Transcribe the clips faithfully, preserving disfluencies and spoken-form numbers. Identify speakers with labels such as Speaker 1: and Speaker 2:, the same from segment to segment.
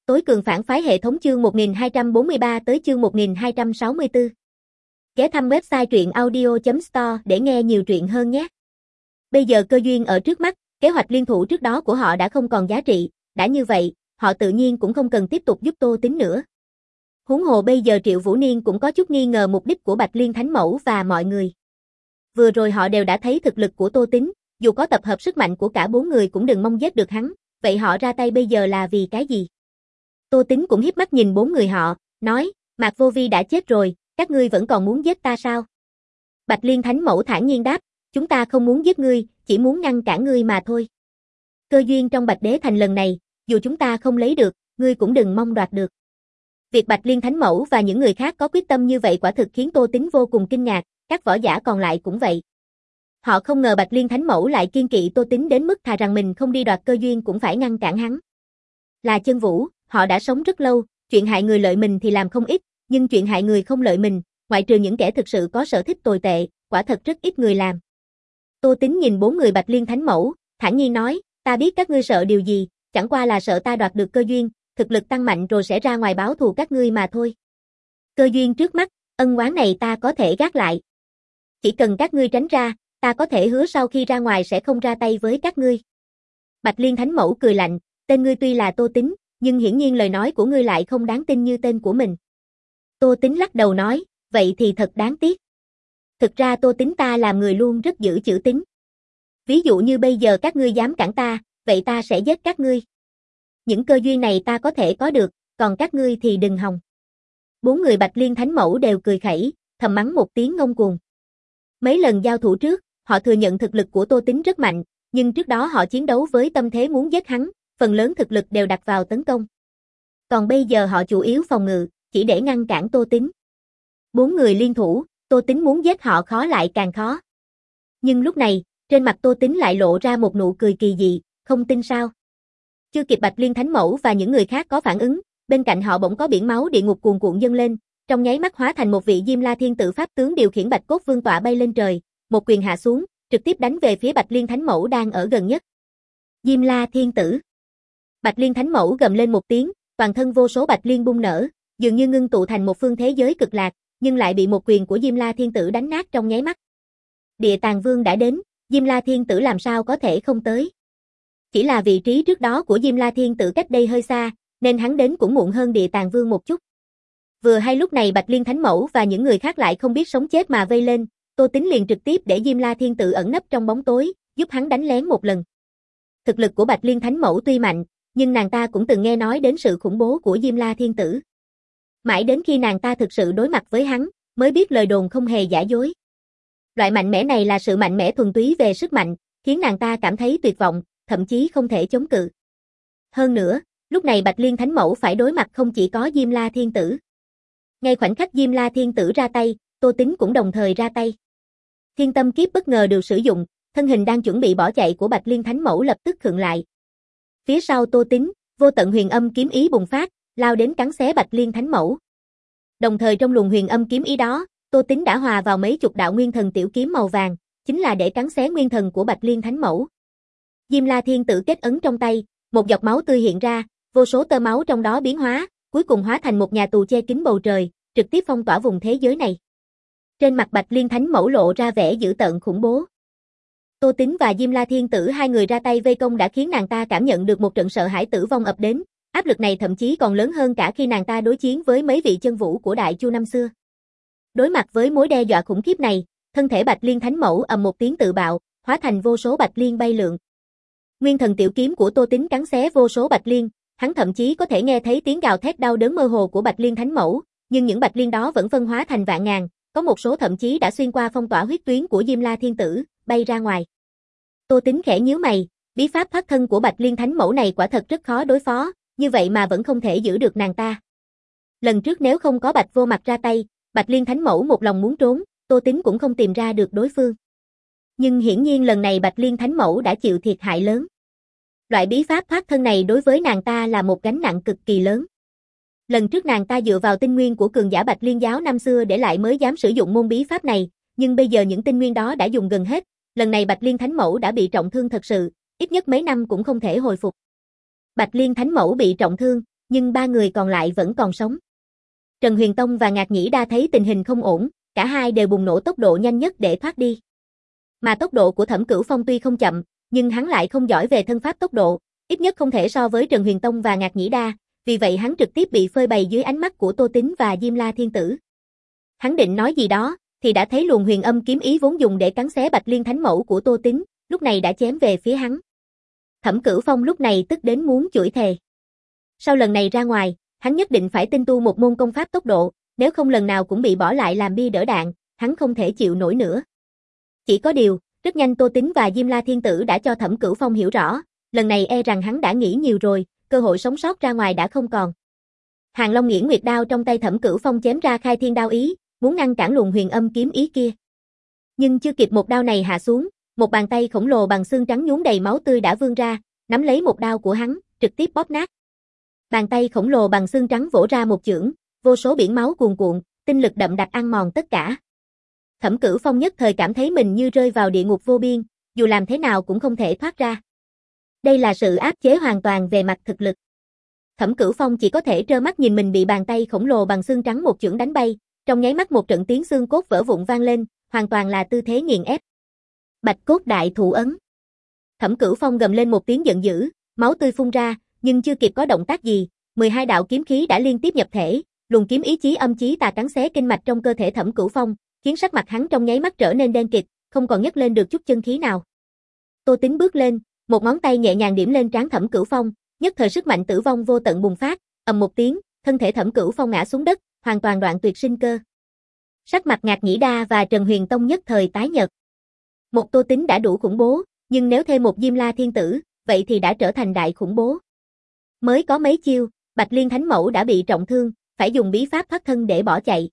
Speaker 1: Tối cường phản phái hệ thống chương một nghìn hai trăm bốn mươi ba tới chương một nghìn hai trăm sáu mươi tư. Ghé thăm website truyện audio chấm store để nghe nhiều truyện hơn nhé. Bây giờ cơ duyên ở trước mắt, kế hoạch liên thủ trước đó của họ đã không còn giá trị, đã như vậy, họ tự nhiên cũng không cần tiếp tục giúp Tô Tính nữa. Huống hồ bây giờ Triệu Vũ Niên cũng có chút nghi ngờ mục đích của Bạch Liên Thánh Mẫu và mọi người. Vừa rồi họ đều đã thấy thực lực của Tô Tính, dù có tập hợp sức mạnh của cả bốn người cũng đừng mong giết được hắn, vậy họ ra tay bây giờ là vì cái gì? Tô Tính cũng hiếp mắt nhìn bốn người họ, nói, Mạc Vô Vi đã chết rồi, các ngươi vẫn còn muốn giết ta sao? Bạch Liên Thánh Mẫu thản nhiên đáp, chúng ta không muốn giết ngươi, chỉ muốn ngăn cản ngươi mà thôi. Cơ duyên trong Bạch Đế Thành lần này, dù chúng ta không lấy được, ngươi cũng đừng mong đoạt được. Việc Bạch Liên Thánh Mẫu và những người khác có quyết tâm như vậy quả thực khiến Tô Tính vô cùng kinh ngạc, các võ giả còn lại cũng vậy. Họ không ngờ Bạch Liên Thánh Mẫu lại kiên kỵ Tô Tính đến mức thà rằng mình không đi đoạt cơ duyên cũng phải ngăn cản hắn. Là Chân Vũ, họ đã sống rất lâu, chuyện hại người lợi mình thì làm không ít, nhưng chuyện hại người không lợi mình, ngoại trừ những kẻ thực sự có sở thích tồi tệ, quả thật rất ít người làm. Tô Tính nhìn bốn người Bạch Liên Thánh Mẫu, thản nhiên nói, ta biết các ngươi sợ điều gì, chẳng qua là sợ ta đoạt được cơ duyên, thực lực tăng mạnh rồi sẽ ra ngoài báo thù các ngươi mà thôi. Cơ duyên trước mắt, ân oán này ta có thể gác lại. Chỉ cần các ngươi tránh ra, ta có thể hứa sau khi ra ngoài sẽ không ra tay với các ngươi. Bạch Liên Thánh Mẫu cười lạnh, tên ngươi tuy là Tô Tính, nhưng hiển nhiên lời nói của ngươi lại không đáng tin như tên của mình. Tô Tính lắc đầu nói, vậy thì thật đáng tiếc. Thực ra Tô Tính ta làm người luôn rất giữ chữ tín. Ví dụ như bây giờ các ngươi dám cản ta, vậy ta sẽ giết các ngươi. Những cơ duyên này ta có thể có được, còn các ngươi thì đừng hòng. Bốn người Bạch Liên Thánh Mẫu đều cười khẩy, thầm mắng một tiếng ngông cuồng. Mấy lần giao thủ trước, họ thừa nhận thực lực của Tô Tính rất mạnh, nhưng trước đó họ chiến đấu với tâm thế muốn giết hắn, phần lớn thực lực đều đặt vào tấn công. Còn bây giờ họ chủ yếu phòng ngự, chỉ để ngăn cản Tô Tính. Bốn người liên thủ, Tô Tính muốn giết họ khó lại càng khó. Nhưng lúc này, trên mặt Tô Tính lại lộ ra một nụ cười kỳ dị, không tin sao? Chưa kịp Bạch Liên Thánh Mẫu và những người khác có phản ứng, bên cạnh họ bỗng có biển máu địa ngục cuồn cuộn dâng lên, trong nháy mắt hóa thành một vị Diêm La Thiên Tử pháp tướng điều khiển Bạch Cốt Vương tọa bay lên trời, một quyền hạ xuống, trực tiếp đánh về phía Bạch Liên Thánh Mẫu đang ở gần nhất. Diêm La Thiên Tử. Bạch Liên Thánh Mẫu gầm lên một tiếng, toàn thân vô số bạch liên bung nở, dường như ngưng tụ thành một phương thế giới cực lạc, nhưng lại bị một quyền của Diêm La Thiên Tử đánh nát trong nháy mắt. Địa Tàng Vương đã đến, Diêm La Thiên Tử làm sao có thể không tới? Chỉ là vị trí trước đó của Diêm La Thiên Tử cách đây hơi xa, nên hắn đến cũng muộn hơn Địa Tàng Vương một chút. Vừa hay lúc này Bạch Liên Thánh Mẫu và những người khác lại không biết sống chết mà vây lên, Tô Tính liền trực tiếp để Diêm La Thiên Tử ẩn nấp trong bóng tối, giúp hắn đánh lén một lần. Thực lực của Bạch Liên Thánh Mẫu tuy mạnh, nhưng nàng ta cũng từng nghe nói đến sự khủng bố của Diêm La Thiên Tử. Mãi đến khi nàng ta thực sự đối mặt với hắn, mới biết lời đồn không hề giả dối. Loại mạnh mẽ này là sự mạnh mẽ thuần túy về sức mạnh, khiến nàng ta cảm thấy tuyệt vọng, thậm chí không thể chống cự. Hơn nữa, lúc này Bạch Liên Thánh Mẫu phải đối mặt không chỉ có Diêm La Thiên Tử. Ngay khoảnh khắc Diêm La Thiên Tử ra tay, Tô Tính cũng đồng thời ra tay. Thiên Tâm Kiếp bất ngờ được sử dụng, thân hình đang chuẩn bị bỏ chạy của Bạch Liên Thánh Mẫu lập tức khựng lại. Phía sau Tô Tính, vô tận huyền âm kiếm ý bùng phát, lao đến cắn xé Bạch Liên Thánh Mẫu. Đồng thời trong luồng huyền âm kiếm ý đó, Tô Tính đã hòa vào mấy chục đạo nguyên thần tiểu kiếm màu vàng, chính là để cắn xé nguyên thần của Bạch Liên Thánh Mẫu. Diêm La Thiên Tử kết ấn trong tay, một giọt máu tươi hiện ra, vô số tơ máu trong đó biến hóa, cuối cùng hóa thành một nhà tù che kín bầu trời, trực tiếp phong tỏa vùng thế giới này. Trên mặt Bạch Liên Thánh Mẫu lộ ra vẻ dữ tợn khủng bố. Tô Tính và Diêm La Thiên Tử hai người ra tay vây công đã khiến nàng ta cảm nhận được một trận sợ hãi tử vong ập đến, áp lực này thậm chí còn lớn hơn cả khi nàng ta đối chiến với mấy vị chân vũ của Đại Chu năm xưa. Đối mặt với mối đe dọa khủng khiếp này, thân thể Bạch Liên Thánh Mẫu ầm một tiếng tự bạo, hóa thành vô số bạch liên bay lượn. Nguyên thần tiểu kiếm của Tô Tính cắn xé vô số bạch liên, hắn thậm chí có thể nghe thấy tiếng gào thét đau đớn mơ hồ của Bạch Liên Thánh Mẫu, nhưng những bạch liên đó vẫn phân hóa thành vạn ngàn, có một số thậm chí đã xuyên qua phong tỏa huyết tuyến của Diêm La Thiên Tử, bay ra ngoài. Tô Tính khẽ nhíu mày, bí pháp thoát thân của Bạch Liên Thánh Mẫu này quả thật rất khó đối phó, như vậy mà vẫn không thể giữ được nàng ta. Lần trước nếu không có Bạch Vô Mặt ra tay, Bạch Liên Thánh Mẫu một lòng muốn trốn, Tô Tính cũng không tìm ra được đối phương. Nhưng hiển nhiên lần này Bạch Liên Thánh Mẫu đã chịu thiệt hại lớn. Loại bí pháp thoát thân này đối với nàng ta là một gánh nặng cực kỳ lớn. Lần trước nàng ta dựa vào tinh nguyên của cường giả Bạch Liên giáo năm xưa để lại mới dám sử dụng môn bí pháp này, nhưng bây giờ những tinh nguyên đó đã dùng gần hết, lần này Bạch Liên Thánh Mẫu đã bị trọng thương thật sự, ít nhất mấy năm cũng không thể hồi phục. Bạch Liên Thánh Mẫu bị trọng thương, nhưng ba người còn lại vẫn còn sống. Trần Huyền Tông và Ngạc Nhĩ Đa thấy tình hình không ổn, cả hai đều bùng nổ tốc độ nhanh nhất để thoát đi. Mà tốc độ của Thẩm Cửu Phong tuy không chậm, nhưng hắn lại không giỏi về thân pháp tốc độ, ít nhất không thể so với Trần Huyền Tông và Ngạc Nhĩ Đa, vì vậy hắn trực tiếp bị phơi bày dưới ánh mắt của Tô Tín và Diêm La Thiên Tử. Hắn định nói gì đó, thì đã thấy luồng huyền âm kiếm ý vốn dùng để cắn xé Bạch Liên Thánh Mẫu của Tô Tín, lúc này đã chém về phía hắn. Thẩm Cửu Phong lúc này tức đến muốn chửi thề. Sau lần này ra ngoài, hắn nhất định phải tinh tu một môn công pháp tốc độ, nếu không lần nào cũng bị bỏ lại làm bia đỡ đạn, hắn không thể chịu nổi nữa. Chỉ có điều, rất nhanh Tô Tín và Diêm La Thiên Tử đã cho Thẩm Cửu Phong hiểu rõ, lần này e rằng hắn đã nghĩ nhiều rồi, cơ hội sống sót ra ngoài đã không còn. Hàng Long Nghiễn Nguyệt đao trong tay Thẩm Cửu Phong chém ra khai thiên đao ý, muốn ngăn cản luồng huyền âm kiếm ý kia. Nhưng chưa kịp một đao này hạ xuống, một bàn tay khổng lồ bằng xương trắng nhuốm đầy máu tươi đã vươn ra, nắm lấy một đao của hắn, trực tiếp bóp nát. Bàn tay khổng lồ bằng xương trắng vỗ ra một chưởng, vô số biển máu cuồn cuộn, tinh lực đậm đặc ăn mòn tất cả. Thẩm Cửu Phong nhất thời cảm thấy mình như rơi vào địa ngục vô biên, dù làm thế nào cũng không thể thoát ra. Đây là sự áp chế hoàn toàn về mặt thực lực. Thẩm Cửu Phong chỉ có thể trơ mắt nhìn mình bị bàn tay khổng lồ bằng xương trắng một chưởng đánh bay, trong nháy mắt một trận tiếng xương cốt vỡ vụn vang lên, hoàn toàn là tư thế nghiền ép. Bạch cốt đại thủ ấn. Thẩm Cửu Phong gầm lên một tiếng giận dữ, máu tươi phun ra, nhưng chưa kịp có động tác gì, mười hai đạo kiếm khí đã liên tiếp nhập thể, luồng kiếm ý chí âm chí tà cắn xé kinh mạch trong cơ thể Thẩm Cửu Phong, khiến sắc mặt hắn trong nháy mắt trở nên đen kịt, không còn nhấc lên được chút chân khí nào. Tô Tín bước lên, một ngón tay nhẹ nhàng điểm lên trán Thẩm Cửu Phong, nhất thời sức mạnh tử vong vô tận bùng phát, ầm một tiếng, thân thể Thẩm Cửu Phong ngã xuống đất, hoàn toàn đoạn tuyệt sinh cơ. Sắc mặt Ngạc Nhĩ Đa và Trần Huyền Tông nhất thời tái nhợt. Một Tô Tín đã đủ khủng bố, nhưng nếu thêm một Diêm La Thiên Tử, vậy thì đã trở thành đại khủng bố. Mới có mấy chiêu, Bạch Liên Thánh Mẫu đã bị trọng thương, phải dùng bí pháp thoát thân để bỏ chạy.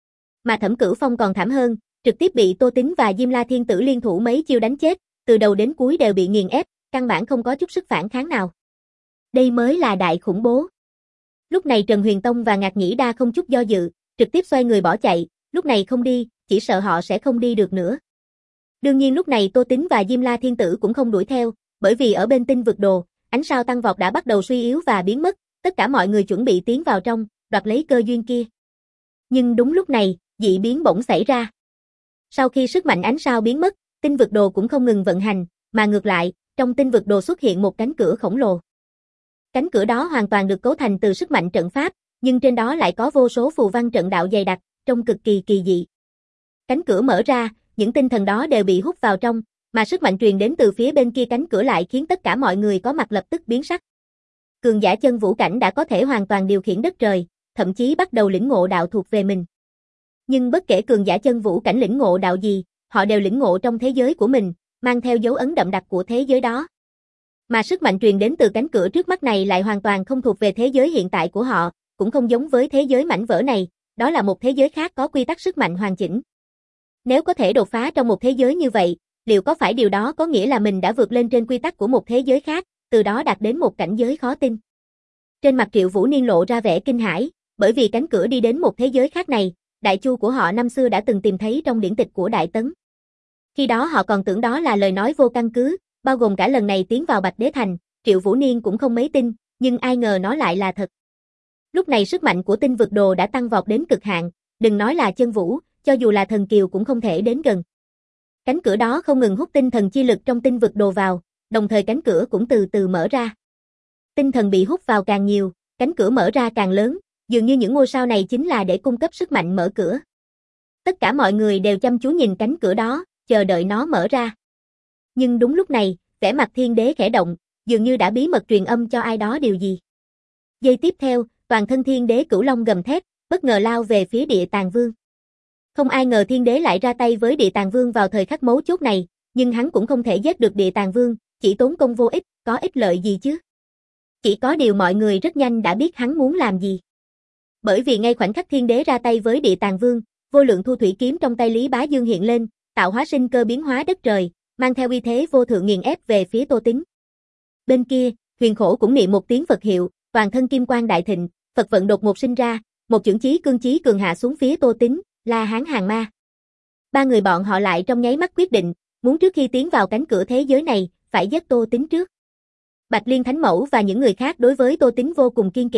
Speaker 1: Mà Thẩm Cửu Phong còn thảm hơn, trực tiếp bị Tô Tín và Diêm La Thiên Tử liên thủ mấy chiêu đánh chết, từ đầu đến cuối đều bị nghiền ép, căn bản không có chút sức phản kháng nào. Đây mới là đại khủng bố. Lúc này Trần Huyền Tông và Ngạc Nhĩ Đa không chút do dự, trực tiếp xoay người bỏ chạy, lúc này không đi, chỉ sợ họ sẽ không đi được nữa. Đương nhiên lúc này Tô Tín và Diêm La Thiên Tử cũng không đuổi theo, bởi vì ở bên tinh vực đồ, ánh sao tăng vọt đã bắt đầu suy yếu và biến mất, tất cả mọi người chuẩn bị tiến vào trong, đoạt lấy cơ duyên kia. Nhưng đúng lúc này, dị biến bỗng xảy ra. Sau khi sức mạnh ánh sao biến mất, tinh vực đồ cũng không ngừng vận hành, mà ngược lại, trong tinh vực đồ xuất hiện một cánh cửa khổng lồ. Cánh cửa đó hoàn toàn được cấu thành từ sức mạnh trận pháp, nhưng trên đó lại có vô số phù văn trận đạo dày đặc, trông cực kỳ kỳ dị. Cánh cửa mở ra, những tinh thần đó đều bị hút vào trong, mà sức mạnh truyền đến từ phía bên kia cánh cửa lại khiến tất cả mọi người có mặt lập tức biến sắc. Cường giả chân vũ cảnh đã có thể hoàn toàn điều khiển đất trời, thậm chí bắt đầu lĩnh ngộ đạo thuộc về mình. Nhưng bất kể cường giả chân vũ cảnh lĩnh ngộ đạo gì, họ đều lĩnh ngộ trong thế giới của mình, mang theo dấu ấn đậm đặc của thế giới đó. Mà sức mạnh truyền đến từ cánh cửa trước mắt này lại hoàn toàn không thuộc về thế giới hiện tại của họ, cũng không giống với thế giới mảnh vỡ này, đó là một thế giới khác có quy tắc sức mạnh hoàn chỉnh. Nếu có thể đột phá trong một thế giới như vậy, liệu có phải điều đó có nghĩa là mình đã vượt lên trên quy tắc của một thế giới khác, từ đó đạt đến một cảnh giới khó tin? Trên mặt Triệu Vũ Niên lộ ra vẻ kinh hãi, bởi vì cánh cửa đi đến một thế giới khác này, đại chu của họ năm xưa đã từng tìm thấy trong điển tịch của Đại Tấn. Khi đó họ còn tưởng đó là lời nói vô căn cứ, bao gồm cả lần này tiến vào Bạch Đế Thành, Triệu Vũ Niên cũng không mấy tin, nhưng ai ngờ nó lại là thật. Lúc này sức mạnh của tinh vực đồ đã tăng vọt đến cực hạn, đừng nói là chân vũ, cho dù là thần kiều cũng không thể đến gần. Cánh cửa đó không ngừng hút tinh thần chi lực trong tinh vực đồ vào, đồng thời cánh cửa cũng từ từ mở ra. Tinh thần bị hút vào càng nhiều, cánh cửa mở ra càng lớn, dường như những ngôi sao này chính là để cung cấp sức mạnh mở cửa. Tất cả mọi người đều chăm chú nhìn cánh cửa đó, chờ đợi nó mở ra. Nhưng đúng lúc này, vẻ mặt Thiên Đế khẽ động, dường như đã bí mật truyền âm cho ai đó điều gì. Giây tiếp theo, toàn thân Thiên Đế Cửu Long gầm thét, bất ngờ lao về phía Địa Tàng Vương. Không ai ngờ Thiên Đế lại ra tay với Địa Tàng Vương vào thời khắc mấu chốt này, nhưng hắn cũng không thể giết được Địa Tàng Vương, chỉ tốn công vô ích, có ích lợi gì chứ? Chỉ có điều mọi người rất nhanh đã biết hắn muốn làm gì. Bởi vì ngay khoảnh khắc Thiên Đế ra tay với Địa Tàng Vương, vô lượng thu thủy kiếm trong tay Lý Bá Dương hiện lên, tạo hóa sinh cơ biến hóa đất trời, mang theo uy thế vô thượng nghiền ép về phía Tô Tín. Bên kia, Huyền Khổ cũng niệm một tiếng Phật hiệu, toàn thân kim quang đại thịnh, Phật vận đột ngột sinh ra, một chưởng chí cương chí cường hạ xuống phía Tô Tín, La Hán Hàng Ma. Ba người bọn họ lại trong nháy mắt quyết định, muốn trước khi tiến vào cánh cửa thế giới này, phải giết Tô Tín trước. Bạch Liên Thánh Mẫu và những người khác đối với Tô Tín vô cùng kiên kỵ,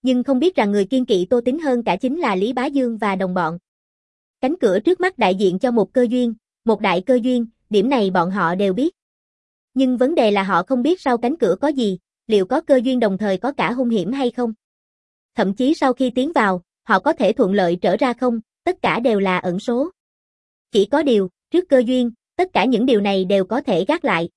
Speaker 1: Nhưng không biết rằng người kiên kỵ Tô Tín hơn cả chính là Lý Bá Dương và đồng bọn. Cánh cửa trước mắt đại diện cho một cơ duyên, một đại cơ duyên, điểm này bọn họ đều biết. Nhưng vấn đề là họ không biết sau cánh cửa có gì, liệu có cơ duyên đồng thời có cả hung hiểm hay không. Thậm chí sau khi tiến vào, họ có thể thuận lợi trở ra không, tất cả đều là ẩn số. Chỉ có điều, trước cơ duyên, tất cả những điều này đều có thể gác lại.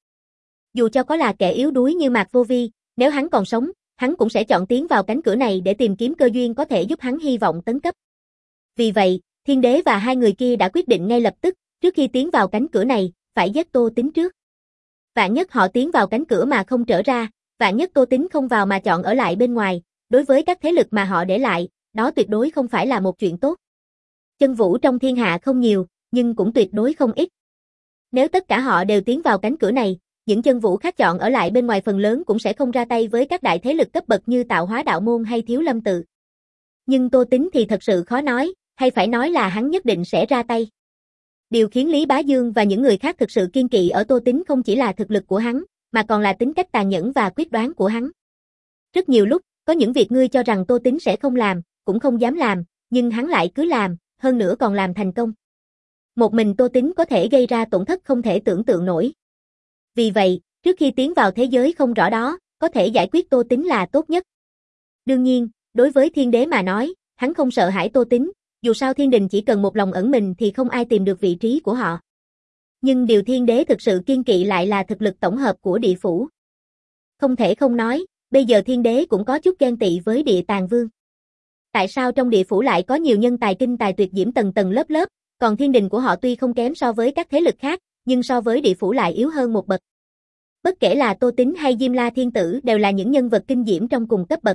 Speaker 1: Dù cho có là kẻ yếu đuối như Mạc Vô Vi, nếu hắn còn sống, hắn cũng sẽ chọn tiến vào cánh cửa này để tìm kiếm cơ duyên có thể giúp hắn hy vọng tấn cấp. Vì vậy, Thiên Đế và hai người kia đã quyết định ngay lập tức, trước khi tiến vào cánh cửa này, phải giết Tô Tín trước. Vạn nhất họ tiến vào cánh cửa mà không trở ra, vạn nhất Tô Tín không vào mà chọn ở lại bên ngoài, đối với các thế lực mà họ để lại, đó tuyệt đối không phải là một chuyện tốt. Chân vũ trong thiên hạ không nhiều, nhưng cũng tuyệt đối không ít. Nếu tất cả họ đều tiến vào cánh cửa này, những chân vũ khác chọn ở lại bên ngoài phần lớn cũng sẽ không ra tay với các đại thế lực cấp bậc như Tạo Hóa Đạo Môn hay Thiếu Lâm Tự. Nhưng Tô Tín thì thật sự khó nói, hay phải nói là hắn nhất định sẽ ra tay. Điều khiến Lý Bá Dương và những người khác thực sự kiên kỵ ở Tô Tín không chỉ là thực lực của hắn, mà còn là tính cách tàn nhẫn và quyết đoán của hắn. Rất nhiều lúc, có những việc ngươi cho rằng Tô Tín sẽ không làm, cũng không dám làm, nhưng hắn lại cứ làm, hơn nữa còn làm thành công. Một mình Tô Tín có thể gây ra tổn thất không thể tưởng tượng nổi. Vì vậy, trước khi tiến vào thế giới không rõ đó, có thể giải quyết Tô Tín là tốt nhất. Đương nhiên, đối với Thiên Đế mà nói, hắn không sợ hãi Tô Tín, dù sao thiên đình chỉ cần một lòng ẩn mình thì không ai tìm được vị trí của họ. Nhưng điều Thiên Đế thực sự kiên kỵ lại là thực lực tổng hợp của địa phủ. Không thể không nói, bây giờ Thiên Đế cũng có chút ghen tị với Địa Tàng Vương. Tại sao trong địa phủ lại có nhiều nhân tài kinh tài tuyệt diễm tầng tầng lớp lớp, còn thiên đình của họ tuy không kém so với các thế lực khác, nhưng so với địa phủ lại yếu hơn một bậc. Bất kể là Tô Tín hay Diêm La Thiên Tử đều là những nhân vật kinh diễm trong cùng cấp bậc.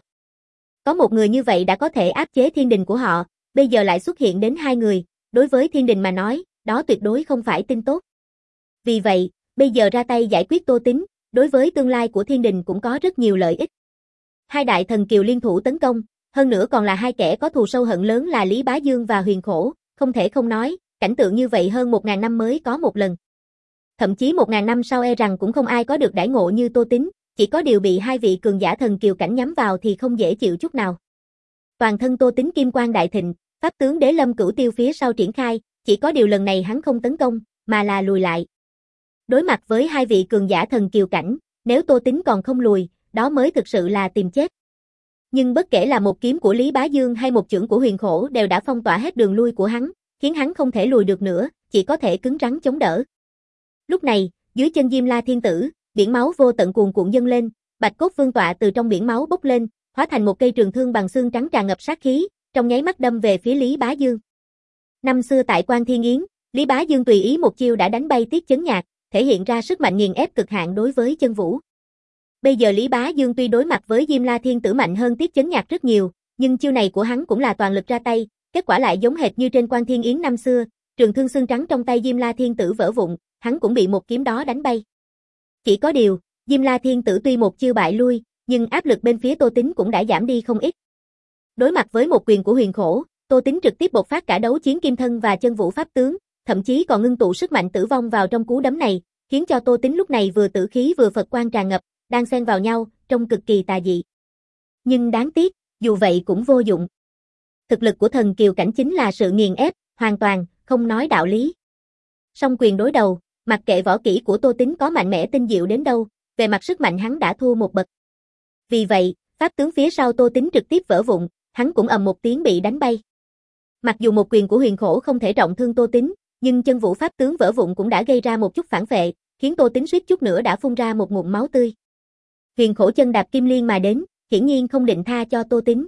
Speaker 1: Có một người như vậy đã có thể áp chế thiên đình của họ, bây giờ lại xuất hiện đến hai người, đối với thiên đình mà nói, đó tuyệt đối không phải tin tốt. Vì vậy, bây giờ ra tay giải quyết Tô Tín, đối với tương lai của thiên đình cũng có rất nhiều lợi ích. Hai đại thần kiều liên thủ tấn công, hơn nữa còn là hai kẻ có thù sâu hận lớn là Lý Bá Dương và Huyền Khổ, không thể không nói, cảnh tượng như vậy hơn một ngàn năm mới có một lần. Thậm chí một ngàn năm sau e rằng cũng không ai có được đãi ngộ như Tô Tín, chỉ có điều bị hai vị cường giả thần kiều cảnh nhắm vào thì không dễ chịu chút nào. Toàn thân Tô Tín kim quang đại thịnh, pháp tướng Đế Lâm Cửu Tiêu phía sau triển khai, chỉ có điều lần này hắn không tấn công, mà là lùi lại. Đối mặt với hai vị cường giả thần kiều cảnh, nếu Tô Tín còn không lùi, đó mới thực sự là tìm chết. Nhưng bất kể là một kiếm của Lý Bá Dương hay một chưởng của Huyền Khổ đều đã phong tỏa hết đường lui của hắn, khiến hắn không thể lùi được nữa, chỉ có thể cứng rắn chống đỡ. Lúc này, dưới chân Diêm La Thiên Tử, biển máu vô tận cuồn cuộn dâng lên, bạch cốt vương tọa từ trong biển máu bốc lên, hóa thành một cây trường thương bằng xương trắng tràn ngập sát khí, trong nháy mắt đâm về phía Lý Bá Dương. Năm xưa tại Quan Thiên Yến, Lý Bá Dương tùy ý một chiêu đã đánh bay Tiết Chấn Nhạc, thể hiện ra sức mạnh nghiền ép cực hạn đối với chân vũ. Bây giờ Lý Bá Dương tuy đối mặt với Diêm La Thiên Tử mạnh hơn Tiết Chấn Nhạc rất nhiều, nhưng chiêu này của hắn cũng là toàn lực ra tay, kết quả lại giống hệt như trên Quan Thiên Yến năm xưa, trường thương xương trắng trong tay Diêm La Thiên Tử vỡ vụn, hắn cũng bị một kiếm đó đánh bay. Chỉ có điều, Diêm La Thiên Tử tuy một chiêu bại lui, nhưng áp lực bên phía Tô Tín cũng đã giảm đi không ít. Đối mặt với một quyền của Huyền Khổ, Tô Tín trực tiếp bộc phát cả đấu chiến kim thân và chân vũ pháp tướng, thậm chí còn ngưng tụ sức mạnh tử vong vào trong cú đấm này, khiến cho Tô Tín lúc này vừa tử khí vừa Phật quang tràn ngập, đang xen vào nhau, trông cực kỳ tà dị. Nhưng đáng tiếc, dù vậy cũng vô dụng. Thực lực của thần kiều cảnh chính là sự nghiền ép, hoàn toàn, không nói đạo lý. Song quyền đối đầu, mặc kệ võ kỹ của Tô Tín có mạnh mẽ tinh diệu đến đâu, về mặt sức mạnh hắn đã thua một bậc. Vì vậy, pháp tướng phía sau Tô Tín trực tiếp vỡ vụn, hắn cũng ầm một tiếng bị đánh bay. Mặc dù một quyền của Huyền Khổ không thể trọng thương Tô Tín, nhưng chân vũ pháp tướng vỡ vụn cũng đã gây ra một chút phản vệ, khiến Tô Tín suýt chút nữa đã phun ra một ngụm máu tươi. Huyền Khổ chân đạp kim liên mà đến, hiển nhiên không định tha cho Tô Tín.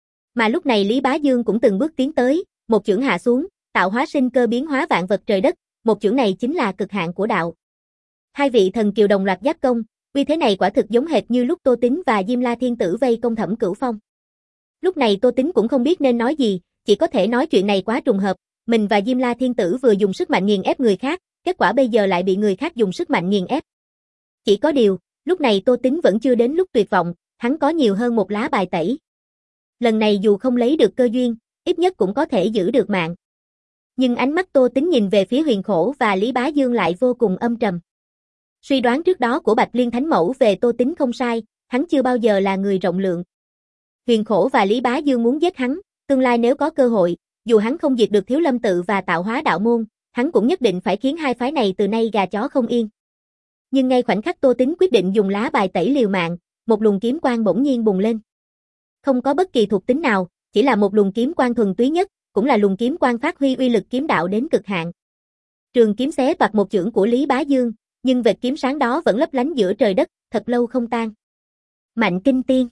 Speaker 1: Mà lúc này Lý Bá Dương cũng từng bước tiến tới, một chưởng hạ xuống, tạo hóa sinh cơ biến hóa vạn vật trời đất, một chưởng này chính là cực hạn của đạo. Hai vị thần kiều đồng loạt giáp công, uy thế này quả thực giống hệt như lúc Tô Tín và Diêm La Thiên Tử vây công Thẩm Cửu Phong. Lúc này Tô Tín cũng không biết nên nói gì, chỉ có thể nói chuyện này quá trùng hợp, mình và Diêm La Thiên Tử vừa dùng sức mạnh nghiền ép người khác, kết quả bây giờ lại bị người khác dùng sức mạnh nghiền ép. Chỉ có điều, lúc này Tô Tín vẫn chưa đến lúc tuyệt vọng, hắn có nhiều hơn một lá bài tẩy. Lần này dù không lấy được cơ duyên, ít nhất cũng có thể giữ được mạng. Nhưng ánh mắt Tô Tín nhìn về phía Huyền Khổ và Lý Bá Dương lại vô cùng âm trầm. Suy đoán trước đó của Bạch Liên Thánh Mẫu về Tô Tín không sai, hắn chưa bao giờ là người rộng lượng. Huyền Khổ và Lý Bá Dương muốn giết hắn, tương lai nếu có cơ hội, dù hắn không diệt được Thiếu Lâm tự và Tạo Hóa đạo môn, hắn cũng nhất định phải khiến hai phái này từ nay gà chó không yên. Nhưng ngay khoảnh khắc Tô Tín quyết định dùng lá bài tẩy liều mạng, một luồng kiếm quang bỗng nhiên bùng lên. Không có bất kỳ thuộc tính nào, chỉ là một luồng kiếm quang thuần túy nhất, cũng là luồng kiếm quang phát huy uy lực kiếm đạo đến cực hạn. Trường kiếm xé toạc một chưởng của Lý Bá Dương, nhưng vệt kiếm sáng đó vẫn lấp lánh giữa trời đất, thật lâu không tan. Mạnh Kinh Tiên.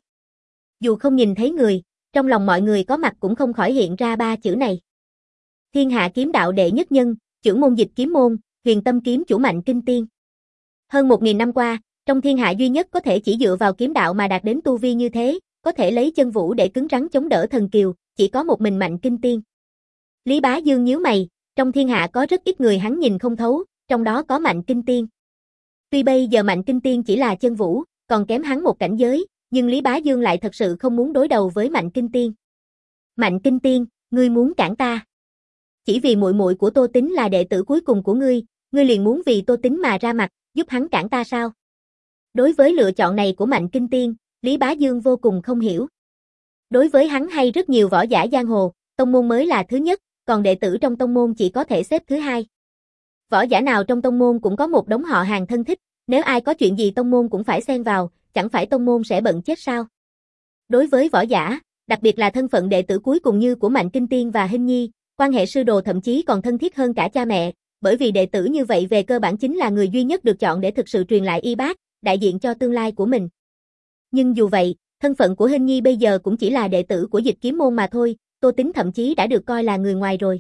Speaker 1: Dù không nhìn thấy người, trong lòng mọi người có mặt cũng không khỏi hiện ra ba chữ này. Thiên hạ kiếm đạo đệ nhất nhân, chưởng môn dịch kiếm môn, Huyền Tâm kiếm chủ Mạnh Kinh Tiên. Hơn một nghìn năm qua, trong thiên hạ duy nhất có thể chỉ dựa vào kiếm đạo mà đạt đến tu vi như thế, có thể lấy chân vũ để cứng rắn chống đỡ thần kiều, chỉ có một mình Mạnh Kinh Tiên. Lý Bá Dương nhíu mày, trong thiên hạ có rất ít người hắn nhìn không thấu, trong đó có Mạnh Kinh Tiên. Tuy bây giờ Mạnh Kinh Tiên chỉ là chân vũ, còn kém hắn một cảnh giới, nhưng Lý Bá Dương lại thật sự không muốn đối đầu với Mạnh Kinh Tiên. Mạnh Kinh Tiên, ngươi muốn cản ta? Chỉ vì muội muội của Tô Tín là đệ tử cuối cùng của ngươi, ngươi liền muốn vì Tô Tín mà ra mặt, giúp hắn cản ta sao? Đối với lựa chọn này của Mạnh Kinh Tiên, Lý Bá Dương vô cùng không hiểu. Đối với hắn hay rất nhiều võ giả giang hồ, tông môn mới là thứ nhất, còn đệ tử trong tông môn chỉ có thể xếp thứ hai. Võ giả nào trong tông môn cũng có một đống họ hàng thân thích, nếu ai có chuyện gì tông môn cũng phải xen vào, chẳng phải tông môn sẽ bận chết sao? Đối với võ giả, đặc biệt là thân phận đệ tử cuối cùng như của Mạnh Kinh Tiên và Hinh Nhi, quan hệ sư đồ thậm chí còn thân thiết hơn cả cha mẹ, bởi vì đệ tử như vậy về cơ bản chính là người duy nhất được chọn để thực sự truyền lại y bát, đại diện cho tương lai của mình. Nhưng dù vậy, thân phận của Hinh Nhi bây giờ cũng chỉ là đệ tử của dịch kiếm môn mà thôi, Tô Tín thậm chí đã được coi là người ngoài rồi.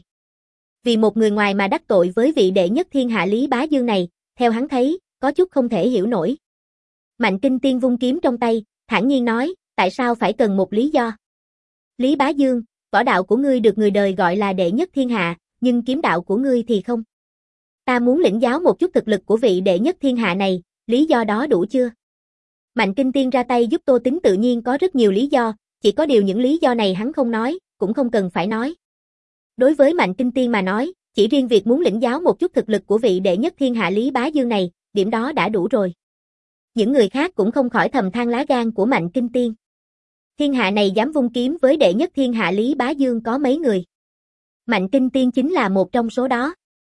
Speaker 1: Vì một người ngoài mà đắc tội với vị đệ nhất thiên hạ Lý Bá Dương này, theo hắn thấy, có chút không thể hiểu nổi. Mạnh Kinh Tiên vung kiếm trong tay, thản nhiên nói, tại sao phải cần một lý do? Lý Bá Dương, võ đạo của ngươi được người đời gọi là đệ nhất thiên hạ, nhưng kiếm đạo của ngươi thì không. Ta muốn lĩnh giáo một chút thực lực của vị đệ nhất thiên hạ này, lý do đó đủ chưa? Mạnh Kinh Tiên ra tay giúp Tô Tín tự nhiên có rất nhiều lý do, chỉ có điều những lý do này hắn không nói, cũng không cần phải nói. Đối với Mạnh Kinh Tiên mà nói, chỉ riêng việc muốn lĩnh giáo một chút thực lực của vị đệ nhất thiên hạ Lý Bá Dương này, điểm đó đã đủ rồi. Những người khác cũng không khỏi thầm than lá gan của Mạnh Kinh Tiên. Thiên hạ này dám vung kiếm với đệ nhất thiên hạ Lý Bá Dương có mấy người. Mạnh Kinh Tiên chính là một trong số đó.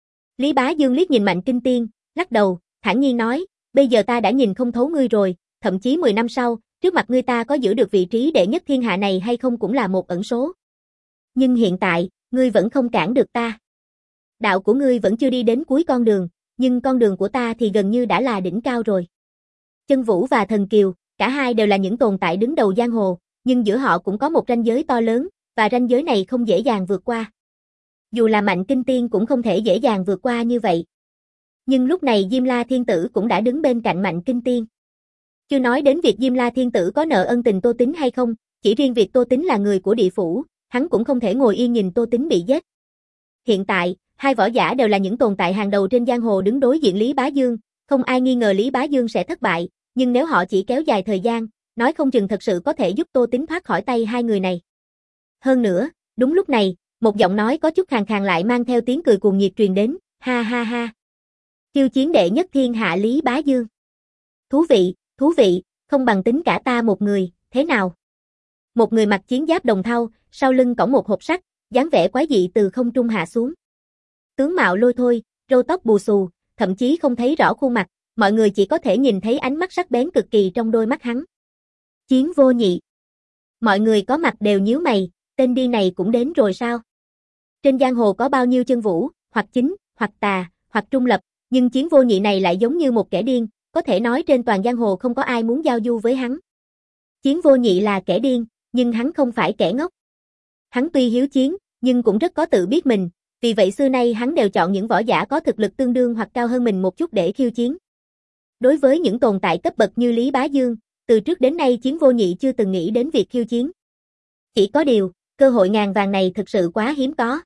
Speaker 1: Lý Bá Dương liếc nhìn Mạnh Kinh Tiên, lắc đầu, thản nhiên nói, bây giờ ta đã nhìn không thấu ngươi rồi, thậm chí mười năm sau, trước mặt ngươi ta có giữ được vị trí đệ nhất thiên hạ này hay không cũng là một ẩn số. Nhưng hiện tại, ngươi vẫn không cản được ta. Đạo của ngươi vẫn chưa đi đến cuối con đường, nhưng con đường của ta thì gần như đã là đỉnh cao rồi. Chân Vũ và Thần Kiều, cả hai đều là những tồn tại đứng đầu giang hồ, nhưng giữa họ cũng có một ranh giới to lớn, và ranh giới này không dễ dàng vượt qua. Dù là Mạnh Kinh Tiên cũng không thể dễ dàng vượt qua như vậy. Nhưng lúc này Diêm La Thiên Tử cũng đã đứng bên cạnh Mạnh Kinh Tiên. Chưa nói đến việc Diêm La Thiên Tử có nợ ân tình Tô Tín hay không, chỉ riêng việc Tô Tín là người của địa phủ, hắn cũng không thể ngồi yên nhìn Tô Tín bị giết. Hiện tại, hai võ giả đều là những tồn tại hàng đầu trên giang hồ đứng đối diện Lý Bá Dương, không ai nghi ngờ Lý Bá Dương sẽ thất bại, nhưng nếu họ chỉ kéo dài thời gian, nói không chừng thật sự có thể giúp Tô Tín thoát khỏi tay hai người này. Hơn nữa, đúng lúc này, một giọng nói có chút khàn khàn lại mang theo tiếng cười cuồng nhiệt truyền đến, ha ha ha. Khiêu chiến đệ nhất thiên hạ Lý Bá Dương. Thú vị, thú vị, không bằng tính cả ta một người, thế nào? Một người mặc chiến giáp đồng thau, sau lưng cõng một hộp sắt, dáng vẻ quái dị từ không trung hạ xuống. Tướng mạo lôi thôi, râu tóc bù xù, thậm chí không thấy rõ khuôn mặt, mọi người chỉ có thể nhìn thấy ánh mắt sắc bén cực kỳ trong đôi mắt hắn. Chiến Vô Nhị. Mọi người có mặt đều nhíu mày, tên điên này cũng đến rồi sao? Trên giang hồ có bao nhiêu chân vũ, hoặc chính, hoặc tà, hoặc trung lập, nhưng Chiến Vô Nhị này lại giống như một kẻ điên, có thể nói trên toàn giang hồ không có ai muốn giao du với hắn. Chiến Vô Nhị là kẻ điên, nhưng hắn không phải kẻ ngốc. Hắn tuy hiếu chiến, nhưng cũng rất có tự biết mình, vì vậy xưa nay hắn đều chọn những võ giả có thực lực tương đương hoặc cao hơn mình một chút để khiêu chiến. Đối với những tồn tại cấp bậc như Lý Bá Dương, từ trước đến nay Chiến Vô Nhị chưa từng nghĩ đến việc khiêu chiến. Chỉ có điều, cơ hội ngàn vàng này thực sự quá hiếm có.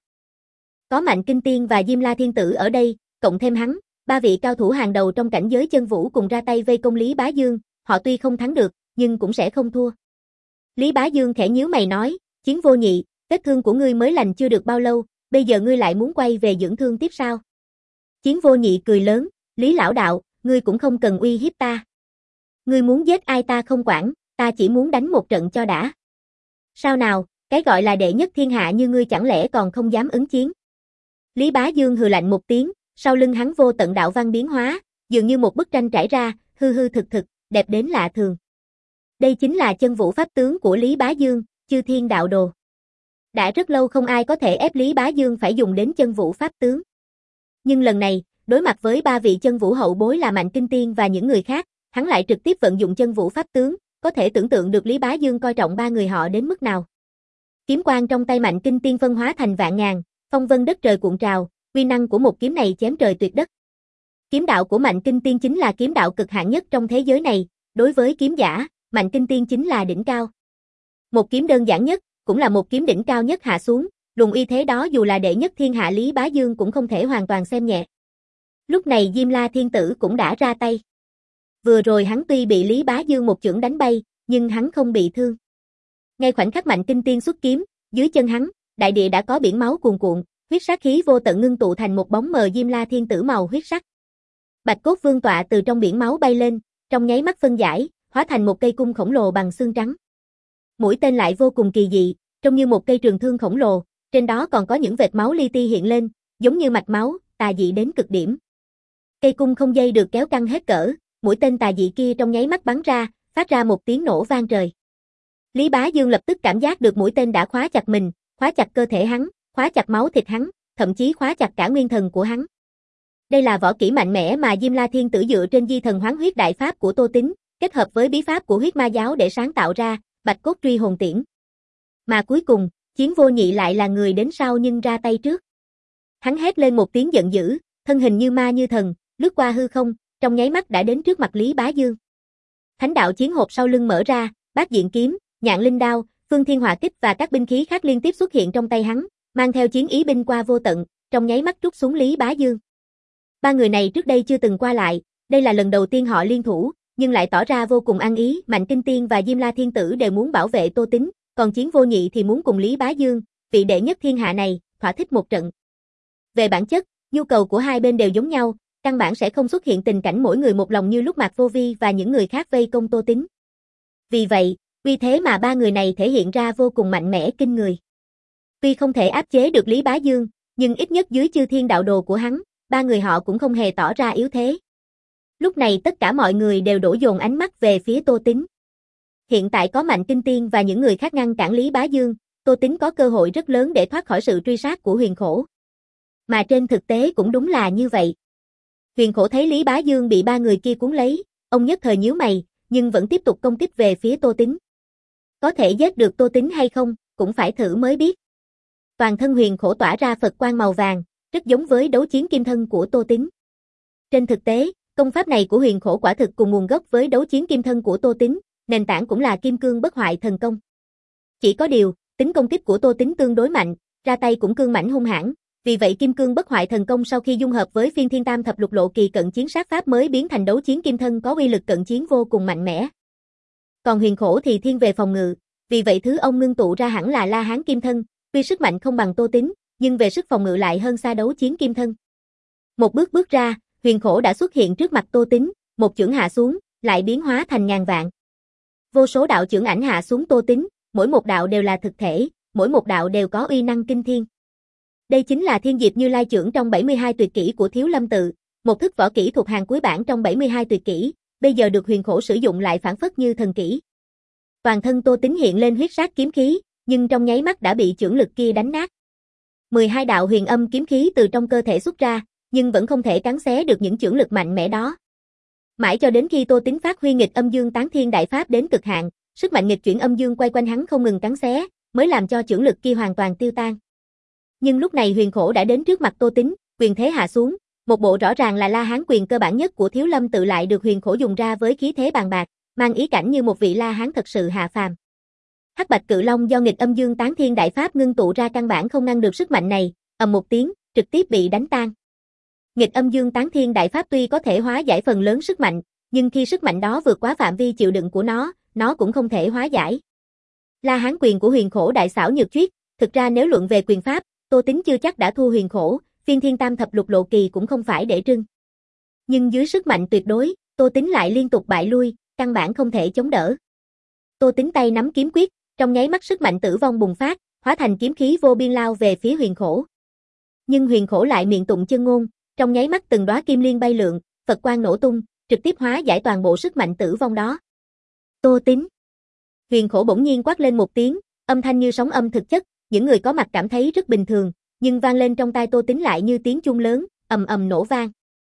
Speaker 1: Có Mạnh Kinh Tiên và Diêm La Thiên Tử ở đây, cộng thêm hắn, ba vị cao thủ hàng đầu trong cảnh giới chân vũ cùng ra tay vây công Lý Bá Dương, họ tuy không thắng được, nhưng cũng sẽ không thua. Lý Bá Dương khẽ nhíu mày nói, Chiến Vô Nhị, vết thương của ngươi mới lành chưa được bao lâu, bây giờ ngươi lại muốn quay về dưỡng thương tiếp sao? Chiến Vô Nhị cười lớn, Lý lão đạo, ngươi cũng không cần uy hiếp ta. Ngươi muốn giết ai ta không quản, ta chỉ muốn đánh một trận cho đã. Sao nào, cái gọi là đệ nhất thiên hạ như ngươi chẳng lẽ còn không dám ứng chiến? Lý Bá Dương hừ lạnh một tiếng, sau lưng hắn vô tận đạo văn biến hóa, dường như một bức tranh trải ra, hư hư thực thực, đẹp đến lạ thường. Đây chính là chân vũ pháp tướng của Lý Bá Dương, Chư Thiên Đạo Đồ. Đã rất lâu không ai có thể ép Lý Bá Dương phải dùng đến chân vũ pháp tướng. Nhưng lần này, đối mặt với ba vị chân vũ hậu bối là Mạnh Kinh Tiên và những người khác, hắn lại trực tiếp vận dụng chân vũ pháp tướng, có thể tưởng tượng được Lý Bá Dương coi trọng ba người họ đến mức nào. Kiếm quang trong tay Mạnh Kinh Tiên phân hóa thành vạn ngàn, phong vân đất trời cuộn trào, uy năng của một kiếm này chém trời tuyệt đất. Kiếm đạo của Mạnh Kinh Tiên chính là kiếm đạo cực hạn nhất trong thế giới này, đối với kiếm giả, Mạnh Kinh Tiên chính là đỉnh cao. Một kiếm đơn giản nhất, cũng là một kiếm đỉnh cao nhất hạ xuống, luồng uy thế đó dù là đệ nhất thiên hạ Lý Bá Dương cũng không thể hoàn toàn xem nhẹ. Lúc này Diêm La Thiên Tử cũng đã ra tay. Vừa rồi hắn tuy bị Lý Bá Dương một chưởng đánh bay, nhưng hắn không bị thương. Ngay khoảnh khắc Mạnh Kinh Tiên xuất kiếm, dưới chân hắn, đại địa đã có biển máu cuồn cuộn, huyết sát khí vô tận ngưng tụ thành một bóng mờ Diêm La Thiên Tử màu huyết sắc. Bạch cốt vương tọa từ trong biển máu bay lên, trong nháy mắt phân giải, hóa thành một cây cung khổng lồ bằng xương trắng. Mũi tên lại vô cùng kỳ dị, trông như một cây trường thương khổng lồ, trên đó còn có những vệt máu li ti hiện lên, giống như mạch máu, tà dị đến cực điểm. Cây cung không dây được kéo căng hết cỡ, mũi tên tà dị kia trong nháy mắt bắn ra, phát ra một tiếng nổ vang trời. Lý Bá Dương lập tức cảm giác được mũi tên đã khóa chặt mình, khóa chặt cơ thể hắn, khóa chặt máu thịt hắn, thậm chí khóa chặt cả nguyên thần của hắn. Đây là võ kỹ mạnh mẽ mà Diêm La Thiên Tử dựa trên di thần hoán huyết đại pháp của Tô Tín, kết hợp với bí pháp của huyết ma giáo để sáng tạo ra, Bạch cốt truy hồn tiễn. Mà cuối cùng, Chiến Vô Nhị lại là người đến sau nhưng ra tay trước. Hắn hét lên một tiếng giận dữ, thân hình như ma như thần, lướt qua hư không, trong nháy mắt đã đến trước mặt Lý Bá Dương. Thánh đạo chiến hộp sau lưng mở ra, Bát Diện kiếm, Nhạn Linh đao, Phương Thiên hỏa kích và các binh khí khác liên tiếp xuất hiện trong tay hắn, mang theo chiến ý binh qua vô tận, trong nháy mắt trút xuống Lý Bá Dương. Ba người này trước đây chưa từng qua lại, đây là lần đầu tiên họ liên thủ, nhưng lại tỏ ra vô cùng ăn ý, Mạnh Kinh Tiên và Diêm La Thiên Tử đều muốn bảo vệ Tô Tín, còn Chiến Vô Nhị thì muốn cùng Lý Bá Dương, vị đệ nhất thiên hạ này, thỏa thích một trận. Về bản chất, nhu cầu của hai bên đều giống nhau, căn bản sẽ không xuất hiện tình cảnh mỗi người một lòng như lúc Mạc Vô Vi và những người khác vây công Tô Tín. Vì vậy, uy thế mà ba người này thể hiện ra vô cùng mạnh mẽ kinh người. Tuy không thể áp chế được Lý Bá Dương, nhưng ít nhất dưới Chư Thiên Đạo Đồ của hắn, ba người họ cũng không hề tỏ ra yếu thế. Lúc này tất cả mọi người đều đổ dồn ánh mắt về phía Tô Tín. Hiện tại có Mạnh Kinh Tiên và những người khác ngăn cản Lý Bá Dương, Tô Tín có cơ hội rất lớn để thoát khỏi sự truy sát của Huyền Khổ. Mà trên thực tế cũng đúng là như vậy. Huyền Khổ thấy Lý Bá Dương bị ba người kia cuốn lấy, ông nhất thời nhíu mày, nhưng vẫn tiếp tục công kích về phía Tô Tín. Có thể giết được Tô Tín hay không, cũng phải thử mới biết. Toàn thân Huyền Khổ tỏa ra Phật quang màu vàng, rất giống với đấu chiến kim thân của Tô Tín. Trên thực tế, công pháp này của Huyền Khổ quả thực cùng nguồn gốc với đấu chiến kim thân của Tô Tín, nền tảng cũng là kim cương bất hoại thần công. Chỉ có điều, tính công kích của Tô Tín tương đối mạnh, ra tay cũng cương mãnh hung hãn, vì vậy kim cương bất hoại thần công sau khi dung hợp với phiên thiên tam thập lục lộ kỳ cận chiến sát pháp mới biến thành đấu chiến kim thân có uy lực cận chiến vô cùng mạnh mẽ. Còn Huyền Khổ thì thiên về phòng ngự, vì vậy thứ ông ngưng tụ ra hẳn là La Hán kim thân, tuy sức mạnh không bằng Tô Tín, nhưng về sức phòng ngự lại hơn xa đấu chiến kim thân. Một bước bước ra, Huyền Khổ đã xuất hiện trước mặt Tô Tín, một chưởng hạ xuống, lại biến hóa thành ngàn vạn. Vô số đạo chưởng ảnh hạ xuống Tô Tín, mỗi một đạo đều là thực thể, mỗi một đạo đều có uy năng kinh thiên. Đây chính là Thiên Diệp Như Lai chưởng trong bảy mươi hai tuyệt kỹ của Thiếu Lâm Tự, một thức võ kỹ thuộc hàng cuối bảng trong bảy mươi hai tuyệt kỹ, bây giờ được Huyền Khổ sử dụng lại phản phất như thần kỹ. Toàn thân Tô Tín hiện lên huyết sát kiếm khí, nhưng trong nháy mắt đã bị chưởng lực kia đánh nát. mười hai đạo huyền âm kiếm khí từ trong cơ thể xuất ra, nhưng vẫn không thể cắn xé được những chưởng lực mạnh mẽ đó. Mãi cho đến khi Tô Tín phát huy nghịch âm dương tán thiên đại pháp đến cực hạn, sức mạnh nghịch chuyển âm dương quay quanh hắn không ngừng cắn xé, mới làm cho chưởng lực kia hoàn toàn tiêu tan. Nhưng lúc này Huyền Khổ đã đến trước mặt Tô Tín, quyền thế hạ xuống, một bộ rõ ràng là La Hán quyền cơ bản nhất của Thiếu Lâm Tự lại được Huyền Khổ dùng ra với khí thế bàn bạc, mang ý cảnh như một vị La Hán thật sự hạ phàm. Hắc Bạch Cự Long do nghịch âm dương tán thiên đại pháp ngưng tụ ra căn bản không ngăn được sức mạnh này, ầm một tiếng, trực tiếp bị đánh tan. Nghịch âm dương tán thiên đại pháp tuy có thể hóa giải phần lớn sức mạnh, nhưng khi sức mạnh đó vượt quá phạm vi chịu đựng của nó, nó cũng không thể hóa giải. La Hán quyền của Huyền Khổ đại xảo nhược chuyết, thực ra nếu luận về quyền pháp, Tô Tín chưa chắc đã thua Huyền Khổ, phiên thiên tam thập lục lộ kỳ cũng không phải để trưng. Nhưng dưới sức mạnh tuyệt đối, Tô Tín lại liên tục bại lui, căn bản không thể chống đỡ. Tô Tín tay nắm kiếm quyết, Trong nháy mắt sức mạnh tử vong bùng phát, hóa thành kiếm khí vô biên lao về phía Huyền Khổ. Nhưng Huyền Khổ lại miệng tụng chân ngôn, trong nháy mắt từng đóa kim liên bay lượn, Phật quang nổ tung, trực tiếp hóa giải toàn bộ sức mạnh tử vong đó. Tô Tín. Huyền Khổ bỗng nhiên quát lên một tiếng, âm thanh như sóng âm thực chất, những người có mặt cảm thấy rất bình thường, nhưng vang lên trong tai Tô Tín lại như tiếng chuông lớn, ầm ầm nổ vang.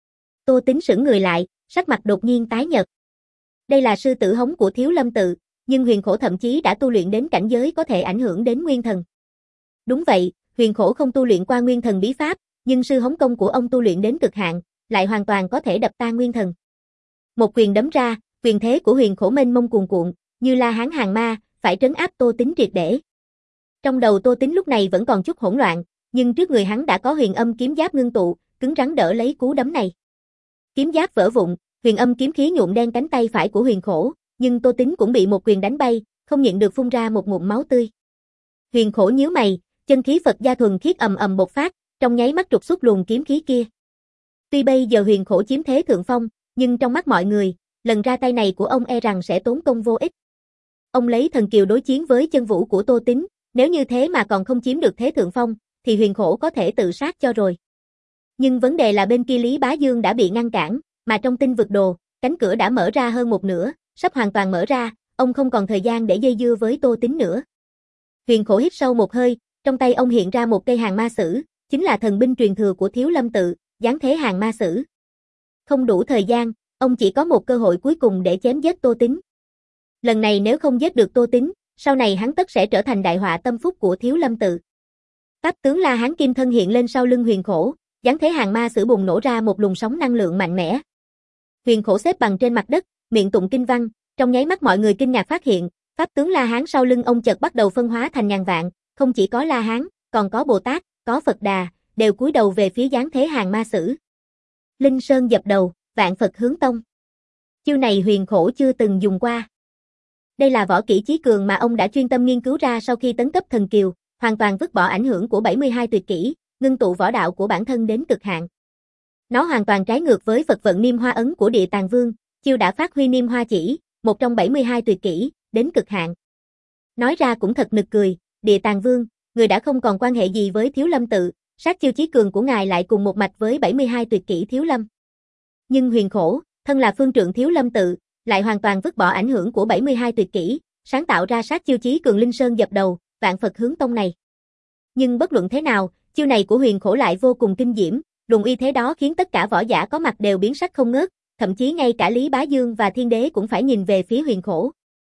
Speaker 1: Tô Tín sững người lại, sắc mặt đột nhiên tái nhợt. Đây là sư tử hống của Thiếu Lâm tự, nhưng Huyền Khổ thậm chí đã tu luyện đến cảnh giới có thể ảnh hưởng đến nguyên thần. Đúng vậy, Huyền Khổ không tu luyện qua nguyên thần bí pháp, nhưng sư hống công của ông tu luyện đến cực hạn, lại hoàn toàn có thể đập tan nguyên thần. Một quyền đấm ra, quyền thế của Huyền Khổ mênh mông cuồn cuộn, như La Hán hàng ma, phải trấn áp Tô Tín triệt để. Trong đầu Tô Tín lúc này vẫn còn chút hỗn loạn, nhưng trước người hắn đã có huyền âm kiếm giáp ngưng tụ, cứng rắn đỡ lấy cú đấm này. Kiếm giáp vỡ vụn, huyền âm kiếm khí nhuộm đen cánh tay phải của Huyền Khổ, nhưng Tô Tín cũng bị một quyền đánh bay, không nhịn được phun ra một ngụm máu tươi. Huyền Khổ nhíu mày, chân khí Phật gia thuần khiết ầm ầm bộc phát, trong nháy mắt trục xuất luồng kiếm khí kia. Tuy bây giờ Huyền Khổ chiếm thế thượng phong, nhưng trong mắt mọi người, lần ra tay này của ông e rằng sẽ tốn công vô ích. Ông lấy thần kiều đối chiến với chân vũ của Tô Tín, nếu như thế mà còn không chiếm được thế thượng phong, thì Huyền Khổ có thể tự sát cho rồi. Nhưng vấn đề là bên kia Lý Bá Dương đã bị ngăn cản, mà trong tinh vực đồ, cánh cửa đã mở ra hơn một nửa, sắp hoàn toàn mở ra, ông không còn thời gian để dây dưa với Tô Tín nữa. Huyền Khổ hít sâu một hơi, trong tay ông hiện ra một cây hàng ma sử, chính là thần binh truyền thừa của Thiếu Lâm tự, giáng thế hàng ma sử. Không đủ thời gian, ông chỉ có một cơ hội cuối cùng để chém giết Tô Tín. Lần này nếu không giết được Tô Tín, sau này hắn tất sẽ trở thành đại họa tâm phúc của Thiếu Lâm tự. Pháp tướng La Hán Kim Thân hiện lên sau lưng Huyền Khổ, giáng thế hàng ma sử bùng nổ ra một luồng sóng năng lượng mạnh mẽ. Huyền Khổ xếp bằng trên mặt đất, miệng tụng kinh văn, trong nháy mắt mọi người kinh ngạc phát hiện, pháp tướng La Hán sau lưng ông chợt bắt đầu phân hóa thành ngàn vạn, không chỉ có La Hán, còn có Bồ Tát, có Phật Đà, đều cúi đầu về phía giáng thế hàng ma sử. Linh Sơn dập đầu, vạn Phật hướng tông. Chiêu này Huyền Khổ chưa từng dùng qua. Đây là võ kỹ chí cường mà ông đã chuyên tâm nghiên cứu ra sau khi tấn cấp thần kiều, hoàn toàn vứt bỏ ảnh hưởng của bảy mươi hai tuyệt kỹ, ngưng tụ võ đạo của bản thân đến cực hạn. Nó hoàn toàn trái ngược với Phật vận Niêm Hoa ấn của Địa Tạng Vương, chiêu đã phát huy Niêm Hoa chỉ, một trong bảy mươi hai tuyệt kỹ, đến cực hạn. Nói ra cũng thật nực cười, Địa Tạng Vương, người đã không còn quan hệ gì với Thiếu Lâm tự, sát chiêu chí cường của ngài lại cùng một mạch với bảy mươi hai tuyệt kỹ Thiếu Lâm. Nhưng Huyền Khổ, thân là phương trượng Thiếu Lâm tự, lại hoàn toàn vứt bỏ ảnh hưởng của bảy mươi hai tuyệt kỹ, sáng tạo ra sát chiêu chí cường Linh Sơn dập đầu, vạn Phật hướng tông này. Nhưng bất luận thế nào, chiêu này của Huyền Khổ lại vô cùng kinh diễm, luồng uy thế đó khiến tất cả võ giả có mặt đều biến sắc không ngớt, thậm chí ngay cả Lý Bá Dương và Thiên Đế cũng phải nhìn về phía Huyền Khổ.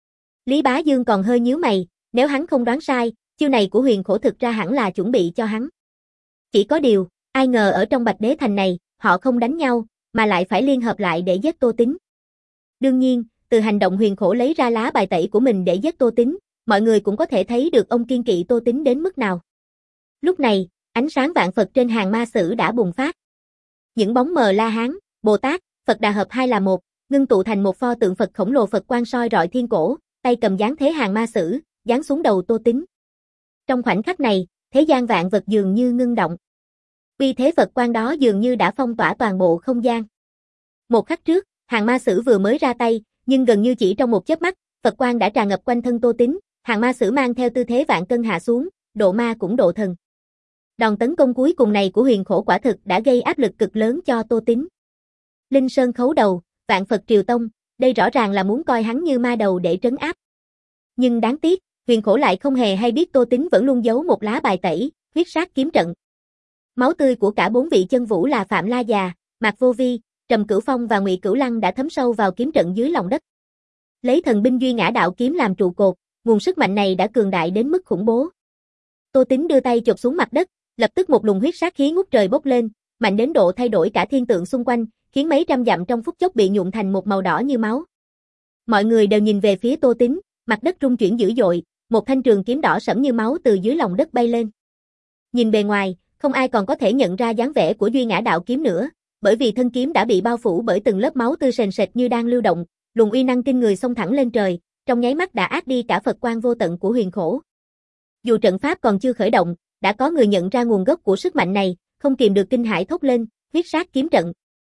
Speaker 1: Lý Bá Dương còn hơi nhíu mày, nếu hắn không đoán sai, chiêu này của Huyền Khổ thực ra hẳn là chuẩn bị cho hắn. Chỉ có điều, ai ngờ ở trong Bạch Đế Thành này, họ không đánh nhau, mà lại phải liên hợp lại để giết Tô Tín. Đương nhiên, từ hành động Huyền Khổ lấy ra lá bài tẩy của mình để giết Tô Tín, mọi người cũng có thể thấy được ông kiên kỵ Tô Tín đến mức nào. Lúc này, ánh sáng vạn Phật trên hàng ma sử đã bùng phát. Những bóng mờ La Hán, Bồ Tát, Phật Đà hợp hai là một, ngưng tụ thành một pho tượng Phật khổng lồ Phật quang soi rọi thiên cổ, tay cầm giáng thế hàng ma sử, giáng xuống đầu Tô Tín. Trong khoảnh khắc này, thế gian vạn vật dường như ngưng động. Uy thế Phật quang đó dường như đã phong tỏa toàn bộ không gian. Một khắc trước, hàng ma sử vừa mới ra tay, nhưng gần như chỉ trong một chớp mắt, Phật quang đã tràn ngập quanh thân Tô Tín, hàng ma sử mang theo tư thế vạn cân hạ xuống, độ ma cũng độ thần. Đòn tấn công cuối cùng này của Huyền Khổ quả thực đã gây áp lực cực lớn cho Tô Tín. Linh Sơn khấu đầu, vạn Phật triều tông, đây rõ ràng là muốn coi hắn như ma đầu để trấn áp. Nhưng đáng tiếc, Huyền Khổ lại không hề hay biết Tô Tín vẫn luôn giấu một lá bài tẩy, huyết sát kiếm trận. Máu tươi của cả bốn vị chân vũ là Phạm La Già, Mạc Vô Vi, Trầm Cửu Phong và Ngụy Cửu Lăng đã thấm sâu vào kiếm trận dưới lòng đất. Lấy thần binh Duy Ngã Đạo kiếm làm trụ cột, nguồn sức mạnh này đã cường đại đến mức khủng bố. Tô Tín đưa tay chụp xuống mặt đất, lập tức một luồng huyết sát khí ngút trời bốc lên, mạnh đến độ thay đổi cả thiên tượng xung quanh, khiến mấy trăm dặm trong phút chốc bị nhuộm thành một màu đỏ như máu. Mọi người đều nhìn về phía Tô Tín, mặt đất rung chuyển dữ dội, một thanh trường kiếm đỏ sẫm như máu từ dưới lòng đất bay lên. Nhìn bề ngoài, không ai còn có thể nhận ra dáng vẻ của Duy Ngã Đạo kiếm nữa, bởi vì thân kiếm đã bị bao phủ bởi từng lớp máu tươi sền sệt như đang lưu động, luồng uy năng kinh người xông thẳng lên trời, trong nháy mắt đã át đi cả Phật quang vô tận của Huyền Khổ. Dù trận pháp còn chưa khởi động, đã có người nhận ra nguồn gốc của sức mạnh này, không kìm được kinh hãi thốt lên, huyết sát kiếm trận.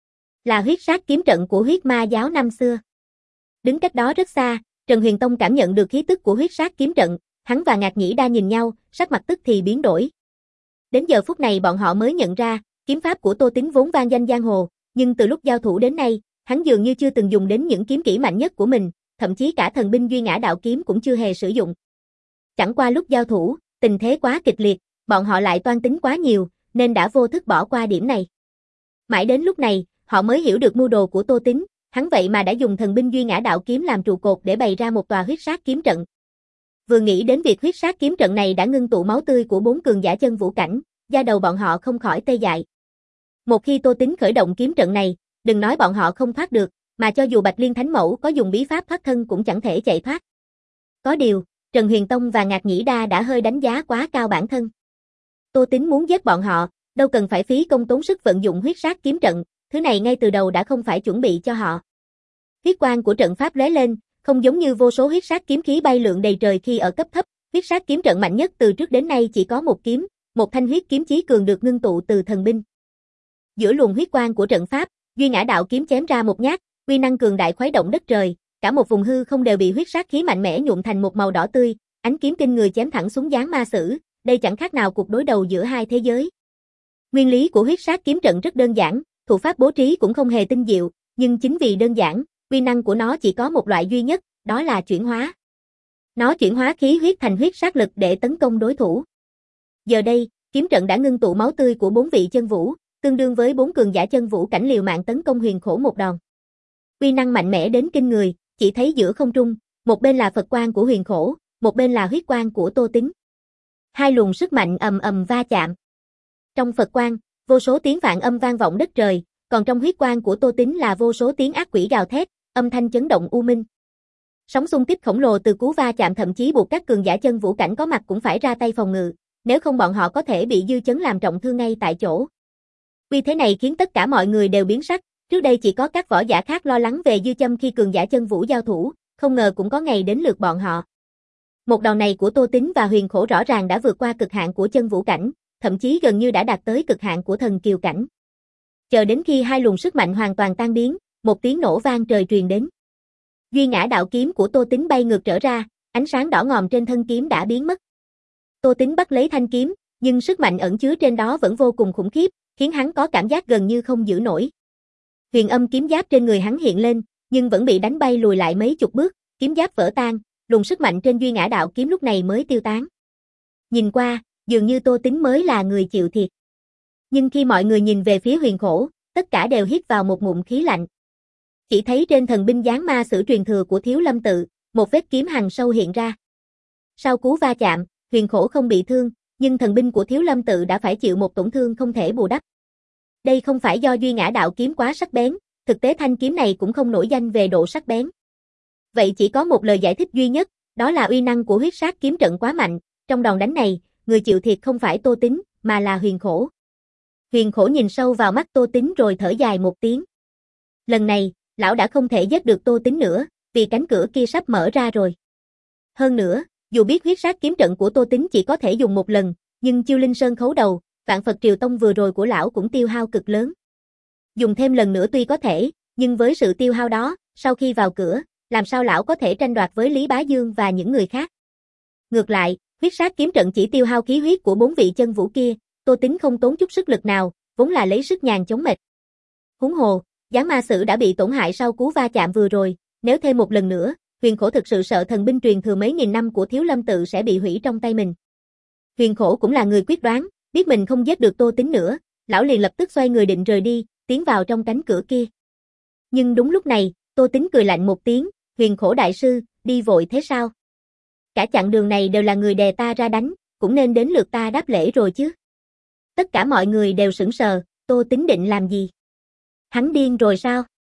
Speaker 1: Là huyết sát kiếm trận của huyết ma giáo năm xưa. Đứng cách đó rất xa, Trần Huyền Tông cảm nhận được khí tức của huyết sát kiếm trận, hắn và Ngạc Nhĩ Đa nhìn nhau, sắc mặt tức thì biến đổi. Đến giờ phút này bọn họ mới nhận ra, kiếm pháp của Tô Tín vốn vang danh giang hồ, nhưng từ lúc giao thủ đến nay, hắn dường như chưa từng dùng đến những kiếm kỹ mạnh nhất của mình, thậm chí cả thần binh Duy Ngã Đạo Kiếm cũng chưa hề sử dụng. Chẳng qua lúc giao thủ, tình thế quá kịch liệt, bọn họ lại toan tính quá nhiều, nên đã vô thức bỏ qua điểm này. Mãi đến lúc này, họ mới hiểu được mưu đồ của Tô Tín, hắn vậy mà đã dùng thần binh Duy Ngã Đạo Kiếm làm trụ cột để bày ra một tòa huyết sát kiếm trận. Vừa nghĩ đến việc huyết sát kiếm trận này đã ngưng tụ máu tươi của bốn cường giả chân vũ cảnh, da đầu bọn họ không khỏi tê dại. Một khi Tô Tín khởi động kiếm trận này, đừng nói bọn họ không thoát được, mà cho dù Bạch Liên Thánh Mẫu có dùng bí pháp thoát thân cũng chẳng thể chạy thoát. Có điều, Trần Huyền Tông và Ngạc Nhĩ Đa đã hơi đánh giá quá cao bản thân. Tô Tín muốn giết bọn họ, đâu cần phải phí công tốn sức vận dụng huyết sát kiếm trận, thứ này ngay từ đầu đã không phải chuẩn bị cho họ. Huyết quang của trận pháp lóe lên, không giống như vô số huyết sát kiếm khí bay lượn đầy trời khi ở cấp thấp, huyết sát kiếm trận mạnh nhất từ trước đến nay chỉ có một kiếm, một thanh huyết kiếm chí cường được ngưng tụ từ thần binh. Giữa luồng huyết quang của trận pháp, Duy Ngã Đạo Kiếm chém ra một nhát, uy năng cường đại khuấy động đất trời, cả một vùng hư không đều bị huyết sát khí mạnh mẽ nhuộm thành một màu đỏ tươi, ánh kiếm kinh người chém thẳng xuống giáng ma sử, đây chẳng khác nào cuộc đối đầu giữa hai thế giới. Nguyên lý của huyết sát kiếm trận rất đơn giản, thủ pháp bố trí cũng không hề tinh diệu, nhưng chính vì đơn giản, uy năng của nó chỉ có một loại duy nhất, đó là chuyển hóa. Nó chuyển hóa khí huyết thành huyết sát lực để tấn công đối thủ. Giờ đây, kiếm trận đã ngưng tụ máu tươi của bốn vị chân vũ, tương đương với bốn cường giả chân vũ cảnh liều mạng tấn công Huyền Khổ một đòn. Uy năng mạnh mẽ đến kinh người, chỉ thấy giữa không trung, một bên là Phật quang của Huyền Khổ, một bên là huyết quang của Tô Tín. Hai luồng sức mạnh ầm ầm va chạm. Trong Phật quang, vô số tiếng vạn âm vang vọng đất trời, còn trong huyết quang của Tô Tín là vô số tiếng ác quỷ gào thét, âm thanh chấn động u minh. Sóng xung kích khổng lồ từ cú va chạm thậm chí buộc các cường giả chân vũ cảnh có mặt cũng phải ra tay phòng ngự, nếu không bọn họ có thể bị dư chấn làm trọng thương ngay tại chỗ. Uy thế này khiến tất cả mọi người đều biến sắc, trước đây chỉ có các võ giả khác lo lắng về dư châm khi cường giả chân vũ giao thủ, không ngờ cũng có ngày đến lượt bọn họ. Một đòn này của Tô Tín và Huyền Khổ rõ ràng đã vượt qua cực hạn của chân vũ cảnh, thậm chí gần như đã đạt tới cực hạn của thần kiều cảnh. Chờ đến khi hai luồng sức mạnh hoàn toàn tan biến, một tiếng nổ vang trời truyền đến. Duy Ngã Đạo Kiếm của Tô Tín bay ngược trở ra, ánh sáng đỏ ngòm trên thân kiếm đã biến mất. Tô Tín bắt lấy thanh kiếm, nhưng sức mạnh ẩn chứa trên đó vẫn vô cùng khủng khiếp, khiến hắn có cảm giác gần như không giữ nổi. Huyền âm kiếm giáp trên người hắn hiện lên, nhưng vẫn bị đánh bay lùi lại mấy chục bước, kiếm giáp vỡ tan, luồng sức mạnh trên Duy Ngã Đạo Kiếm lúc này mới tiêu tán. Nhìn qua, dường như Tô Tín mới là người chịu thiệt. Nhưng khi mọi người nhìn về phía Huyền Khổ, tất cả đều hít vào một ngụm khí lạnh. Chỉ thấy trên thần binh giáng ma sử truyền thừa của Thiếu Lâm Tự, một vết kiếm hằn sâu hiện ra. Sau cú va chạm, Huyền Khổ không bị thương, nhưng thần binh của Thiếu Lâm Tự đã phải chịu một tổn thương không thể bù đắp. Đây không phải do Duy Ngã Đạo Kiếm quá sắc bén, thực tế thanh kiếm này cũng không nổi danh về độ sắc bén. Vậy chỉ có một lời giải thích duy nhất, đó là uy năng của huyết sát kiếm trận quá mạnh, trong đòn đánh này, người chịu thiệt không phải Tô Tín, mà là Huyền Khổ. Huyền Khổ nhìn sâu vào mắt Tô Tín rồi thở dài một tiếng. Lần này, lão đã không thể giết được Tô Tín nữa, vì cánh cửa kia sắp mở ra rồi. Hơn nữa, dù biết huyết sát kiếm trận của Tô Tín chỉ có thể dùng một lần, nhưng Chiêu Linh Sơn khấu đầu, Vạn Phật Triều Tông vừa rồi của lão cũng tiêu hao cực lớn. Dùng thêm lần nữa tuy có thể, nhưng với sự tiêu hao đó, sau khi vào cửa, làm sao lão có thể tranh đoạt với Lý Bá Dương và những người khác. Ngược lại, huyết sát kiếm trận chỉ tiêu hao khí huyết của bốn vị chân vũ kia, Tô Tín không tốn chút sức lực nào, vốn là lấy sức nhàn chống mệt. Huống hồ, giáng ma sử đã bị tổn hại sau cú va chạm vừa rồi, nếu thêm một lần nữa, Huyền Khổ thực sự sợ thần binh truyền thừa mấy nghìn năm của Thiếu Lâm Tự sẽ bị hủy trong tay mình. Huyền Khổ cũng là người quyết đoán, biết mình không giết được Tô Tín nữa, lão liền lập tức xoay người định rời đi, tiến vào trong cánh cửa kia. Nhưng đúng lúc này, Tô Tín cười lạnh một tiếng, Huyền Khổ đại sư, đi vội thế sao? Cả chặng đường này đều là người đè ta ra đánh, cũng nên đến lượt ta đáp lễ rồi chứ. Tất cả mọi người đều sững sờ, Tô Tín định làm gì? Hắn điên rồi sao?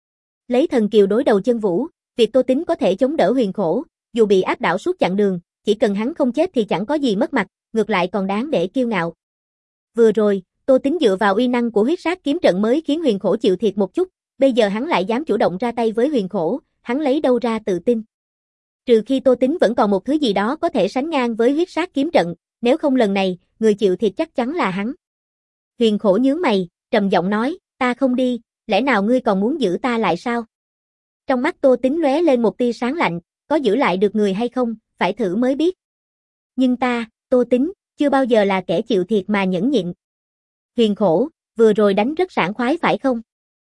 Speaker 1: Lấy thần kiều đối đầu chân vũ, việc Tô Tín có thể chống đỡ Huyền Khổ, dù bị áp đảo suốt chặng đường, chỉ cần hắn không chết thì chẳng có gì mất mặt, ngược lại còn đáng để kiêu ngạo. Vừa rồi, Tô Tín dựa vào uy năng của huyết sát kiếm trận mới khiến Huyền Khổ chịu thiệt một chút, bây giờ hắn lại dám chủ động ra tay với Huyền Khổ, hắn lấy đâu ra tự tin? Trừ khi Tô Tín vẫn còn một thứ gì đó có thể sánh ngang với huyết sát kiếm trận, nếu không lần này, người chịu thiệt chắc chắn là hắn. Huyền Khổ nhướng mày, trầm giọng nói, ta không đi, lẽ nào ngươi còn muốn giữ ta lại sao? Trong mắt Tô Tín lóe lên một tia sáng lạnh, có giữ lại được người hay không, phải thử mới biết. Nhưng ta, Tô Tín, chưa bao giờ là kẻ chịu thiệt mà nhẫn nhịn. Huyền Khổ, vừa rồi đánh rất sảng khoái phải không?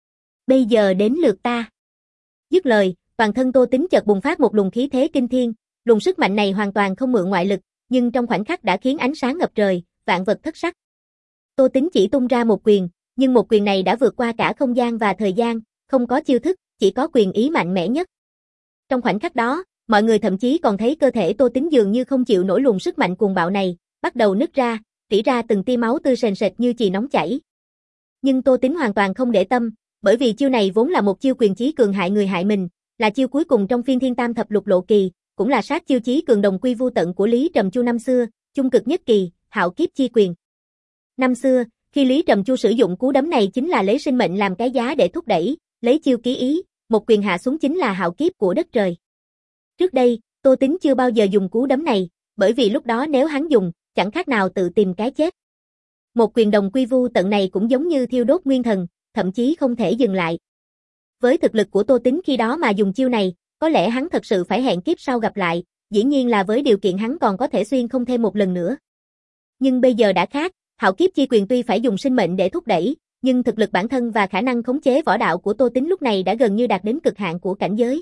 Speaker 1: Bây giờ đến lượt ta. Dứt lời, toàn thân Tô Tín chợt bùng phát một luồng khí thế kinh thiên, luồng sức mạnh này hoàn toàn không mượn ngoại lực, nhưng trong khoảnh khắc đã khiến ánh sáng ngập trời, vạn vật thất sắc. Tô Tín chỉ tung ra một quyền, nhưng một quyền này đã vượt qua cả không gian và thời gian, không có chiêu thức, chỉ có quyền ý mạnh mẽ nhất. Trong khoảnh khắc đó, mọi người thậm chí còn thấy cơ thể Tô Tín dường như không chịu nổi luồng sức mạnh cuồng bạo này, bắt đầu nứt ra, rỉ ra từng tia máu tươi sền sệt như chì nóng chảy. Nhưng Tô Tín hoàn toàn không để tâm, bởi vì chiêu này vốn là một chiêu quyền chí cường hại người hại mình, là chiêu cuối cùng trong phiên thiên tam thập lục lộ kỳ, cũng là sát chiêu chí cường đồng quy vu tận của Lý Trầm Chu năm xưa, chung cực nhất kỳ, hạo kiếp chi quyền. Năm xưa, khi Lý Trầm Chu sử dụng cú đấm này chính là lấy sinh mệnh làm cái giá để thúc đẩy, lấy chiêu ký ý, một quyền hạ xuống chính là hạo kiếp của đất trời. Trước đây, Tô Tín chưa bao giờ dùng cú đấm này, bởi vì lúc đó nếu hắn dùng, chẳng khác nào tự tìm cái chết. Một quyền đồng quy vu tận này cũng giống như thiêu đốt nguyên thần, thậm chí không thể dừng lại. Với thực lực của Tô Tín khi đó mà dùng chiêu này, có lẽ hắn thật sự phải hẹn kiếp sau gặp lại, dĩ nhiên là với điều kiện hắn còn có thể xuyên không thêm một lần nữa. Nhưng bây giờ đã khác, hạo kiếp chi quyền tuy phải dùng sinh mệnh để thúc đẩy, nhưng thực lực bản thân và khả năng khống chế võ đạo của Tô Tín lúc này đã gần như đạt đến cực hạn của cảnh giới.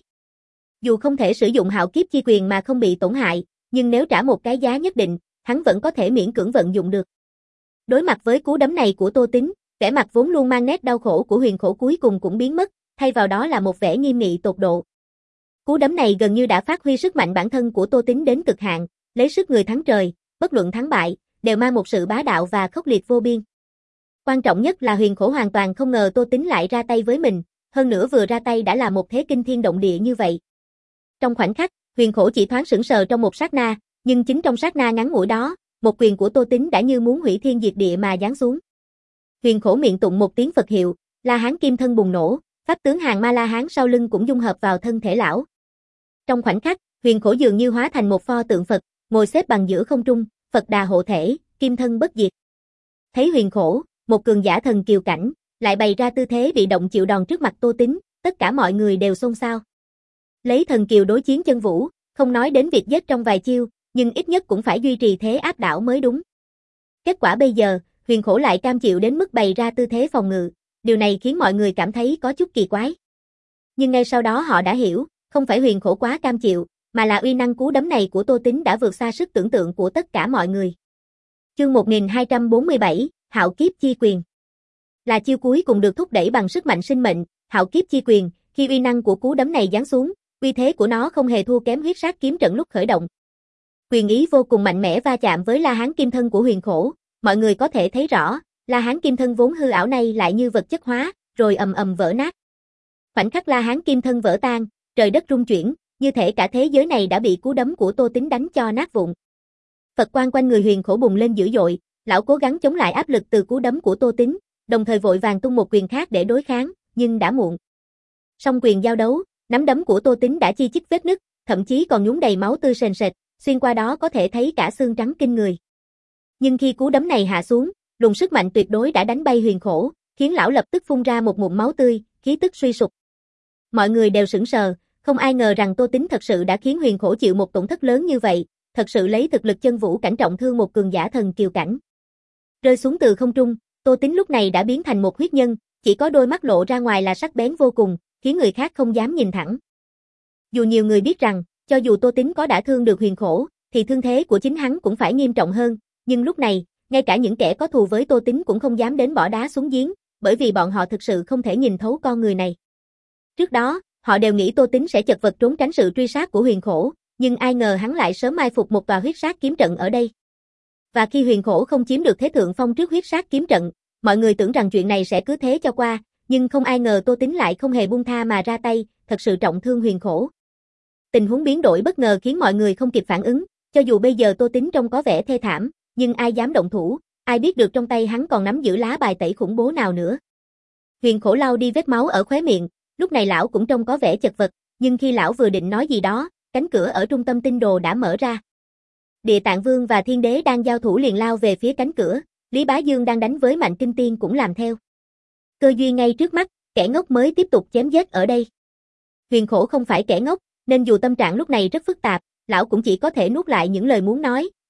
Speaker 1: Dù không thể sử dụng hạo kiếp chi quyền mà không bị tổn hại, nhưng nếu trả một cái giá nhất định, hắn vẫn có thể miễn cưỡng vận dụng được. Đối mặt với cú đấm này của Tô Tín, vẻ mặt vốn luôn mang nét đau khổ của Huyền Khổ cuối cùng cũng biến mất, thay vào đó là một vẻ nghiêm nghị tột độ. Cú đấm này gần như đã phát huy sức mạnh bản thân của Tô Tín đến cực hạn, lấy sức người thắng trời, bất luận thắng bại, đều mang một sự bá đạo và khốc liệt vô biên. Quan trọng nhất là Huyền Khổ hoàn toàn không ngờ Tô Tín lại ra tay với mình, hơn nữa vừa ra tay đã là một thế kinh thiên động địa như vậy. Trong khoảnh khắc, Huyền Khổ chỉ thoáng sững sờ trong một sát na, nhưng chính trong sát na ngắn ngủi đó, một quyền của Tô Tín đã như muốn hủy thiên diệt địa mà giáng xuống. Huyền Khổ miệng tụng một tiếng Phật hiệu, La Hán kim thân bùng nổ, pháp tướng hàng Ma La Hán sau lưng cũng dung hợp vào thân thể lão. Trong khoảnh khắc, Huyền Khổ dường như hóa thành một pho tượng Phật, ngồi xếp bằng giữa không trung, Phật đà hộ thể, kim thân bất diệt. Thấy Huyền Khổ, một cường giả thần kiều cảnh, lại bày ra tư thế bị động chịu đòn trước mặt Tô Tín, tất cả mọi người đều xôn xao. Lấy thần kiều đối chiến chân vũ, không nói đến việc giết trong vài chiêu, nhưng ít nhất cũng phải duy trì thế áp đảo mới đúng. Kết quả bây giờ, Huyền Khổ lại cam chịu đến mức bày ra tư thế phòng ngự, điều này khiến mọi người cảm thấy có chút kỳ quái. Nhưng ngay sau đó họ đã hiểu, không phải Huyền Khổ quá cam chịu, mà là uy năng cú đấm này của Tô Tín đã vượt xa sức tưởng tượng của tất cả mọi người. Chương một nghìn hai trăm bốn mươi bảy, Hạo Kiếp Chi Quyền. Là chiêu cuối cùng được thúc đẩy bằng sức mạnh sinh mệnh, Hạo Kiếp Chi Quyền, khi uy năng của cú đấm này giáng xuống, uy thế của nó không hề thua kém huyết sát kiếm trận lúc khởi động. Quyền ý vô cùng mạnh mẽ va chạm với La Hán kim thân của Huyền Khổ, mọi người có thể thấy rõ, La Hán kim thân vốn hư ảo này lại như vật chất hóa, rồi ầm ầm vỡ nát. Khoảnh khắc La Hán kim thân vỡ tan, trời đất rung chuyển, như thể cả thế giới này đã bị cú đấm của Tô Tín đánh cho nát vụn. Phật quang quanh người Huyền Khổ bùng lên dữ dội, lão cố gắng chống lại áp lực từ cú đấm của Tô Tín, đồng thời vội vàng tung một quyền khác để đối kháng, nhưng đã muộn. Song quyền giao đấu, nắm đấm của Tô Tín đã chi chít vết nứt, thậm chí còn nhúng đầy máu tươi sền sệt, xuyên qua đó có thể thấy cả xương trắng kinh người. Nhưng khi cú đấm này hạ xuống, luồng sức mạnh tuyệt đối đã đánh bay Huyền Khổ, khiến lão lập tức phun ra một ngụm máu tươi, khí tức suy sụp. Mọi người đều sững sờ, không ai ngờ rằng Tô Tín thật sự đã khiến Huyền Khổ chịu một tổn thất lớn như vậy, thật sự lấy thực lực chân vũ cảnh trọng thương một cường giả thần kiều cảnh. Rơi xuống từ không trung, Tô Tín lúc này đã biến thành một huyết nhân, chỉ có đôi mắt lộ ra ngoài là sắc bén vô cùng, khiến người khác không dám nhìn thẳng. Dù nhiều người biết rằng, cho dù Tô Tín có đã thương được Huyền Khổ, thì thương thế của chính hắn cũng phải nghiêm trọng hơn, nhưng lúc này, ngay cả những kẻ có thù với Tô Tín cũng không dám đến bỏ đá xuống giếng, bởi vì bọn họ thực sự không thể nhìn thấu con người này. Trước đó, họ đều nghĩ Tô Tín sẽ chật vật trốn tránh sự truy sát của Huyền Khổ, nhưng ai ngờ hắn lại sớm mai phục một tòa huyết sát kiếm trận ở đây. Và khi Huyền Khổ không chiếm được thế thượng phong trước huyết sát kiếm trận, mọi người tưởng rằng chuyện này sẽ cứ thế cho qua, nhưng không ai ngờ Tô Tín lại không hề buông tha mà ra tay, thật sự trọng thương Huyền Khổ. Tình huống biến đổi bất ngờ khiến mọi người không kịp phản ứng, cho dù bây giờ Tô Tín trông có vẻ thê thảm, nhưng ai dám động thủ, ai biết được trong tay hắn còn nắm giữ lá bài tẩy khủng bố nào nữa. Huyền Khổ lau đi vết máu ở khóe miệng, lúc này lão cũng trông có vẻ chật vật, nhưng khi lão vừa định nói gì đó, cánh cửa ở trung tâm tinh đồ đã mở ra. Địa Tạng Vương và Thiên Đế đang giao thủ liền lao về phía cánh cửa, Lý Bá Dương đang đánh với Mạnh Kinh Tiên cũng làm theo. Cơ duyên ngay trước mắt, kẻ ngốc mới tiếp tục chém giết ở đây. Huyền Khổ không phải kẻ ngốc, nên dù tâm trạng lúc này rất phức tạp, lão cũng chỉ có thể nuốt lại những lời muốn nói,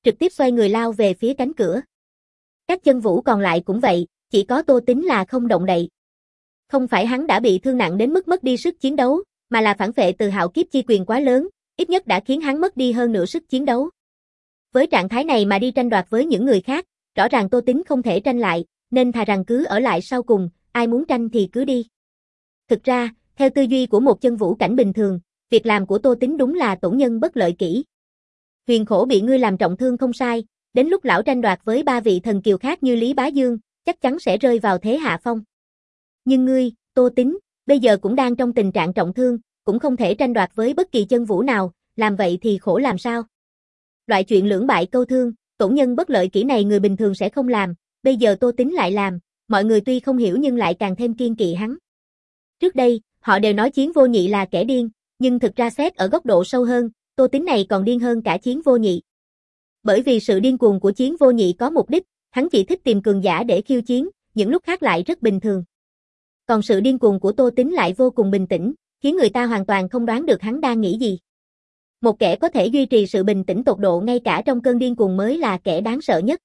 Speaker 1: trực tiếp xoay người lao về phía cánh cửa. Các chân vũ còn lại cũng vậy, chỉ có Tô Tính là không động đậy. Không phải hắn đã bị thương nặng đến mức mất đi sức chiến đấu, mà là phản phệ từ hạo kiếp chi quyền quá lớn, ít nhất đã khiến hắn mất đi hơn nửa sức chiến đấu. Với trạng thái này mà đi tranh đoạt với những người khác, rõ ràng Tô Tính không thể tranh lại, nên thà rằng cứ ở lại sau cùng, ai muốn tranh thì cứ đi. Thực ra, theo tư duy của một chân vũ cảnh bình thường, việc làm của Tô Tính đúng là tổn nhân bất lợi kỹ. Huyền Khổ bị ngươi làm trọng thương không sai, đến lúc lão tranh đoạt với ba vị thần kiều khác như Lý Bá Dương, chắc chắn sẽ rơi vào thế hạ phong. Nhưng ngươi, Tô Tính, bây giờ cũng đang trong tình trạng trọng thương, cũng không thể tranh đoạt với bất kỳ chân vũ nào, làm vậy thì khổ làm sao? Loại chuyện lưỡng bại câu thương, tổn nhân bất lợi kỹ này người bình thường sẽ không làm, bây giờ Tô Tính lại làm, mọi người tuy không hiểu nhưng lại càng thêm kiêng kỵ hắn. Trước đây, họ đều nói Chiến Vô Nhị là kẻ điên, nhưng thực ra xét ở góc độ sâu hơn, Tô Tính này còn điên hơn cả Chiến Vô Nhị. Bởi vì sự điên cuồng của Chiến Vô Nhị có mục đích, hắn chỉ thích tìm cường giả để khiêu chiến, những lúc khác lại rất bình thường. Còn sự điên cuồng của Tô Tính lại vô cùng bình tĩnh, khiến người ta hoàn toàn không đoán được hắn đang nghĩ gì. Một kẻ có thể duy trì sự bình tĩnh tột độ ngay cả trong cơn điên cuồng mới là kẻ đáng sợ nhất.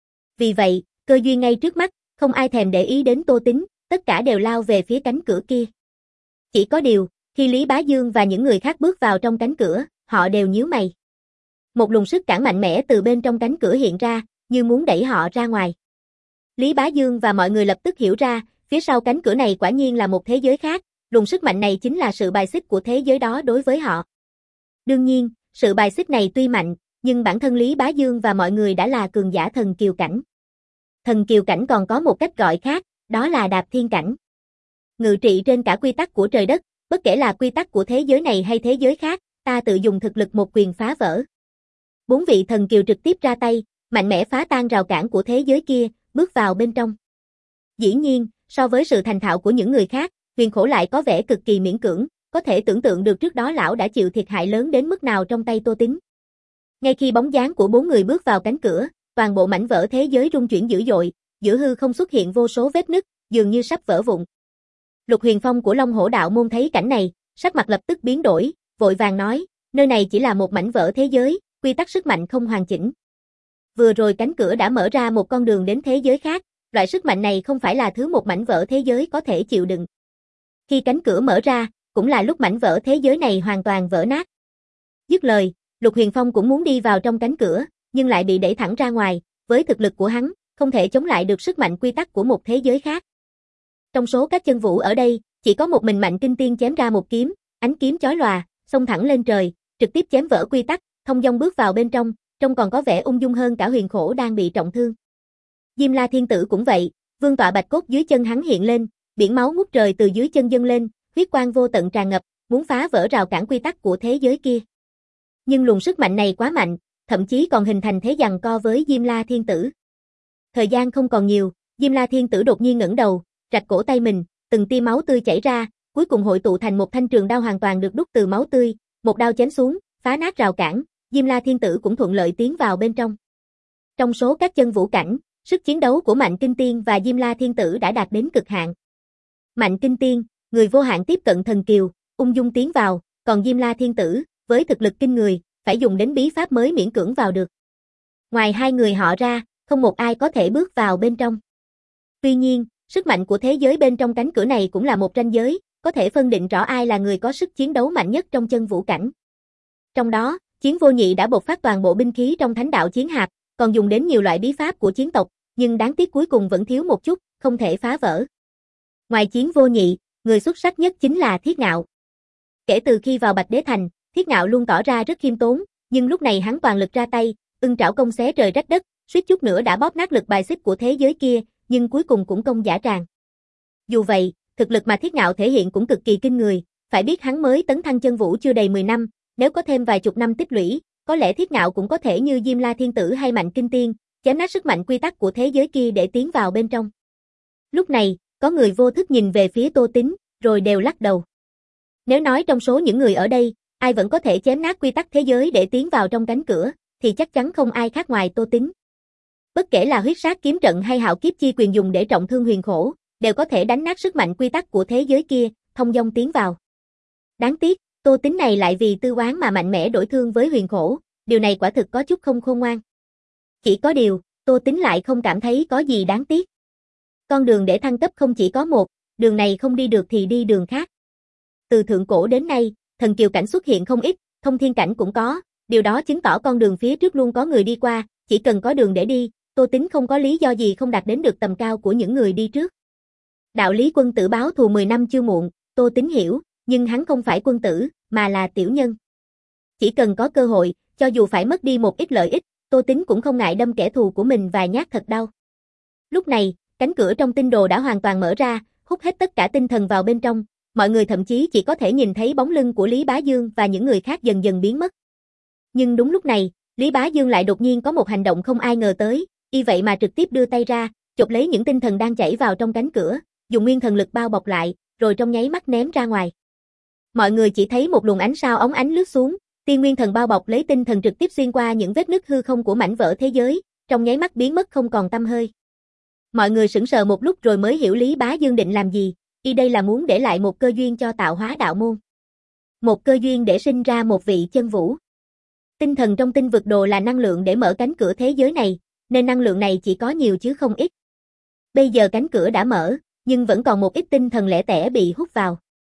Speaker 1: Vì vậy, cơ duyên ngay trước mắt, không ai thèm để ý đến Tô Tính, tất cả đều lao về phía cánh cửa kia. Chỉ có điều, khi Lý Bá Dương và những người khác bước vào trong cánh cửa, họ đều nhíu mày. Một luồng sức cản mạnh mẽ từ bên trong cánh cửa hiện ra, như muốn đẩy họ ra ngoài. Lý Bá Dương và mọi người lập tức hiểu ra, phía sau cánh cửa này quả nhiên là một thế giới khác, luồng sức mạnh này chính là sự bài xích của thế giới đó đối với họ. Đương nhiên, sự bài xích này tuy mạnh, nhưng bản thân Lý Bá Dương và mọi người đã là cường giả thần kiều cảnh. Thần kiều cảnh còn có một cách gọi khác, đó là đạp thiên cảnh. Ngự trị trên cả quy tắc của trời đất, bất kể là quy tắc của thế giới này hay thế giới khác, ta tự dùng thực lực một quyền phá vỡ. Bốn vị thần kiều trực tiếp ra tay, mạnh mẽ phá tan rào cản của thế giới kia, bước vào bên trong. Dĩ nhiên, so với sự thành thạo của những người khác, Huyền Khổ lại có vẻ cực kỳ miễn cưỡng, có thể tưởng tượng được trước đó lão đã chịu thiệt hại lớn đến mức nào trong tay Tô Tính. Ngay khi bóng dáng của bốn người bước vào cánh cửa, toàn bộ mảnh vỡ thế giới rung chuyển dữ dội, giữa hư không xuất hiện vô số vết nứt, dường như sắp vỡ vụn. Lục Huyền Phong của Long Hổ Đạo môn thấy cảnh này, sắc mặt lập tức biến đổi, vội vàng nói, nơi này chỉ là một mảnh vỡ thế giới, quy tắc sức mạnh không hoàn chỉnh. Vừa rồi cánh cửa đã mở ra một con đường đến thế giới khác, loại sức mạnh này không phải là thứ một mảnh vỡ thế giới có thể chịu đựng. Khi cánh cửa mở ra, cũng là lúc mảnh vỡ thế giới này hoàn toàn vỡ nát. Dứt lời, Lục Huyền Phong cũng muốn đi vào trong cánh cửa, nhưng lại bị đẩy thẳng ra ngoài, với thực lực của hắn, không thể chống lại được sức mạnh quy tắc của một thế giới khác. Trong số các chân vũ ở đây, chỉ có một mình Mạnh Kinh Tiên chém ra một kiếm, ánh kiếm chói lòa, xông thẳng lên trời, trực tiếp chém vỡ quy tắc, thông dong bước vào bên trong, trông còn có vẻ ung dung hơn cả Huyền Khổ đang bị trọng thương. Diêm La Thiên Tử cũng vậy, vương tọa bạch cốt dưới chân hắn hiện lên, biển máu ngút trời từ dưới chân dâng lên, huyết quang vô tận tràn ngập, muốn phá vỡ rào cản quy tắc của thế giới kia. Nhưng luồng sức mạnh này quá mạnh, thậm chí còn hình thành thế giằng co với Diêm La Thiên Tử. Thời gian không còn nhiều, Diêm La Thiên Tử đột nhiên ngẩng đầu, rạch cổ tay mình, từng tia máu tươi chảy ra, cuối cùng hội tụ thành một thanh trường đao hoàn toàn được đúc từ máu tươi, một đao chém xuống, phá nát rào cản, Diêm La Thiên Tử cũng thuận lợi tiến vào bên trong. Trong số các chân vũ cảnh, sức chiến đấu của Mạnh Kinh Tiên và Diêm La Thiên Tử đã đạt đến cực hạn. Mạnh Kinh Tiên, người vô hạn tiếp cận thần kiều, ung dung tiến vào, còn Diêm La Thiên Tử, với thực lực kinh người, phải dùng đến bí pháp mới miễn cưỡng vào được. Ngoài hai người họ ra, không một ai có thể bước vào bên trong. Tuy nhiên, sức mạnh của thế giới bên trong cánh cửa này cũng là một ranh giới, có thể phân định rõ ai là người có sức chiến đấu mạnh nhất trong chân vũ cảnh. Trong đó, Chiến Vô Nhị đã bộc phát toàn bộ binh khí trong Thánh Đạo Chiến Hạp, còn dùng đến nhiều loại bí pháp của chiến tộc, nhưng đáng tiếc cuối cùng vẫn thiếu một chút, không thể phá vỡ. Ngoài Chiến Vô Nhị, người xuất sắc nhất chính là Thiết Ngạo. Kể từ khi vào Bạch Đế Thành, Thiết Ngạo luôn tỏ ra rất khiêm tốn, nhưng lúc này hắn toàn lực ra tay, ưng trảo công xé trời rách đất, suýt chút nữa đã bóp nát lực bài xích của thế giới kia, nhưng cuối cùng cũng công dã tràng. Dù vậy, thực lực mà Thiết Ngạo thể hiện cũng cực kỳ kinh người, phải biết hắn mới tấn thăng chân vũ chưa đầy mười năm, nếu có thêm vài chục năm tích lũy, có lẽ Thiết Ngạo cũng có thể như Diêm La Thiên Tử hay Mạnh Kinh Tiên, chém nát sức mạnh quy tắc của thế giới kia để tiến vào bên trong. Lúc này, có người vô thức nhìn về phía Tô Tính, rồi đều lắc đầu. Nếu nói trong số những người ở đây, ai vẫn có thể chém nát quy tắc thế giới để tiến vào trong cánh cửa, thì chắc chắn không ai khác ngoài Tô Tính. Bất kể là huyết sát kiếm trận hay hạo kiếp chi quyền dùng để trọng thương Huyền Khổ, đều có thể đánh nát sức mạnh quy tắc của thế giới kia, thông dong tiến vào. Đáng tiếc, Tô Tính này lại vì tư oán mà mạnh mẽ đổi thương với Huyền Khổ, điều này quả thực có chút không khôn ngoan. Chỉ có điều, Tô Tính lại không cảm thấy có gì đáng tiếc. Con đường để thăng cấp không chỉ có một, đường này không đi được thì đi đường khác. Từ thượng cổ đến nay, thần kiều cảnh xuất hiện không ít, thông thiên cảnh cũng có, điều đó chứng tỏ con đường phía trước luôn có người đi qua, chỉ cần có đường để đi, Tô Tính không có lý do gì không đạt đến được tầm cao của những người đi trước. Đạo lý quân tử báo thù mười năm chưa muộn, Tô Tính hiểu, nhưng hắn không phải quân tử, mà là tiểu nhân. Chỉ cần có cơ hội, cho dù phải mất đi một ít lợi ích, Tô Tính cũng không ngại đâm kẻ thù của mình vài nhát thật đau. Lúc này, cánh cửa trong tinh đồ đã hoàn toàn mở ra, hút hết tất cả tinh thần vào bên trong, mọi người thậm chí chỉ có thể nhìn thấy bóng lưng của Lý Bá Dương và những người khác dần dần biến mất. Nhưng đúng lúc này, Lý Bá Dương lại đột nhiên có một hành động không ai ngờ tới, y vậy mà trực tiếp đưa tay ra, chộp lấy những tinh thần đang chảy vào trong cánh cửa, dùng nguyên thần lực bao bọc lại, rồi trong nháy mắt ném ra ngoài. Mọi người chỉ thấy một luồng ánh sao óng ánh lướt xuống, tiên nguyên thần bao bọc lấy tinh thần trực tiếp xuyên qua những vết nứt hư không của mảnh vỡ thế giới, trong nháy mắt biến mất không còn tăm hơi. Mọi người sững sờ một lúc rồi mới hiểu Lý Bá Dương định làm gì, y đây là muốn để lại một cơ duyên cho tạo hóa đạo môn. Một cơ duyên để sinh ra một vị chân vũ. Tinh thần trong tinh vực đồ là năng lượng để mở cánh cửa thế giới này, nên năng lượng này chỉ có nhiều chứ không ít. Bây giờ cánh cửa đã mở, nhưng vẫn còn một ít tinh thần lẻ tẻ bị hút vào.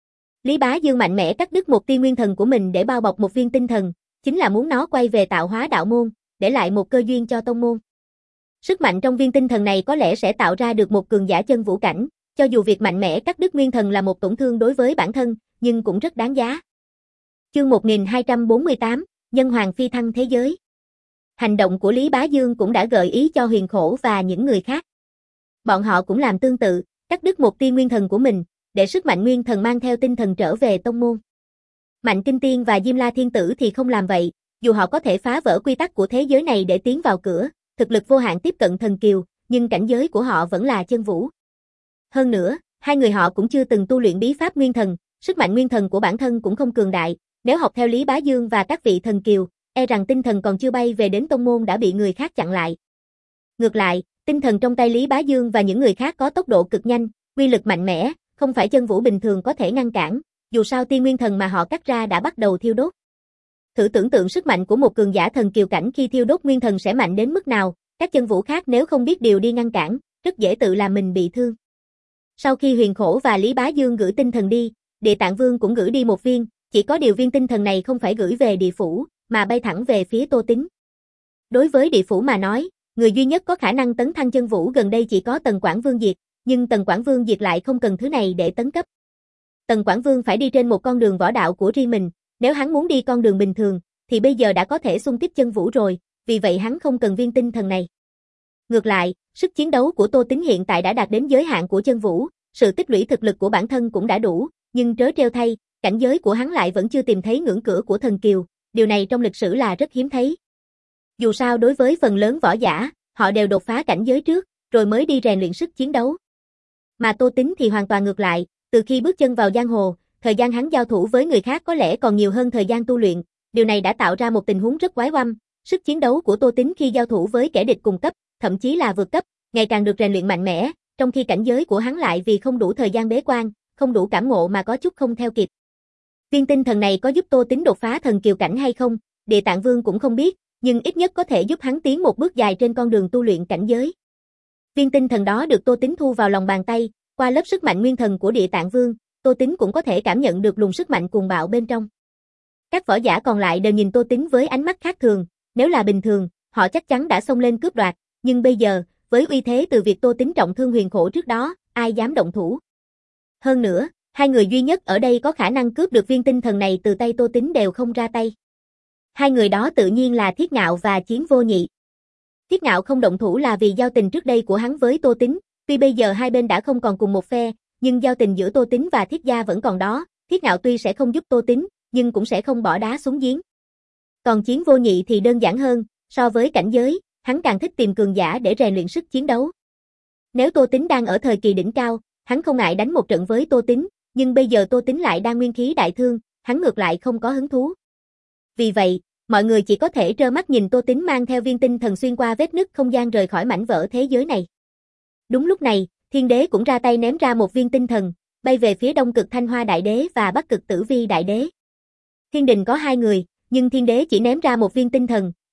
Speaker 1: Lý Bá Dương mạnh mẽ cắt đứt một tiên nguyên thần của mình để bao bọc một viên tinh thần, chính là muốn nó quay về tạo hóa đạo môn, để lại một cơ duyên cho tông môn. Sức mạnh trong viên tinh thần này có lẽ sẽ tạo ra được một cường giả chân vũ cảnh, cho dù việc mạnh mẽ cắt đứt nguyên thần là một tổn thương đối với bản thân, nhưng cũng rất đáng giá. Chương một nghìn hai trăm bốn mươi tám, Nhân Hoàng phi thăng thế giới. Hành động của Lý Bá Dương cũng đã gợi ý cho Huyền Khổ và những người khác. Bọn họ cũng làm tương tự, cắt đứt một tiên nguyên thần của mình, để sức mạnh nguyên thần mang theo tinh thần trở về tông môn. Mạnh Kinh Tiên và Diêm La Thiên Tử thì không làm vậy, dù họ có thể phá vỡ quy tắc của thế giới này để tiến vào cửa, thực lực vô hạn tiếp cận thần kiều, nhưng cảnh giới của họ vẫn là chân vũ. Hơn nữa, hai người họ cũng chưa từng tu luyện bí pháp nguyên thần, sức mạnh nguyên thần của bản thân cũng không cường đại, nếu học theo Lý Bá Dương và các vị thần kiều, e rằng tinh thần còn chưa bay về đến tông môn đã bị người khác chặn lại. Ngược lại, tinh thần trong tay Lý Bá Dương và những người khác có tốc độ cực nhanh, uy lực mạnh mẽ, không phải chân vũ bình thường có thể ngăn cản, dù sao tiên nguyên thần mà họ cắt ra đã bắt đầu thiêu đốt. Thử tưởng tượng sức mạnh của một cường giả thần kiều cảnh khi thiêu đốt nguyên thần sẽ mạnh đến mức nào, các chân vũ khác nếu không biết điều đi ngăn cản, rất dễ tự làm mình bị thương. Sau khi Huyền Khổ và Lý Bá Dương gửi tinh thần đi, Địa Tạng Vương cũng gửi đi một viên, chỉ có điều viên tinh thần này không phải gửi về địa phủ, mà bay thẳng về phía Tô Tính. Đối với địa phủ mà nói, người duy nhất có khả năng tấn thăng chân vũ gần đây chỉ có Tần Quảng Vương Diệt, nhưng Tần Quảng Vương Diệt lại không cần thứ này để tấn cấp. Tần Quảng Vương phải đi trên một con đường võ đạo của riêng mình, nếu hắn muốn đi con đường bình thường, thì bây giờ đã có thể xung kích chân vũ rồi, vì vậy hắn không cần viên tinh thần này. Ngược lại, sức chiến đấu của Tô Tính hiện tại đã đạt đến giới hạn của chân vũ, sự tích lũy thực lực của bản thân cũng đã đủ, nhưng trớ trêu thay, cảnh giới của hắn lại vẫn chưa tìm thấy ngưỡng cửa của thần kiều, điều này trong lịch sử là rất hiếm thấy. Dù sao đối với phần lớn võ giả, họ đều đột phá cảnh giới trước, rồi mới đi rèn luyện sức chiến đấu. Mà Tô Tính thì hoàn toàn ngược lại, từ khi bước chân vào giang hồ, thời gian hắn giao thủ với người khác có lẽ còn nhiều hơn thời gian tu luyện, điều này đã tạo ra một tình huống rất quái oăm. Sức chiến đấu của Tô Tính khi giao thủ với kẻ địch cùng cấp, thậm chí là vượt cấp, ngày càng được rèn luyện mạnh mẽ, trong khi cảnh giới của hắn lại vì không đủ thời gian bế quan, không đủ cảm ngộ mà có chút không theo kịp. Viên tinh thần này có giúp Tô Tính đột phá thần kiều cảnh hay không, Địa Tạng Vương cũng không biết, nhưng ít nhất có thể giúp hắn tiến một bước dài trên con đường tu luyện cảnh giới. Viên tinh thần đó được Tô Tính thu vào lòng bàn tay, qua lớp sức mạnh nguyên thần của Địa Tạng Vương, Tô Tính cũng có thể cảm nhận được luồng sức mạnh cuồng bạo bên trong. Các võ giả còn lại đều nhìn Tô Tính với ánh mắt khác thường, nếu là bình thường, họ chắc chắn đã xông lên cướp đoạt, nhưng bây giờ, với uy thế từ việc Tô Tính trọng thương Huyền Khổ trước đó, ai dám động thủ. Hơn nữa, hai người duy nhất ở đây có khả năng cướp được viên tinh thần này từ tay Tô Tính đều không ra tay. Hai người đó tự nhiên là Thiết Ngạo và Chiến Vô Nhị. Thiết Ngạo không động thủ là vì giao tình trước đây của hắn với Tô Tính, tuy bây giờ hai bên đã không còn cùng một phe, nhưng giao tình giữa Tô Tính và Thiết gia vẫn còn đó, Thiết Ngạo tuy sẽ không giúp Tô Tính, nhưng cũng sẽ không bỏ đá xuống giếng. Còn Chiến Vô Nhị thì đơn giản hơn, so với cảnh giới, hắn càng thích tìm cường giả để rèn luyện sức chiến đấu. Nếu Tô Tính đang ở thời kỳ đỉnh cao, hắn không ngại đánh một trận với Tô Tính, nhưng bây giờ Tô Tính lại đang nguyên khí đại thương, hắn ngược lại không có hứng thú. Vì vậy, mọi người chỉ có thể trơ mắt nhìn Tô Tính mang theo viên tinh thần xuyên qua vết nứt không gian rời khỏi mảnh vỡ thế giới này. Đúng lúc này, Thiên Đế cũng ra tay ném ra một viên tinh thần, bay về phía Đông Cực Thanh Hoa Đại Đế và Bắc Cực Tử Vi Đại Đế. Thiên đình có hai người, nhưng Thiên Đế chỉ ném ra một viên tinh thần,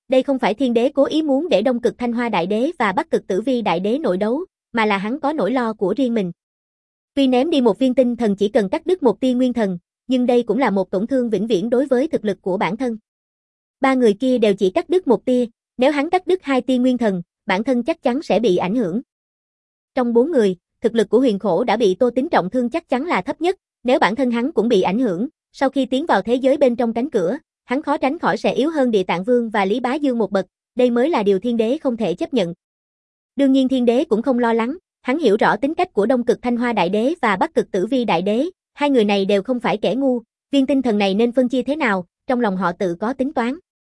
Speaker 1: Đây không phải thiên đế cố ý muốn để Đông Cực Thanh Hoa Đại Đế và Bắc Cực Tử Vi Đại Đế nội đấu, mà là hắn có nỗi lo của riêng mình. Tuy ném đi một viên tinh thần chỉ cần cắt đứt một tia nguyên thần, nhưng đây cũng là một tổn thương vĩnh viễn đối với thực lực của bản thân. Ba người kia đều chỉ cắt đứt một tia, nếu hắn cắt đứt hai tia nguyên thần, bản thân chắc chắn sẽ bị ảnh hưởng. Trong bốn người, thực lực của Huyền Khổ đã bị Tô Tín trọng thương chắc chắn là thấp nhất, nếu bản thân hắn cũng bị ảnh hưởng, sau khi tiến vào thế giới bên trong cánh cửa, hắn khó tránh khỏi sẽ yếu hơn Địa Tạng Vương và Lý Bá Dương một bậc, đây mới là điều thiên đế không thể chấp nhận. Đương nhiên thiên đế cũng không lo lắng, hắn hiểu rõ tính cách của Đông Cực Thanh Hoa Đại Đế và Bắc Cực Tử Vi Đại Đế, hai người này đều không phải kẻ ngu, viên tinh thần này nên phân chia thế nào, trong lòng họ tự có tính toán.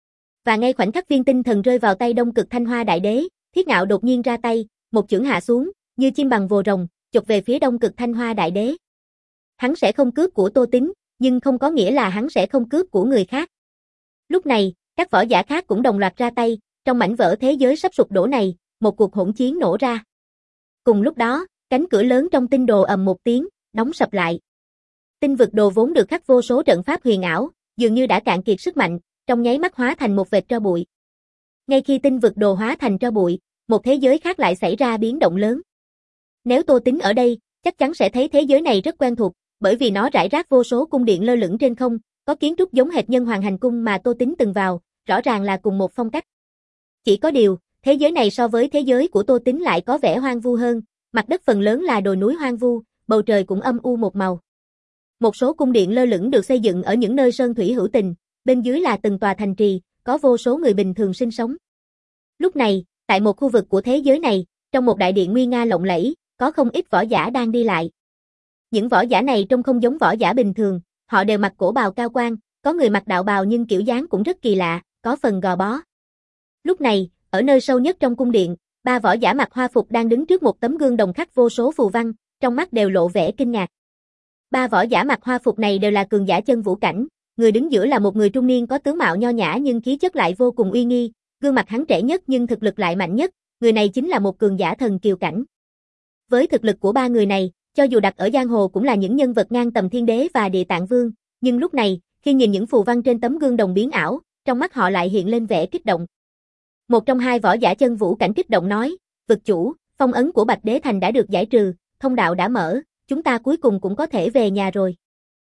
Speaker 1: Và ngay khoảnh khắc viên tinh thần rơi vào tay Đông Cực Thanh Hoa Đại Đế, Thiết Ngạo đột nhiên ra tay, một chưởng hạ xuống, như chim bằng vồ rồng, chụp về phía Đông Cực Thanh Hoa Đại Đế. Hắn sẽ không cướp của Tô Tín, nhưng không có nghĩa là hắn sẽ không cướp của người khác. Lúc này, các võ giả khác cũng đồng loạt ra tay, trong mảnh vỡ thế giới sắp sụp đổ này, một cuộc hỗn chiến nổ ra. Cùng lúc đó, cánh cửa lớn trong tinh đồ ầm một tiếng, đóng sập lại. Tinh vực đồ vốn được khắc vô số trận pháp huyền ảo, dường như đã cạn kiệt sức mạnh, trong nháy mắt hóa thành một vệt tro bụi. Ngay khi tinh vực đồ hóa thành tro bụi, một thế giới khác lại xảy ra biến động lớn. Nếu Tô Tín ở đây, chắc chắn sẽ thấy thế giới này rất quen thuộc, bởi vì nó rải rác vô số cung điện lơ lửng trên không, có kiến trúc giống hệt Nhân Hoàng hành cung mà Tô Tín từng vào, rõ ràng là cùng một phong cách. Chỉ có điều, thế giới này so với thế giới của Tô Tín lại có vẻ hoang vu hơn, mặt đất phần lớn là đồi núi hoang vu, bầu trời cũng âm u một màu. Một số cung điện lơ lửng được xây dựng ở những nơi sơn thủy hữu tình, bên dưới là từng tòa thành trì, có vô số người bình thường sinh sống. Lúc này, tại một khu vực của thế giới này, trong một đại điện nguy nga lộng lẫy, có không ít võ giả đang đi lại. Những võ giả này trông không giống võ giả bình thường, họ đều mặc cổ bào cao quan, có người mặc đạo bào nhưng kiểu dáng cũng rất kỳ lạ, có phần gò bó. Lúc này, ở nơi sâu nhất trong cung điện, ba võ giả mặc hoa phục đang đứng trước một tấm gương đồng khắc vô số phù văn, trong mắt đều lộ vẻ kinh ngạc. Ba võ giả mặc hoa phục này đều là cường giả chân vũ cảnh, người đứng giữa là một người trung niên có tướng mạo nho nhã nhưng khí chất lại vô cùng uy nghi, gương mặt hắn trẻ nhất nhưng thực lực lại mạnh nhất, người này chính là một cường giả thần kiều cảnh. Với thực lực của ba người này, cho dù đặt ở giang hồ cũng là những nhân vật ngang tầm thiên đế và Địa Tạng Vương, nhưng lúc này, khi nhìn những phù văn trên tấm gương đồng biến ảo, trong mắt họ lại hiện lên vẻ kích động. Một trong hai võ giả chân vũ cảnh kích động nói, vực chủ, phong ấn của Bạch Đế Thành đã được giải trừ, thông đạo đã mở, chúng ta cuối cùng cũng có thể về nhà rồi.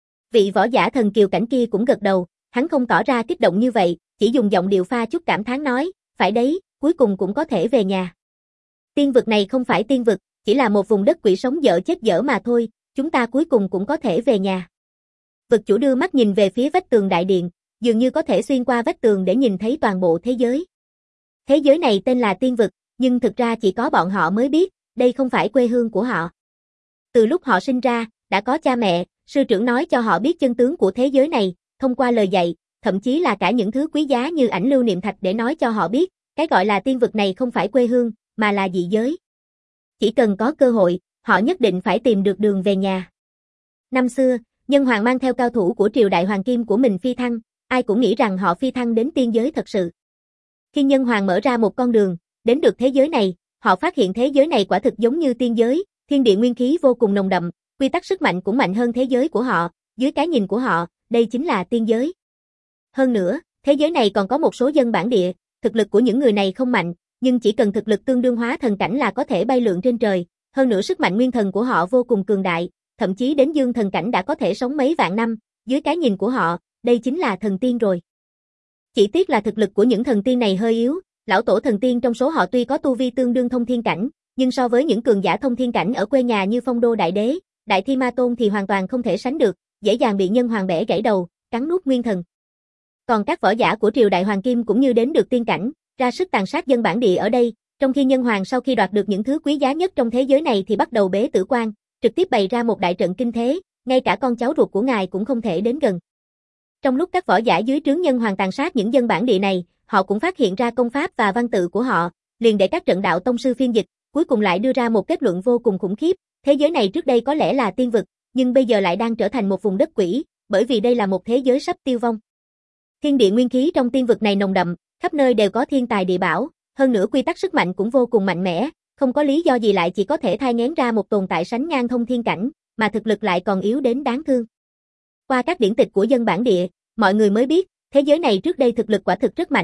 Speaker 1: Vị võ giả thần kiều cảnh kia cũng gật đầu, hắn không tỏ ra kích động như vậy, chỉ dùng giọng điệu pha chút cảm thán nói, phải đấy, cuối cùng cũng có thể về nhà. Tiên vực này không phải tiên vực, chỉ là một vùng đất quỷ sống dở chết dở mà thôi, chúng ta cuối cùng cũng có thể về nhà. Vực chủ đưa mắt nhìn về phía vách tường đại điện, dường như có thể xuyên qua vách tường để nhìn thấy toàn bộ thế giới. Thế giới này tên là tiên vực, nhưng thực ra chỉ có bọn họ mới biết, đây không phải quê hương của họ. Từ lúc họ sinh ra, đã có cha mẹ, sư trưởng nói cho họ biết chân tướng của thế giới này, thông qua lời dạy, thậm chí là cả những thứ quý giá như ảnh lưu niệm thạch để nói cho họ biết, cái gọi là tiên vực này không phải quê hương, mà là dị giới. Chỉ cần có cơ hội, họ nhất định phải tìm được đường về nhà. Năm xưa, Nhân Hoàng mang theo cao thủ của triều đại hoàng kim của mình phi thăng, ai cũng nghĩ rằng họ phi thăng đến tiên giới thật sự. Khi Nhân Hoàng mở ra một con đường, đến được thế giới này, họ phát hiện thế giới này quả thực giống như tiên giới, thiên địa nguyên khí vô cùng nồng đậm, quy tắc sức mạnh cũng mạnh hơn thế giới của họ, dưới cái nhìn của họ, đây chính là tiên giới. Hơn nữa, thế giới này còn có một số dân bản địa, thực lực của những người này không mạnh, nhưng chỉ cần thực lực tương đương hóa thần cảnh là có thể bay lượn trên trời, hơn nữa sức mạnh nguyên thần của họ vô cùng cường đại, thậm chí đến dương thần cảnh đã có thể sống mấy vạn năm, dưới cái nhìn của họ, đây chính là thần tiên rồi. Chỉ tiếc là thực lực của những thần tiên này hơi yếu, lão tổ thần tiên trong số họ tuy có tu vi tương đương thông thiên cảnh, nhưng so với những cường giả thông thiên cảnh ở quê nhà như Phong Đô Đại Đế, Đại Thi Ma Tôn thì hoàn toàn không thể sánh được, dễ dàng bị Nhân Hoàng bẻ gãy đầu, cắn nuốt nguyên thần. Còn các võ giả của triều đại hoàng kim cũng như đến được tiên cảnh, ra sức tàn sát dân bản địa ở đây, trong khi Nhân Hoàng sau khi đoạt được những thứ quý giá nhất trong thế giới này thì bắt đầu bế tử quan, trực tiếp bày ra một đại trận kinh thế, ngay cả con cháu ruột của ngài cũng không thể đến gần. Trong lúc các võ giả dưới trướng Nhân Hoàng tàn sát những dân bản địa này, họ cũng phát hiện ra công pháp và văn tự của họ, liền để các trận đạo tông sư phiên dịch, cuối cùng lại đưa ra một kết luận vô cùng khủng khiếp, thế giới này trước đây có lẽ là tiên vực, nhưng bây giờ lại đang trở thành một vùng đất quỷ, bởi vì đây là một thế giới sắp tiêu vong. Thiên địa nguyên khí trong tiên vực này nồng đậm, khắp nơi đều có thiên tài địa bảo, hơn nữa quy tắc sức mạnh cũng vô cùng mạnh mẽ, không có lý do gì lại chỉ có thể thai nghén ra một tồn tại sánh ngang thông thiên cảnh, mà thực lực lại còn yếu đến đáng thương. Qua các điển tịch của dân bản địa, mọi người mới biết, thế giới này trước đây thực lực quả thực rất mạnh,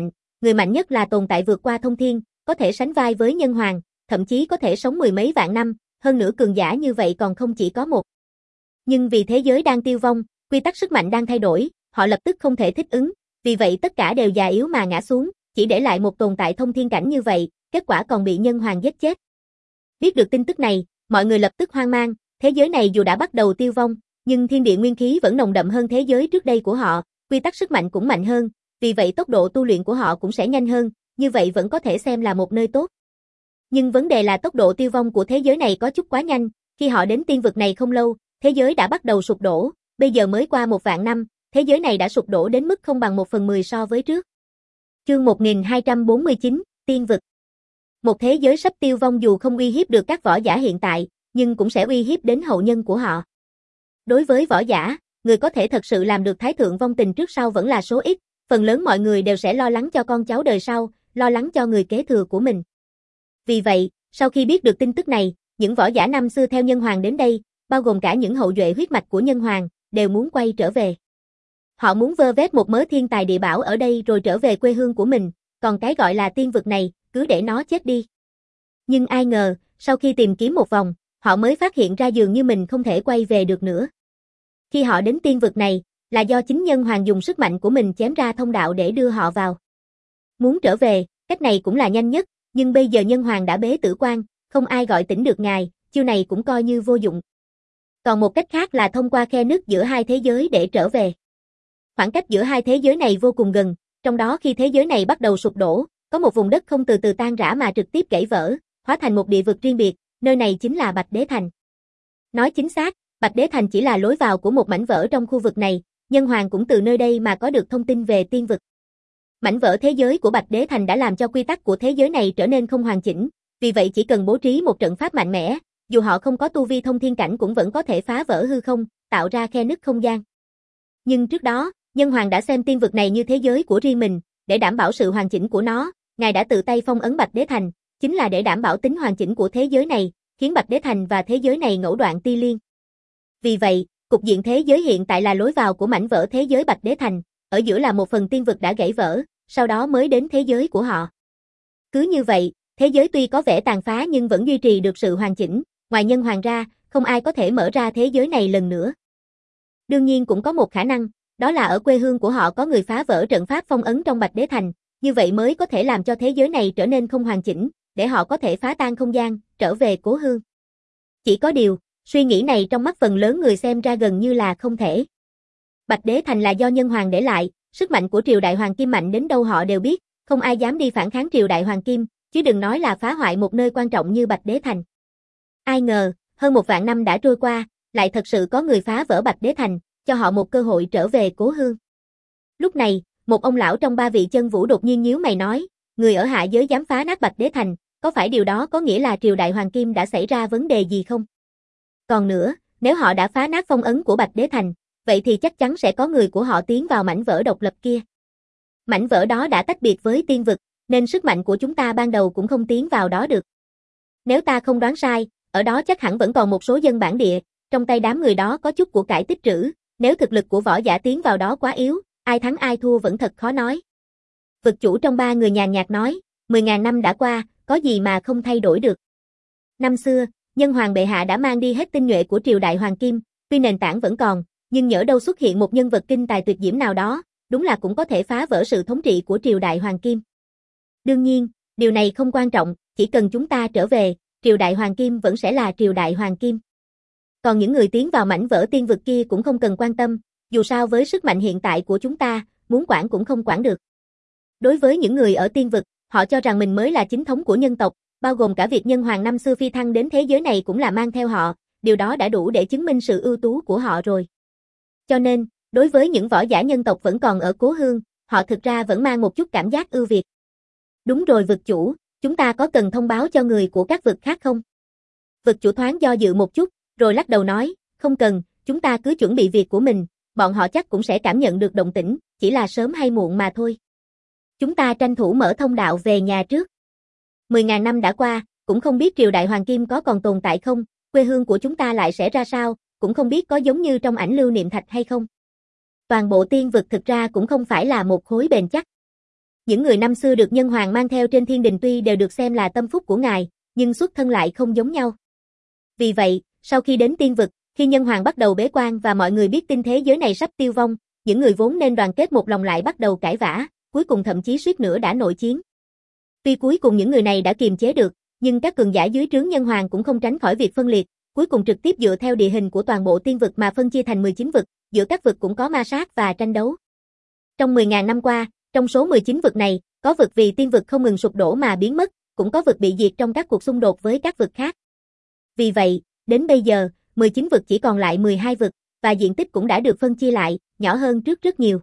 Speaker 1: người mạnh nhất là tồn tại vượt qua thông thiên, có thể sánh vai với nhân hoàng, thậm chí có thể sống mười mấy vạn năm, hơn nữa cường giả như vậy còn không chỉ có một. Nhưng vì thế giới đang tiêu vong, quy tắc sức mạnh đang thay đổi, họ lập tức không thể thích ứng, vì vậy tất cả đều già yếu mà ngã xuống, chỉ để lại một tồn tại thông thiên cảnh như vậy, kết quả còn bị nhân hoàng giết chết. Biết được tin tức này, mọi người lập tức hoang mang, thế giới này dù đã bắt đầu tiêu vong, nhưng thiên địa nguyên khí vẫn nồng đậm hơn thế giới trước đây của họ, quy tắc sức mạnh cũng mạnh hơn, vì vậy tốc độ tu luyện của họ cũng sẽ nhanh hơn, như vậy vẫn có thể xem là một nơi tốt. Nhưng vấn đề là tốc độ tiêu vong của thế giới này có chút quá nhanh, khi họ đến tiên vực này không lâu, thế giới đã bắt đầu sụp đổ, bây giờ mới qua một vạn năm, thế giới này đã sụp đổ đến mức không bằng một phần mười so với trước. Chương một nghìn hai trăm bốn mươi chín, Tiên vực. Một thế giới sắp tiêu vong dù không uy hiếp được các võ giả hiện tại, nhưng cũng sẽ uy hiếp đến hậu nhân của họ. Đối với võ giả, người có thể thật sự làm được thái thượng vong tình trước sau vẫn là số ít, phần lớn mọi người đều sẽ lo lắng cho con cháu đời sau, lo lắng cho người kế thừa của mình. Vì vậy, sau khi biết được tin tức này, những võ giả năm xưa theo nhân hoàng đến đây, bao gồm cả những hậu duệ huyết mạch của nhân hoàng, đều muốn quay trở về. Họ muốn vơ vét một mớ thiên tài địa bảo ở đây rồi trở về quê hương của mình, còn cái gọi là tiên vực này, cứ để nó chết đi. Nhưng ai ngờ, sau khi tìm kiếm một vòng, họ mới phát hiện ra dường như mình không thể quay về được nữa. Khi họ đến tiên vực này, là do chính nhân hoàng dùng sức mạnh của mình chém ra thông đạo để đưa họ vào. Muốn trở về, cách này cũng là nhanh nhất, nhưng bây giờ nhân hoàng đã bế tử quan, không ai gọi tỉnh được ngài, chiêu này cũng coi như vô dụng. Còn một cách khác là thông qua khe nứt giữa hai thế giới để trở về. Khoảng cách giữa hai thế giới này vô cùng gần, trong đó khi thế giới này bắt đầu sụp đổ, có một vùng đất không từ từ tan rã mà trực tiếp gãy vỡ, hóa thành một địa vực riêng biệt, nơi này chính là Bạch Đế Thành. Nói chính xác, Bạch Đế Thành chỉ là lối vào của một mảnh vỡ trong khu vực này, nhân hoàng cũng từ nơi đây mà có được thông tin về tiên vực. Mảnh vỡ thế giới của Bạch Đế Thành đã làm cho quy tắc của thế giới này trở nên không hoàn chỉnh, vì vậy chỉ cần bố trí một trận pháp mạnh mẽ, dù họ không có tu vi thông thiên cảnh cũng vẫn có thể phá vỡ hư không, tạo ra khe nứt không gian. Nhưng trước đó, nhân hoàng đã xem tiên vực này như thế giới của riêng mình, để đảm bảo sự hoàn chỉnh của nó, ngài đã tự tay phong ấn Bạch Đế Thành, chính là để đảm bảo tính hoàn chỉnh của thế giới này, khiến Bạch Đế Thành và thế giới này ngẫu đoạn ti liên. Vì vậy, cục diện thế giới hiện tại là lối vào của mảnh vỡ thế giới Bạch Đế Thành, ở giữa là một phần tiên vực đã gãy vỡ, sau đó mới đến thế giới của họ. Cứ như vậy, thế giới tuy có vẻ tàn phá nhưng vẫn duy trì được sự hoàn chỉnh, ngoài nhân hoàng ra, không ai có thể mở ra thế giới này lần nữa. Đương nhiên cũng có một khả năng, đó là ở quê hương của họ có người phá vỡ trận pháp phong ấn trong Bạch Đế Thành, như vậy mới có thể làm cho thế giới này trở nên không hoàn chỉnh, để họ có thể phá tan không gian, trở về cố hương. Chỉ có điều, suy nghĩ này trong mắt phần lớn người xem ra gần như là không thể. Bạch Đế Thành là do nhân hoàng để lại, sức mạnh của triều đại hoàng kim mạnh đến đâu họ đều biết, không ai dám đi phản kháng triều đại hoàng kim, chứ đừng nói là phá hoại một nơi quan trọng như Bạch Đế Thành. Ai ngờ, hơn một vạn năm đã trôi qua, lại thật sự có người phá vỡ Bạch Đế Thành, cho họ một cơ hội trở về cố hương. Lúc này, một ông lão trong ba vị chân vũ đột nhiên nhíu mày nói, người ở hạ giới dám phá nát Bạch Đế Thành, có phải điều đó có nghĩa là triều đại hoàng kim đã xảy ra vấn đề gì không? Còn nữa, nếu họ đã phá nát phong ấn của Bạch Đế Thành, vậy thì chắc chắn sẽ có người của họ tiến vào mảnh vỡ độc lập kia. Mảnh vỡ đó đã tách biệt với tiên vực, nên sức mạnh của chúng ta ban đầu cũng không tiến vào đó được. Nếu ta không đoán sai, ở đó chắc hẳn vẫn còn một số dân bản địa, trong tay đám người đó có chút của cải tích trữ, nếu thực lực của võ giả tiến vào đó quá yếu, ai thắng ai thua vẫn thật khó nói. Vực chủ trong ba người nhàn nhạt nói, mười ngàn năm đã qua, có gì mà không thay đổi được. Năm xưa, nhân hoàng bệ hạ đã mang đi hết tinh nhuệ của triều đại hoàng kim, tuy nền tảng vẫn còn, nhưng nhỡ đâu xuất hiện một nhân vật kinh tài tuyệt diễm nào đó, đúng là cũng có thể phá vỡ sự thống trị của triều đại hoàng kim. Đương nhiên, điều này không quan trọng, chỉ cần chúng ta trở về, triều đại hoàng kim vẫn sẽ là triều đại hoàng kim. Còn những người tiến vào mảnh vỡ tiên vực kia cũng không cần quan tâm, dù sao với sức mạnh hiện tại của chúng ta, muốn quản cũng không quản được. Đối với những người ở tiên vực, họ cho rằng mình mới là chính thống của nhân tộc, bao gồm cả việc nhân hoàng năm xưa phi thăng đến thế giới này cũng là mang theo họ, điều đó đã đủ để chứng minh sự ưu tú của họ rồi. Cho nên, đối với những võ giả nhân tộc vẫn còn ở cố hương, họ thực ra vẫn mang một chút cảm giác ưu việt. Đúng rồi vực chủ, chúng ta có cần thông báo cho người của các vực khác không? Vực chủ thoáng do dự một chút, rồi lắc đầu nói, không cần, chúng ta cứ chuẩn bị việc của mình, bọn họ chắc cũng sẽ cảm nhận được động tĩnh, chỉ là sớm hay muộn mà thôi. Chúng ta tranh thủ mở thông đạo về nhà trước. Mười ngàn năm đã qua, cũng không biết triều đại hoàng kim có còn tồn tại không, quê hương của chúng ta lại sẽ ra sao, cũng không biết có giống như trong ảnh lưu niệm thạch hay không. Toàn bộ tiên vực thực ra cũng không phải là một khối bền chắc. Những người năm xưa được Nhân Hoàng mang theo trên thiên đình tuy đều được xem là tâm phúc của ngài, nhưng xuất thân lại không giống nhau. Vì vậy, sau khi đến tiên vực, khi Nhân Hoàng bắt đầu bế quan và mọi người biết tin thế giới này sắp tiêu vong, những người vốn nên đoàn kết một lòng lại bắt đầu cãi vã, cuối cùng thậm chí suýt nữa đã nội chiến. Tuy cuối cùng những người này đã kiềm chế được, nhưng các cường giả dưới trướng Nhân Hoàng cũng không tránh khỏi việc phân liệt, cuối cùng trực tiếp dựa theo địa hình của toàn bộ tiên vực mà phân chia thành mười chín vực, giữa các vực cũng có ma sát và tranh đấu. Trong mười nghìn năm qua, trong số mười chín vực này, có vực vì tiên vực không ngừng sụp đổ mà biến mất, cũng có vực bị diệt trong các cuộc xung đột với các vực khác. Vì vậy, đến bây giờ, mười chín vực chỉ còn lại mười hai vực, và diện tích cũng đã được phân chia lại, nhỏ hơn trước rất nhiều.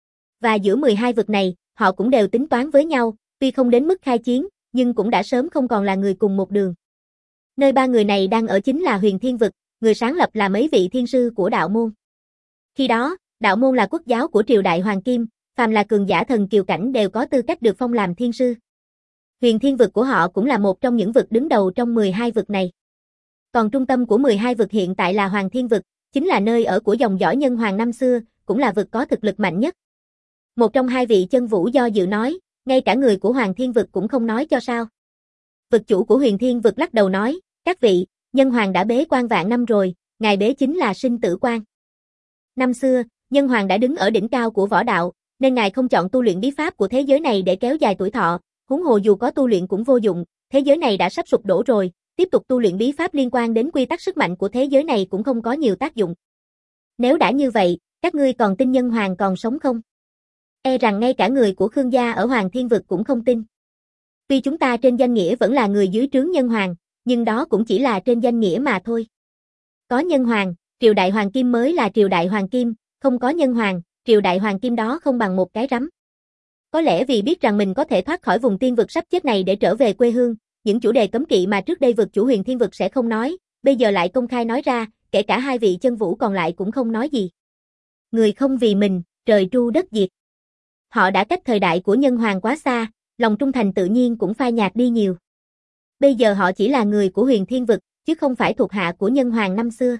Speaker 1: Và giữa mười hai vực này, họ cũng đều tính toán với nhau, tuy không đến mức khai chiến, nhưng cũng đã sớm không còn là người cùng một đường. Nơi ba người này đang ở chính là Huyền Thiên vực, người sáng lập là mấy vị thiên sư của đạo môn. Khi đó, đạo môn là quốc giáo của triều đại Hoàng Kim, phàm là cường giả thần kiều cảnh đều có tư cách được phong làm thiên sư. Huyền Thiên vực của họ cũng là một trong những vực đứng đầu trong mười hai vực này. Còn trung tâm của mười hai vực hiện tại là Hoàng Thiên vực, chính là nơi ở của dòng dõi Nhân Hoàng năm xưa, cũng là vực có thực lực mạnh nhất. Một trong hai vị chân vũ do dự nói, ngay cả người của Hoàng Thiên vực cũng không nói cho sao. Vực chủ của Huyền Thiên vực lắc đầu nói, các vị, Nhân Hoàng đã bế quan vạn năm rồi, ngài bế chính là sinh tử quan. Năm xưa, Nhân Hoàng đã đứng ở đỉnh cao của võ đạo, nên ngài không chọn tu luyện bí pháp của thế giới này để kéo dài tuổi thọ, huống hồ dù có tu luyện cũng vô dụng, thế giới này đã sắp sụp đổ rồi, tiếp tục tu luyện bí pháp liên quan đến quy tắc sức mạnh của thế giới này cũng không có nhiều tác dụng. Nếu đã như vậy, các ngươi còn tin Nhân Hoàng còn sống không? E rằng ngay cả người của Khương gia ở Hoàng Thiên vực cũng không tin. Tuy chúng ta trên danh nghĩa vẫn là người dưới trướng Nhân Hoàng, nhưng đó cũng chỉ là trên danh nghĩa mà thôi. Có Nhân Hoàng, triều đại Hoàng Kim mới là triều đại Hoàng Kim, không có Nhân Hoàng, triều đại Hoàng Kim đó không bằng một cái rắm. Có lẽ vì biết rằng mình có thể thoát khỏi vùng tiên vực sắp chết này để trở về quê hương, những chủ đề cấm kỵ mà trước đây vực chủ Huyền Thiên vực sẽ không nói, bây giờ lại công khai nói ra, kể cả hai vị chân vũ còn lại cũng không nói gì. Người không vì mình, trời tru đất diệt. Họ đã cách thời đại của Nhân Hoàng quá xa, lòng trung thành tự nhiên cũng phai nhạt đi nhiều. Bây giờ họ chỉ là người của Huyền Thiên vực, chứ không phải thuộc hạ của Nhân Hoàng năm xưa.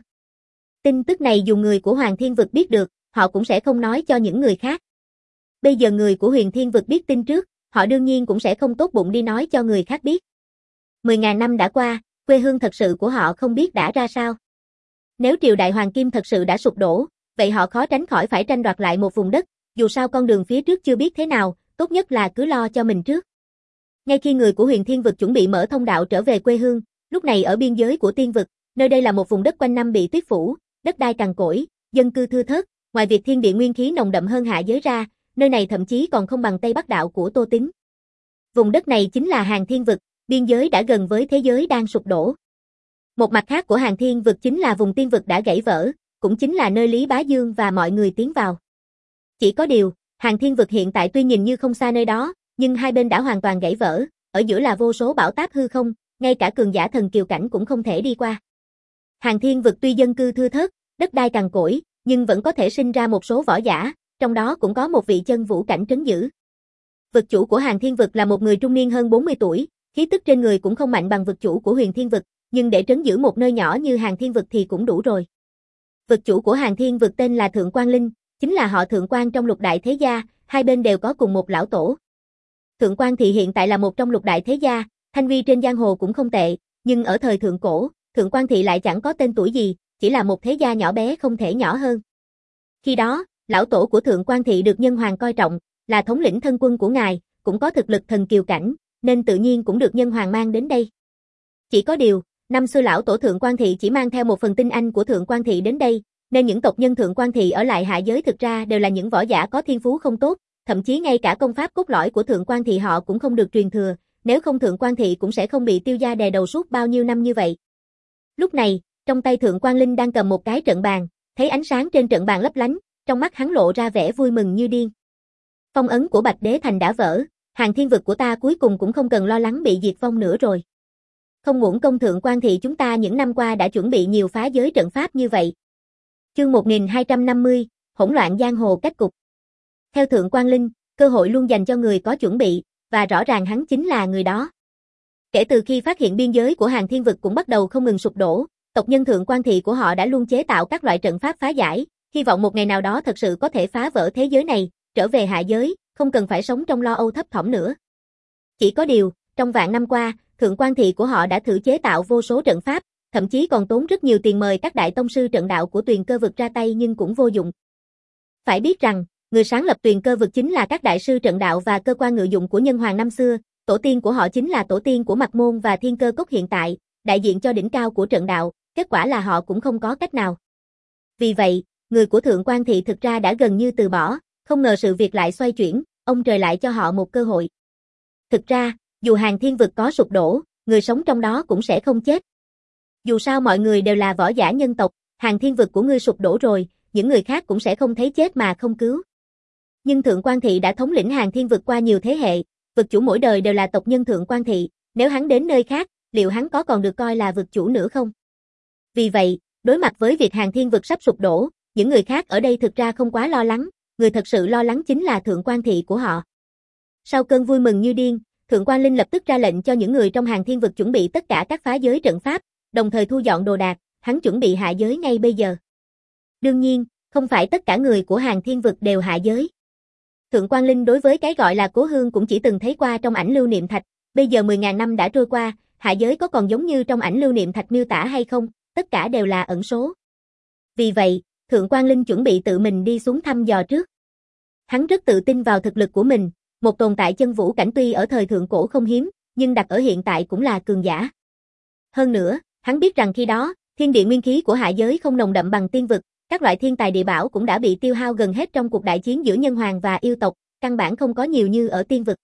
Speaker 1: Tin tức này dù người của Hoàng Thiên vực biết được, họ cũng sẽ không nói cho những người khác. Bây giờ người của Huyền Thiên vực biết tin trước, họ đương nhiên cũng sẽ không tốt bụng đi nói cho người khác biết. Mười ngàn năm đã qua, quê hương thật sự của họ không biết đã ra sao. Nếu triều đại Hoàng Kim thật sự đã sụp đổ, vậy họ khó tránh khỏi phải tranh đoạt lại một vùng đất, dù sao con đường phía trước chưa biết thế nào, tốt nhất là cứ lo cho mình trước. Ngay khi người của Huyền Thiên vực chuẩn bị mở thông đạo trở về quê hương, lúc này ở biên giới của tiên vực, nơi đây là một vùng đất quanh năm bị tuyết phủ, đất đai cằn cỗi, dân cư thưa thớt, ngoài việc thiên địa nguyên khí nồng đậm hơn hạ giới ra, nơi này thậm chí còn không bằng Tây Bắc đạo của Tô Tín. Vùng đất này chính là Hàn Thiên vực, biên giới đã gần với thế giới đang sụp đổ. Một mặt khác của Hàn Thiên vực chính là vùng tiên vực đã gãy vỡ, cũng chính là nơi Lý Bá Dương và mọi người tiến vào. Chỉ có điều, Hàn Thiên vực hiện tại tuy nhìn như không xa nơi đó, nhưng hai bên đã hoàn toàn gãy vỡ, ở giữa là vô số bão táp hư không, ngay cả cường giả thần kiều cảnh cũng không thể đi qua. Hàn Thiên vực tuy dân cư thưa thớt, đất đai cằn cỗi, nhưng vẫn có thể sinh ra một số võ giả, trong đó cũng có một vị chân vũ cảnh trấn giữ. Vực chủ của Hàn Thiên vực là một người trung niên hơn bốn mươi tuổi, khí tức trên người cũng không mạnh bằng vực chủ của Huyền Thiên vực, nhưng để trấn giữ một nơi nhỏ như Hàn Thiên vực thì cũng đủ rồi. Vực chủ của Hàn Thiên vực tên là Thượng Quan Linh, chính là họ Thượng Quan trong lục đại thế gia, hai bên đều có cùng một lão tổ. Thượng Quan thị hiện tại là một trong lục đại thế gia, thanh vi trên giang hồ cũng không tệ, nhưng ở thời thượng cổ, Thượng Quan thị lại chẳng có tên tuổi gì, chỉ là một thế gia nhỏ bé không thể nhỏ hơn. Khi đó, lão tổ của Thượng Quan thị được Nhân Hoàng coi trọng, là thống lĩnh thân quân của ngài, cũng có thực lực thần kiều cảnh, nên tự nhiên cũng được Nhân Hoàng mang đến đây. Chỉ có điều, năm xưa lão tổ Thượng Quan thị chỉ mang theo một phần tinh anh của Thượng Quan thị đến đây, nên những tộc nhân Thượng Quan thị ở lại hạ giới thực ra đều là những võ giả có thiên phú không tốt, thậm chí ngay cả công pháp cốt lõi của Thượng Quan thị họ cũng không được truyền thừa, nếu không Thượng Quan thị cũng sẽ không bị tiêu gia đè đầu suốt bao nhiêu năm như vậy. Lúc này, trong tay Thượng Quan Linh đang cầm một cái trận bàn, thấy ánh sáng trên trận bàn lấp lánh, trong mắt hắn lộ ra vẻ vui mừng như điên. Phong ấn của Bạch Đế Thành đã vỡ, Hàn Thiên vực của ta cuối cùng cũng không cần lo lắng bị diệt vong nữa rồi. Không uổng công Thượng Quan thị chúng ta những năm qua đã chuẩn bị nhiều phá giới trận pháp như vậy. Chương một nghìn hai trăm năm mươi, hỗn loạn giang hồ cách cục. Theo Thượng Quan Linh, cơ hội luôn dành cho người có chuẩn bị, và rõ ràng hắn chính là người đó. Kể từ khi phát hiện biên giới của Hàn Thiên vực cũng bắt đầu không ngừng sụp đổ, tộc nhân Thượng Quan thị của họ đã luôn chế tạo các loại trận pháp phá giải, hy vọng một ngày nào đó thật sự có thể phá vỡ thế giới này, trở về hạ giới, không không cần phải sống trong lo âu thấp thỏm nữa. Chỉ có điều, trong vạn năm qua, thượng quan thị của họ đã thử chế tạo vô số trận pháp, thậm chí còn tốn rất nhiều tiền mời các đại tông sư trận đạo của Tuyền Cơ vực ra tay nhưng cũng vô dụng. Phải biết rằng, người sáng lập Tuyền Cơ vực chính là các đại sư trận đạo và cơ quan ngự dụng của Nhân Hoàng năm xưa, tổ tiên của họ chính là tổ tiên của Mạc Môn và Thiên Cơ Cốc hiện tại, đại diện cho đỉnh cao của trận đạo, kết quả là họ cũng không có cách nào. Vì vậy, người của thượng quan thị thực ra đã gần như từ bỏ, không ngờ sự việc lại xoay chuyển, ông trời lại cho họ một cơ hội. Thực ra, dù Hàn Thiên vực có sụp đổ, người sống trong đó cũng sẽ không chết. Dù sao mọi người đều là võ giả nhân tộc, Hàn Thiên vực của ngươi sụp đổ rồi, những người khác cũng sẽ không thấy chết mà không cứu. Nhưng thượng quan thị đã thống lĩnh Hàn Thiên vực qua nhiều thế hệ, vực chủ mỗi đời đều là tộc nhân thượng quan thị, nếu hắn đến nơi khác, liệu hắn có còn được coi là vực chủ nữa không? Vì vậy, đối mặt với việc Hàn Thiên vực sắp sụp đổ, những người khác ở đây thực ra không quá lo lắng, người thật sự lo lắng chính là thượng quan thị của họ. Sau cơn vui mừng như điên, thượng quan Linh lập tức ra lệnh cho những người trong Hàn Thiên vực chuẩn bị tất cả các phá giới trận pháp, đồng thời thu dọn đồ đạc, hắn chuẩn bị hạ giới ngay bây giờ. Đương nhiên, không phải tất cả người của Hàn Thiên vực đều hạ giới. Thượng quan Linh đối với cái gọi là cố hương cũng chỉ từng thấy qua trong ảnh lưu niệm thạch, bây giờ mười nghìn năm đã trôi qua, hạ giới có còn giống như trong ảnh lưu niệm thạch miêu tả hay không, tất cả đều là ẩn số. Vì vậy, thượng quan Linh chuẩn bị tự mình đi xuống thăm dò trước. Hắn rất tự tin vào thực lực của mình, một tồn tại chân vũ cảnh tuy ở thời thượng cổ không hiếm, nhưng đặt ở hiện tại cũng là cường giả. Hơn nữa, hắn biết rằng khi đó, thiên địa nguyên khí của hạ giới không nồng đậm bằng tiên vực, các loại thiên tài địa bảo cũng đã bị tiêu hao gần hết trong cuộc đại chiến giữa nhân hoàng và yêu tộc, căn bản không có nhiều như ở tiên vực.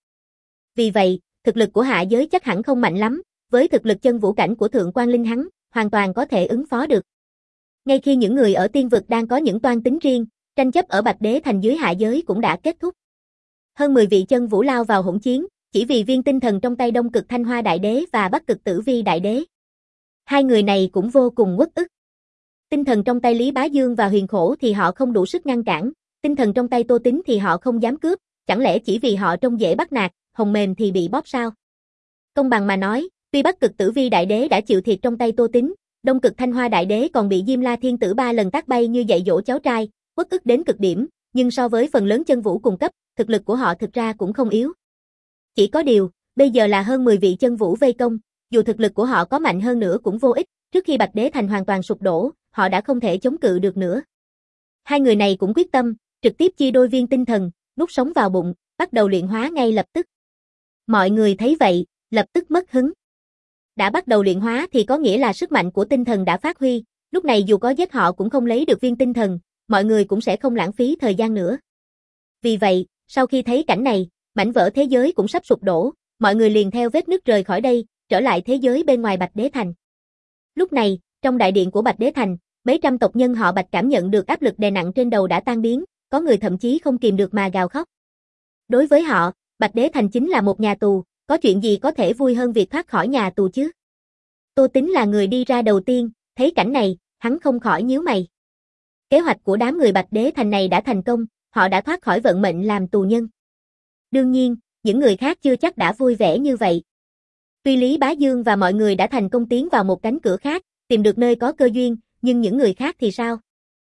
Speaker 1: Vì vậy, thực lực của hạ giới chắc hẳn không mạnh lắm, với thực lực chân vũ cảnh của thượng quan Linh hắn, hoàn toàn có thể ứng phó được. Ngay khi những người ở tiên vực đang có những toan tính riêng, tranh chấp ở Bạch Đế Thành dưới hạ giới cũng đã kết thúc. Hơn mười vị chân vũ lao vào hỗn chiến, chỉ vì viên tinh thần trong tay Đông Cực Thanh Hoa Đại Đế và Bắc Cực Tử Vi Đại Đế. Hai người này cũng vô cùng uất ức. Tinh thần trong tay Lý Bá Dương và Huyền Khổ thì họ không đủ sức ngăn cản, tinh thần trong tay Tô Tín thì họ không dám cướp, chẳng lẽ chỉ vì họ trông dễ bắt nạt, hồng mềm thì bị bóp sao? Công bằng mà nói, tuy Bắc Cực Tử Vi Đại Đế đã chịu thiệt trong tay Tô Tín, Đông Cực Thanh Hoa Đại Đế còn bị Diêm La Thiên Tử ba lần tát bay như dạy dỗ cháu trai, uất ức đến cực điểm, nhưng so với phần lớn chân vũ cùng cấp, thực lực của họ thực ra cũng không yếu. Chỉ có điều, bây giờ là hơn mười vị chân vũ vây công, dù thực lực của họ có mạnh hơn nữa cũng vô ích, trước khi Bạch Đế Thành hoàn toàn sụp đổ, họ đã không thể chống cự được nữa. Hai người này cũng quyết tâm, trực tiếp chia đôi viên tinh thần, nuốt sống vào bụng, bắt đầu luyện hóa ngay lập tức. Mọi người thấy vậy, lập tức mất hứng. Đã bắt đầu luyện hóa thì có nghĩa là sức mạnh của tinh thần đã phát huy, lúc này dù có giết họ cũng không lấy được viên tinh thần, mọi người cũng sẽ không lãng phí thời gian nữa. Vì vậy, sau khi thấy cảnh này, mảnh vỡ thế giới cũng sắp sụp đổ, mọi người liền theo vết nứt rời khỏi đây, trở lại thế giới bên ngoài Bạch Đế Thành. Lúc này, trong đại điện của Bạch Đế Thành, mấy trăm tộc nhân họ Bạch cảm nhận được áp lực đè nặng trên đầu đã tan biến, có người thậm chí không kìm được mà gào khóc. Đối với họ, Bạch Đế Thành chính là một nhà tù, có chuyện gì có thể vui hơn việc thoát khỏi nhà tù chứ? Tô Tín là người đi ra đầu tiên, thấy cảnh này, hắn không khỏi nhíu mày. Kế hoạch của đám người Bạch Đế Thành này đã thành công, họ đã thoát khỏi vận mệnh làm tù nhân. Đương nhiên, những người khác chưa chắc đã vui vẻ như vậy. Tuy Lý Bá Dương và mọi người đã thành công tiến vào một cánh cửa khác, tìm được nơi có cơ duyên, nhưng những người khác thì sao?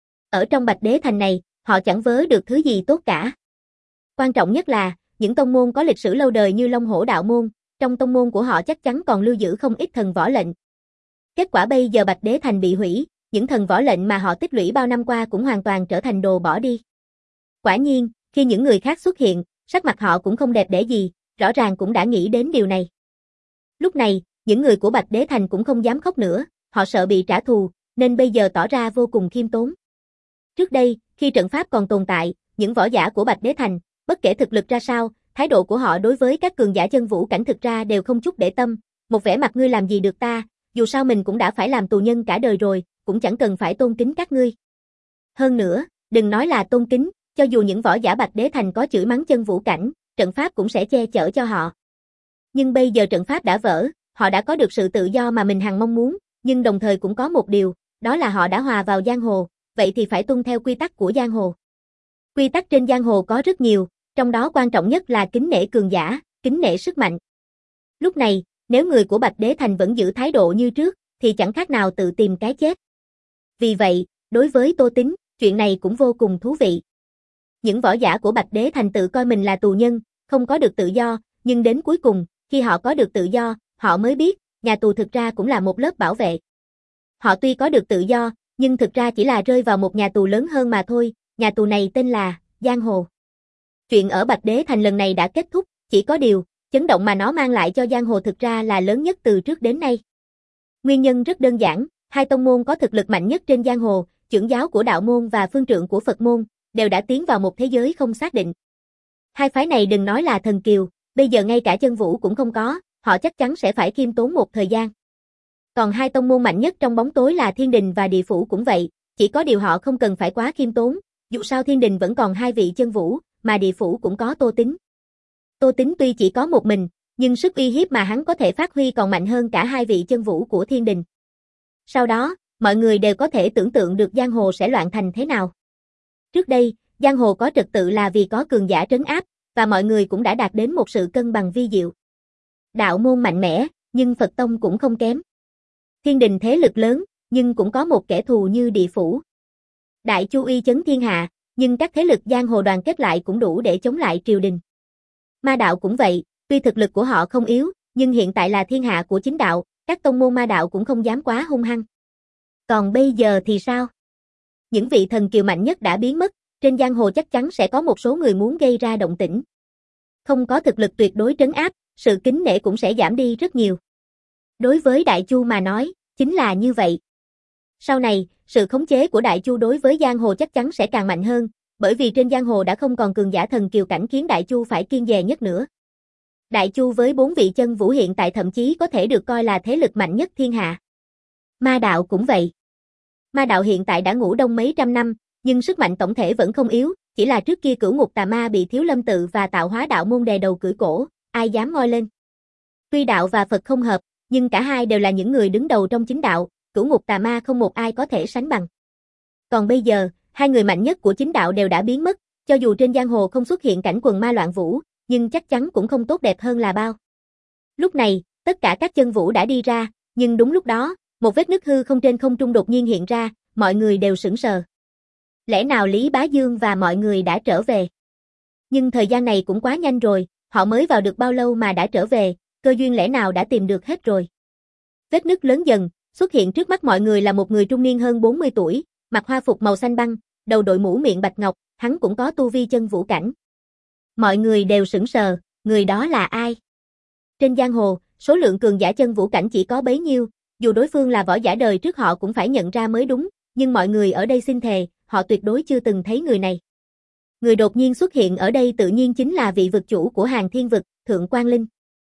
Speaker 1: Ở trong Bạch Đế Thành này, họ chẳng vớ được thứ gì tốt cả. Quan trọng nhất là, những tông môn có lịch sử lâu đời như Long Hổ Đạo Môn, trong tông môn của họ chắc chắn còn lưu giữ không ít thần võ lệnh. Kết quả bây giờ Bạch Đế Thành bị hủy, những thần võ lệnh mà họ tích lũy bao năm qua cũng hoàn toàn trở thành đồ bỏ đi. Quả nhiên, khi những người khác xuất hiện, sắc mặt họ cũng không đẹp đẽ gì, rõ ràng cũng đã nghĩ đến điều này. Lúc này, những người của Bạch Đế Thành cũng không dám khóc nữa, họ sợ bị trả thù, nên bây giờ tỏ ra vô cùng khiêm tốn. Trước đây, khi trận pháp còn tồn tại, những võ giả của Bạch Đế Thành, bất kể thực lực ra sao, thái độ của họ đối với các cường giả chân vũ cảnh thực ra đều không chút để tâm, một vẻ mặt ngươi làm gì được ta, dù sao mình cũng đã phải làm tù nhân cả đời rồi, cũng chẳng cần phải tôn kính các ngươi. Hơn nữa, đừng nói là tôn kính, cho dù những võ giả Bạch Đế Thành có chửi mắng chân vũ cảnh, trận pháp cũng sẽ che chở cho họ. Nhưng bây giờ trận pháp đã vỡ, họ đã có được sự tự do mà mình hằng mong muốn, nhưng đồng thời cũng có một điều, đó là họ đã hòa vào giang hồ, vậy thì phải tuân theo quy tắc của giang hồ. Quy tắc trên giang hồ có rất nhiều, trong đó quan trọng nhất là kính nể cường giả, kính nể sức mạnh. Lúc này, nếu người của Bạch Đế Thành vẫn giữ thái độ như trước, thì chẳng khác nào tự tìm cái chết. Vì vậy, đối với Tô Tín, chuyện này cũng vô cùng thú vị. Những võ giả của Bạch Đế Thành tự coi mình là tù nhân, không có được tự do, nhưng đến cuối cùng, khi họ có được tự do, họ mới biết, nhà tù thực ra cũng là một lớp bảo vệ. Họ tuy có được tự do, nhưng thực ra chỉ là rơi vào một nhà tù lớn hơn mà thôi, nhà tù này tên là Giang Hồ. Chuyện ở Bạch Đế Thành lần này đã kết thúc, chỉ có điều, chấn động mà nó mang lại cho Giang Hồ thực ra là lớn nhất từ trước đến nay. Nguyên nhân rất đơn giản, hai tông môn có thực lực mạnh nhất trên Giang Hồ, trưởng giáo của đạo môn và phương trượng của Phật môn, đều đã tiến vào một thế giới không xác định. Hai phái này đừng nói là thần kiều, bây giờ ngay cả chân vũ cũng không có, họ chắc chắn sẽ phải khiêm tốn một thời gian. Còn hai tông môn mạnh nhất trong bóng tối là Thiên Đình và Địa Phủ cũng vậy, chỉ có điều họ không cần phải quá khiêm tốn, dù sao Thiên Đình vẫn còn hai vị chân vũ, mà Địa Phủ cũng có Tô Tính. Tô Tính tuy chỉ có một mình, nhưng sức uy hiếp mà hắn có thể phát huy còn mạnh hơn cả hai vị chân vũ của Thiên Đình. Sau đó, mọi người đều có thể tưởng tượng được Giang Hồ sẽ loạn thành thế nào. Trước đây, Giang Hồ có trật tự là vì có cường giả trấn áp, và mọi người cũng đã đạt đến một sự cân bằng vi diệu. Đạo môn mạnh mẽ, nhưng Phật tông cũng không kém. Thiên Đình thế lực lớn, nhưng cũng có một kẻ thù như Địa Phủ. Đại Chu uy chấn thiên hạ, nhưng các thế lực Giang Hồ đoàn kết lại cũng đủ để chống lại triều đình. Ma đạo cũng vậy, tuy thực lực của họ không yếu, nhưng hiện tại là thiên hạ của chính đạo, các tông môn ma đạo cũng không dám quá hung hăng. Còn bây giờ thì sao? Những vị thần kiều mạnh nhất đã biến mất, trên Giang Hồ chắc chắn sẽ có một số người muốn gây ra động tĩnh. Không có thực lực tuyệt đối trấn áp, sự kính nể cũng sẽ giảm đi rất nhiều. Đối với Đại Chu mà nói, chính là như vậy. Sau này, sự khống chế của Đại Chu đối với Giang Hồ chắc chắn sẽ càng mạnh hơn, bởi vì trên Giang Hồ đã không còn cường giả thần kiều cảnh khiến Đại Chu phải kiêng dè nhất nữa. Đại Chu với bốn vị chân vũ hiện tại thậm chí có thể được coi là thế lực mạnh nhất thiên hạ. Ma đạo cũng vậy. Ma đạo hiện tại đã ngủ đông mấy trăm năm, nhưng sức mạnh tổng thể vẫn không yếu, chỉ là trước kia Cửu Ngục Tà Ma bị Thiếu Lâm Tự và Tạo Hóa Đạo Môn đè đầu cưỡi cổ, ai dám ngoi lên. Tuy đạo và Phật không hợp, nhưng cả hai đều là những người đứng đầu trong chính đạo, Cửu Ngục Tà Ma không một ai có thể sánh bằng. Còn bây giờ, hai người mạnh nhất của chính đạo đều đã biến mất, cho dù trên Giang Hồ không xuất hiện cảnh quần ma loạn vũ, nhưng chắc chắn cũng không tốt đẹp hơn là bao. Lúc này, tất cả các chân vũ đã đi ra, nhưng đúng lúc đó, một vết nứt hư không trên không trung đột nhiên hiện ra, mọi người đều sững sờ. Lẽ nào Lý Bá Dương và mọi người đã trở về? Nhưng thời gian này cũng quá nhanh rồi, họ mới vào được bao lâu mà đã trở về, cơ duyên lẽ nào đã tìm được hết rồi. Vết nứt lớn dần, xuất hiện trước mắt mọi người là một người trung niên hơn bốn mươi tuổi, mặc hoa phục màu xanh băng, đầu đội mũ miệng bạch ngọc, hắn cũng có tu vi chân vũ cảnh. Mọi người đều sững sờ, người đó là ai? Trên Giang Hồ, số lượng cường giả chân vũ cảnh chỉ có bấy nhiêu, dù đối phương là võ giả đời trước họ cũng phải nhận ra mới đúng, nhưng mọi người ở đây xin thề, họ tuyệt đối chưa từng thấy người này. Người đột nhiên xuất hiện ở đây tự nhiên chính là vị vực chủ của Hàng Thiên Vực, Thượng Quan Linh.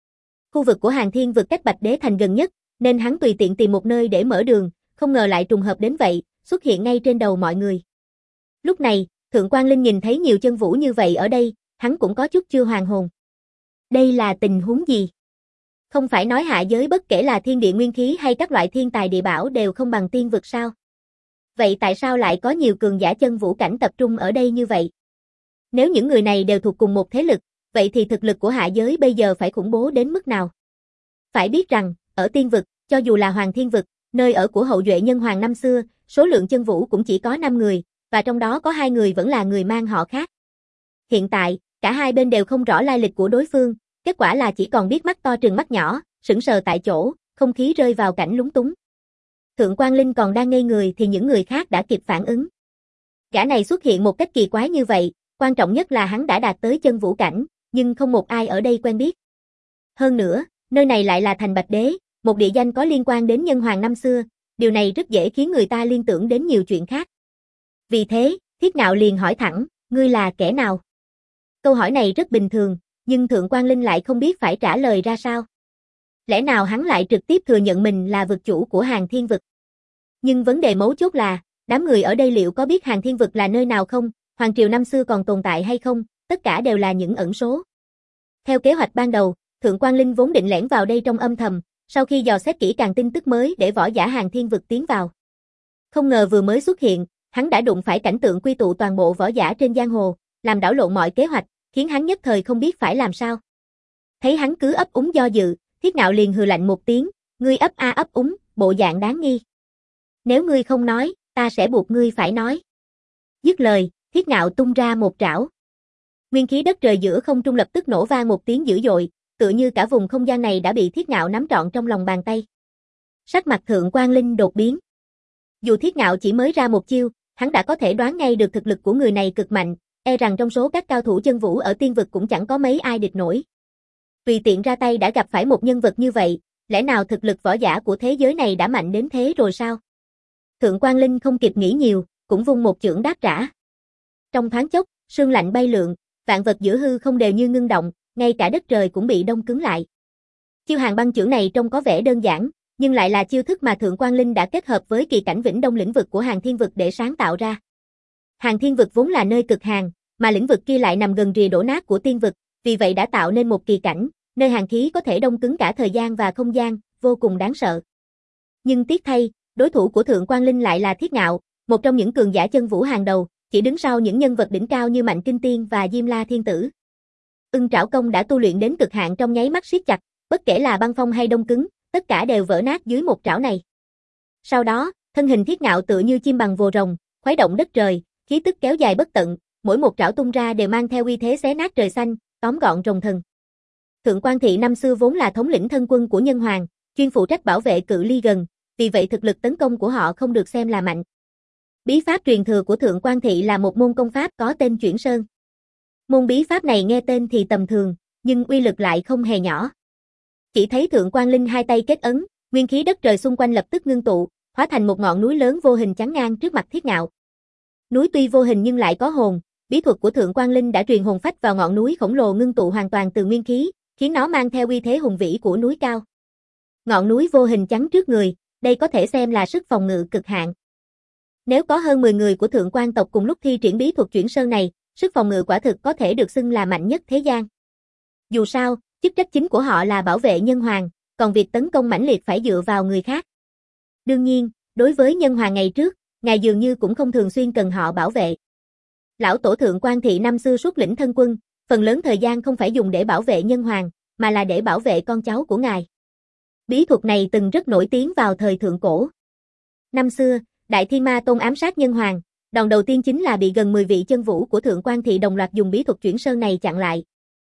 Speaker 1: Khu vực của Hàng Thiên Vực cách Bạch Đế Thành gần nhất, nên hắn tùy tiện tìm một nơi để mở đường, không ngờ lại trùng hợp đến vậy, xuất hiện ngay trên đầu mọi người. Lúc này, Thượng Quan Linh nhìn thấy nhiều chân vũ như vậy ở đây, hắn cũng có chút chưa hoàn hồn. Đây là tình huống gì? Không phải nói hạ giới bất kể là thiên địa nguyên khí hay các loại thiên tài địa bảo đều không bằng tiên vực sao? Vậy tại sao lại có nhiều cường giả chân vũ cảnh tập trung ở đây như vậy? Nếu những người này đều thuộc cùng một thế lực, vậy thì thực lực của hạ giới bây giờ phải khủng bố đến mức nào? Phải biết rằng, ở tiên vực, cho dù là Hoàng Thiên Vực, nơi ở của hậu duệ nhân hoàng năm xưa, số lượng chân vũ cũng chỉ có năm người, và trong đó có hai người vẫn là người mang họ khác. Hiện tại, cả hai bên đều không rõ lai lịch của đối phương, kết quả là chỉ còn biết mắt to trừng mắt nhỏ, sững sờ tại chỗ, không khí rơi vào cảnh lúng túng. Thượng Quan Linh còn đang ngây người thì những người khác đã kịp phản ứng. Gã này xuất hiện một cách kỳ quái như vậy, quan trọng nhất là hắn đã đạt tới chân vũ cảnh, nhưng không một ai ở đây quen biết. Hơn nữa, nơi này lại là thành Bạch Đế, một địa danh có liên quan đến nhân hoàng năm xưa, điều này rất dễ khiến người ta liên tưởng đến nhiều chuyện khác. Vì thế, Thiết Ngạo liền hỏi thẳng, ngươi là kẻ nào? Câu hỏi này rất bình thường, nhưng Thượng Quan Linh lại không biết phải trả lời ra sao. Lẽ nào hắn lại trực tiếp thừa nhận mình là vực chủ của Hàng Thiên Vực? Nhưng vấn đề mấu chốt là, đám người ở đây liệu có biết Hàng Thiên Vực là nơi nào không, Hoàng Triều năm xưa còn tồn tại hay không, tất cả đều là những ẩn số. Theo kế hoạch ban đầu, Thượng Quan Linh vốn định lẻn vào đây trong âm thầm, sau khi dò xét kỹ càng tin tức mới để võ giả Hàng Thiên Vực tiến vào. Không ngờ vừa mới xuất hiện, hắn đã đụng phải cảnh tượng quy tụ toàn bộ võ giả trên giang hồ, làm đảo lộn mọi kế hoạch, khiến hắn nhất thời không biết phải làm sao. Thấy hắn cứ ấp úng do dự, Thiết Ngạo liền hừ lạnh một tiếng, ngươi ấp a ấp úng, bộ dạng đáng nghi. Nếu ngươi không nói, ta sẽ buộc ngươi phải nói. Dứt lời, Thiết Ngạo tung ra một trảo. Nguyên khí đất trời giữa không trung lập tức nổ vang một tiếng dữ dội, tựa như cả vùng không gian này đã bị Thiết Ngạo nắm trọn trong lòng bàn tay. Sắc mặt Thượng Quan Linh đột biến. Dù Thiết Ngạo chỉ mới ra một chiêu, hắn đã có thể đoán ngay được thực lực của người này cực mạnh, e rằng trong số các cao thủ chân vũ ở tiên vực cũng chẳng có mấy ai địch nổi. Tùy tiện ra tay đã gặp phải một nhân vật như vậy, lẽ nào thực lực võ giả của thế giới này đã mạnh đến thế rồi sao? Thượng Quan Linh không kịp nghĩ nhiều, cũng vung một chưởng đáp trả. Trong thoáng chốc, sương lạnh bay lượn, vạn vật giữa hư không đều như ngưng động, ngay cả đất trời cũng bị đông cứng lại. Chiêu Hàn Băng chưởng này trông có vẻ đơn giản, nhưng lại là chiêu thức mà Thượng Quan Linh đã kết hợp với kỳ cảnh Vĩnh Đông lĩnh vực của Hàn Thiên vực để sáng tạo ra. Hàn Thiên vực vốn là nơi cực hàn, mà lĩnh vực kia lại nằm gần rìa đổ nát của tiên vực, vì vậy đã tạo nên một kỳ cảnh, nơi hàn khí có thể đông cứng cả thời gian và không gian, vô cùng đáng sợ. Nhưng tiếc thay, đối thủ của Thượng Quan Linh lại là Thiết Ngạo, một trong những cường giả chân vũ hàng đầu, chỉ đứng sau những nhân vật đỉnh cao như Mạnh Kinh Tiên và Diêm La Thiên Tử. Ưng Trảo Công đã tu luyện đến cực hạn trong nháy mắt siết chặt, bất kể là băng phong hay đông cứng, tất cả đều vỡ nát dưới một trảo này. Sau đó, thân hình Thiết Ngạo tựa như chim bằng vồ rồng, khuấy động đất trời, khí tức kéo dài bất tận, mỗi một trảo tung ra đều mang theo uy thế xé nát trời xanh, tóm gọn rồng thần. Thượng Quan Thị năm xưa vốn là thống lĩnh thân quân của Nhân Hoàng, chuyên phụ trách bảo vệ cự ly gần, vì vậy thực lực tấn công của họ không được xem là mạnh. Bí pháp truyền thừa của Thượng Quan Thị là một môn công pháp có tên Chuyển Sơn. Môn bí pháp này nghe tên thì tầm thường, nhưng uy lực lại không hề nhỏ. Chỉ thấy Thượng Quan Linh hai tay kết ấn, nguyên khí đất trời xung quanh lập tức ngưng tụ, hóa thành một ngọn núi lớn vô hình chắn ngang trước mặt Thiết Ngạo. Núi tuy vô hình nhưng lại có hồn, bí thuật của Thượng Quan Linh đã truyền hồn phách vào ngọn núi khổng lồ ngưng tụ hoàn toàn từ nguyên khí, khiến nó mang theo uy thế hùng vĩ của núi cao. Ngọn núi vô hình chắn trước người, đây có thể xem là sức phòng ngự cực hạn. Nếu có hơn mười người của Thượng Quan tộc cùng lúc thi triển bí thuật Chuyển Sơn này, sức phòng ngự quả thực có thể được xưng là mạnh nhất thế gian. Dù sao, chức trách chính của họ là bảo vệ Nhân Hoàng, còn việc tấn công mãnh liệt phải dựa vào người khác. Đương nhiên, đối với Nhân Hoàng ngày trước, ngài dường như cũng không thường xuyên cần họ bảo vệ. Lão tổ Thượng Quan Thị năm xưa xuất lĩnh thân quân, phần lớn thời gian không phải dùng để bảo vệ Nhân Hoàng, mà là để bảo vệ con cháu của ngài. Bí thuật này từng rất nổi tiếng vào thời thượng cổ. Năm xưa, Đại Thiên Ma Tôn ám sát Nhân Hoàng, đòn đầu tiên chính là bị gần mười vị chân vũ của Thượng Quan Thị đồng loạt dùng bí thuật Chuyển Sơn này chặn lại.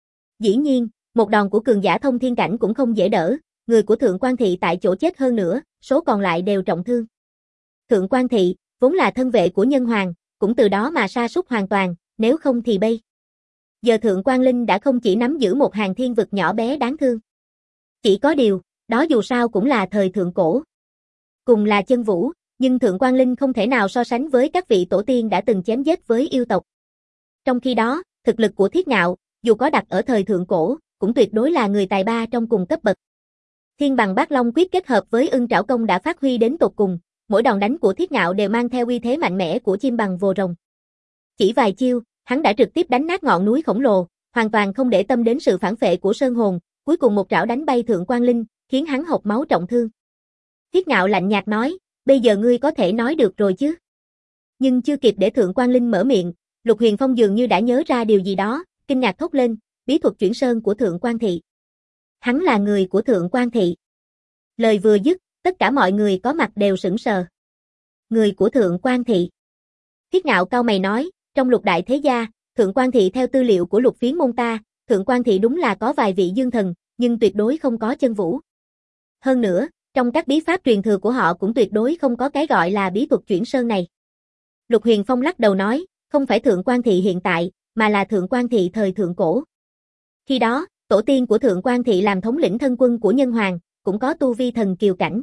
Speaker 1: Dĩ nhiên, một đòn của cường giả thông thiên cảnh cũng không dễ đỡ, người của Thượng Quan Thị tại chỗ chết hơn nữa, số còn lại đều trọng thương. Thượng Quan Thị, vốn là thân vệ của Nhân Hoàng, cũng từ đó mà sa sút hoàn toàn, nếu không thì bây giờ Thượng Quan Linh đã không chỉ nắm giữ một Hàn Thiên vực nhỏ bé đáng thương. Chỉ có điều, đó dù sao cũng là thời thượng cổ. Cùng là chân vũ, nhưng Thượng Quan Linh không thể nào so sánh với các vị tổ tiên đã từng chém giết với yêu tộc. Trong khi đó, thực lực của Thiết Ngạo, dù có đặt ở thời thượng cổ, cũng tuyệt đối là người tài ba trong cùng cấp bậc. Thiên Bằng Bát Long quyết kết hợp với Ưng Trảo Công đã phát huy đến tột cùng, mỗi đòn đánh của Thiết Ngạo đều mang theo uy thế mạnh mẽ của chim bằng vồ rồng. Chỉ vài chiêu, hắn đã trực tiếp đánh nát ngọn núi khổng lồ, hoàn toàn không để tâm đến sự phản phệ của sơn hồn, cuối cùng một trảo đánh bay Thượng Quan Linh, khiến hắn hộc máu trọng thương. Thiết Ngạo lạnh nhạt nói, bây giờ ngươi có thể nói được rồi chứ? Nhưng chưa kịp để Thượng Quan Linh mở miệng, Lục Huyền Phong dường như đã nhớ ra điều gì đó, kinh ngạc thốt lên, bí thuật Chuyển Sơn của Thượng Quan Thị. Hắn là người của Thượng Quan Thị. Lời vừa dứt, tất cả mọi người có mặt đều sững sờ. Người của Thượng Quan Thị. Thiết Ngạo cau mày nói, trong lục đại thế gia, Thượng Quan Thị theo tư liệu của Lục Phiến môn ta, Thượng Quan Thị đúng là có vài vị dương thần, nhưng tuyệt đối không có chân vũ. Hơn nữa, trong các bí pháp truyền thừa của họ cũng tuyệt đối không có cái gọi là bí thuật Chuyển Sơn này. Lục Huyền Phong lắc đầu nói, không phải Thượng Quan Thị hiện tại, mà là Thượng Quan Thị thời thượng cổ. Khi đó, tổ tiên của Thượng Quan Thị làm thống lĩnh thân quân của Nhân Hoàng, cũng có tu vi thần kiều cảnh.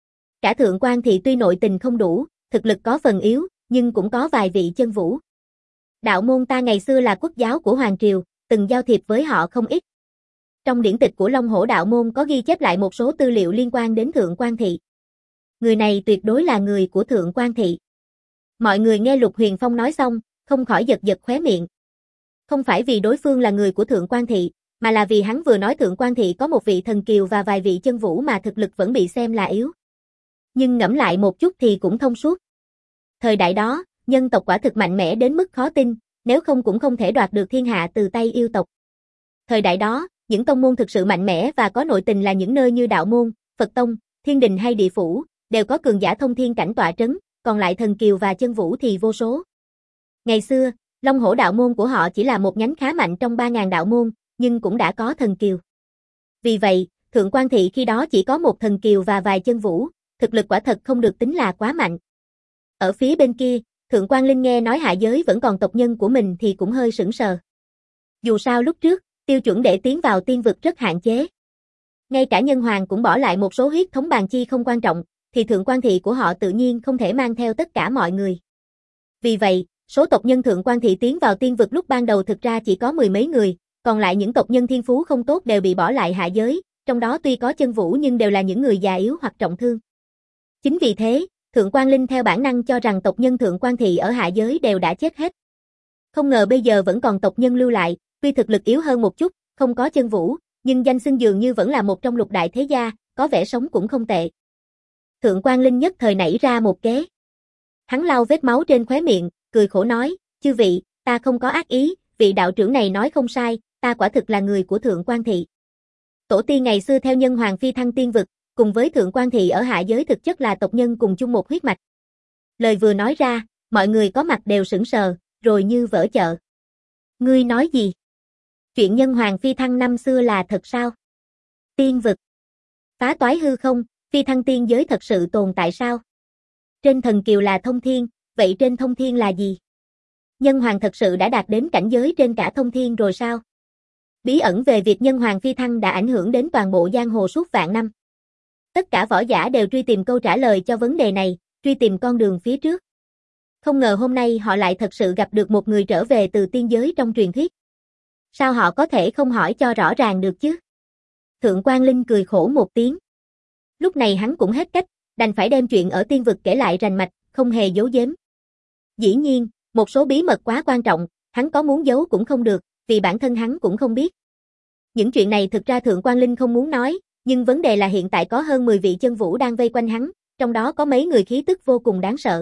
Speaker 1: Cả Thượng Quan Thị tuy nội tình không đủ, thực lực có phần yếu, nhưng cũng có vài vị chân vũ. Đạo môn ta ngày xưa là quốc giáo của Hoàng Triều, từng giao thiệp với họ không ít. Trong điển tịch của Long Hổ đạo môn có ghi chép lại một số tư liệu liên quan đến Thượng Quan Thị. Người này tuyệt đối là người của Thượng Quan Thị. Mọi người nghe Lục Huyền Phong nói xong, không khỏi giật giật khóe miệng. Không phải vì đối phương là người của Thượng Quan Thị, mà là vì hắn vừa nói Thượng Quan Thị có một vị thần kiều và vài vị chân vũ mà thực lực vẫn bị xem là yếu. Nhưng ngẫm lại một chút thì cũng thông suốt. Thời đại đó, nhân tộc quả thực mạnh mẽ đến mức khó tin, nếu không cũng không thể đoạt được thiên hạ từ tay yêu tộc. Thời đại đó, những tông môn thực sự mạnh mẽ và có nội tình là những nơi như đạo môn, Phật tông, thiên đình hay địa phủ, đều có cường giả thông thiên cảnh tọa trấn, còn lại thần kiều và chân vũ thì vô số. Ngày xưa, Long Hổ đạo môn của họ chỉ là một nhánh khá mạnh trong ba nghìn đạo môn, nhưng cũng đã có thần kiều. Vì vậy, Thượng Quan Thị khi đó chỉ có một thần kiều và vài chân vũ, thực lực quả thật không được tính là quá mạnh. Ở phía bên kia, Thượng Quan Linh nghe nói hạ giới vẫn còn tộc nhân của mình thì cũng hơi sững sờ. Dù sao lúc trước, tiêu chuẩn để tiến vào tiên vực rất hạn chế. Ngay cả nhân hoàng cũng bỏ lại một số huyết thống bàn chi không quan trọng, thì Thượng Quan Thị của họ tự nhiên không thể mang theo tất cả mọi người. Vì vậy, số tộc nhân Thượng Quan Thị tiến vào tiên vực lúc ban đầu thực ra chỉ có mười mấy người, còn lại những tộc nhân thiên phú không tốt đều bị bỏ lại hạ giới, trong đó tuy có chân vũ nhưng đều là những người già yếu hoặc trọng thương. Chính vì thế, Thượng Quan Linh theo bản năng cho rằng tộc nhân Thượng Quan Thị ở hạ giới đều đã chết hết. Không ngờ bây giờ vẫn còn tộc nhân lưu lại, tuy thực lực yếu hơn một chút, không có chân vũ, nhưng danh xưng dường như vẫn là một trong lục đại thế gia, có vẻ sống cũng không tệ. Thượng Quan Linh nhất thời nảy ra một kế. Hắn lau vết máu trên khóe miệng, cười khổ nói, chư vị, ta không có ác ý, vị đạo trưởng này nói không sai, ta quả thực là người của Thượng Quan Thị. Tổ tiên ngày xưa theo nhân hoàng phi thăng tiên vực, cùng với Thượng Quan Thị ở hạ giới thực chất là tộc nhân cùng chung một huyết mạch. Lời vừa nói ra, mọi người có mặt đều sững sờ, rồi như vỡ chợ. Ngươi nói gì? Chuyện nhân hoàng phi thăng năm xưa là thật sao? Tiên vực. Phá toái hư không, phi thăng tiên giới thật sự tồn tại sao? Trên thần kiều là thông thiên, vậy trên thông thiên là gì? Nhân hoàng thật sự đã đạt đến cảnh giới trên cả thông thiên rồi sao? Bí ẩn về việc nhân hoàng phi thăng đã ảnh hưởng đến toàn bộ giang hồ suốt vạn năm. Tất cả võ giả đều truy tìm câu trả lời cho vấn đề này, truy tìm con đường phía trước. Không ngờ hôm nay họ lại thật sự gặp được một người trở về từ tiên giới trong truyền thuyết. Sao họ có thể không hỏi cho rõ ràng được chứ? Thượng Quan Linh cười khổ một tiếng. Lúc này hắn cũng hết cách, đành phải đem chuyện ở tiên vực kể lại rành mạch, không hề giấu giếm. Dĩ nhiên, một số bí mật quá quan trọng, hắn có muốn giấu cũng không được, vì bản thân hắn cũng không biết. Những chuyện này thực ra Thượng Quan Linh không muốn nói, nhưng vấn đề là hiện tại có hơn mười vị chân vũ đang vây quanh hắn, trong đó có mấy người khí tức vô cùng đáng sợ.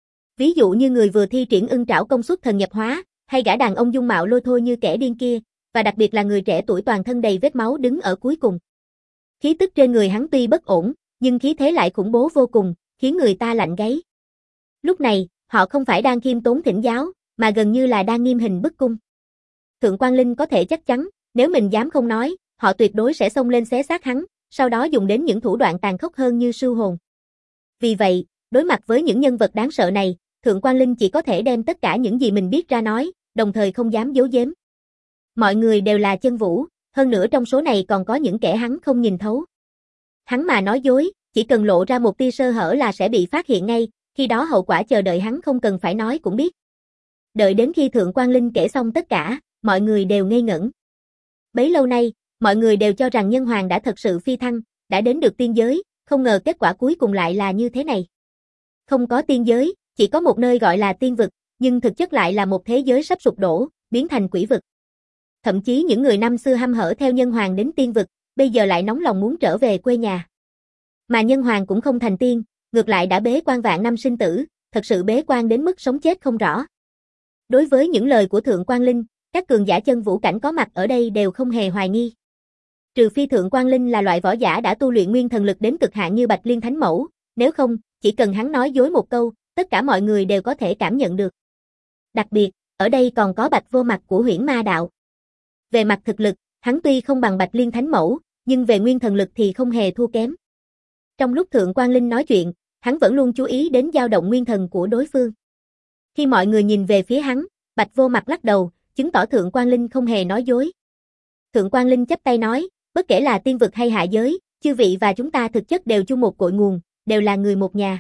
Speaker 1: Ví dụ như người vừa thi triển ưng trảo công suất thần nhập hóa, hay gã đàn ông dung mạo lôi thôi như kẻ điên kia, và đặc biệt là người trẻ tuổi toàn thân đầy vết máu đứng ở cuối cùng. Khí tức trên người hắn tuy bất ổn, nhưng khí thế lại khủng bố vô cùng, khiến người ta lạnh gáy. Lúc này, họ không phải đang khiêm tốn thỉnh giáo, mà gần như là đang nghiêm hình bức cung. Thượng Quan Linh có thể chắc chắn, nếu mình dám không nói, họ tuyệt đối sẽ xông lên xé xác hắn, sau đó dùng đến những thủ đoạn tàn khốc hơn như sưu hồn. Vì vậy, đối mặt với những nhân vật đáng sợ này, Thượng Quan Linh chỉ có thể đem tất cả những gì mình biết ra nói, đồng thời không dám giấu giếm. Mọi người đều là chân vũ, hơn nữa trong số này còn có những kẻ hắn không nhìn thấu. Hắn mà nói dối, chỉ cần lộ ra một tia sơ hở là sẽ bị phát hiện ngay, khi đó hậu quả chờ đợi hắn không cần phải nói cũng biết. Đợi đến khi Thượng Quan Linh kể xong tất cả, mọi người đều ngây ngẩn. Bấy lâu nay, mọi người đều cho rằng nhân hoàng đã thật sự phi thăng, đã đến được tiên giới, không ngờ kết quả cuối cùng lại là như thế này. Không có tiên giới, chỉ có một nơi gọi là tiên vực, nhưng thực chất lại là một thế giới sắp sụp đổ, biến thành quỷ vực. Thậm chí những người năm xưa hăm hở theo nhân hoàng đến tiên vực, bây giờ lại nóng lòng muốn trở về quê nhà. Mà nhân hoàng cũng không thành tiên, ngược lại đã bế quan vạn năm sinh tử, thật sự bế quan đến mức sống chết không rõ. Đối với những lời của Thượng Quan Linh, các cường giả chân vũ cảnh có mặt ở đây đều không hề hoài nghi. Trừ phi Thượng Quan Linh là loại võ giả đã tu luyện nguyên thần lực đến cực hạn như Bạch Liên Thánh Mẫu, nếu không, chỉ cần hắn nói dối một câu, tất cả mọi người đều có thể cảm nhận được. Đặc biệt, ở đây còn có Bạch Vô Mặt của Huyễn Ma Đạo. Về mặt thực lực, hắn tuy không bằng Bạch Liên Thánh Mẫu, nhưng về nguyên thần lực thì không hề thua kém. Trong lúc Thượng Quan Linh nói chuyện, hắn vẫn luôn chú ý đến dao động nguyên thần của đối phương. Khi mọi người nhìn về phía hắn, Bạch Vô Mặt lắc đầu, chứng tỏ Thượng Quan Linh không hề nói dối. Thượng Quan Linh chắp tay nói, bất kể là tiên vực hay hạ giới, chư vị và chúng ta thực chất đều chung một cội nguồn, đều là người một nhà.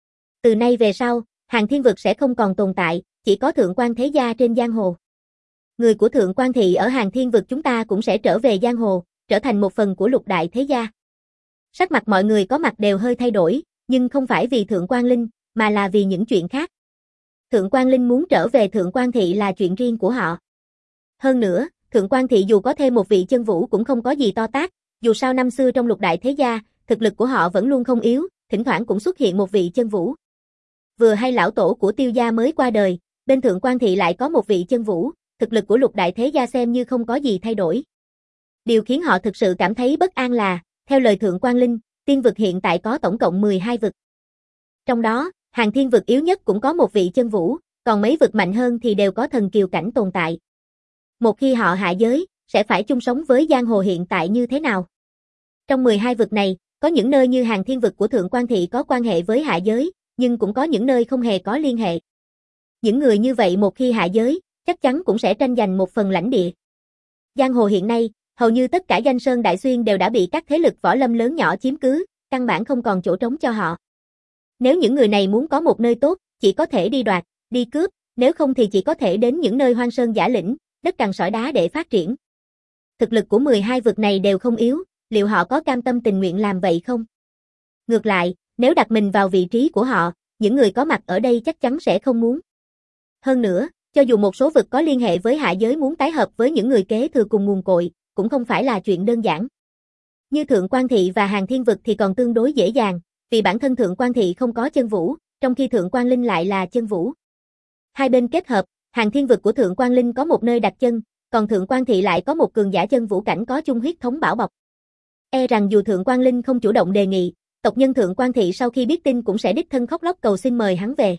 Speaker 1: Từ nay về sau, Hàng Thiên vực sẽ không còn tồn tại, chỉ có Thượng Quan thế gia trên giang hồ. Người của Thượng Quan Thị ở Hàng Thiên vực chúng ta cũng sẽ trở về giang hồ, trở thành một phần của lục đại thế gia. Sắc mặt mọi người có mặt đều hơi thay đổi, nhưng không phải vì Thượng Quan Linh, mà là vì những chuyện khác. Thượng Quan Linh muốn trở về Thượng Quan Thị là chuyện riêng của họ. Hơn nữa, Thượng Quan Thị dù có thêm một vị chân vũ cũng không có gì to tát, dù sao năm xưa trong lục đại thế gia, thực lực của họ vẫn luôn không yếu, thỉnh thoảng cũng xuất hiện một vị chân vũ. Vừa hay lão tổ của Tiêu gia mới qua đời, bên Thượng Quan Thị lại có một vị chân vũ, thực lực của lục đại thế gia xem như không có gì thay đổi. Điều khiến họ thực sự cảm thấy bất an là, theo lời Thượng Quan Linh, tiên vực hiện tại có tổng cộng mười hai vực. Trong đó, Hàng Thiên vực yếu nhất cũng có một vị chân vũ, còn mấy vực mạnh hơn thì đều có thần kiều cảnh tồn tại. Một khi họ hạ giới, sẽ phải chung sống với giang hồ hiện tại như thế nào? Trong mười hai vực này, có những nơi như Hàng Thiên vực của Thượng Quan Thị có quan hệ với hạ giới, nhưng cũng có những nơi không hề có liên hệ. Những người như vậy một khi hạ giới, chắc chắn cũng sẽ tranh giành một phần lãnh địa. Giang hồ hiện nay, hầu như tất cả danh sơn đại xuyên đều đã bị các thế lực võ lâm lớn nhỏ chiếm cứ, căn bản không còn chỗ trống cho họ. Nếu những người này muốn có một nơi tốt, chỉ có thể đi đoạt, đi cướp, nếu không thì chỉ có thể đến những nơi hoang sơn giả lĩnh, đất cằn sỏi đá để phát triển. Thực lực của mười hai vực này đều không yếu, liệu họ có cam tâm tình nguyện làm vậy không? Ngược lại, nếu đặt mình vào vị trí của họ, những người có mặt ở đây chắc chắn sẽ không muốn. Hơn nữa, cho dù một số vực có liên hệ với hạ giới muốn tái hợp với những người kế thừa cùng nguồn cội, cũng không phải là chuyện đơn giản. Như Thượng Quan Thị và Hàng Thiên vực thì còn tương đối dễ dàng, vì bản thân Thượng Quan Thị không có chân vũ, trong khi Thượng Quan Linh lại là chân vũ. Hai bên kết hợp, Hàng Thiên vực của Thượng Quan Linh có một nơi đặt chân, còn Thượng Quan Thị lại có một cường giả chân vũ cảnh có chung huyết thống bảo bọc. E rằng dù Thượng Quan Linh không chủ động đề nghị, tộc nhân Thượng Quan Thị sau khi biết tin cũng sẽ đích thân khóc lóc cầu xin mời hắn về.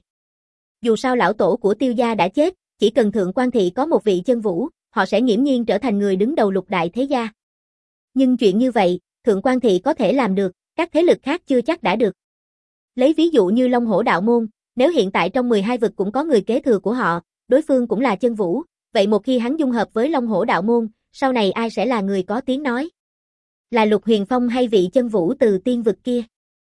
Speaker 1: Dù sao lão tổ của Tiêu gia đã chết, chỉ cần Thượng Quan Thị có một vị chân vũ, họ sẽ nghiễm nhiên trở thành người đứng đầu lục đại thế gia. Nhưng chuyện như vậy, Thượng Quan Thị có thể làm được, các thế lực khác chưa chắc đã được. Lấy ví dụ như Long Hổ đạo môn, nếu hiện tại trong mười hai vực cũng có người kế thừa của họ, đối phương cũng là chân vũ, vậy một khi hắn dung hợp với Long Hổ đạo môn, sau này ai sẽ là người có tiếng nói? Là Lục Huyền Phong hay vị chân vũ từ tiên vực kia?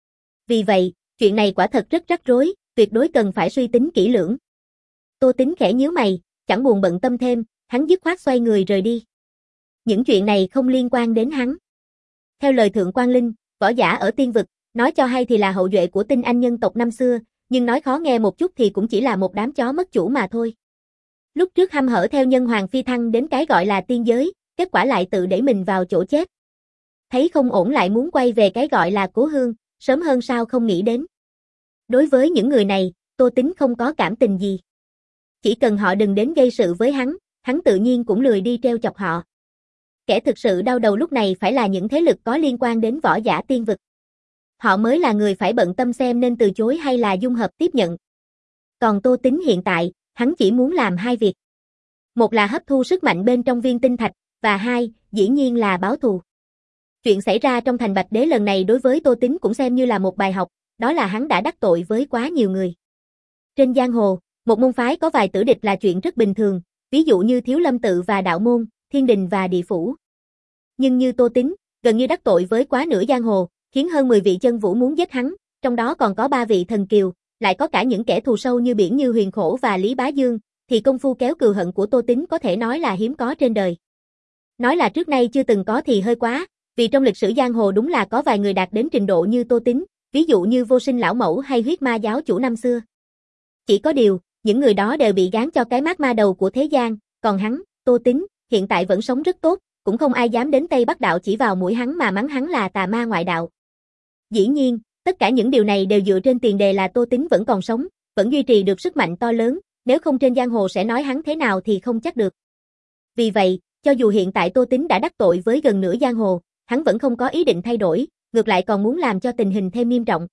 Speaker 1: Vì vậy, chuyện này quả thật rất rắc rối, tuyệt đối cần phải suy tính kỹ lưỡng. Tô Tính khẽ nhíu mày, chẳng buồn bận tâm thêm, hắn dứt khoát xoay người rời đi. Những chuyện này không liên quan đến hắn. Theo lời Thượng Quan Linh, võ giả ở tiên vực, nói cho hay thì là hậu duệ của Tinh Anh nhân tộc năm xưa, nhưng nói khó nghe một chút thì cũng chỉ là một đám chó mất chủ mà thôi. Lúc trước hăm hở theo nhân hoàng phi thăng đến cái gọi là tiên giới, kết quả lại tự đẩy mình vào chỗ chết. Thấy không ổn lại muốn quay về cái gọi là cố hương, sớm hơn sao không nghĩ đến. Đối với những người này, Tô Tính không có cảm tình gì. Chỉ cần họ đừng đến gây sự với hắn, hắn tự nhiên cũng lười đi treo chọc họ. Kẻ thực sự đau đầu lúc này phải là những thế lực có liên quan đến võ giả tiên vực. Họ mới là người phải bận tâm xem nên từ chối hay là dung hợp tiếp nhận. Còn Tô Tính hiện tại, hắn chỉ muốn làm hai việc. Một là hấp thu sức mạnh bên trong viên tinh thạch, và hai, dĩ nhiên là báo thù. Chuyện xảy ra trong thành Bạch Đế lần này đối với Tô Tính cũng xem như là một bài học, đó là hắn đã đắc tội với quá nhiều người. Trên giang hồ, một môn phái có vài tử địch là chuyện rất bình thường, ví dụ như Thiếu Lâm tự và Đạo môn, Thiên đình và Địa phủ. Nhưng như Tô Tính, gần như đắc tội với quá nửa giang hồ, khiến hơn mười vị chân vũ muốn giết hắn, trong đó còn có ba vị thần kiều, lại có cả những kẻ thù sâu như biển như Huyền Khổ và Lý Bá Dương, thì công phu kéo cừu hận của Tô Tính có thể nói là hiếm có trên đời. Nói là trước nay chưa từng có thì hơi quá, vì trong lịch sử giang hồ đúng là có vài người đạt đến trình độ như Tô Tính, ví dụ như Vô Sinh lão mẫu hay Huyết Ma giáo chủ năm xưa. Chỉ có điều, những người đó đều bị gán cho cái mác ma đầu của thế gian, còn hắn, Tô Tính, hiện tại vẫn sống rất tốt, cũng không ai dám đến Tây Bắc đạo chỉ vào mũi hắn mà mắng hắn là tà ma ngoại đạo. Dĩ nhiên, tất cả những điều này đều dựa trên tiền đề là Tô Tính vẫn còn sống, vẫn duy trì được sức mạnh to lớn, nếu không trên giang hồ sẽ nói hắn thế nào thì không chắc được. Vì vậy, cho dù hiện tại Tô Tính đã đắc tội với gần nửa giang hồ, hắn vẫn không có ý định thay đổi, ngược lại còn muốn làm cho tình hình thêm nghiêm trọng.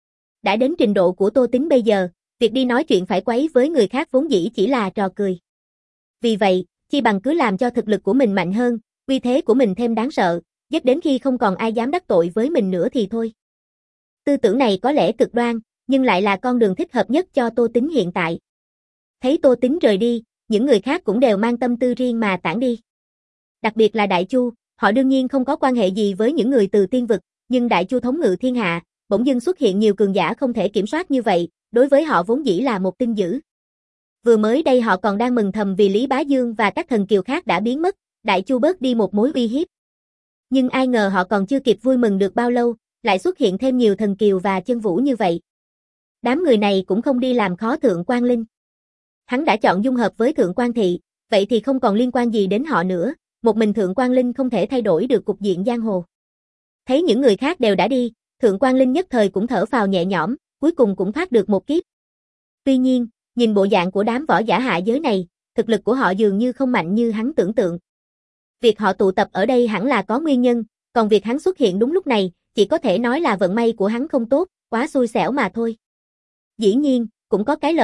Speaker 1: Đã đến trình độ của Tô Tính bây giờ, việc đi nói chuyện phải quấy với người khác vốn dĩ chỉ là trò cười. Vì vậy, chi bằng cứ làm cho thực lực của mình mạnh hơn, uy thế của mình thêm đáng sợ, giết đến khi không còn ai dám đắc tội với mình nữa thì thôi. Tư tưởng này có lẽ cực đoan, nhưng lại là con đường thích hợp nhất cho Tô Tính hiện tại. Thấy Tô Tính rời đi, những người khác cũng đều mang tâm tư riêng mà tản đi. Đặc biệt là Đại Chu, họ đương nhiên không có quan hệ gì với những người từ tiên vực, nhưng Đại Chu thống ngự thiên hạ, bỗng dưng xuất hiện nhiều cường giả không thể kiểm soát như vậy, đối với họ vốn dĩ là một tin dữ. Vừa mới đây họ còn đang mừng thầm vì Lý Bá Dương và các thần kiều khác đã biến mất, Đại Chu bớt đi một mối uy hiếp. Nhưng ai ngờ họ còn chưa kịp vui mừng được bao lâu, lại xuất hiện thêm nhiều thần kiều và chân vũ như vậy. Đám người này cũng không đi làm khó Thượng Quan Linh. Hắn đã chọn dung hợp với Thượng Quan Thị, vậy thì không còn liên quan gì đến họ nữa, một mình Thượng Quan Linh không thể thay đổi được cục diện giang hồ. Thấy những người khác đều đã đi, Thượng Quan Linh nhất thời cũng thở phào nhẹ nhõm, cuối cùng cũng thoát được một kiếp. Tuy nhiên, nhìn bộ dạng của đám võ giả hạ giới này, thực lực của họ dường như không mạnh như hắn tưởng tượng. Việc họ tụ tập ở đây hẳn là có nguyên nhân, còn việc hắn xuất hiện đúng lúc này, chỉ có thể nói là vận may của hắn không tốt, quá xui xẻo mà thôi. Dĩ nhiên, cũng có cái lợi,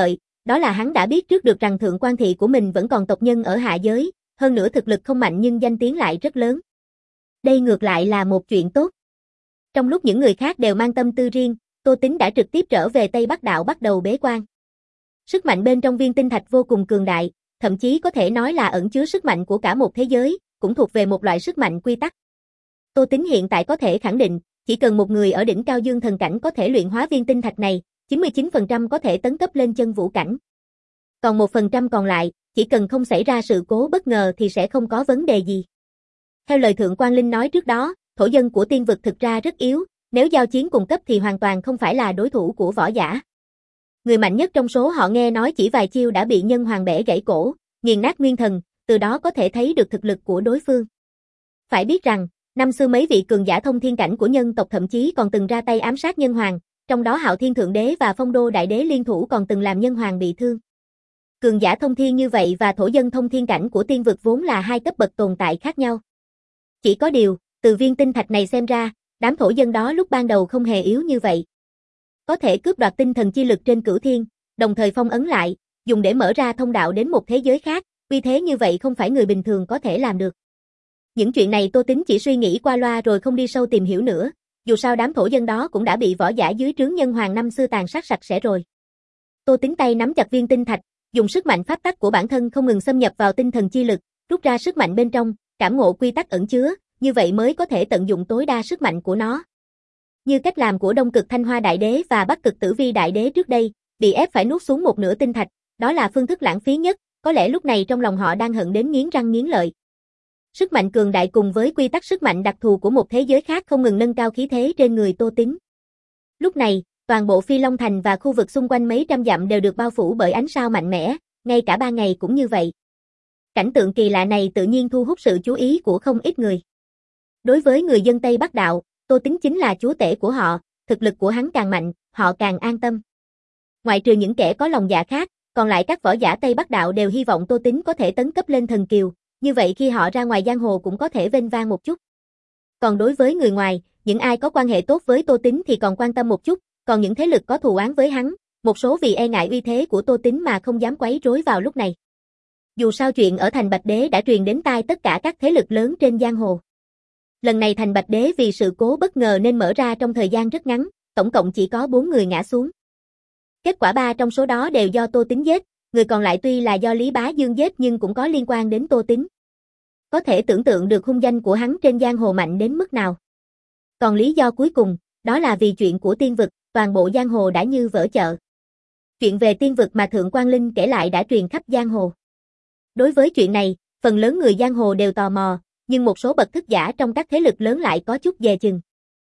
Speaker 1: đó là hắn đã biết trước được rằng thượng quan thị của mình vẫn còn tộc nhân ở hạ giới, hơn nữa thực lực không mạnh nhưng danh tiếng lại rất lớn. Đây ngược lại là một chuyện tốt. Trong lúc những người khác đều mang tâm tư riêng, Tô Tính đã trực tiếp trở về Tây Bắc Đạo bắt đầu bế quan. Sức mạnh bên trong viên tinh thạch vô cùng cường đại, thậm chí có thể nói là ẩn chứa sức mạnh của cả một thế giới, cũng thuộc về một loại sức mạnh quy tắc. Tô Tính hiện tại có thể khẳng định, chỉ cần một người ở đỉnh cao dương thần cảnh có thể luyện hóa viên tinh thạch này, chín mươi chín phần trăm có thể tấn cấp lên chân vũ cảnh. Còn một phần trăm còn lại, chỉ cần không xảy ra sự cố bất ngờ thì sẽ không có vấn đề gì. Theo lời Thượng quan Linh nói trước đó, thổ dân của tiên vực thực ra rất yếu, nếu giao chiến cùng cấp thì hoàn toàn không phải là đối thủ của võ giả. Người mạnh nhất trong số họ nghe nói chỉ vài chiêu đã bị nhân hoàng bẻ gãy cổ, nghiền nát nguyên thần, từ đó có thể thấy được thực lực của đối phương. Phải biết rằng, năm xưa mấy vị cường giả thông thiên cảnh của nhân tộc thậm chí còn từng ra tay ám sát nhân hoàng, trong đó Hạo Thiên Thượng Đế và Phong Đô Đại Đế liên thủ còn từng làm nhân hoàng bị thương. Cường giả thông thiên như vậy và thổ dân thông thiên cảnh của tiên vực vốn là hai cấp bậc tồn tại khác nhau. Chỉ có điều, từ viên tinh thạch này xem ra, đám thổ dân đó lúc ban đầu không hề yếu như vậy. Có thể cướp đoạt tinh thần chi lực trên cửu thiên, đồng thời phong ấn lại, dùng để mở ra thông đạo đến một thế giới khác, uy thế như vậy không phải người bình thường có thể làm được. Những chuyện này Tô Tính chỉ suy nghĩ qua loa rồi không đi sâu tìm hiểu nữa, dù sao đám thổ dân đó cũng đã bị võ giả dưới trướng nhân hoàng năm xưa tàn sát sạch sẽ rồi. Tô Tính tay nắm chặt viên tinh thạch, dùng sức mạnh pháp tắc của bản thân không ngừng xâm nhập vào tinh thần chi lực, rút ra sức mạnh bên trong, cảm ngộ quy tắc ẩn chứa, như vậy mới có thể tận dụng tối đa sức mạnh của nó. Như cách làm của Đông Cực Thanh Hoa Đại Đế và Bắc Cực Tử Vi Đại Đế trước đây, bị ép phải nuốt xuống một nửa tinh thạch, đó là phương thức lãng phí nhất, có lẽ lúc này trong lòng họ đang hận đến nghiến răng nghiến lợi. Sức mạnh cường đại cùng với quy tắc sức mạnh đặc thù của một thế giới khác không ngừng nâng cao khí thế trên người Tô Tính. Lúc này, toàn bộ Phi Long Thành và khu vực xung quanh mấy trăm dặm đều được bao phủ bởi ánh sao mạnh mẽ, ngay cả ban ngày cũng như vậy. Cảnh tượng kỳ lạ này tự nhiên thu hút sự chú ý của không ít người. Đối với người dân Tây Bắc Đạo, Tô Tính chính là chúa tể của họ, thực lực của hắn càng mạnh, họ càng an tâm. Ngoại trừ những kẻ có lòng dạ khác, còn lại các võ giả Tây Bắc Đạo đều hy vọng Tô Tính có thể tấn cấp lên thần kiều, như vậy khi họ ra ngoài giang hồ cũng có thể vênh vang một chút. Còn đối với người ngoài, những ai có quan hệ tốt với Tô Tính thì còn quan tâm một chút, còn những thế lực có thù oán với hắn, một số vì e ngại uy thế của Tô Tính mà không dám quấy rối vào lúc này. Dù sao chuyện ở thành Bạch Đế đã truyền đến tai tất cả các thế lực lớn trên giang hồ. Lần này thành Bạch Đế vì sự cố bất ngờ nên mở ra trong thời gian rất ngắn, tổng cộng chỉ có bốn người ngã xuống. Kết quả ba trong số đó đều do Tô Tính giết, người còn lại tuy là do Lý Bá Dương giết nhưng cũng có liên quan đến Tô Tính. Có thể tưởng tượng được hung danh của hắn trên giang hồ mạnh đến mức nào. Còn lý do cuối cùng, đó là vì chuyện của tiên vực, toàn bộ giang hồ đã như vỡ chợ. Chuyện về tiên vực mà Thượng quan Linh kể lại đã truyền khắp giang hồ. Đối với chuyện này, phần lớn người giang hồ đều tò mò, nhưng một số bậc thức giả trong các thế lực lớn lại có chút dè chừng.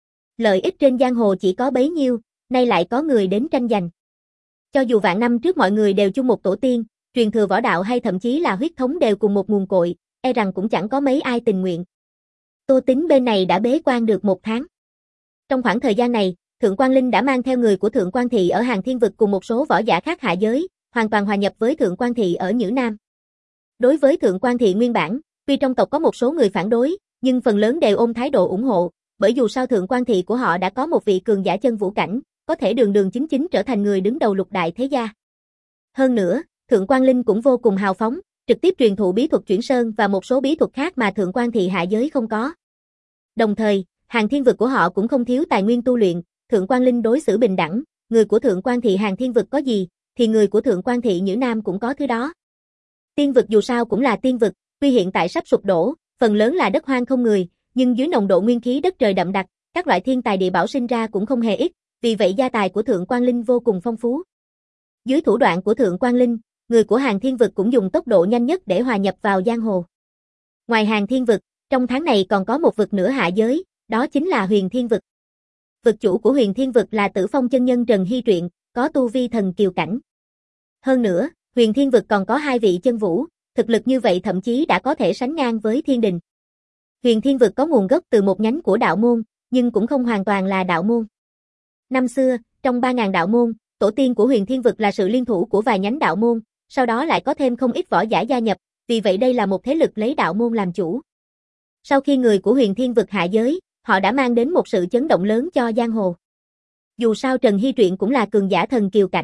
Speaker 1: Lợi ích trên giang hồ chỉ có bấy nhiêu, nay lại có người đến tranh giành. Cho dù vạn năm trước mọi người đều chung một tổ tiên, truyền thừa võ đạo hay thậm chí là huyết thống đều cùng một nguồn cội, e rằng cũng chẳng có mấy ai tình nguyện. Tô Tính bên này đã bế quan được một tháng. Trong khoảng thời gian này, Thượng quan Linh đã mang theo người của Thượng quan Thị ở Hàng Thiên Vực cùng một số võ giả khác hạ giới, hoàn toàn hòa nhập với Thượng quan Thị ở Nhữ Nam. Đối với Thượng quan Thị nguyên bản, tuy trong tộc có một số người phản đối, nhưng phần lớn đều ôm thái độ ủng hộ, bởi dù sao Thượng quan Thị của họ đã có một vị cường giả chân vũ cảnh, có thể đường đường chính chính trở thành người đứng đầu lục đại thế gia. Hơn nữa, Thượng quan Linh cũng vô cùng hào phóng, trực tiếp truyền thụ bí thuật chuyển sơn và một số bí thuật khác mà Thượng quan Thị hạ giới không có. Đồng thời, Hàng Thiên Vực của họ cũng không thiếu tài nguyên tu luyện, Thượng quan Linh đối xử bình đẳng, người của Thượng quan Thị Hàng Thiên Vực có gì, thì người của Thượng quan Thị Nhữ Nam cũng có thứ đó. Tiên vực dù sao cũng là tiên vực, tuy hiện tại sắp sụp đổ, phần lớn là đất hoang không người, nhưng dưới nồng độ nguyên khí đất trời đậm đặc, các loại thiên tài địa bảo sinh ra cũng không hề ít, vì vậy gia tài của Thượng quan Linh vô cùng phong phú. Dưới thủ đoạn của Thượng quan Linh, người của Hàng Thiên Vực cũng dùng tốc độ nhanh nhất để hòa nhập vào giang hồ. Ngoài Hàng Thiên Vực, trong tháng này còn có một vực nữa hạ giới, đó chính là Huyền Thiên Vực. Vực chủ của Huyền Thiên Vực là Tử Phong chân nhân Trần Hy Truyện, có tu vi thần kiều cảnh. Hơn nữa, Huyền Thiên Vực còn có hai vị chân vũ, thực lực như vậy thậm chí đã có thể sánh ngang với Thiên Đình. Huyền Thiên Vực có nguồn gốc từ một nhánh của đạo môn, nhưng cũng không hoàn toàn là đạo môn. Năm xưa, trong ba nghìn đạo môn, tổ tiên của Huyền Thiên Vực là sự liên thủ của vài nhánh đạo môn, sau đó lại có thêm không ít võ giả gia nhập, vì vậy đây là một thế lực lấy đạo môn làm chủ. Sau khi người của Huyền Thiên Vực hạ giới, họ đã mang đến một sự chấn động lớn cho giang hồ. Dù sao Trần Hy Truyện cũng là cường giả thần kiều cảnh,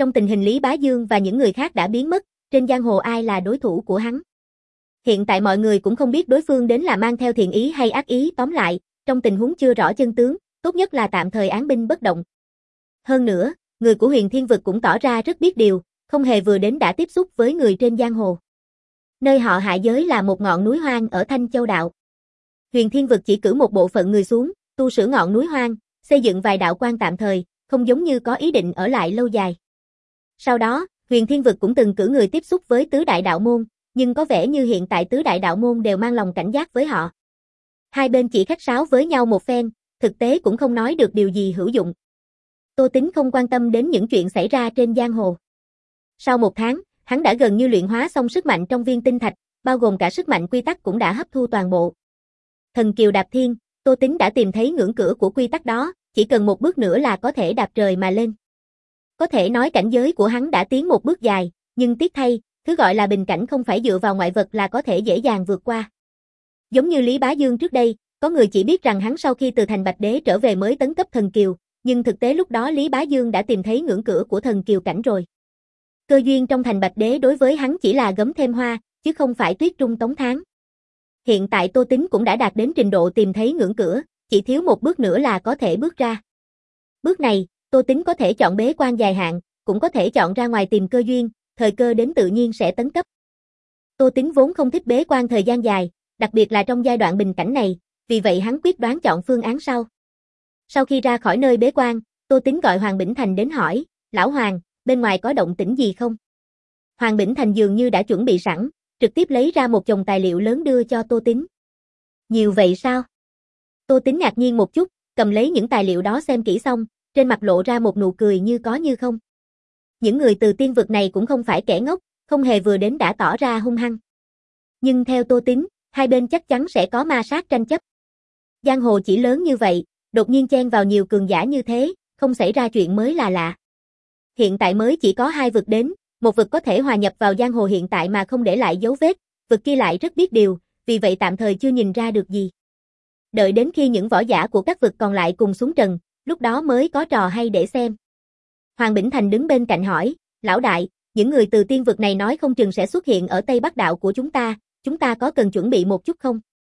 Speaker 1: trong tình hình Lý Bá Dương và những người khác đã biến mất, trên giang hồ ai là đối thủ của hắn. Hiện tại mọi người cũng không biết đối phương đến là mang theo thiện ý hay ác ý, tóm lại, trong tình huống chưa rõ chân tướng, tốt nhất là tạm thời án binh bất động. Hơn nữa, người của Huyền Thiên Vực cũng tỏ ra rất biết điều, không hề vừa đến đã tiếp xúc với người trên giang hồ. Nơi họ hạ giới là một ngọn núi hoang ở Thanh Châu Đạo. Huyền Thiên Vực chỉ cử một bộ phận người xuống, tu sửa ngọn núi hoang, xây dựng vài đạo quan tạm thời, không giống như có ý định ở lại lâu dài. Sau đó, Huyền Thiên Vực cũng từng cử người tiếp xúc với tứ đại đạo môn, nhưng có vẻ như hiện tại tứ đại đạo môn đều mang lòng cảnh giác với họ. Hai bên chỉ khách sáo với nhau một phen, thực tế cũng không nói được điều gì hữu dụng. Tô Tín không quan tâm đến những chuyện xảy ra trên giang hồ. Sau một tháng, hắn đã gần như luyện hóa xong sức mạnh trong viên tinh thạch, bao gồm cả sức mạnh quy tắc cũng đã hấp thu toàn bộ. Thần kiều đạp thiên, Tô Tín đã tìm thấy ngưỡng cửa của quy tắc đó, chỉ cần một bước nữa là có thể đạp trời mà lên. Có thể nói cảnh giới của hắn đã tiến một bước dài, nhưng tiếc thay, thứ gọi là bình cảnh không phải dựa vào ngoại vật là có thể dễ dàng vượt qua. Giống như Lý Bá Dương trước đây, có người chỉ biết rằng hắn sau khi từ thành Bạch Đế trở về mới tấn cấp thần kiều, nhưng thực tế lúc đó Lý Bá Dương đã tìm thấy ngưỡng cửa của thần kiều cảnh rồi. Cơ duyên trong thành Bạch Đế đối với hắn chỉ là gấm thêm hoa, chứ không phải tuyết trung tống tháng. Hiện tại Tô Tín cũng đã đạt đến trình độ tìm thấy ngưỡng cửa, chỉ thiếu một bước nữa là có thể bước ra. Bước này, Tô Tín có thể chọn bế quan dài hạn, cũng có thể chọn ra ngoài tìm cơ duyên, thời cơ đến tự nhiên sẽ tấn cấp. Tô Tín vốn không thích bế quan thời gian dài, đặc biệt là trong giai đoạn bình cảnh này, vì vậy hắn quyết đoán chọn phương án sau. Sau khi ra khỏi nơi bế quan, Tô Tín gọi Hoàng Bỉnh Thành đến hỏi, Lão Hoàng, bên ngoài có động tĩnh gì không? Hoàng Bỉnh Thành dường như đã chuẩn bị sẵn, trực tiếp lấy ra một chồng tài liệu lớn đưa cho Tô Tín. Nhiều vậy sao? Tô Tín ngạc nhiên một chút, cầm lấy những tài liệu đó xem kỹ xong, trên mặt lộ ra một nụ cười như có như không. Những người từ tiên vực này cũng không phải kẻ ngốc, không hề vừa đến đã tỏ ra hung hăng. Nhưng theo Tô Tín, hai bên chắc chắn sẽ có ma sát tranh chấp. Giang hồ chỉ lớn như vậy, đột nhiên chen vào nhiều cường giả như thế, không xảy ra chuyện mới là lạ. Hiện tại mới chỉ có hai vực đến, một vực có thể hòa nhập vào giang hồ hiện tại mà không để lại dấu vết, vực kia lại rất biết điều, vì vậy tạm thời chưa nhìn ra được gì. Đợi đến khi những võ giả của các vực còn lại cùng xuống trần, lúc đó mới có trò hay để xem. Hoàng Bỉnh Thành đứng bên cạnh hỏi, Lão đại, những người từ tiên vực này nói không chừng sẽ xuất hiện ở Tây Bắc đạo của chúng ta, chúng ta có cần chuẩn bị một chút không?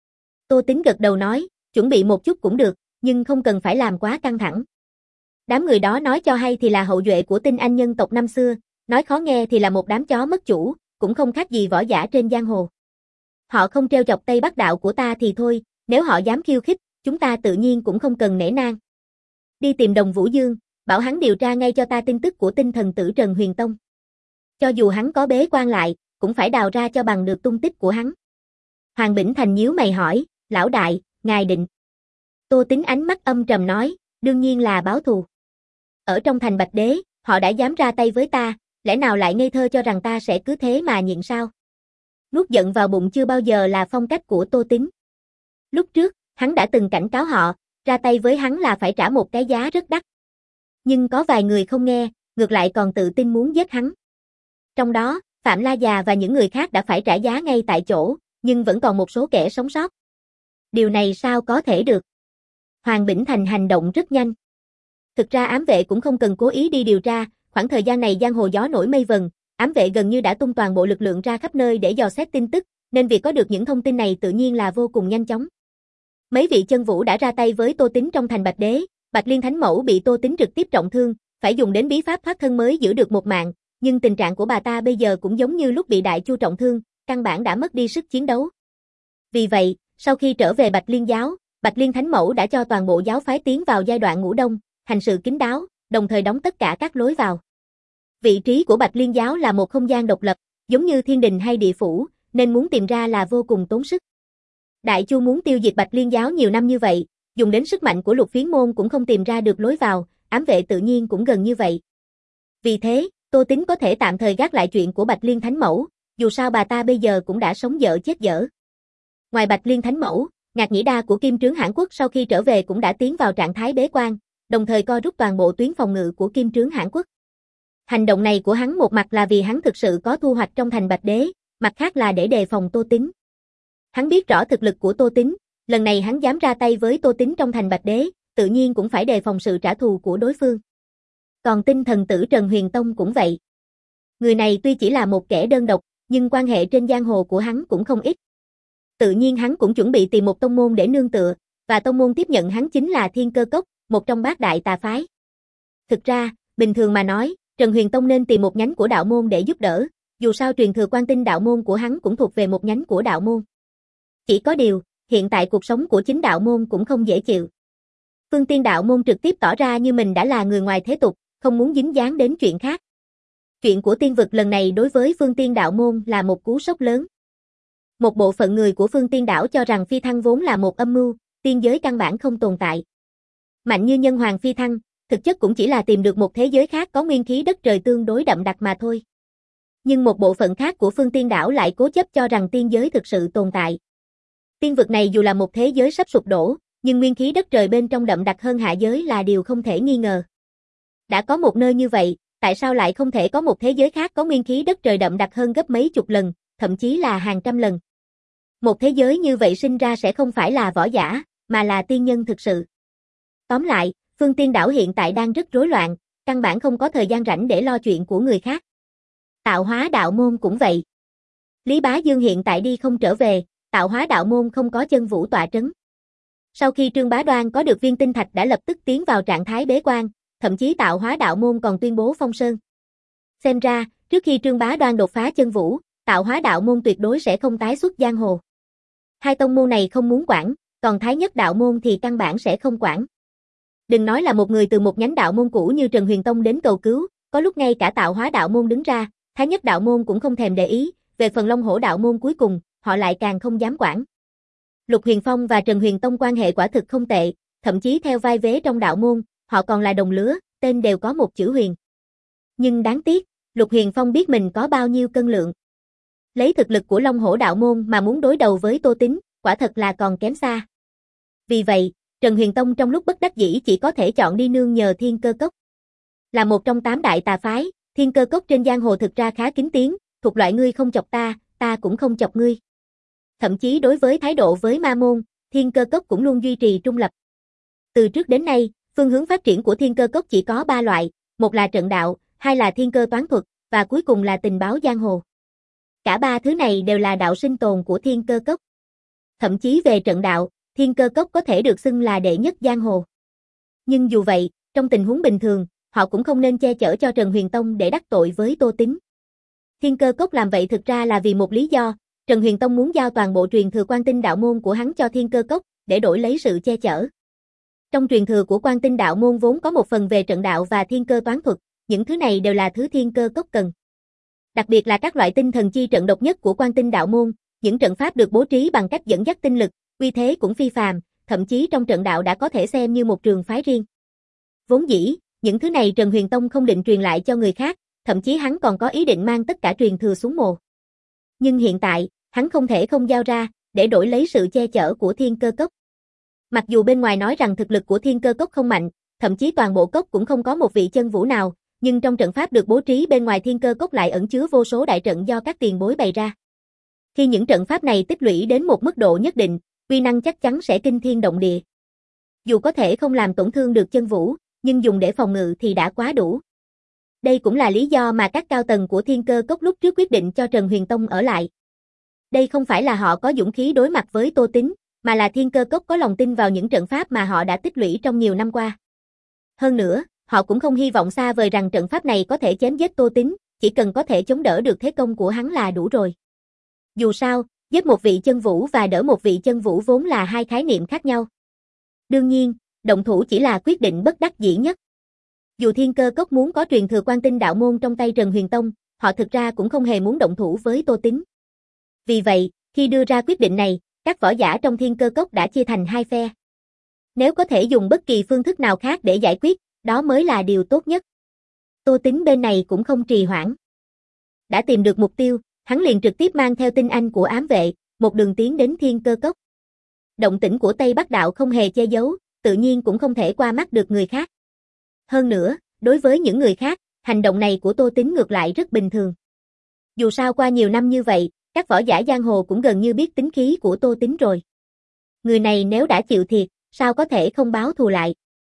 Speaker 1: Tô Tín gật đầu nói, chuẩn bị một chút cũng được, nhưng không cần phải làm quá căng thẳng. Đám người đó nói cho hay thì là hậu duệ của tinh anh nhân tộc năm xưa, nói khó nghe thì là một đám chó mất chủ, cũng không khác gì võ giả trên giang hồ. Họ không trêu chọc Tây Bắc đạo của ta thì thôi, nếu họ dám khiêu khích, chúng ta tự nhiên cũng không cần nể nang. Đi tìm Đồng Vũ Dương, bảo hắn điều tra ngay cho ta tin tức của tinh thần tử Trần Huyền Tông. Cho dù hắn có bế quan lại, cũng phải đào ra cho bằng được tung tích của hắn. Hoàng Bỉnh Thành nhíu mày hỏi, Lão đại, ngài định. Tô Tín ánh mắt âm trầm nói, đương nhiên là báo thù. Ở trong thành Bạch Đế, họ đã dám ra tay với ta, lẽ nào lại ngây thơ cho rằng ta sẽ cứ thế mà nhịn sao? Nuốt giận vào bụng chưa bao giờ là phong cách của Tô Tín. Lúc trước, hắn đã từng cảnh cáo họ, ra tay với hắn là phải trả một cái giá rất đắt. Nhưng có vài người không nghe, ngược lại còn tự tin muốn giết hắn. Trong đó, Phạm La Già và những người khác đã phải trả giá ngay tại chỗ, nhưng vẫn còn một số kẻ sống sót. Điều này sao có thể được? Hoàng Bỉnh Thành hành động rất nhanh. Thực ra ám vệ cũng không cần cố ý đi điều tra, khoảng thời gian này giang hồ gió nổi mây vần, ám vệ gần như đã tung toàn bộ lực lượng ra khắp nơi để dò xét tin tức, nên việc có được những thông tin này tự nhiên là vô cùng nhanh chóng. Mấy vị chân vũ đã ra tay với Tô Tín trong thành Bạch Đế, Bạch Liên Thánh Mẫu bị Tô Tín trực tiếp trọng thương, phải dùng đến bí pháp thoát thân mới giữ được một mạng, nhưng tình trạng của bà ta bây giờ cũng giống như lúc bị Đại Chu trọng thương, căn bản đã mất đi sức chiến đấu. Vì vậy, sau khi trở về Bạch Liên giáo, Bạch Liên Thánh Mẫu đã cho toàn bộ giáo phái tiến vào giai đoạn ngủ đông, hành sự kín đáo, đồng thời đóng tất cả các lối vào. Vị trí của Bạch Liên giáo là một không gian độc lập, giống như thiên đình hay địa phủ, nên muốn tìm ra là vô cùng tốn sức. Đại Chu muốn tiêu diệt Bạch Liên giáo nhiều năm như vậy, dùng đến sức mạnh của Lục Phiến môn cũng không tìm ra được lối vào, ám vệ tự nhiên cũng gần như vậy. Vì thế, Tô Tín có thể tạm thời gác lại chuyện của Bạch Liên Thánh Mẫu, dù sao bà ta bây giờ cũng đã sống dở chết dở. Ngoài Bạch Liên Thánh Mẫu, Ngạc Nhĩ Đa của Kim Trướng Hãn Quốc sau khi trở về cũng đã tiến vào trạng thái bế quan, đồng thời co rút toàn bộ tuyến phòng ngự của Kim Trướng Hãn Quốc. Hành động này của hắn một mặt là vì hắn thực sự có thu hoạch trong thành Bạch Đế, mặt khác là để đề phòng Tô Tín. Hắn biết rõ thực lực của Tô Tín, lần này hắn dám ra tay với Tô Tín trong thành Bạch Đế, tự nhiên cũng phải đề phòng sự trả thù của đối phương. Còn tinh thần tử Trần Huyền Tông cũng vậy. Người này tuy chỉ là một kẻ đơn độc, nhưng quan hệ trên giang hồ của hắn cũng không ít. Tự nhiên hắn cũng chuẩn bị tìm một tông môn để nương tựa, và tông môn tiếp nhận hắn chính là Thiên Cơ Cốc, một trong bát đại tà phái. Thực ra, bình thường mà nói, Trần Huyền Tông nên tìm một nhánh của đạo môn để giúp đỡ, dù sao truyền thừa Quan Tinh đạo môn của hắn cũng thuộc về một nhánh của đạo môn. Chỉ có điều, hiện tại cuộc sống của chính đạo môn cũng không dễ chịu. Phương Tiên đạo môn trực tiếp tỏ ra như mình đã là người ngoài thế tục, không muốn dính dáng đến chuyện khác. Chuyện của tiên vực lần này đối với Phương Tiên đạo môn là một cú sốc lớn. Một bộ phận người của Phương Tiên đảo cho rằng phi thăng vốn là một âm mưu, tiên giới căn bản không tồn tại. Mạnh như nhân hoàng phi thăng, thực chất cũng chỉ là tìm được một thế giới khác có nguyên khí đất trời tương đối đậm đặc mà thôi. Nhưng một bộ phận khác của Phương Tiên đảo lại cố chấp cho rằng tiên giới thực sự tồn tại. Tiên vực này dù là một thế giới sắp sụp đổ, nhưng nguyên khí đất trời bên trong đậm đặc hơn hạ giới là điều không thể nghi ngờ. Đã có một nơi như vậy, tại sao lại không thể có một thế giới khác có nguyên khí đất trời đậm đặc hơn gấp mấy chục lần, thậm chí là hàng trăm lần? Một thế giới như vậy sinh ra sẽ không phải là võ giả, mà là tiên nhân thực sự. Tóm lại, Phương Tiên đảo hiện tại đang rất rối loạn, căn bản không có thời gian rảnh để lo chuyện của người khác. Tạo Hóa đạo môn cũng vậy. Lý Bá Dương hiện tại đi không trở về, Tạo Hóa đạo môn không có chân vũ tọa trấn. Sau khi Trương Bá Đoan có được viên tinh thạch đã lập tức tiến vào trạng thái bế quan, thậm chí Tạo Hóa đạo môn còn tuyên bố phong sơn. Xem ra, trước khi Trương Bá Đoan đột phá chân vũ, Tạo Hóa đạo môn tuyệt đối sẽ không tái xuất giang hồ. Hai tông môn này không muốn quản, còn Thái Nhất đạo môn thì căn bản sẽ không quản. Đừng nói là một người từ một nhánh đạo môn cũ như Trần Huyền Tông đến cầu cứu, có lúc ngay cả Tạo Hóa đạo môn đứng ra, Thái Nhất đạo môn cũng không thèm để ý, về phần Long Hổ đạo môn cuối cùng, họ lại càng không dám quản. Lục Huyền Phong và Trần Huyền Tông quan hệ quả thực không tệ, thậm chí theo vai vế trong đạo môn, họ còn là đồng lứa, tên đều có một chữ Huyền. Nhưng đáng tiếc, Lục Huyền Phong biết mình có bao nhiêu cân lượng. Lấy thực lực của Long Hổ đạo môn mà muốn đối đầu với Tô Tín, quả thật là còn kém xa. Vì vậy, Trần Huyền Tông trong lúc bất đắc dĩ chỉ có thể chọn đi nương nhờ Thiên Cơ Cốc. Là một trong tám đại tà phái, Thiên Cơ Cốc trên giang hồ thực ra khá kín tiếng, thuộc loại ngươi không chọc ta, ta cũng không chọc ngươi. Thậm chí đối với thái độ với ma môn, Thiên Cơ Cốc cũng luôn duy trì trung lập. Từ trước đến nay, phương hướng phát triển của Thiên Cơ Cốc chỉ có ba loại, một là trận đạo, hai là thiên cơ toán thuật, và cuối cùng là tình báo giang hồ. Cả ba thứ này đều là đạo sinh tồn của Thiên Cơ Cốc. Thậm chí về trận đạo, Thiên Cơ Cốc có thể được xưng là đệ nhất giang hồ. Nhưng dù vậy, trong tình huống bình thường, họ cũng không nên che chở cho Trần Huyền Tông để đắc tội với Tô Tín. Thiên Cơ Cốc làm vậy thực ra là vì một lý do, Trần Huyền Tông muốn giao toàn bộ truyền thừa Quan Tinh đạo môn của hắn cho Thiên Cơ Cốc, để đổi lấy sự che chở. Trong truyền thừa của Quan Tinh đạo môn vốn có một phần về trận đạo và thiên cơ toán thuật, những thứ này đều là thứ Thiên Cơ Cốc cần. Đặc biệt là các loại tinh thần chi trận độc nhất của Quan Tinh đạo môn, những trận pháp được bố trí bằng cách dẫn dắt tinh lực, uy thế cũng phi phàm, thậm chí trong trận đạo đã có thể xem như một trường phái riêng. Vốn dĩ, những thứ này Trần Huyền Tông không định truyền lại cho người khác, thậm chí hắn còn có ý định mang tất cả truyền thừa xuống mồ. Nhưng hiện tại, hắn không thể không giao ra, để đổi lấy sự che chở của Thiên Cơ Cốc. Mặc dù bên ngoài nói rằng thực lực của Thiên Cơ Cốc không mạnh, thậm chí toàn bộ cốc cũng không có một vị chân vũ nào, nhưng trong trận pháp được bố trí bên ngoài Thiên Cơ Cốc lại ẩn chứa vô số đại trận do các tiền bối bày ra. Khi những trận pháp này tích lũy đến một mức độ nhất định, uy năng chắc chắn sẽ kinh thiên động địa. Dù có thể không làm tổn thương được chân vũ, nhưng dùng để phòng ngự thì đã quá đủ. Đây cũng là lý do mà các cao tầng của Thiên Cơ Cốc lúc trước quyết định cho Trần Huyền Tông ở lại. Đây không phải là họ có dũng khí đối mặt với Tô Tín, mà là Thiên Cơ Cốc có lòng tin vào những trận pháp mà họ đã tích lũy trong nhiều năm qua. Hơn nữa, họ cũng không hy vọng xa vời rằng trận pháp này có thể chém giết Tô Tín, chỉ cần có thể chống đỡ được thế công của hắn là đủ rồi. Dù sao, giết một vị chân vũ và đỡ một vị chân vũ vốn là hai khái niệm khác nhau. Đương nhiên, động thủ chỉ là quyết định bất đắc dĩ nhất. Dù Thiên Cơ Cốc muốn có truyền thừa Quan Tinh đạo môn trong tay Trần Huyền Tông, họ thực ra cũng không hề muốn động thủ với Tô Tín. Vì vậy, khi đưa ra quyết định này, các võ giả trong Thiên Cơ Cốc đã chia thành hai phe. Nếu có thể dùng bất kỳ phương thức nào khác để giải quyết, đó mới là điều tốt nhất. Tô Tín bên này cũng không trì hoãn. Đã tìm được mục tiêu, hắn liền trực tiếp mang theo tinh anh của ám vệ, một đường tiến đến Thiên Cơ Cốc. Động tĩnh của Tây Bắc Đạo không hề che giấu, tự nhiên cũng không thể qua mắt được người khác. Hơn nữa, đối với những người khác, hành động này của Tô Tín ngược lại rất bình thường. Dù sao qua nhiều năm như vậy, các võ giả giang hồ cũng gần như biết tính khí của Tô Tín rồi. Người này nếu đã chịu thiệt, sao có thể không báo thù lại.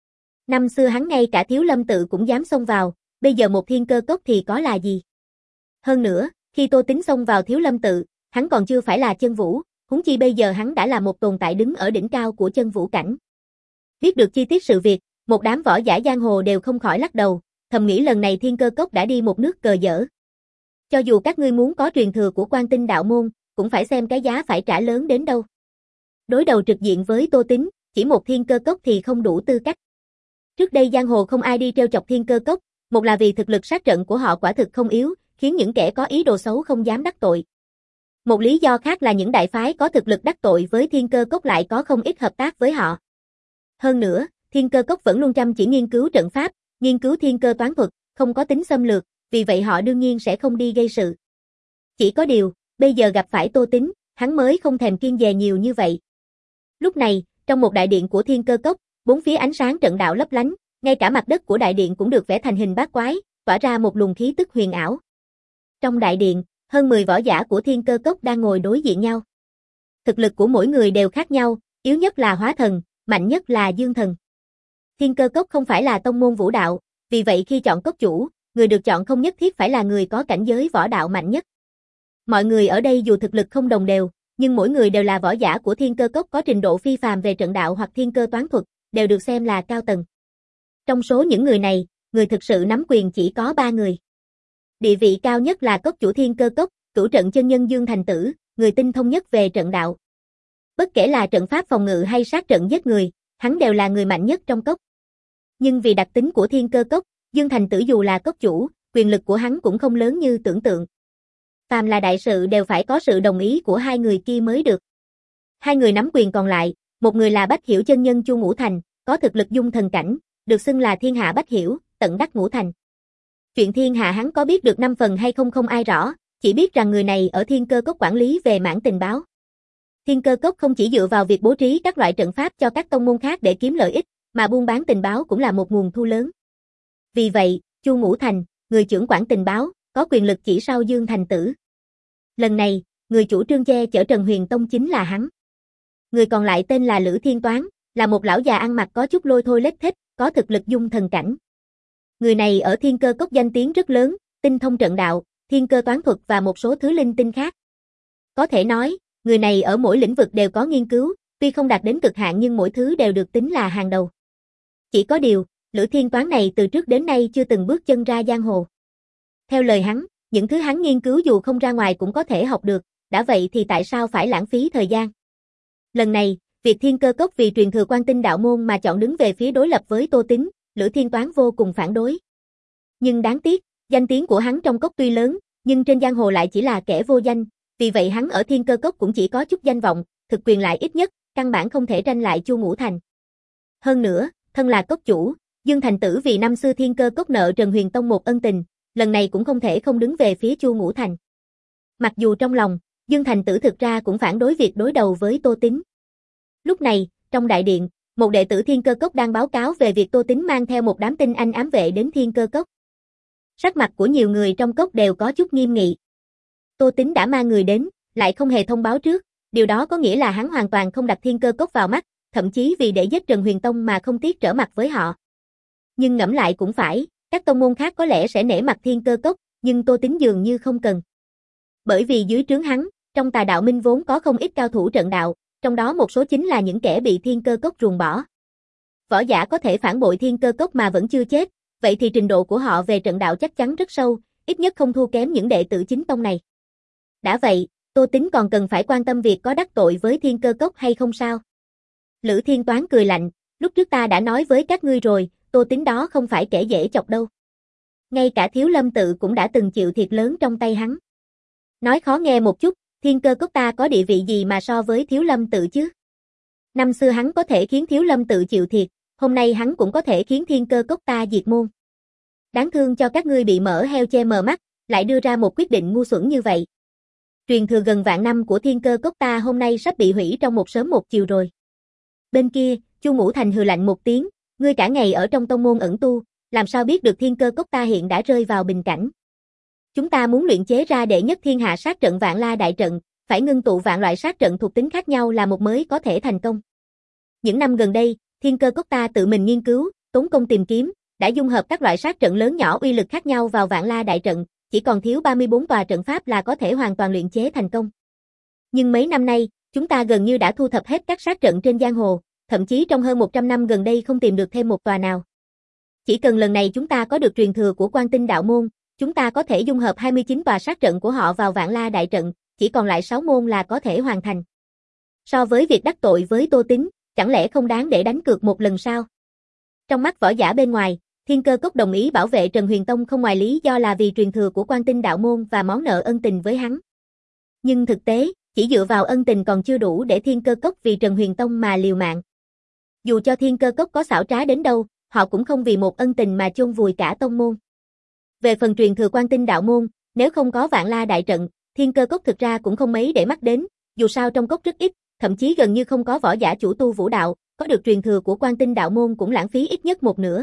Speaker 1: Năm xưa hắn ngay cả Thiếu Lâm tự cũng dám xông vào, bây giờ một thiên cơ cốc thì có là gì? Hơn nữa, khi Tô Tín xông vào Thiếu Lâm tự, hắn còn chưa phải là chân vũ, huống chi bây giờ hắn đã là một tồn tại đứng ở đỉnh cao của chân vũ cảnh. Biết được chi tiết sự việc, một đám võ giả giang hồ đều không khỏi lắc đầu, thầm nghĩ lần này thiên cơ cốc đã đi một nước cờ dở. Cho dù các ngươi muốn có truyền thừa của Quan Tinh đạo môn, cũng phải xem cái giá phải trả lớn đến đâu. Đối đầu trực diện với Tô Tín, chỉ một thiên cơ cốc thì không đủ tư cách. Trước đây giang hồ không ai đi trêu chọc thiên cơ cốc, một là vì thực lực sát trận của họ quả thực không yếu, khiến những kẻ có ý đồ xấu không dám đắc tội. Một lý do khác là những đại phái có thực lực đắc tội với thiên cơ cốc lại có không ít hợp tác với họ. Hơn nữa, thiên cơ cốc vẫn luôn chăm chỉ nghiên cứu trận pháp, nghiên cứu thiên cơ toán thuật, không có tính xâm lược, vì vậy họ đương nhiên sẽ không đi gây sự. Chỉ có điều, bây giờ gặp phải Tô Tín, hắn mới không thèm kiêng dè nhiều như vậy. Lúc này, trong một đại điện của thiên cơ cốc, bốn phía ánh sáng trận đạo lấp lánh, ngay cả mặt đất của đại điện cũng được vẽ thành hình bát quái, tỏa ra một luồng khí tức huyền ảo. Trong đại điện, hơn mười võ giả của thiên cơ cốc đang ngồi đối diện nhau. Thực lực của mỗi người đều khác nhau, yếu nhất là hóa thần, mạnh nhất là dương thần. Thiên cơ cốc không phải là tông môn vũ đạo, vì vậy khi chọn cốc chủ, người được chọn không nhất thiết phải là người có cảnh giới võ đạo mạnh nhất. Mọi người ở đây dù thực lực không đồng đều, nhưng mỗi người đều là võ giả của thiên cơ cốc có trình độ phi phàm về trận đạo hoặc thiên cơ toán thuật, đều được xem là cao tầng. Trong số những người này, người thực sự nắm quyền chỉ có ba người. Địa vị cao nhất là cốc chủ thiên cơ cốc, cửu trận chân nhân Dương Thành Tử, người tinh thông nhất về trận đạo. Bất kể là trận pháp phòng ngự hay sát trận giết người, hắn đều là người mạnh nhất trong cốc. Nhưng vì đặc tính của thiên cơ cốc, Dương Thành Tử dù là cốc chủ, quyền lực của hắn cũng không lớn như tưởng tượng. Phàm là đại sự đều phải có sự đồng ý của hai người kia mới được. Hai người nắm quyền còn lại, một người là Bách Hiểu chân nhân Chu Ngũ Thành, có thực lực dung thần cảnh, được xưng là thiên hạ Bách Hiểu, tận đắc ngũ thành. Chuyện thiên hạ hắn có biết được năm phần hay không không ai rõ, chỉ biết rằng người này ở thiên cơ cốc quản lý về mảng tình báo. Thiên cơ cốc không chỉ dựa vào việc bố trí các loại trận pháp cho các tông môn khác để kiếm lợi ích, mà buôn bán tình báo cũng là một nguồn thu lớn. Vì vậy, Chu Ngũ Thành, người trưởng quản tình báo, có quyền lực chỉ sau Dương Thành Tử. Lần này, người chủ trương che chở Trần Huyền Tông chính là hắn. Người còn lại tên là Lữ Thiên Toán, là một lão già ăn mặc có chút lôi thôi lết thết, có thực lực dung thần cảnh. Người này ở thiên cơ cốc danh tiếng rất lớn, tinh thông trận đạo, thiên cơ toán thuật và một số thứ linh tinh khác. Có thể nói, người này ở mỗi lĩnh vực đều có nghiên cứu, tuy không đạt đến cực hạn nhưng mỗi thứ đều được tính là hàng đầu. Chỉ có điều, Lữ Thiên Toán này từ trước đến nay chưa từng bước chân ra giang hồ. Theo lời hắn, những thứ hắn nghiên cứu dù không ra ngoài cũng có thể học được, đã vậy thì tại sao phải lãng phí thời gian. Lần này, việc thiên cơ cốc vì truyền thừa Quan Tinh đạo môn mà chọn đứng về phía đối lập với Tô Tín, Lữ Thiên Toán vô cùng phản đối. Nhưng đáng tiếc, danh tiếng của hắn trong cốc tuy lớn, nhưng trên giang hồ lại chỉ là kẻ vô danh, vì vậy hắn ở thiên cơ cốc cũng chỉ có chút danh vọng, thực quyền lại ít nhất, căn bản không thể tranh lại Chu Ngũ Thành. Hơn nữa, thân là cốc chủ, Dương Thành Tử vì năm xưa thiên cơ cốc nợ Trần Huyền Tông một ân tình, lần này cũng không thể không đứng về phía Chu Ngũ Thành. Mặc dù trong lòng, Dương Thành Tử thực ra cũng phản đối việc đối đầu với Tô Tín. Lúc này, trong đại điện, một đệ tử thiên cơ cốc đang báo cáo về việc Tô Tín mang theo một đám tinh anh ám vệ đến thiên cơ cốc. Sắc mặt của nhiều người trong cốc đều có chút nghiêm nghị. Tô Tín đã mang người đến, lại không hề thông báo trước, điều đó có nghĩa là hắn hoàn toàn không đặt thiên cơ cốc vào mắt, thậm chí vì để giết Trần Huyền Tông mà không tiếc trở mặt với họ. Nhưng ngẫm lại cũng phải, các tông môn khác có lẽ sẽ nể mặt thiên cơ cốc, nhưng Tô Tín dường như không cần. Bởi vì dưới trướng hắn, trong Tà Đạo Minh vốn có không ít cao thủ trận đạo, trong đó một số chính là những kẻ bị thiên cơ cốc ruồng bỏ. Võ giả có thể phản bội thiên cơ cốc mà vẫn chưa chết, vậy thì trình độ của họ về trận đạo chắc chắn rất sâu, ít nhất không thua kém những đệ tử chính tông này. Đã vậy, Tô Tín còn cần phải quan tâm việc có đắc tội với thiên cơ cốc hay không sao? Lữ Thiên Toán cười lạnh, lúc trước ta đã nói với các ngươi rồi, Tô Tín đó không phải kẻ dễ chọc đâu. Ngay cả Thiếu Lâm tự cũng đã từng chịu thiệt lớn trong tay hắn. Nói khó nghe một chút, thiên cơ cốc ta có địa vị gì mà so với Thiếu Lâm tự chứ? Năm xưa hắn có thể khiến Thiếu Lâm tự chịu thiệt, hôm nay hắn cũng có thể khiến thiên cơ cốc ta diệt môn. Đáng thương cho các ngươi bị mỡ heo che mờ mắt, lại đưa ra một quyết định ngu xuẩn như vậy. Truyền thừa gần vạn năm của thiên cơ cốc ta hôm nay sắp bị hủy trong một sớm một chiều rồi. Bên kia, Chu Ngũ Thành hừ lạnh một tiếng, ngươi cả ngày ở trong tông môn ẩn tu, làm sao biết được thiên cơ cốc ta hiện đã rơi vào bình cảnh. Chúng ta muốn luyện chế ra đệ nhất thiên hạ sát trận Vạn La đại trận, phải ngưng tụ vạn loại sát trận thuộc tính khác nhau là một mới có thể thành công. Những năm gần đây, thiên cơ cốc ta tự mình nghiên cứu, tốn công tìm kiếm, đã dung hợp các loại sát trận lớn nhỏ uy lực khác nhau vào Vạn La đại trận, chỉ còn thiếu ba mươi bốn tòa trận pháp là có thể hoàn toàn luyện chế thành công. Nhưng mấy năm nay, chúng ta gần như đã thu thập hết các sát trận trên giang hồ, thậm chí trong hơn một trăm năm gần đây không tìm được thêm một tòa nào. Chỉ cần lần này chúng ta có được truyền thừa của Quan Tinh đạo môn, chúng ta có thể dung hợp hai mươi chín tòa sát trận của họ vào Vạn La đại trận, chỉ còn lại sáu môn là có thể hoàn thành. So với việc đắc tội với Tô Tín, chẳng lẽ không đáng để đánh cược một lần sao? Trong mắt võ giả bên ngoài, Thiên Cơ Cốc đồng ý bảo vệ Trần Huyền Tông không ngoài lý do là vì truyền thừa của Quan Tinh đạo môn và món nợ ân tình với hắn. Nhưng thực tế, chỉ dựa vào ân tình còn chưa đủ để Thiên Cơ Cốc vì Trần Huyền Tông mà liều mạng. Dù cho Thiên Cơ Cốc có xảo trá đến đâu, họ cũng không vì một ân tình mà chôn vùi cả tông môn. Về phần truyền thừa Quan Tinh đạo môn, nếu không có Vạn La đại trận, Thiên Cơ Cốc thực ra cũng không mấy để mắt đến, dù sao trong cốc rất ít, thậm chí gần như không có võ giả chủ tu vũ đạo, có được truyền thừa của Quan Tinh đạo môn cũng lãng phí ít nhất một nửa.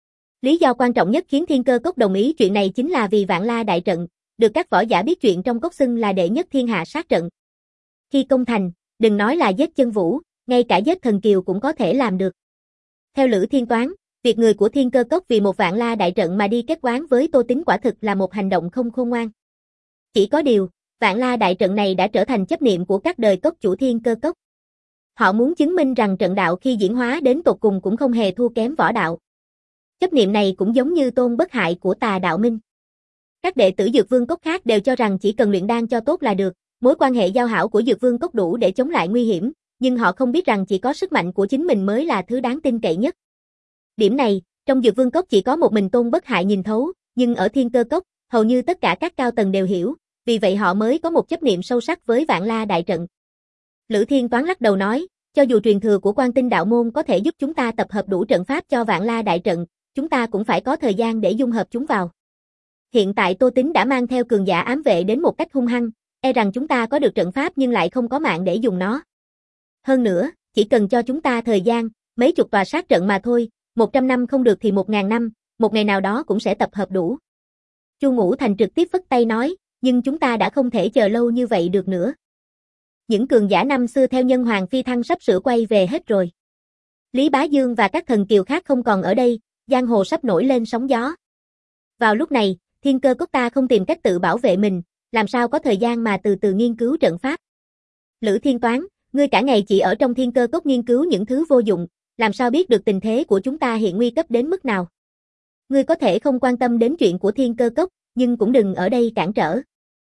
Speaker 1: Lý do quan trọng nhất khiến Thiên Cơ Cốc đồng ý chuyện này chính là vì Vạn La đại trận, được các võ giả biết chuyện trong cốc xưng là đệ nhất thiên hạ sát trận. Khi công thành, đừng nói là giết chân vũ, ngay cả giết thần kiều cũng có thể làm được. Theo Lữ Thiên Toán, việc người của Thiên Cơ Cốc vì một Vạn La đại trận mà đi kết oán với Tô Tín quả thực là một hành động không khôn ngoan. Chỉ có điều, Vạn La đại trận này đã trở thành chấp niệm của các đời cốc chủ Thiên Cơ Cốc. Họ muốn chứng minh rằng trận đạo khi diễn hóa đến tột cùng cũng không hề thua kém võ đạo. Chấp niệm này cũng giống như tôn bất hại của Tà Đạo Minh. Các đệ tử Dược Vương Cốc khác đều cho rằng chỉ cần luyện đan cho tốt là được, mối quan hệ giao hảo của Dược Vương Cốc đủ để chống lại nguy hiểm, nhưng họ không biết rằng chỉ có sức mạnh của chính mình mới là thứ đáng tin cậy nhất. Điểm này, trong Dược Vương Cốc chỉ có một mình tôn bất hại nhìn thấu, nhưng ở Thiên Cơ Cốc, hầu như tất cả các cao tầng đều hiểu, vì vậy họ mới có một chấp niệm sâu sắc với Vạn La đại trận. Lữ Thiên Toán lắc đầu nói, cho dù truyền thừa của Quan Tinh đạo môn có thể giúp chúng ta tập hợp đủ trận pháp cho Vạn La đại trận, chúng ta cũng phải có thời gian để dung hợp chúng vào. Hiện tại Tô Tín đã mang theo cường giả ám vệ đến một cách hung hăng, e rằng chúng ta có được trận pháp nhưng lại không có mạng để dùng nó. Hơn nữa, chỉ cần cho chúng ta thời gian, mấy chục tòa sát trận mà thôi, một trăm năm không được thì một ngàn năm, một ngày nào đó cũng sẽ tập hợp đủ. Chu Ngũ Thành trực tiếp phất tay nói, nhưng chúng ta đã không thể chờ lâu như vậy được nữa. Những cường giả năm xưa theo Nhân Hoàng phi thăng sắp sửa quay về hết rồi. Lý Bá Dương và các thần kiều khác không còn ở đây, giang hồ sắp nổi lên sóng gió. Vào lúc này, Thiên Cơ Cốc ta không tìm cách tự bảo vệ mình, làm sao có thời gian mà từ từ nghiên cứu trận pháp. Lữ Thiên Toán, ngươi cả ngày chỉ ở trong Thiên Cơ Cốc nghiên cứu những thứ vô dụng, làm sao biết được tình thế của chúng ta hiện nguy cấp đến mức nào. Ngươi có thể không quan tâm đến chuyện của Thiên Cơ Cốc, nhưng cũng đừng ở đây cản trở.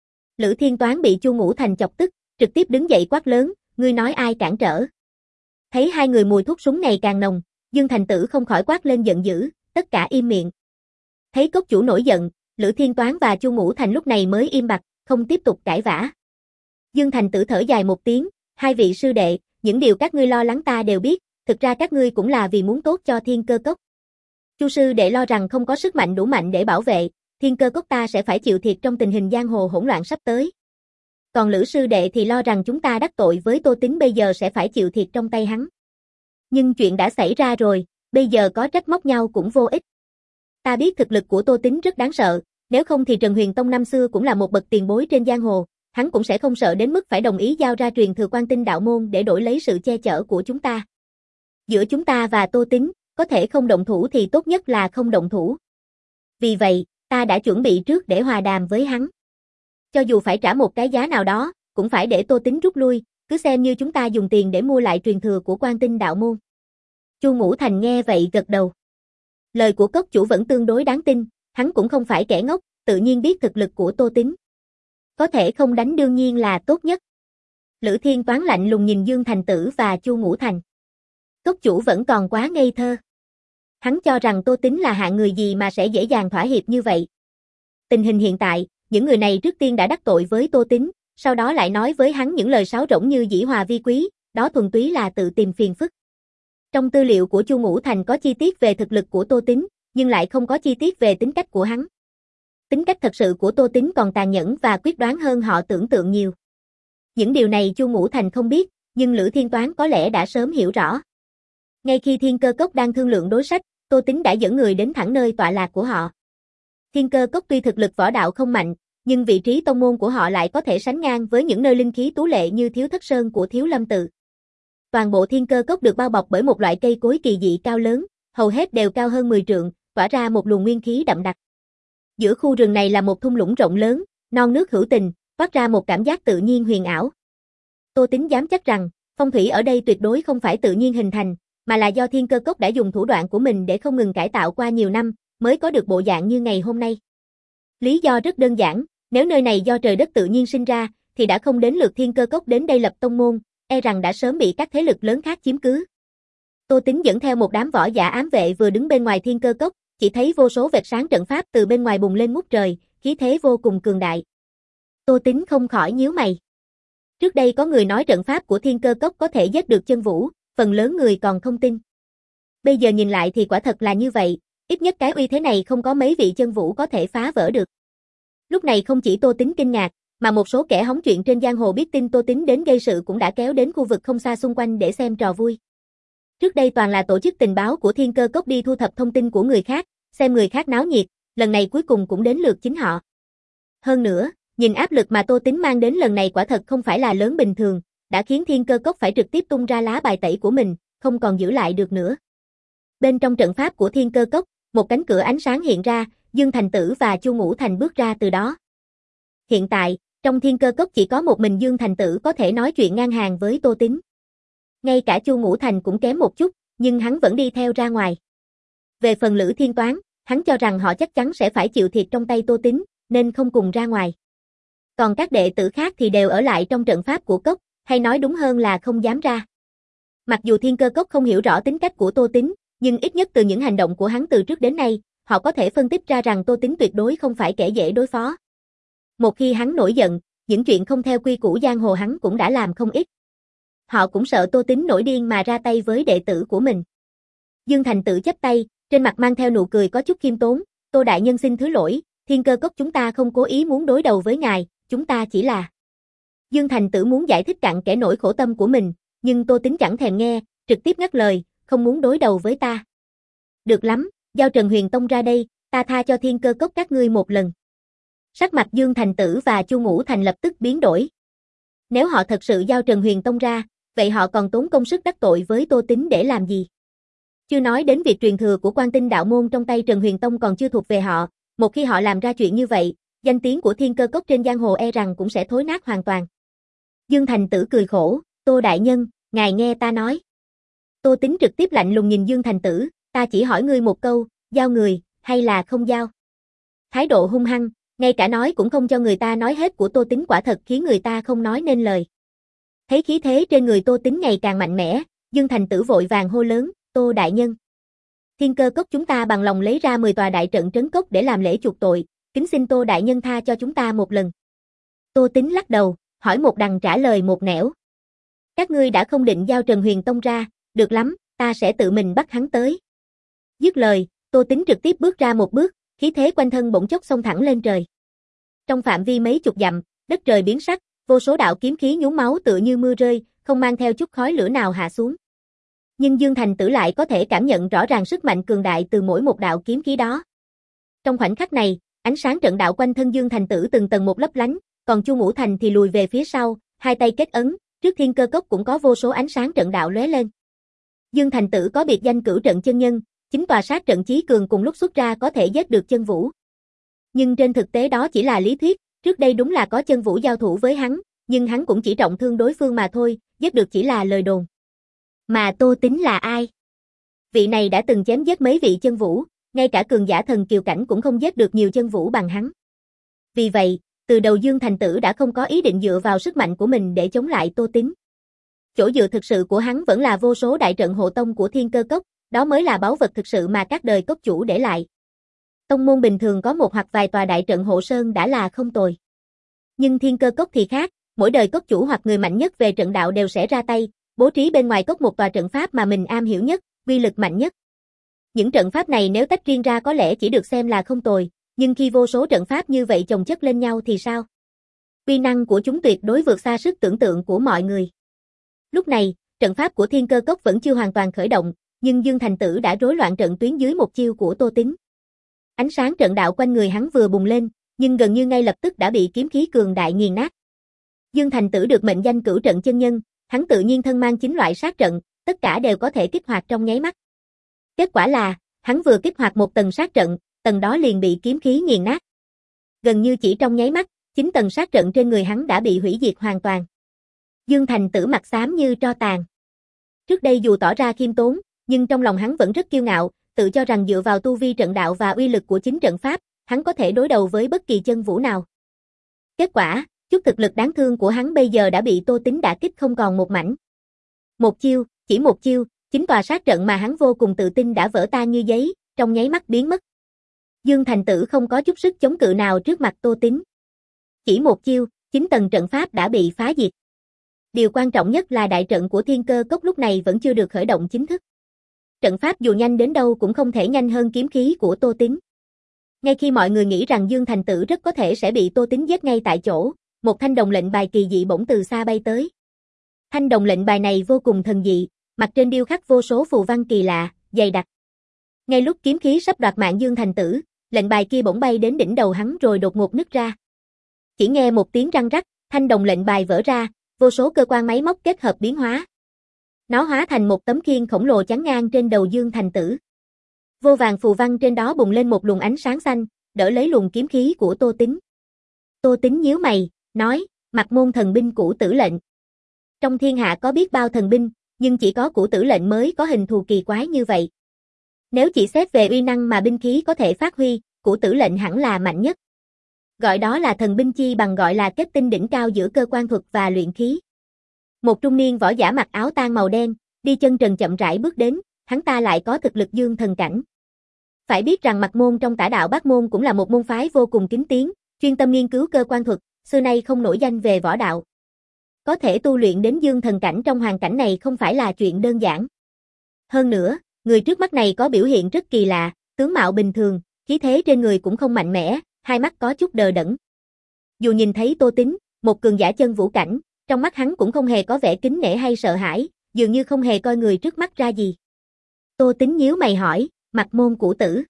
Speaker 1: Lữ Thiên Toán bị Chu Ngũ Thành chọc tức, trực tiếp đứng dậy quát lớn, ngươi nói ai cản trở. Thấy hai người mùi thuốc súng ngày càng nồng, Dương Thành Tử không khỏi quát lên giận dữ, tất cả im miệng. Thấy cốc chủ nổi giận, Lữ Thiên Toán và Chu Ngũ Thành lúc này mới im bặt, không tiếp tục cãi vã. Dương Thành Tử thở dài một tiếng, hai vị sư đệ, những điều các ngươi lo lắng ta đều biết, thực ra các ngươi cũng là vì muốn tốt cho Thiên Cơ Cốc. Chu sư đệ lo rằng không có sức mạnh đủ mạnh để bảo vệ, Thiên Cơ Cốc ta sẽ phải chịu thiệt trong tình hình giang hồ hỗn loạn sắp tới. Còn Lữ sư đệ thì lo rằng chúng ta đắc tội với Tô Tín bây giờ sẽ phải chịu thiệt trong tay hắn. Nhưng chuyện đã xảy ra rồi, bây giờ có trách móc nhau cũng vô ích. Ta biết thực lực của Tô Tín rất đáng sợ, nếu không thì Trần Huyền Tông năm xưa cũng là một bậc tiền bối trên giang hồ, hắn cũng sẽ không sợ đến mức phải đồng ý giao ra truyền thừa Quan Tinh đạo môn để đổi lấy sự che chở của chúng ta. Giữa chúng ta và Tô Tín, có thể không động thủ thì tốt nhất là không động thủ. Vì vậy, ta đã chuẩn bị trước để hòa đàm với hắn. Cho dù phải trả một cái giá nào đó, cũng phải để Tô Tín rút lui, cứ xem như chúng ta dùng tiền để mua lại truyền thừa của Quan Tinh đạo môn. Chu Ngũ Thành nghe vậy gật đầu. Lời của cốc chủ vẫn tương đối đáng tin, hắn cũng không phải kẻ ngốc, tự nhiên biết thực lực của Tô Tín. Có thể không đánh đương nhiên là tốt nhất. Lữ Thiên Toán lạnh lùng nhìn Dương Thành Tử và Chu Ngũ Thành. Cốc chủ vẫn còn quá ngây thơ. Hắn cho rằng Tô Tín là hạng người gì mà sẽ dễ dàng thỏa hiệp như vậy. Tình hình hiện tại, những người này trước tiên đã đắc tội với Tô Tín, sau đó lại nói với hắn những lời sáo rỗng như dĩ hòa vi quý, đó thuần túy là tự tìm phiền phức. Trong tư liệu của Chu Ngũ Thành có chi tiết về thực lực của Tô Tín, nhưng lại không có chi tiết về tính cách của hắn. Tính cách thật sự của Tô Tín còn tàn nhẫn và quyết đoán hơn họ tưởng tượng nhiều. Những điều này Chu Ngũ Thành không biết, nhưng Lữ Thiên Toán có lẽ đã sớm hiểu rõ. Ngay khi Thiên Cơ Cốc đang thương lượng đối sách, Tô Tín đã dẫn người đến thẳng nơi tọa lạc của họ. Thiên Cơ Cốc tuy thực lực võ đạo không mạnh, nhưng vị trí tông môn của họ lại có thể sánh ngang với những nơi linh khí tú lệ như Thiếu Thất Sơn của Thiếu Lâm Tự. Toàn bộ Thiên Cơ Cốc được bao bọc bởi một loại cây cối kỳ dị cao lớn, hầu hết đều cao hơn mười trượng, tỏa ra một luồng nguyên khí đậm đặc. Giữa khu rừng này là một thung lũng rộng lớn, non nước hữu tình, toát ra một cảm giác tự nhiên huyền ảo. Tô Tính dám chắc rằng, phong thủy ở đây tuyệt đối không phải tự nhiên hình thành, mà là do Thiên Cơ Cốc đã dùng thủ đoạn của mình để không ngừng cải tạo qua nhiều năm, mới có được bộ dạng như ngày hôm nay. Lý do rất đơn giản, nếu nơi này do trời đất tự nhiên sinh ra, thì đã không đến lượt Thiên Cơ Cốc đến đây lập tông môn, e rằng đã sớm bị các thế lực lớn khác chiếm cứ. Tô Tính dẫn theo một đám võ giả ám vệ vừa đứng bên ngoài Thiên Cơ Cốc, chỉ thấy vô số vệt sáng trận pháp từ bên ngoài bùng lên ngút trời, khí thế vô cùng cường đại. Tô Tính không khỏi nhíu mày. Trước đây có người nói trận pháp của Thiên Cơ Cốc có thể giết được chân vũ, phần lớn người còn không tin. Bây giờ nhìn lại thì quả thật là như vậy, ít nhất cái uy thế này không có mấy vị chân vũ có thể phá vỡ được. Lúc này không chỉ Tô Tính kinh ngạc, mà một số kẻ hóng chuyện trên giang hồ biết tin Tô Tính đến gây sự cũng đã kéo đến khu vực không xa xung quanh để xem trò vui. Trước đây toàn là tổ chức tình báo của Thiên Cơ Cốc đi thu thập thông tin của người khác, xem người khác náo nhiệt, lần này cuối cùng cũng đến lượt chính họ. Hơn nữa, nhìn áp lực mà Tô Tính mang đến lần này quả thật không phải là lớn bình thường, đã khiến Thiên Cơ Cốc phải trực tiếp tung ra lá bài tẩy của mình, không còn giữ lại được nữa. Bên trong trận pháp của Thiên Cơ Cốc, một cánh cửa ánh sáng hiện ra, Dương Thành Tử và Chu Ngũ Thành bước ra từ đó. Hiện tại, trong Thiên Cơ Cốc chỉ có một mình Dương Thành Tử có thể nói chuyện ngang hàng với Tô Tính. Ngay cả Chu Ngũ Thành cũng kém một chút, nhưng hắn vẫn đi theo ra ngoài. Về phần Lữ Thiên Toán, hắn cho rằng họ chắc chắn sẽ phải chịu thiệt trong tay Tô Tính, nên không cùng ra ngoài. Còn các đệ tử khác thì đều ở lại trong trận pháp của cốc, hay nói đúng hơn là không dám ra. Mặc dù Thiên Cơ Cốc không hiểu rõ tính cách của Tô Tính, nhưng ít nhất từ những hành động của hắn từ trước đến nay, họ có thể phân tích ra rằng Tô Tính tuyệt đối không phải kẻ dễ đối phó. Một khi hắn nổi giận, những chuyện không theo quy củ giang hồ hắn cũng đã làm không ít. Họ cũng sợ Tô Tính nổi điên mà ra tay với đệ tử của mình. Dương Thành Tử chắp tay, trên mặt mang theo nụ cười có chút khiêm tốn, Tô đại nhân xin thứ lỗi, Thiên Cơ Cốc chúng ta không cố ý muốn đối đầu với ngài, chúng ta chỉ là... Dương Thành Tử muốn giải thích cặn kẽ nỗi khổ tâm của mình, nhưng Tô Tính chẳng thèm nghe, trực tiếp ngắt lời, không muốn đối đầu với ta. Được lắm, giao Trần Huyền Tông ra đây, ta tha cho Thiên Cơ Cốc các ngươi một lần. Sắc mặt Dương Thành Tử và Chu Ngũ Thành lập tức biến đổi. Nếu họ thật sự giao Trần Huyền Tông ra, vậy họ còn tốn công sức đắc tội với Tô Tính để làm gì? Chưa nói đến việc truyền thừa của Quan Tinh đạo môn trong tay Trần Huyền Tông còn chưa thuộc về họ, một khi họ làm ra chuyện như vậy, danh tiếng của Thiên Cơ Cốc trên giang hồ e rằng cũng sẽ thối nát hoàn toàn. Dương Thành Tử cười khổ, Tô đại nhân, ngài nghe ta nói. Tô Tính trực tiếp lạnh lùng nhìn Dương Thành Tử, ta chỉ hỏi ngươi một câu, giao người, hay là không giao? Thái độ hung hăng, ngay cả nói cũng không cho người ta nói hết của Tô Tính quả thật khiến người ta không nói nên lời. Thấy khí thế trên người Tô Tính ngày càng mạnh mẽ, Dương Thành Tử vội vàng hô lớn, Tô đại nhân. Thiên Cơ Cốc chúng ta bằng lòng lấy ra mười tòa đại trận trấn cốc để làm lễ chuộc tội, kính xin Tô đại nhân tha cho chúng ta một lần. Tô Tính lắc đầu, hỏi một đằng trả lời một nẻo. Các ngươi đã không định giao Trần Huyền Tông ra, được lắm, ta sẽ tự mình bắt hắn tới. Dứt lời, Tô Tính trực tiếp bước ra một bước, khí thế quanh thân bỗng chốc xông thẳng lên trời. Trong phạm vi mấy chục dặm, đất trời biến sắc, vô số đạo kiếm khí nhuốm máu tựa như mưa rơi, không mang theo chút khói lửa nào hạ xuống. Nhưng Dương Thành Tử lại có thể cảm nhận rõ ràng sức mạnh cường đại từ mỗi một đạo kiếm khí đó. Trong khoảnh khắc này, ánh sáng trận đạo quanh thân Dương Thành Tử từng tầng một lấp lánh, còn Chu Ngũ Thành thì lùi về phía sau, hai tay kết ấn, trước Thiên Cơ Cốc cũng có vô số ánh sáng trận đạo lóe lên. Dương Thành Tử có biệt danh Cửu Trận Chân Nhân, chính tòa sát trận chí cường cùng lúc xuất ra có thể giết được chân vũ. Nhưng trên thực tế đó chỉ là lý thuyết, trước đây đúng là có chân vũ giao thủ với hắn, nhưng hắn cũng chỉ trọng thương đối phương mà thôi, giết được chỉ là lời đồn. Mà Tô Tính là ai? Vị này đã từng chém giết mấy vị chân vũ, ngay cả cường giả thần kiều cảnh cũng không giết được nhiều chân vũ bằng hắn. Vì vậy, từ đầu Dương Thành Tử đã không có ý định dựa vào sức mạnh của mình để chống lại Tô Tính. Chỗ dựa thực sự của hắn vẫn là vô số đại trận hộ tông của Thiên Cơ Cốc, đó mới là báu vật thực sự mà các đời cốc chủ để lại. Tông môn bình thường có một hoặc vài tòa đại trận hộ sơn đã là không tồi. Nhưng Thiên Cơ Cốc thì khác, mỗi đời cốc chủ hoặc người mạnh nhất về trận đạo đều sẽ ra tay, bố trí bên ngoài cốc một tòa trận pháp mà mình am hiểu nhất, uy lực mạnh nhất. Những trận pháp này nếu tách riêng ra có lẽ chỉ được xem là không tồi, nhưng khi vô số trận pháp như vậy chồng chất lên nhau thì sao? Uy năng của chúng tuyệt đối vượt xa sức tưởng tượng của mọi người. Lúc này, trận pháp của Thiên Cơ Cốc vẫn chưa hoàn toàn khởi động, nhưng Dương Thành Tử đã rối loạn trận tuyến dưới một chiêu của Tô Tính. Ánh sáng trận đạo quanh người hắn vừa bùng lên, nhưng gần như ngay lập tức đã bị kiếm khí cường đại nghiền nát. Dương Thành Tử được mệnh danh Cửu Trận Chân Nhân, hắn tự nhiên thân mang chín loại sát trận, tất cả đều có thể kích hoạt trong nháy mắt. Kết quả là, hắn vừa kích hoạt một tầng sát trận, tầng đó liền bị kiếm khí nghiền nát. Gần như chỉ trong nháy mắt, chín tầng sát trận trên người hắn đã bị hủy diệt hoàn toàn. Dương Thành Tử mặt xám như tro tàn. Trước đây dù tỏ ra khiêm tốn, nhưng trong lòng hắn vẫn rất kiêu ngạo, tự cho rằng dựa vào tu vi trận đạo và uy lực của chính trận pháp, hắn có thể đối đầu với bất kỳ chân vũ nào. Kết quả, chút thực lực đáng thương của hắn bây giờ đã bị Tô Tính đả kích không còn một mảnh. Một chiêu, chỉ một chiêu, chính tòa sát trận mà hắn vô cùng tự tin đã vỡ tan như giấy, trong nháy mắt biến mất. Dương Thành Tử không có chút sức chống cự nào trước mặt Tô Tính. Chỉ một chiêu, chín tầng trận pháp đã bị phá diệt. Điều quan trọng nhất là đại trận của Thiên Cơ Cốc lúc này vẫn chưa được khởi động chính thức. Trận pháp dù nhanh đến đâu cũng không thể nhanh hơn kiếm khí của Tô Tính. Ngay khi mọi người nghĩ rằng Dương Thành Tử rất có thể sẽ bị Tô Tính giết ngay tại chỗ, một thanh đồng lệnh bài kỳ dị bỗng từ xa bay tới. Thanh đồng lệnh bài này vô cùng thần dị, mặt trên điêu khắc vô số phù văn kỳ lạ, dày đặc. Ngay lúc kiếm khí sắp đoạt mạng Dương Thành Tử, lệnh bài kia bỗng bay đến đỉnh đầu hắn rồi đột ngột nứt ra. Chỉ nghe một tiếng răng rắc, thanh đồng lệnh bài vỡ ra, vô số cơ quan máy móc kết hợp biến hóa. Nó hóa thành một tấm khiên khổng lồ chắn ngang trên đầu Dương Thành Tử. Vô vàng phù văn trên đó bùng lên một luồng ánh sáng xanh, đỡ lấy luồng kiếm khí của Tô Tính. Tô Tính nhíu mày, nói, Mặc Môn thần binh Cửu Tử lệnh. Trong thiên hạ có biết bao thần binh, nhưng chỉ có Cửu Tử lệnh mới có hình thù kỳ quái như vậy. Nếu chỉ xét về uy năng mà binh khí có thể phát huy, Cửu Tử lệnh hẳn là mạnh nhất. Gọi đó là thần binh chi bằng gọi là kết tinh đỉnh cao giữa cơ quan thuật và luyện khí. Một trung niên võ giả mặc áo tang màu đen, đi chân trần chậm rãi bước đến, hắn ta lại có thực lực dương thần cảnh. Phải biết rằng Mặc Môn trong Tả Đạo Bát Môn cũng là một môn phái vô cùng kín tiếng, chuyên tâm nghiên cứu cơ quan thuật, xưa nay không nổi danh về võ đạo. Có thể tu luyện đến dương thần cảnh trong hoàn cảnh này không phải là chuyện đơn giản. Hơn nữa, người trước mắt này có biểu hiện rất kỳ lạ, tướng mạo bình thường, khí thế trên người cũng không mạnh mẽ, hai mắt có chút đờ đẫn. Dù nhìn thấy Tô Tính, một cường giả chân vũ cảnh, trong mắt hắn cũng không hề có vẻ kính nể hay sợ hãi, dường như không hề coi người trước mắt ra gì. Tô Tính nhíu mày hỏi, Mặc Môn Cửu Tử.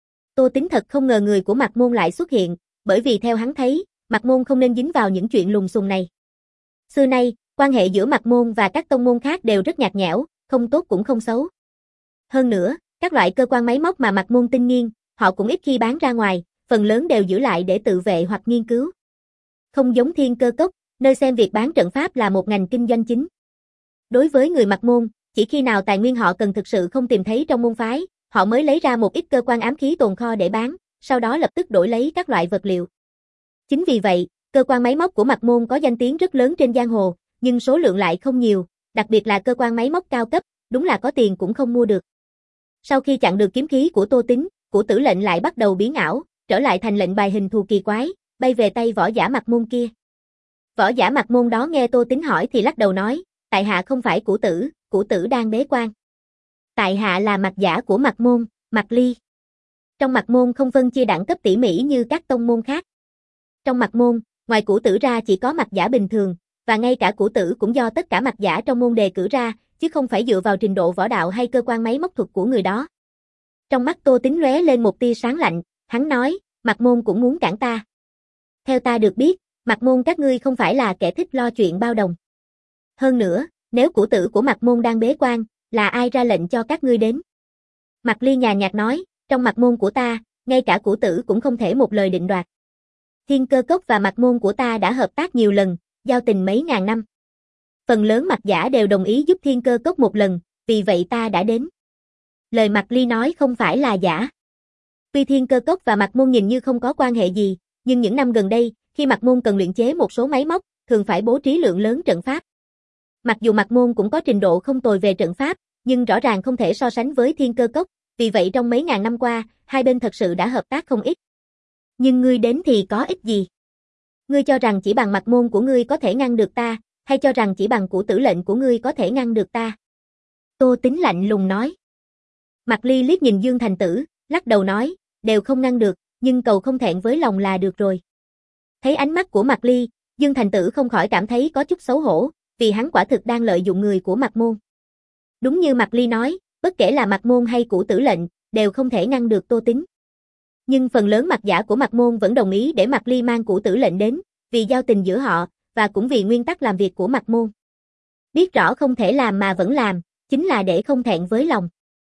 Speaker 1: Tô Tính thật không ngờ người của Mặc Môn lại xuất hiện, bởi vì theo hắn thấy, Mặc Môn không nên dính vào những chuyện lùng xùm này. Xưa nay, quan hệ giữa Mặc Môn và các tông môn khác đều rất nhạt nhẽo, không tốt cũng không xấu. Hơn nữa, các loại cơ quan máy móc mà Mặc Môn tinh nghiên, họ cũng ít khi bán ra ngoài, phần lớn đều giữ lại để tự vệ hoặc nghiên cứu. Không giống Thiên Cơ Cốc, nơi xem việc bán trận pháp là một ngành kinh doanh chính. Đối với người Mặc Môn, chỉ khi nào tài nguyên họ cần thực sự không tìm thấy trong môn phái, họ mới lấy ra một ít cơ quan ám khí tồn kho để bán, sau đó lập tức đổi lấy các loại vật liệu. Chính vì vậy, cơ quan máy móc của Mặc Môn có danh tiếng rất lớn trên giang hồ, nhưng số lượng lại không nhiều, đặc biệt là cơ quan máy móc cao cấp, đúng là có tiền cũng không mua được. Sau khi chặn được kiếm khí của Tô Tính, Cửu Tử lệnh lại bắt đầu biến ảo, trở lại thành lệnh bài hình thù kỳ quái, bay về tay võ giả Mặc Môn kia. Võ giả Mặc Môn đó nghe Tô Tính hỏi thì lắc đầu nói, tại hạ không phải Cửu Tử, Cửu Tử đang bế quan. Tại hạ là Mặc giả của Mặc Môn, Mặc Ly. Trong Mặc Môn không phân chia đẳng cấp tỉ mỉ như các tông môn khác. Trong Mặc Môn, ngoài Cửu Tử ra chỉ có Mặc giả bình thường, và ngay cả Cửu Tử cũng do tất cả Mặc giả trong môn đề cử ra, chứ không phải dựa vào trình độ võ đạo hay cơ quan máy móc thuật của người đó. Trong mắt Tô Tính lóe lên một tia sáng lạnh, hắn nói, Mặc Môn cũng muốn cản ta. Theo ta được biết, Mặc Môn các ngươi không phải là kẻ thích lo chuyện bao đồng. Hơn nữa, nếu Cửu Tử của Mặc Môn đang bế quan, là ai ra lệnh cho các ngươi đến? Mặc Ly nhàn nhạt nói, trong Mặc Môn của ta, ngay cả Cửu Tử cũng không thể một lời định đoạt. Thiên Cơ Cốc và Mặc Môn của ta đã hợp tác nhiều lần, giao tình mấy ngàn năm. Phần lớn Mặc giả đều đồng ý giúp Thiên Cơ Cốc một lần, vì vậy ta đã đến. Lời Mặc Ly nói không phải là giả. Tuy Thiên Cơ Cốc và Mặc Môn nhìn như không có quan hệ gì, nhưng những năm gần đây, khi Mặc Môn cần luyện chế một số máy móc, thường phải bố trí lượng lớn trận pháp. Mặc dù Mặc Môn cũng có trình độ không tồi về trận pháp, nhưng rõ ràng không thể so sánh với Thiên Cơ Cốc, vì vậy trong mấy ngàn năm qua, hai bên thật sự đã hợp tác không ít. Nhưng ngươi đến thì có ích gì? Ngươi cho rằng chỉ bằng Mặc Môn của ngươi có thể ngăn được ta, hay cho rằng chỉ bằng Cửu Tử lệnh của ngươi có thể ngăn được ta? Tô Tính lạnh lùng nói. Mặc Ly liếc nhìn Dương Thành Tử, lắc đầu nói, đều không ngăn được, nhưng cầu không thẹn với lòng là được rồi. Thấy ánh mắt của Mặc Ly, Dương Thành Tử không khỏi cảm thấy có chút xấu hổ, vì hắn quả thực đang lợi dụng người của Mặc Môn. Đúng như Mặc Ly nói, bất kể là Mặc Môn hay Cửu Tử lệnh, đều không thể ngăn được Tô Tính. Nhưng phần lớn Mặc giả của Mặc Môn vẫn đồng ý để Mặc Ly mang Cửu Tử lệnh đến, vì giao tình giữa họ, và cũng vì nguyên tắc làm việc của Mặc Môn. Biết rõ không thể làm mà vẫn làm, chính là để không thẹn với lòng.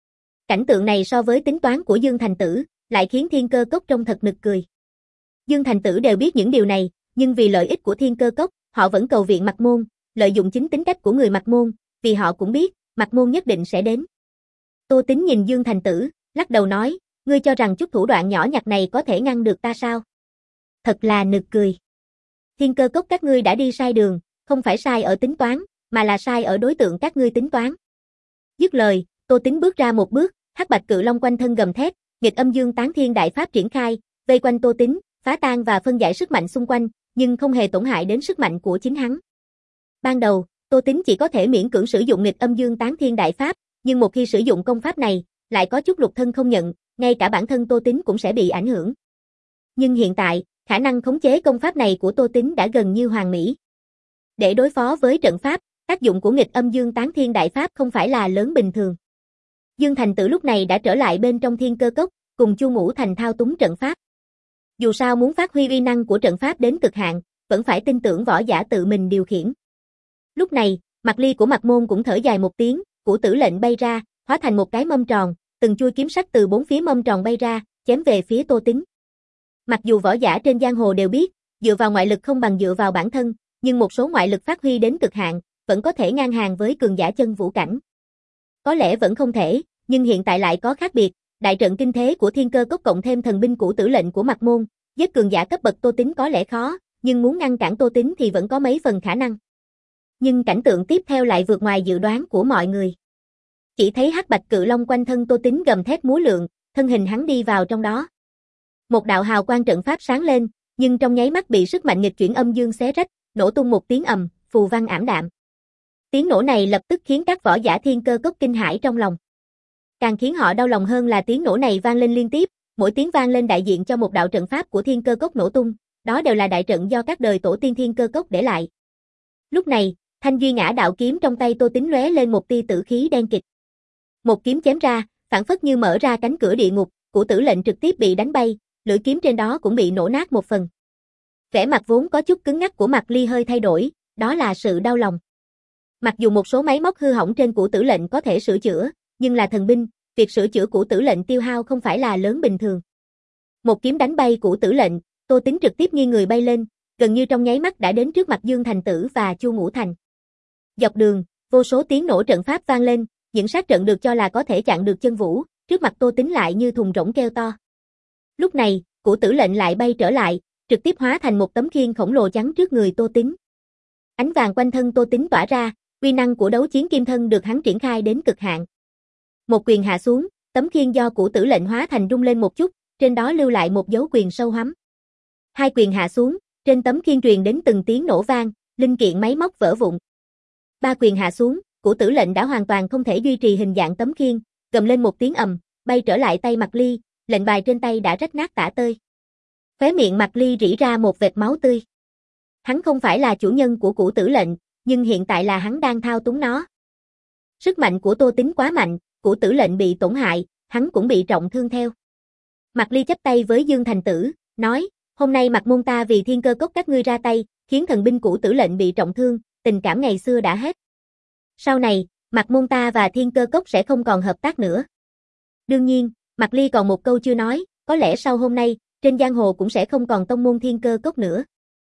Speaker 1: Cảnh tượng này so với tính toán của Dương Thành Tử, lại khiến Thiên Cơ Cốc trông thật nực cười. Dương Thành Tử đều biết những điều này, nhưng vì lợi ích của Thiên Cơ Cốc, họ vẫn cầu viện Mạc Môn, lợi dụng chính tính cách của người Mạc Môn, vì họ cũng biết, Mạc Môn nhất định sẽ đến. Tô Tính nhìn Dương Thành Tử, lắc đầu nói, ngươi cho rằng chút thủ đoạn nhỏ nhặt này có thể ngăn được ta sao? Thật là nực cười. Thiên Cơ Cốc các ngươi đã đi sai đường, không phải sai ở tính toán, mà là sai ở đối tượng các ngươi tính toán. Dứt lời, Tô Tính bước ra một bước, hắc bạch cự long quanh thân gầm thét, nghịch âm dương tán thiên đại pháp triển khai, vây quanh Tô Tính, phá tan và phân giải sức mạnh xung quanh, nhưng không hề tổn hại đến sức mạnh của chính hắn. Ban đầu, Tô Tính chỉ có thể miễn cưỡng sử dụng nghịch âm dương tán thiên đại pháp, nhưng một khi sử dụng công pháp này, lại có chút lục thân không nhận, ngay cả bản thân Tô Tính cũng sẽ bị ảnh hưởng. Nhưng hiện tại, khả năng khống chế công pháp này của Tô Tính đã gần như hoàn mỹ. Để đối phó với trận pháp, tác dụng của nghịch âm dương tán thiên đại pháp không phải là lớn bình thường. Dương Thành Tử lúc này đã trở lại bên trong Thiên Cơ Cốc, cùng Chu Ngũ Thành thao túng trận pháp. Dù sao muốn phát huy uy năng của trận pháp đến cực hạn, vẫn phải tin tưởng võ giả tự mình điều khiển. Lúc này, Mạc Ly của Mạc Môn cũng thở dài một tiếng, củ tử lệnh bay ra, hóa thành một cái mâm tròn, từng chuôi kiếm sắc từ bốn phía mâm tròn bay ra, chém về phía Tô Tính. Mặc dù võ giả trên giang hồ đều biết, dựa vào ngoại lực không bằng dựa vào bản thân, nhưng một số ngoại lực phát huy đến cực hạn, vẫn có thể ngang hàng với cường giả chân vũ cảnh. Có lẽ vẫn không thể, nhưng hiện tại lại có khác biệt, đại trận kinh thế của Thiên Cơ Cốc cộng thêm thần binh củ tử lệnh của Mạc Môn, giết cường giả cấp bậc Tô Tính có lẽ khó, nhưng muốn ngăn cản Tô Tính thì vẫn có mấy phần khả năng. Nhưng cảnh tượng tiếp theo lại vượt ngoài dự đoán của mọi người. Chỉ thấy hắc bạch cự long quanh thân Tô Tính gầm thét múa lượn, thân hình hắn đi vào trong đó. Một đạo hào quang trận pháp sáng lên, nhưng trong nháy mắt bị sức mạnh nghịch chuyển âm dương xé rách, nổ tung một tiếng ầm, phù văn ảm đạm. Tiếng nổ này lập tức khiến các võ giả Thiên Cơ Cốc kinh hãi trong lòng. Càng khiến họ đau lòng hơn là tiếng nổ này vang lên liên tiếp, mỗi tiếng vang lên đại diện cho một đạo trận pháp của Thiên Cơ Cốc nổ tung, đó đều là đại trận do các đời tổ tiên Thiên Cơ Cốc để lại. Lúc này, thanh duy ngã đạo kiếm trong tay Tô Tính lóe lên một tia tử khí đen kịt. Một kiếm chém ra, phảng phất như mở ra cánh cửa địa ngục, củ tử lệnh trực tiếp bị đánh bay, lưỡi kiếm trên đó cũng bị nổ nát một phần. Vẻ mặt vốn có chút cứng ngắc của Mạc Ly hơi thay đổi, đó là sự đau lòng. Mặc dù một số máy móc hư hỏng trên củ tử lệnh có thể sửa chữa, nhưng là thần binh, việc sửa chữa củ tử lệnh tiêu hao không phải là lớn bình thường. Một kiếm đánh bay củ tử lệnh, Tô Tính trực tiếp nghiêng người bay lên, gần như trong nháy mắt đã đến trước mặt Dương Thành Tử và Chu Ngũ Thành. Dọc đường, vô số tiếng nổ trận pháp vang lên, những sát trận được cho là có thể chặn được chân vũ, trước mặt Tô Tính lại như thùng rỗng kêu to. Lúc này, củ tử lệnh lại bay trở lại, trực tiếp hóa thành một tấm khiên khổng lồ chắn trước người Tô Tính. Ánh vàng quanh thân Tô Tính tỏa ra, uy năng của đấu chiến kim thân được hắn triển khai đến cực hạn. Một quyền hạ xuống, tấm khiên do củ tử lệnh hóa thành rung lên một chút, trên đó lưu lại một dấu quyền sâu hoắm. Hai quyền hạ xuống, trên tấm khiên truyền đến từng tiếng nổ vang, linh kiện máy móc vỡ vụn. Ba quyền hạ xuống, củ tử lệnh đã hoàn toàn không thể duy trì hình dạng tấm khiên, gầm lên một tiếng ầm, bay trở lại tay Mạc Ly, lệnh bài trên tay đã rách nát tả tơi. Khóe miệng Mạc Ly rỉ ra một vệt máu tươi. Hắn không phải là chủ nhân của củ tử lệnh, nhưng hiện tại là hắn đang thao túng nó. Sức mạnh của Tô Tính quá mạnh, củ tử lệnh bị tổn hại, hắn cũng bị trọng thương theo. Mạc Ly chắp tay với Dương Thành Tử, nói, hôm nay Mạc Môn ta vì Thiên Cơ Cốc các ngươi ra tay, khiến thần binh củ tử lệnh bị trọng thương, tình cảm ngày xưa đã hết. Sau này, Mạc Môn ta và Thiên Cơ Cốc sẽ không còn hợp tác nữa. Đương nhiên, Mạc Ly còn một câu chưa nói, có lẽ sau hôm nay, trên giang hồ cũng sẽ không còn tông môn Thiên Cơ Cốc nữa.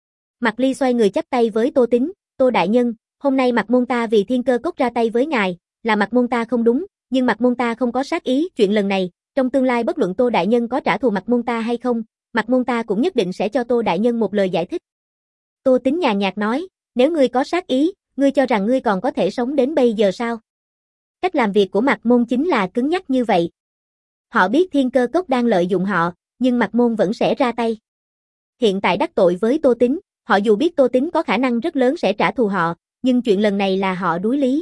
Speaker 1: Mạc Ly xoay người chắp tay với Tô Tính, Tô đại nhân, hôm nay Mạc Môn ta vì Thiên Cơ Cốc ra tay với ngài, là Mạc Môn ta không đúng, nhưng Mạc Môn ta không có sát ý, chuyện lần này, trong tương lai bất luận Tô đại nhân có trả thù Mạc Môn ta hay không, Mạc Môn ta cũng nhất định sẽ cho Tô đại nhân một lời giải thích. Tô Tính nhàn nhạt nói, nếu ngươi có sát ý, ngươi cho rằng ngươi còn có thể sống đến bây giờ sao? Cách làm việc của Mạc Môn chính là cứng nhắc như vậy. Họ biết Thiên Cơ Cốc đang lợi dụng họ, nhưng Mạc Môn vẫn sẽ ra tay. Hiện tại đắc tội với Tô Tính, họ dù biết Tô Tính có khả năng rất lớn sẽ trả thù họ, nhưng chuyện lần này là họ đuối lý.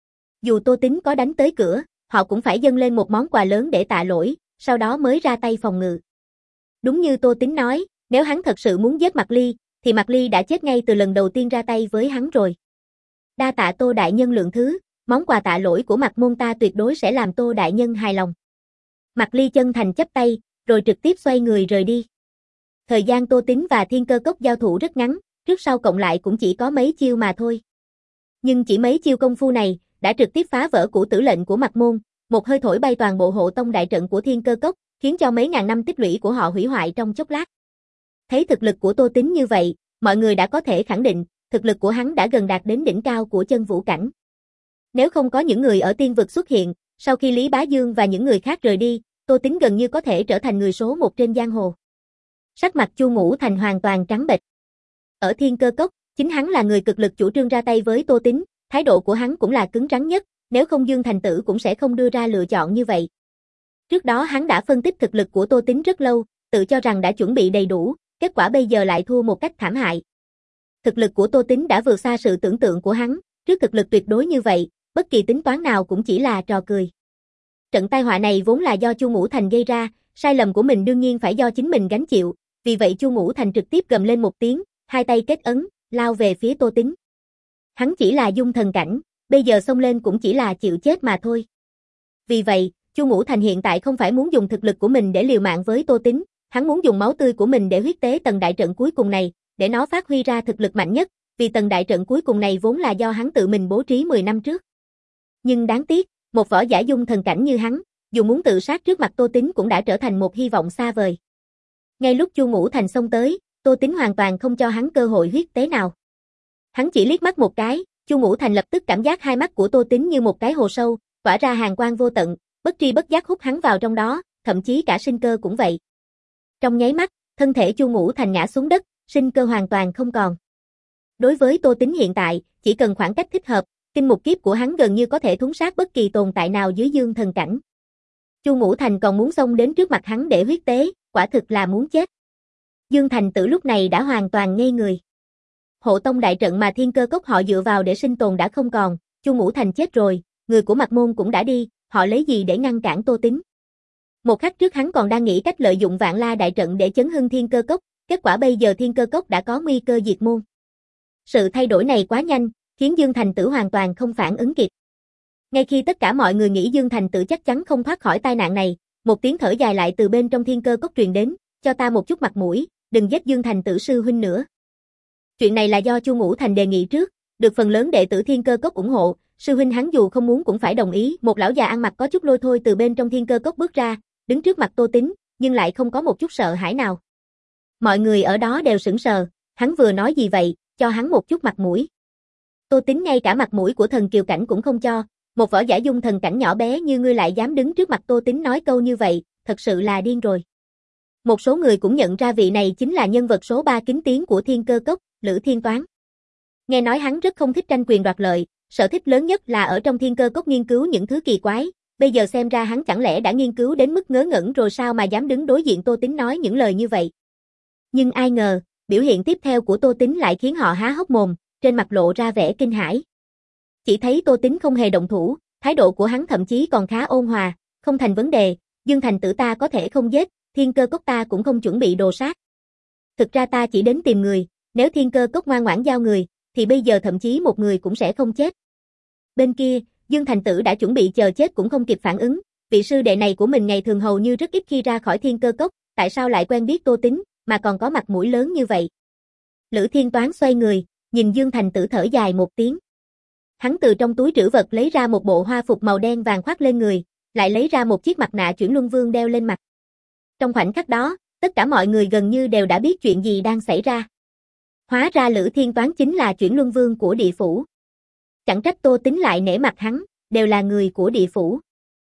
Speaker 1: Dù Tô Tính có đánh tới cửa, họ cũng phải dâng lên một món quà lớn để tạ lỗi, sau đó mới ra tay phòng ngự. Đúng như Tô Tính nói, nếu hắn thật sự muốn giết Mạc Ly, thì Mạc Ly đã chết ngay từ lần đầu tiên ra tay với hắn rồi. Đa tạ Tô đại nhân lượng thứ, món quà tạ lỗi của Mạc Môn ta tuyệt đối sẽ làm Tô đại nhân hài lòng. Mạc Ly chân thành chắp tay, rồi trực tiếp xoay người rời đi. Thời gian Tô Tính và Thiên Cơ Cốc giao thủ rất ngắn, trước sau cộng lại cũng chỉ có mấy chiêu mà thôi. Nhưng chỉ mấy chiêu công phu này, đã trực tiếp phá vỡ củ tử lệnh của Mạc Môn, một hơi thổi bay toàn bộ hộ tông đại trận của Thiên Cơ Cốc, khiến cho mấy ngàn năm tích lũy của họ hủy hoại trong chốc lát. Thấy thực lực của Tô Tín như vậy, mọi người đã có thể khẳng định, thực lực của hắn đã gần đạt đến đỉnh cao của chân vũ cảnh. Nếu không có những người ở tiên vực xuất hiện, sau khi Lý Bá Dương và những người khác rời đi, Tô Tín gần như có thể trở thành người số một trên giang hồ. Sắc mặt Chu Ngũ Thành hoàn toàn trắng bệch. Ở Thiên Cơ Cốc, chính hắn là người cực lực chủ trương ra tay với Tô Tín, thái độ của hắn cũng là cứng rắn nhất, nếu không Dương Thành Tử cũng sẽ không đưa ra lựa chọn như vậy. Trước đó hắn đã phân tích thực lực của Tô Tín rất lâu, tự cho rằng đã chuẩn bị đầy đủ, kết quả bây giờ lại thua một cách thảm hại. Thực lực của Tô Tín đã vượt xa sự tưởng tượng của hắn, trước thực lực tuyệt đối như vậy, bất kỳ tính toán nào cũng chỉ là trò cười. Trận tai họa này vốn là do Chu Ngũ Thành gây ra, sai lầm của mình đương nhiên phải do chính mình gánh chịu, vì vậy Chu Ngũ Thành trực tiếp gầm lên một tiếng, hai tay kết ấn, lao về phía Tô Tín. Hắn chỉ là dung thần cảnh, bây giờ xông lên cũng chỉ là chịu chết mà thôi. Vì vậy, Chu Ngũ Thành hiện tại không phải muốn dùng thực lực của mình để liều mạng với Tô Tín, hắn muốn dùng máu tươi của mình để huyết tế tầng đại trận cuối cùng này, để nó phát huy ra thực lực mạnh nhất, vì tầng đại trận cuối cùng này vốn là do hắn tự mình bố trí mười năm trước. Nhưng đáng tiếc, một võ giả dung thần cảnh như hắn, dù muốn tự sát trước mặt Tô Tín cũng đã trở thành một hy vọng xa vời. Ngay lúc Chu Ngũ Thành xông tới, Tô Tín hoàn toàn không cho hắn cơ hội huyết tế nào. Hắn chỉ liếc mắt một cái, Chu Ngũ Thành lập tức cảm giác hai mắt của Tô Tín như một cái hồ sâu, tỏa ra hàn quang vô tận, bất tri bất giác hút hắn vào trong đó, thậm chí cả sinh cơ cũng vậy. Trong nháy mắt, thân thể Chu Ngũ Thành ngã xuống đất, sinh cơ hoàn toàn không còn. Đối với Tô Tín hiện tại, chỉ cần khoảng cách thích hợp, kinh mục kiếp của hắn gần như có thể thúng sát bất kỳ tồn tại nào dưới dương thần cảnh. Chu Ngũ Thành còn muốn xông đến trước mặt hắn để huyết tế, quả thực là muốn chết. Dương Thành Tử lúc này đã hoàn toàn ngây người. Hộ tông đại trận mà Thiên Cơ Cốc họ dựa vào để sinh tồn đã không còn, Chu Ngũ Thành chết rồi, người của Mạc Môn cũng đã đi, họ lấy gì để ngăn cản Tô Tín. Một khắc trước hắn còn đang nghĩ cách lợi dụng Vạn La đại trận để chấn hưng Thiên Cơ Cốc, kết quả bây giờ Thiên Cơ Cốc đã có nguy cơ diệt môn. Sự thay đổi này quá nhanh, khiến Dương Thành Tử hoàn toàn không phản ứng kịp. Ngay khi tất cả mọi người nghĩ Dương Thành Tử chắc chắn không thoát khỏi tai nạn này, một tiếng thở dài lại từ bên trong Thiên Cơ Cốc truyền đến, cho ta một chút mặt mũi, đừng giết Dương Thành Tử sư huynh nữa. Chuyện này là do Chu Ngũ Thành đề nghị trước, được phần lớn đệ tử Thiên Cơ Cốc ủng hộ, sư huynh hắn dù không muốn cũng phải đồng ý. Một lão già ăn mặc có chút lôi thôi từ bên trong Thiên Cơ Cốc bước ra, đứng trước mặt Tô Tín, nhưng lại không có một chút sợ hãi nào. Mọi người ở đó đều sững sờ, hắn vừa nói gì vậy, cho hắn một chút mặt mũi. Tô Tín ngay cả mặt mũi của thần kiều cảnh cũng không cho, một võ giả dung thần cảnh nhỏ bé như ngươi lại dám đứng trước mặt Tô Tín nói câu như vậy, thật sự là điên rồi. Một số người cũng nhận ra vị này chính là nhân vật số ba kính tiếng của Thiên Cơ Cốc, Lữ Thiên Toán. Nghe nói hắn rất không thích tranh quyền đoạt lợi, sở thích lớn nhất là ở trong Thiên Cơ Cốc nghiên cứu những thứ kỳ quái, bây giờ xem ra hắn chẳng lẽ đã nghiên cứu đến mức ngớ ngẩn rồi sao mà dám đứng đối diện Tô Tín nói những lời như vậy. Nhưng ai ngờ, biểu hiện tiếp theo của Tô Tín lại khiến họ há hốc mồm, trên mặt lộ ra vẻ kinh hãi. Chỉ thấy Tô Tín không hề động thủ, thái độ của hắn thậm chí còn khá ôn hòa, không thành vấn đề, Dương Thành Tử ta có thể không giết, Thiên Cơ Cốc ta cũng không chuẩn bị đồ sát. Thực ra ta chỉ đến tìm người, nếu Thiên Cơ Cốc ngoan ngoãn giao người, thì bây giờ thậm chí một người cũng sẽ không chết. Bên kia, Dương Thành Tử đã chuẩn bị chờ chết cũng không kịp phản ứng, vị sư đệ này của mình ngày thường hầu như rất ít khi ra khỏi Thiên Cơ Cốc, tại sao lại quen biết Tô Tín, mà còn có mặt mũi lớn như vậy. Lữ Thiên Toán xoay người, nhìn Dương Thành Tử thở dài một tiếng. Hắn từ trong túi trữ vật lấy ra một bộ hoa phục màu đen vàng khoác lên người, lại lấy ra một chiếc mặt nạ Chuyển Luân Vương đeo lên mặt. Trong khoảnh khắc đó, tất cả mọi người gần như đều đã biết chuyện gì đang xảy ra. Hóa ra Lữ Thiên Toán chính là Chuyển Luân Vương của địa phủ. Chẳng trách Tô Tín lại nể mặt hắn, đều là người của địa phủ.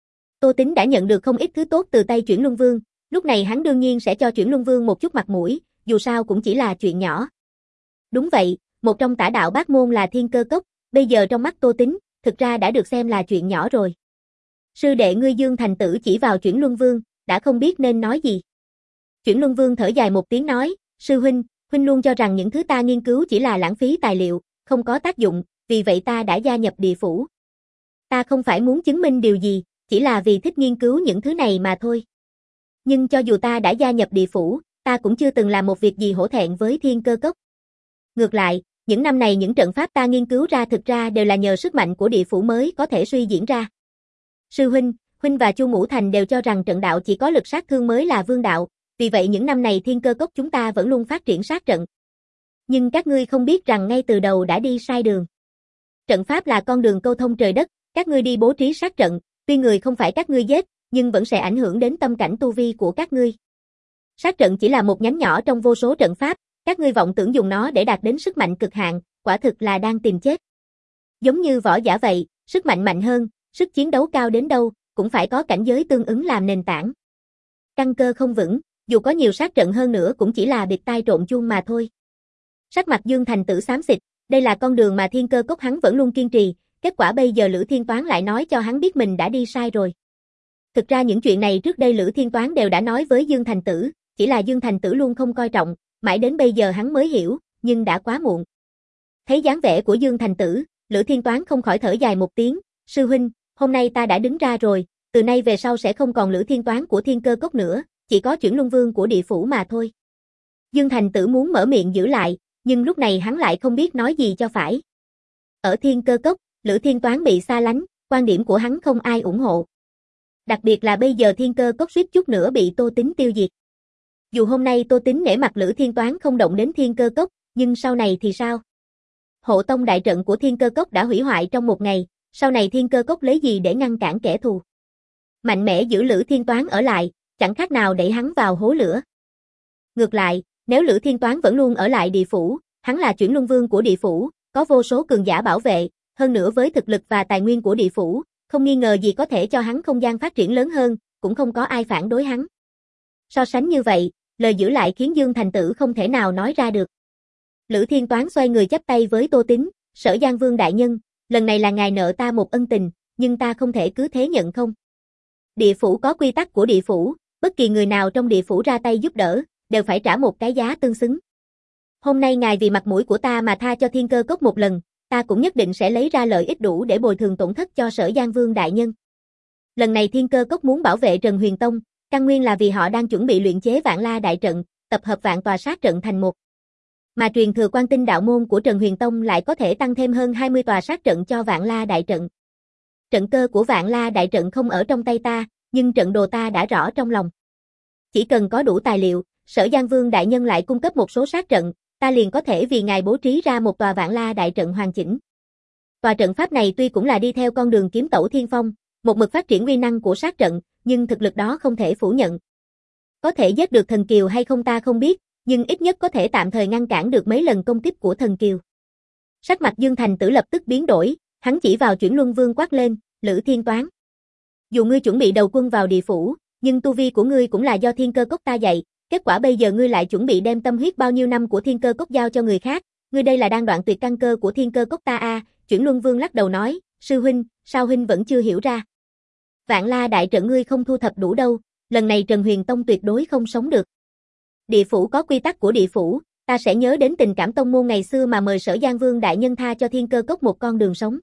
Speaker 1: Tô Tín đã nhận được không ít thứ tốt từ tay Chuyển Luân Vương, lúc này hắn đương nhiên sẽ cho Chuyển Luân Vương một chút mặt mũi, dù sao cũng chỉ là chuyện nhỏ. Đúng vậy, một trong tả đạo bát môn là Thiên Cơ Cốc, bây giờ trong mắt Tô Tín, thực ra đã được xem là chuyện nhỏ rồi. Sư đệ ngươi Dương Thành Tử chỉ vào Chuyển Luân Vương, đã không biết nên nói gì. Chuyển Luân Vương thở dài một tiếng nói, sư huynh, huynh luôn cho rằng những thứ ta nghiên cứu chỉ là lãng phí tài liệu, không có tác dụng, vì vậy ta đã gia nhập địa phủ. Ta không phải muốn chứng minh điều gì, chỉ là vì thích nghiên cứu những thứ này mà thôi. Nhưng cho dù ta đã gia nhập địa phủ, ta cũng chưa từng làm một việc gì hổ thẹn với Thiên Cơ Cốc. Ngược lại, những năm này những trận pháp ta nghiên cứu ra thực ra đều là nhờ sức mạnh của địa phủ mới có thể suy diễn ra. Sư huynh, huynh và Chu Ngũ Thành đều cho rằng trận đạo chỉ có lực sát thương mới là vương đạo, vì vậy những năm này Thiên Cơ Cốc chúng ta vẫn luôn phát triển sát trận. Nhưng các ngươi không biết rằng ngay từ đầu đã đi sai đường. Trận pháp là con đường câu thông trời đất, các ngươi đi bố trí sát trận, Tuy người không phải các ngươi giết, nhưng vẫn sẽ ảnh hưởng đến tâm cảnh tu vi của các ngươi. Sát trận chỉ là một nhánh nhỏ trong vô số trận pháp, các ngươi vọng tưởng dùng nó để đạt đến sức mạnh cực hạn, quả thực là đang tìm chết. Giống như võ giả vậy, sức mạnh mạnh hơn, sức chiến đấu cao đến đâu, cũng phải có cảnh giới tương ứng làm nền tảng. Căn cơ không vững, dù có nhiều sát trận hơn nữa cũng chỉ là bịt tai trộn chuông mà thôi. Sắc mặt Dương Thành Tử xám xịt, đây là con đường mà Thiên Cơ Cốc hắn vẫn luôn kiên trì, kết quả bây giờ Lữ Thiên Toán lại nói cho hắn biết mình đã đi sai rồi. Thực ra những chuyện này trước đây Lữ Thiên Toán đều đã nói với Dương Thành Tử, chỉ là Dương Thành Tử luôn không coi trọng, mãi đến bây giờ hắn mới hiểu, nhưng đã quá muộn. Thấy dáng vẻ của Dương Thành Tử, Lữ Thiên Toán không khỏi thở dài một tiếng, sư huynh, hôm nay ta đã đứng ra rồi, từ nay về sau sẽ không còn Lữ Thiên Toán của Thiên Cơ Cốc nữa, chỉ có Chuyển Luân Vương của địa phủ mà thôi. Dương Thành Tử muốn mở miệng giữ lại, nhưng lúc này hắn lại không biết nói gì cho phải. Ở Thiên Cơ Cốc, Lữ Thiên Toán bị xa lánh, quan điểm của hắn không ai ủng hộ. Đặc biệt là bây giờ Thiên Cơ Cốc suýt chút nữa bị Tô Tính tiêu diệt. Dù hôm nay Tô Tính nể mặt Lữ Thiên Toán không động đến Thiên Cơ Cốc, nhưng sau này thì sao? Hộ tông đại trận của Thiên Cơ Cốc đã hủy hoại trong một ngày, sau này Thiên Cơ Cốc lấy gì để ngăn cản kẻ thù? Mạnh mẽ giữ Lữ Thiên Toán ở lại, chẳng khác nào đẩy hắn vào hố lửa. Ngược lại, nếu Lữ Thiên Toán vẫn luôn ở lại địa phủ, hắn là Chuyển Luân Vương của địa phủ, có vô số cường giả bảo vệ, hơn nữa với thực lực và tài nguyên của địa phủ, không nghi ngờ gì có thể cho hắn không gian phát triển lớn hơn, cũng không có ai phản đối hắn. So sánh như vậy, lời giữ lại khiến Dương Thành Tử không thể nào nói ra được. Lữ Thiên Toán xoay người chắp tay với Tô Tính, Sở Giang Vương đại nhân, lần này là ngài nợ ta một ân tình, nhưng ta không thể cứ thế nhận không. Địa phủ có quy tắc của địa phủ, bất kỳ người nào trong địa phủ ra tay giúp đỡ, đều phải trả một cái giá tương xứng. Hôm nay ngài vì mặt mũi của ta mà tha cho Thiên Cơ Cốc một lần, ta cũng nhất định sẽ lấy ra lợi ích đủ để bồi thường tổn thất cho Sở Giang Vương đại nhân. Lần này Thiên Cơ Cốc muốn bảo vệ Trần Huyền Tông, căn nguyên là vì họ đang chuẩn bị luyện chế Vạn La đại trận, tập hợp vạn tòa sát trận thành một. Mà truyền thừa Quan Tinh đạo môn của Trần Huyền Tông lại có thể tăng thêm hơn hai mươi tòa sát trận cho Vạn La đại trận. Trận cơ của Vạn La đại trận không ở trong tay ta, nhưng trận đồ ta đã rõ trong lòng. Chỉ cần có đủ tài liệu, Sở Giang Vương đại nhân lại cung cấp một số sát trận, ta liền có thể vì ngài bố trí ra một tòa Vạn La đại trận hoàn chỉnh. Tòa trận pháp này tuy cũng là đi theo con đường kiếm tẩu thiên phong, một mực phát triển uy năng của sát trận, nhưng thực lực đó không thể phủ nhận. Có thể giết được thần kiều hay không ta không biết, nhưng ít nhất có thể tạm thời ngăn cản được mấy lần công kích của thần kiều. Sắc mặt Dương Thành Tử lập tức biến đổi, hắn chỉ vào Chuyển Luân Vương quát lên, Lữ Thiên Toán. Dù ngươi chuẩn bị đầu quân vào địa phủ, nhưng tu vi của ngươi cũng là do Thiên Cơ Cốc ta dạy, kết quả bây giờ ngươi lại chuẩn bị đem tâm huyết bao nhiêu năm của Thiên Cơ Cốc giao cho người khác, ngươi đây là đang đoạn tuyệt căn cơ của Thiên Cơ Cốc ta a. À. Chuyển Luân Vương lắc đầu nói, sư huynh, sao huynh vẫn chưa hiểu ra? Vạn La đại trận ngươi không thu thập đủ đâu, lần này Trần Huyền Tông tuyệt đối không sống được. Địa phủ có quy tắc của địa phủ, ta sẽ nhớ đến tình cảm tông môn ngày xưa mà mời Sở Giang Vương đại nhân tha cho Thiên Cơ Cốc một con đường sống.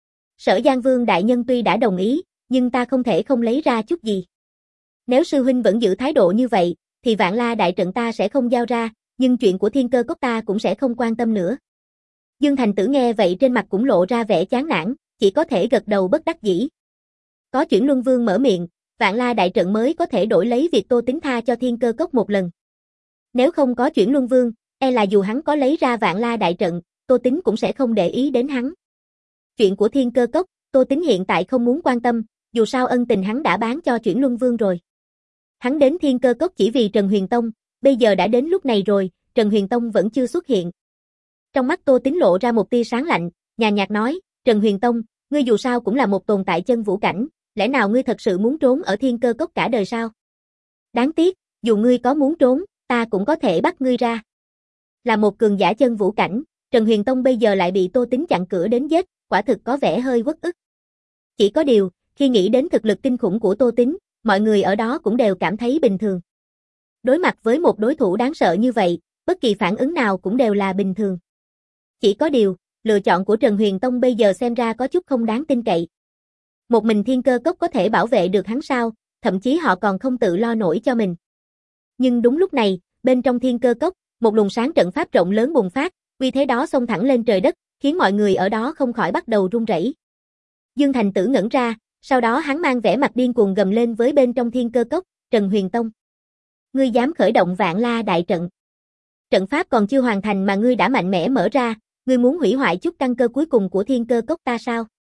Speaker 1: Sở Giang Vương đại nhân tuy đã đồng ý, nhưng ta không thể không lấy ra chút gì. Nếu sư huynh vẫn giữ thái độ như vậy, thì Vạn La đại trận ta sẽ không giao ra, nhưng chuyện của Thiên Cơ Cốc ta cũng sẽ không quan tâm nữa. Dương Thành Tử nghe vậy trên mặt cũng lộ ra vẻ chán nản, chỉ có thể gật đầu bất đắc dĩ. Có Chuyển Luân Vương mở miệng, Vạn La đại trận mới có thể đổi lấy việc Tô Tính tha cho Thiên Cơ Cốc một lần. Nếu không có Chuyển Luân Vương, e là dù hắn có lấy ra Vạn La đại trận, Tô Tính cũng sẽ không để ý đến hắn. Chuyện của Thiên Cơ Cốc, Tô Tính hiện tại không muốn quan tâm, dù sao ân tình hắn đã bán cho Chuyển Luân Vương rồi. Hắn đến Thiên Cơ Cốc chỉ vì Trần Huyền Tông, bây giờ đã đến lúc này rồi, Trần Huyền Tông vẫn chưa xuất hiện. Trong mắt Tô Tính lộ ra một tia sáng lạnh, nhàn nhạt nói, Trần Huyền Tông, ngươi dù sao cũng là một tồn tại chân vũ cảnh, lẽ nào ngươi thật sự muốn trốn ở Thiên Cơ Cốc cả đời sao? Đáng tiếc, dù ngươi có muốn trốn, ta cũng có thể bắt ngươi ra. Là một cường giả chân vũ cảnh, Trần Huyền Tông bây giờ lại bị Tô Tính chặn cửa đến giết, quả thực có vẻ hơi uất ức. Chỉ có điều, khi nghĩ đến thực lực kinh khủng của Tô Tính, mọi người ở đó cũng đều cảm thấy bình thường. Đối mặt với một đối thủ đáng sợ như vậy, bất kỳ phản ứng nào cũng đều là bình thường. Chỉ có điều, lựa chọn của Trần Huyền Tông bây giờ xem ra có chút không đáng tin cậy. Một mình Thiên Cơ Cốc có thể bảo vệ được hắn sao, thậm chí họ còn không tự lo nổi cho mình. Nhưng đúng lúc này, bên trong Thiên Cơ Cốc, một luồng sáng trận pháp rộng lớn bùng phát, uy thế đó xông thẳng lên trời đất, khiến mọi người ở đó không khỏi bắt đầu run rẩy. Dương Thành Tử ngẩn ra, sau đó hắn mang vẻ mặt điên cuồng gầm lên với bên trong Thiên Cơ Cốc, Trần Huyền Tông. Ngươi dám khởi động Vạn La đại trận. Trận pháp còn chưa hoàn thành mà ngươi đã mạnh mẽ mở ra, ngươi muốn hủy hoại chút căn cơ cuối cùng của Thiên Cơ Cốc ta sao?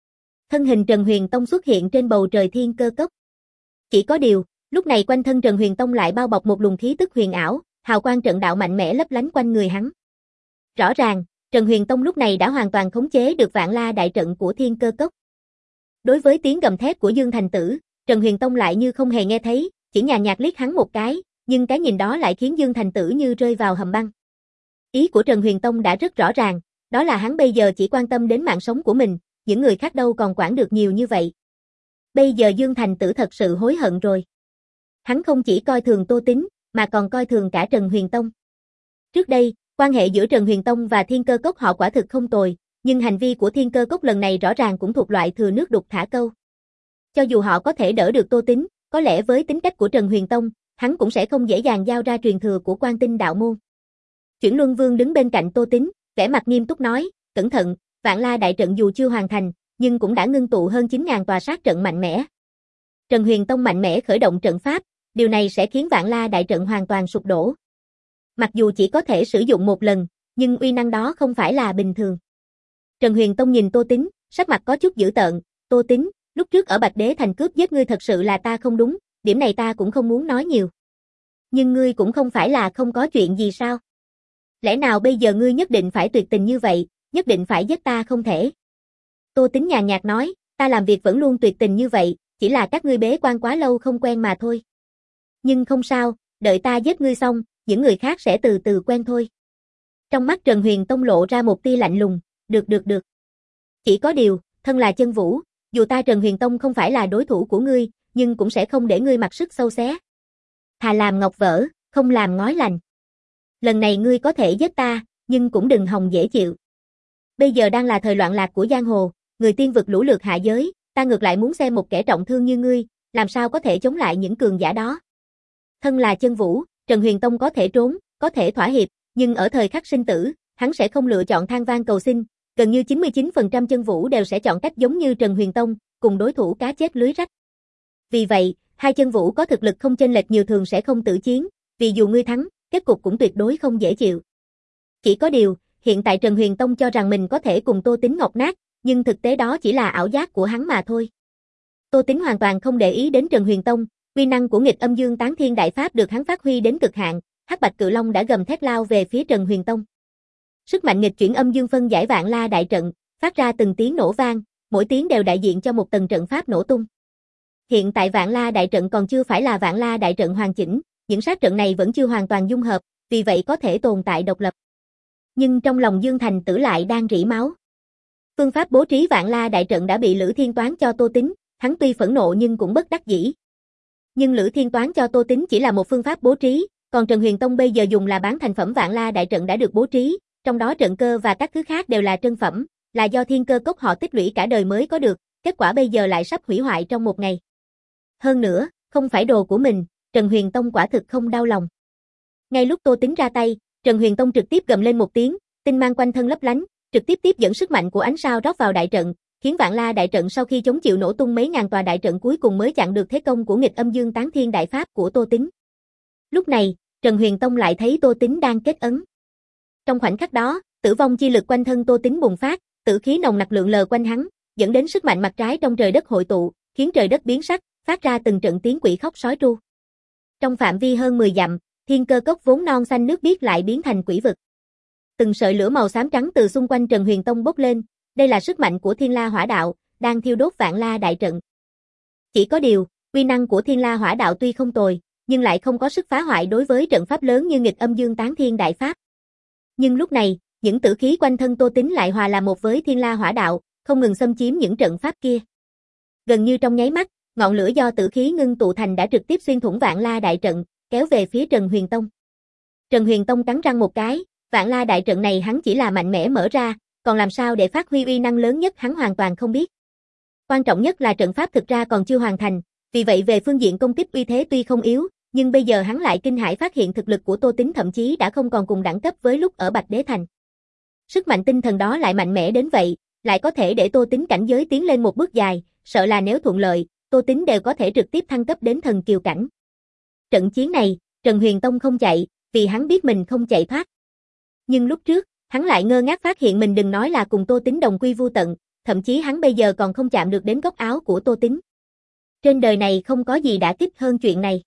Speaker 1: Thân hình Trần Huyền Tông xuất hiện trên bầu trời thiên cơ cốc. Chỉ có điều, lúc này quanh thân Trần Huyền Tông lại bao bọc một luồng khí tức huyền ảo, hào quang trận đạo mạnh mẽ lấp lánh quanh người hắn. Rõ ràng, Trần Huyền Tông lúc này đã hoàn toàn khống chế được Vạn La đại trận của thiên cơ cốc. Đối với tiếng gầm thét của Dương Thành Tử, Trần Huyền Tông lại như không hề nghe thấy, chỉ nhàn nhạt liếc hắn một cái, nhưng cái nhìn đó lại khiến Dương Thành Tử như rơi vào hầm băng. Ý của Trần Huyền Tông đã rất rõ ràng, đó là hắn bây giờ chỉ quan tâm đến mạng sống của mình, những người khác đâu còn quản được nhiều như vậy. Bây giờ Dương Thành Tử thật sự hối hận rồi. Hắn không chỉ coi thường Tô Tín, mà còn coi thường cả Trần Huyền Tông. Trước đây, quan hệ giữa Trần Huyền Tông và Thiên Cơ Cốc họ quả thực không tồi, nhưng hành vi của Thiên Cơ Cốc lần này rõ ràng cũng thuộc loại thừa nước đục thả câu. Cho dù họ có thể đỡ được Tô Tín, có lẽ với tính cách của Trần Huyền Tông, hắn cũng sẽ không dễ dàng giao ra truyền thừa của Quan Tinh đạo môn. Chuyển Luân Vương đứng bên cạnh Tô Tín, vẻ mặt nghiêm túc nói, cẩn thận, Vạn La đại trận dù chưa hoàn thành, nhưng cũng đã ngưng tụ hơn chín nghìn tòa sát trận mạnh mẽ. Trần Huyền Tông mạnh mẽ khởi động trận pháp, điều này sẽ khiến Vạn La đại trận hoàn toàn sụp đổ. Mặc dù chỉ có thể sử dụng một lần, nhưng uy năng đó không phải là bình thường. Trần Huyền Tông nhìn Tô Tín, sắc mặt có chút dữ tợn, Tô Tín, lúc trước ở Bạch Đế Thành cướp giết ngươi thật sự là ta không đúng, điểm này ta cũng không muốn nói nhiều. Nhưng ngươi cũng không phải là không có chuyện gì sao? Lẽ nào bây giờ ngươi nhất định phải tuyệt tình như vậy, nhất định phải giết ta không thể? Tô Tín nhàn nhạt nói, ta làm việc vẫn luôn tuyệt tình như vậy, chỉ là các ngươi bế quan quá lâu không quen mà thôi. Nhưng không sao, đợi ta giết ngươi xong, những người khác sẽ từ từ quen thôi. Trong mắt Trần Huyền Tông lộ ra một tia lạnh lùng, được được được. Chỉ có điều, thân là chân vũ, dù ta Trần Huyền Tông không phải là đối thủ của ngươi, nhưng cũng sẽ không để ngươi mặc sức sâu xé. Thà làm ngọc vỡ, không làm ngói lành. Lần này ngươi có thể giết ta, nhưng cũng đừng hòng dễ chịu. Bây giờ đang là thời loạn lạc của giang hồ, người tiên vực lũ lượt hạ giới, ta ngược lại muốn xem một kẻ trọng thương như ngươi, làm sao có thể chống lại những cường giả đó. Thân là chân vũ, Trần Huyền Tông có thể trốn, có thể thỏa hiệp, nhưng ở thời khắc sinh tử, hắn sẽ không lựa chọn than van cầu xin, gần như chín mươi chín phần trăm chân vũ đều sẽ chọn cách giống như Trần Huyền Tông, cùng đối thủ cá chết lưới rách. Vì vậy, hai chân vũ có thực lực không chênh lệch nhiều thường sẽ không tử chiến, vì dù ngươi thắng, kết cục cũng tuyệt đối không dễ chịu. Chỉ có điều, hiện tại Trần Huyền Tông cho rằng mình có thể cùng Tô Tín ngọc nát, nhưng thực tế đó chỉ là ảo giác của hắn mà thôi. Tô Tín hoàn toàn không để ý đến Trần Huyền Tông, uy năng của nghịch âm dương tán thiên đại pháp được hắn phát huy đến cực hạn, Hắc Bạch Cự Long đã gầm thét lao về phía Trần Huyền Tông. Sức mạnh nghịch chuyển âm dương phân giải Vạn La đại trận, phát ra từng tiếng nổ vang, mỗi tiếng đều đại diện cho một tầng trận pháp nổ tung. Hiện tại Vạn La đại trận còn chưa phải là Vạn La đại trận hoàn chỉnh, những sát trận này vẫn chưa hoàn toàn dung hợp, vì vậy có thể tồn tại độc lập. Nhưng trong lòng Dương Thành Tử lại đang rỉ máu. Phương pháp bố trí Vạn La đại trận đã bị Lữ Thiên Toán cho Tô Tín, hắn tuy phẫn nộ nhưng cũng bất đắc dĩ. Nhưng Lữ Thiên Toán cho Tô Tín chỉ là một phương pháp bố trí, còn Trần Huyền Tông bây giờ dùng là bán thành phẩm Vạn La đại trận đã được bố trí, trong đó trận cơ và các thứ khác đều là trân phẩm, là do Thiên Cơ Cốc họ tích lũy cả đời mới có được, kết quả bây giờ lại sắp hủy hoại trong một ngày. Hơn nữa, không phải đồ của mình, Trần Huyền Tông quả thực không đau lòng. Ngay lúc Tô Tín ra tay, Trần Huyền Tông trực tiếp gầm lên một tiếng, tinh mang quanh thân lấp lánh, trực tiếp tiếp dẫn sức mạnh của ánh sao rót vào đại trận, khiến Vạn La đại trận sau khi chống chịu nổ tung mấy ngàn tòa đại trận cuối cùng mới chặn được thế công của nghịch âm dương tán thiên đại pháp của Tô Tín. Lúc này, Trần Huyền Tông lại thấy Tô Tín đang kết ấn. Trong khoảnh khắc đó, tử vong chi lực quanh thân Tô Tín bùng phát, tử khí nồng nặc lượn lờ quanh hắn, dẫn đến sức mạnh mặt trái trong trời đất hội tụ, khiến trời đất biến sắc, phát ra từng trận tiếng quỷ khóc sói tru. Trong phạm vi hơn mười dặm, Thiên Cơ Cốc vốn non xanh nước biếc lại biến thành quỷ vực. Từng sợi lửa màu xám trắng từ xung quanh Trần Huyền Tông bốc lên, đây là sức mạnh của Thiên La Hỏa Đạo, đang thiêu đốt Vạn La đại trận. Chỉ có điều, uy năng của Thiên La Hỏa Đạo tuy không tồi, nhưng lại không có sức phá hoại đối với trận pháp lớn như nghịch âm dương tán thiên đại pháp. Nhưng lúc này, những tử khí quanh thân Tô Tín lại hòa làm một với Thiên La Hỏa Đạo, không ngừng xâm chiếm những trận pháp kia. Gần như trong nháy mắt, ngọn lửa do tử khí ngưng tụ thành đã trực tiếp xuyên thủng Vạn La đại trận, kéo về phía Trần Huyền Tông. Trần Huyền Tông cắn răng một cái, Vạn La đại trận này hắn chỉ là mạnh mẽ mở ra, còn làm sao để phát huy uy năng lớn nhất hắn hoàn toàn không biết. Quan trọng nhất là trận pháp thực ra còn chưa hoàn thành, vì vậy về phương diện công kích uy thế tuy không yếu, nhưng bây giờ hắn lại kinh hãi phát hiện thực lực của Tô Tín thậm chí đã không còn cùng đẳng cấp với lúc ở Bạch Đế Thành. Sức mạnh tinh thần đó lại mạnh mẽ đến vậy, lại có thể để Tô Tín cảnh giới tiến lên một bước dài, sợ là nếu thuận lợi, Tô Tín đều có thể trực tiếp thăng cấp đến thần kiều cảnh. Trận chiến này, Trần Huyền Tông không chạy, vì hắn biết mình không chạy thoát. Nhưng lúc trước, hắn lại ngơ ngác phát hiện mình đừng nói là cùng Tô Tín đồng quy vu tận, thậm chí hắn bây giờ còn không chạm được đến góc áo của Tô Tín. Trên đời này không có gì đã kích hơn chuyện này.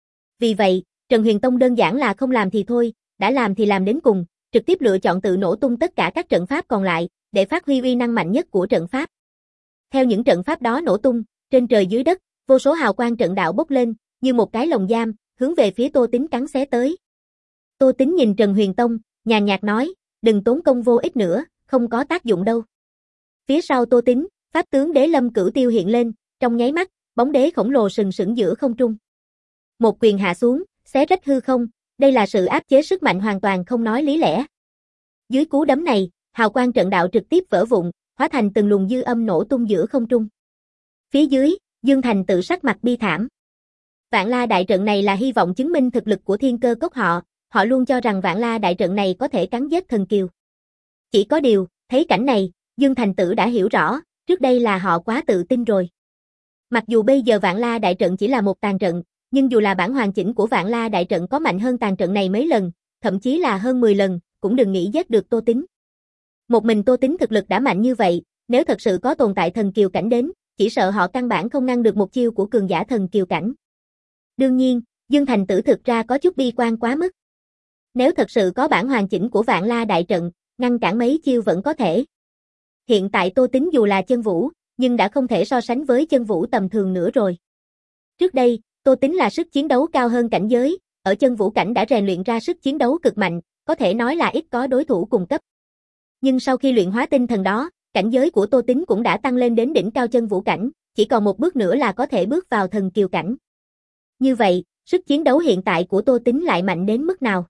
Speaker 1: Vì vậy, Trần Huyền Tông đơn giản là không làm thì thôi, đã làm thì làm đến cùng, trực tiếp lựa chọn tự nổ tung tất cả các trận pháp còn lại, để phát huy uy năng mạnh nhất của trận pháp. Theo những trận pháp đó nổ tung, trên trời dưới đất, vô số hào quang trận đạo bốc lên, như một cái lồng giam, hướng về phía Tô Tín cắn xé tới. Tô Tín nhìn Trần Huyền Tông, nhàn nhạt nói, đừng tốn công vô ích nữa, không có tác dụng đâu. Phía sau Tô Tín, pháp tướng Đế Lâm Cửu Tiêu hiện lên, trong nháy mắt, bóng đế khổng lồ sừng sững giữa không trung. Một quyền hạ xuống, xé rách hư không, đây là sự áp chế sức mạnh hoàn toàn không nói lý lẽ. Dưới cú đấm này, hào quang trận đạo trực tiếp vỡ vụn, hóa thành từng luồng dư âm nổ tung giữa không trung. Phía dưới, Dương Thành tự sắc mặt bi thảm. Vạn La đại trận này là hy vọng chứng minh thực lực của Thiên Cơ Cốc họ, họ luôn cho rằng Vạn La đại trận này có thể cắn giết thần kiều. Chỉ có điều, thấy cảnh này, Dương Thành Tử đã hiểu rõ, trước đây là họ quá tự tin rồi. Mặc dù bây giờ Vạn La đại trận chỉ là một tàn trận, nhưng dù là bản hoàn chỉnh của Vạn La đại trận có mạnh hơn tàn trận này mấy lần, thậm chí là hơn mười lần, cũng đừng nghĩ giết được Tô Tín. Một mình Tô Tín thực lực đã mạnh như vậy, nếu thật sự có tồn tại thần kiều cảnh đến, chỉ sợ họ căn bản không ngăn được một chiêu của cường giả thần kiều cảnh. Đương nhiên, Dương Thành Tử thực ra có chút bi quan quá mức. Nếu thật sự có bản hoàn chỉnh của Vạn La đại trận, ngăn cản mấy chiêu vẫn có thể. Hiện tại Tô Tín dù là chân vũ, nhưng đã không thể so sánh với chân vũ tầm thường nữa rồi. Trước đây, Tô Tín là sức chiến đấu cao hơn cảnh giới, ở chân vũ cảnh đã rèn luyện ra sức chiến đấu cực mạnh, có thể nói là ít có đối thủ cùng cấp. Nhưng sau khi luyện hóa tinh thần đó, cảnh giới của Tô Tín cũng đã tăng lên đến đỉnh cao chân vũ cảnh, chỉ còn một bước nữa là có thể bước vào thần kiều cảnh. Như vậy, sức chiến đấu hiện tại của Tô Tín lại mạnh đến mức nào?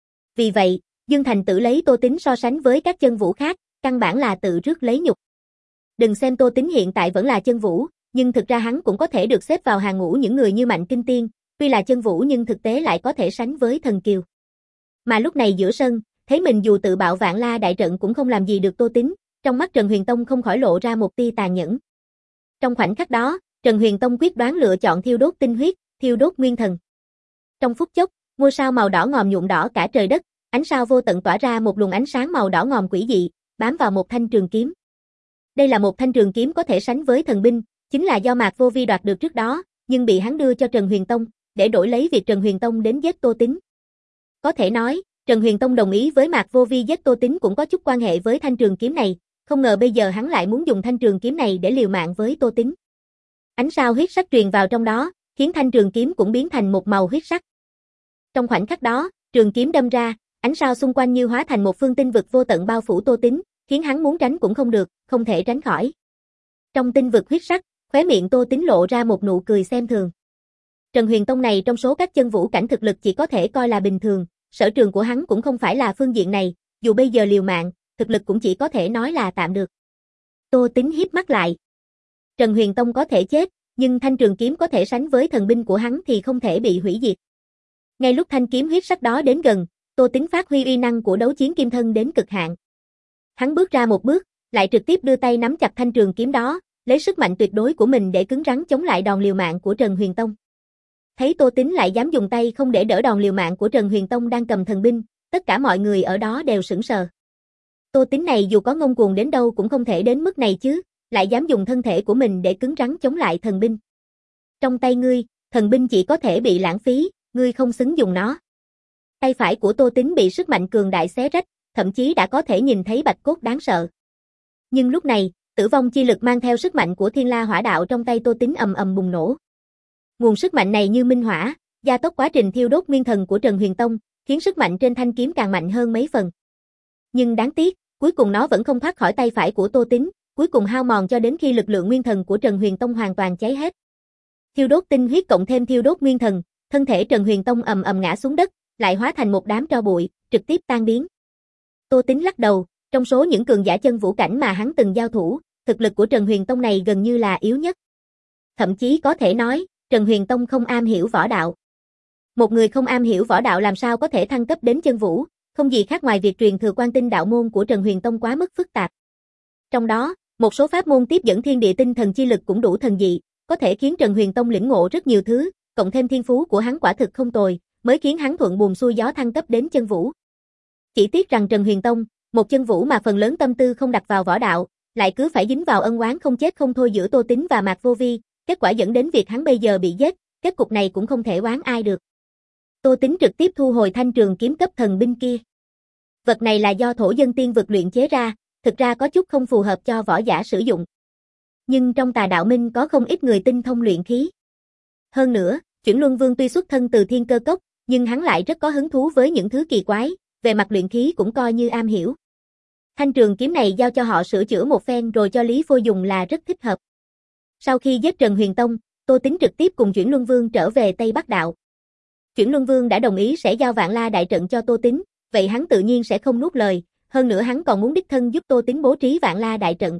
Speaker 1: Vì vậy, Dương Thành Tử lấy Tô Tín so sánh với các chân vũ khác, căn bản là tự rước lấy nhục. Đừng xem Tô Tín hiện tại vẫn là chân vũ, nhưng thực ra hắn cũng có thể được xếp vào hàng ngũ những người như Mạnh Kinh Tiên, tuy là chân vũ nhưng thực tế lại có thể sánh với thần kiều. Mà lúc này giữa sân, thấy mình dù tự bạo Vạn La đại trận cũng không làm gì được Tô Tín, trong mắt Trần Huyền Tông không khỏi lộ ra một tia tàn nhẫn. Trong khoảnh khắc đó, Trần Huyền Tông quyết đoán lựa chọn thiêu đốt tinh huyết, thiêu đốt nguyên thần. Trong phút chốc, ngôi sao màu đỏ ngòm nhuộm đỏ cả trời đất, ánh sao vô tận tỏa ra một luồng ánh sáng màu đỏ ngòm quỷ dị, bám vào một thanh trường kiếm. Đây là một thanh trường kiếm có thể sánh với thần binh, chính là do Mạc Vô Vi đoạt được trước đó, nhưng bị hắn đưa cho Trần Huyền Tông, để đổi lấy việc Trần Huyền Tông đến giết Tô Tín. Có thể nói, Trần Huyền Tông đồng ý với Mạc Vô Vi giết Tô Tín cũng có chút quan hệ với thanh trường kiếm này, không ngờ bây giờ hắn lại muốn dùng thanh trường kiếm này để liều mạng với Tô Tín. Ánh sao huyết sắc truyền vào trong đó, khiến thanh trường kiếm cũng biến thành một màu huyết sắc. Trong khoảnh khắc đó, trường kiếm đâm ra, ánh sao xung quanh như hóa thành một phương tinh vực vô tận bao phủ Tô Tín, khiến hắn muốn tránh cũng không được, không thể tránh khỏi. Trong tinh vực huyết sắc, khóe miệng Tô Tín lộ ra một nụ cười xem thường. Trần Huyền Tông này trong số các chân vũ cảnh thực lực chỉ có thể coi là bình thường, sở trường của hắn cũng không phải là phương diện này, dù bây giờ liều mạng, thực lực cũng chỉ có thể nói là tạm được. Tô Tín híp mắt lại. Trần Huyền Tông có thể chết, nhưng thanh trường kiếm có thể sánh với thần binh của hắn thì không thể bị hủy diệt. Ngay lúc thanh kiếm huyết sắc đó đến gần, Tô Tín phát huy uy năng của đấu chiến kim thân đến cực hạn. Hắn bước ra một bước, lại trực tiếp đưa tay nắm chặt thanh trường kiếm đó, lấy sức mạnh tuyệt đối của mình để cứng rắn chống lại đòn liều mạng của Trần Huyền Tông. Thấy Tô Tín lại dám dùng tay không để đỡ đòn liều mạng của Trần Huyền Tông đang cầm thần binh, tất cả mọi người ở đó đều sững sờ. Tô Tín này dù có ngông cuồng đến đâu cũng không thể đến mức này chứ, lại dám dùng thân thể của mình để cứng rắn chống lại thần binh. Trong tay ngươi, thần binh chỉ có thể bị lãng phí, ngươi không xứng dùng nó. Tay phải của Tô Tín bị sức mạnh cường đại xé rách, thậm chí đã có thể nhìn thấy bạch cốt đáng sợ. Nhưng lúc này, tử vong chi lực mang theo sức mạnh của Thiên La Hỏa Đạo trong tay Tô Tín ầm ầm bùng nổ. Nguồn sức mạnh này như minh hỏa, gia tốc quá trình thiêu đốt nguyên thần của Trần Huyền Tông, khiến sức mạnh trên thanh kiếm càng mạnh hơn mấy phần. Nhưng đáng tiếc, cuối cùng nó vẫn không thoát khỏi tay phải của Tô Tín, cuối cùng hao mòn cho đến khi lực lượng nguyên thần của Trần Huyền Tông hoàn toàn cháy hết. Thiêu đốt tinh huyết cộng thêm thiêu đốt nguyên thần, thân thể Trần Huyền Tông ầm ầm ngã xuống đất, lại hóa thành một đám tro bụi, trực tiếp tan biến. Tô Tín lắc đầu, trong số những cường giả chân vũ cảnh mà hắn từng giao thủ, thực lực của Trần Huyền Tông này gần như là yếu nhất. Thậm chí có thể nói, Trần Huyền Tông không am hiểu võ đạo. Một người không am hiểu võ đạo làm sao có thể thăng cấp đến chân vũ, không gì khác ngoài việc truyền thừa Quan Tinh đạo môn của Trần Huyền Tông quá mức phức tạp. Trong đó, một số pháp môn tiếp dẫn thiên địa tinh thần chi lực cũng đủ thần dị, có thể khiến Trần Huyền Tông lĩnh ngộ rất nhiều thứ, cộng thêm thiên phú của hắn quả thực không tồi, mới khiến hắn thuận buồm xuôi gió thăng cấp đến chân vũ. Chỉ tiếc rằng Trần Huyền Tông, một chân vũ mà phần lớn tâm tư không đặt vào võ đạo, lại cứ phải dính vào ân oán không chết không thôi giữa Tô Tính và Mạc Vô Vi, kết quả dẫn đến việc hắn bây giờ bị giết, kết cục này cũng không thể oán ai được. Tô Tính trực tiếp thu hồi thanh trường kiếm cấp thần binh kia. Vật này là do thổ dân tiên vực luyện chế ra, thực ra có chút không phù hợp cho võ giả sử dụng. Nhưng trong Tà Đạo Minh có không ít người tinh thông luyện khí. Hơn nữa, Chuyển Luân Vương tuy xuất thân từ Thiên Cơ Cốc, nhưng hắn lại rất có hứng thú với những thứ kỳ quái, về mặt luyện khí cũng coi như am hiểu. Thanh trường kiếm này giao cho họ sửa chữa một phen rồi cho Lý Phôi dùng là rất thích hợp. Sau khi giết Trần Huyền Tông, Tô Tính trực tiếp cùng Chuyển Luân Vương trở về Tây Bắc Đạo. Chuyển Luân Vương đã đồng ý sẽ giao Vạn La đại trận cho Tô Tính, vậy hắn tự nhiên sẽ không nuốt lời, hơn nữa hắn còn muốn đích thân giúp Tô Tính bố trí Vạn La đại trận.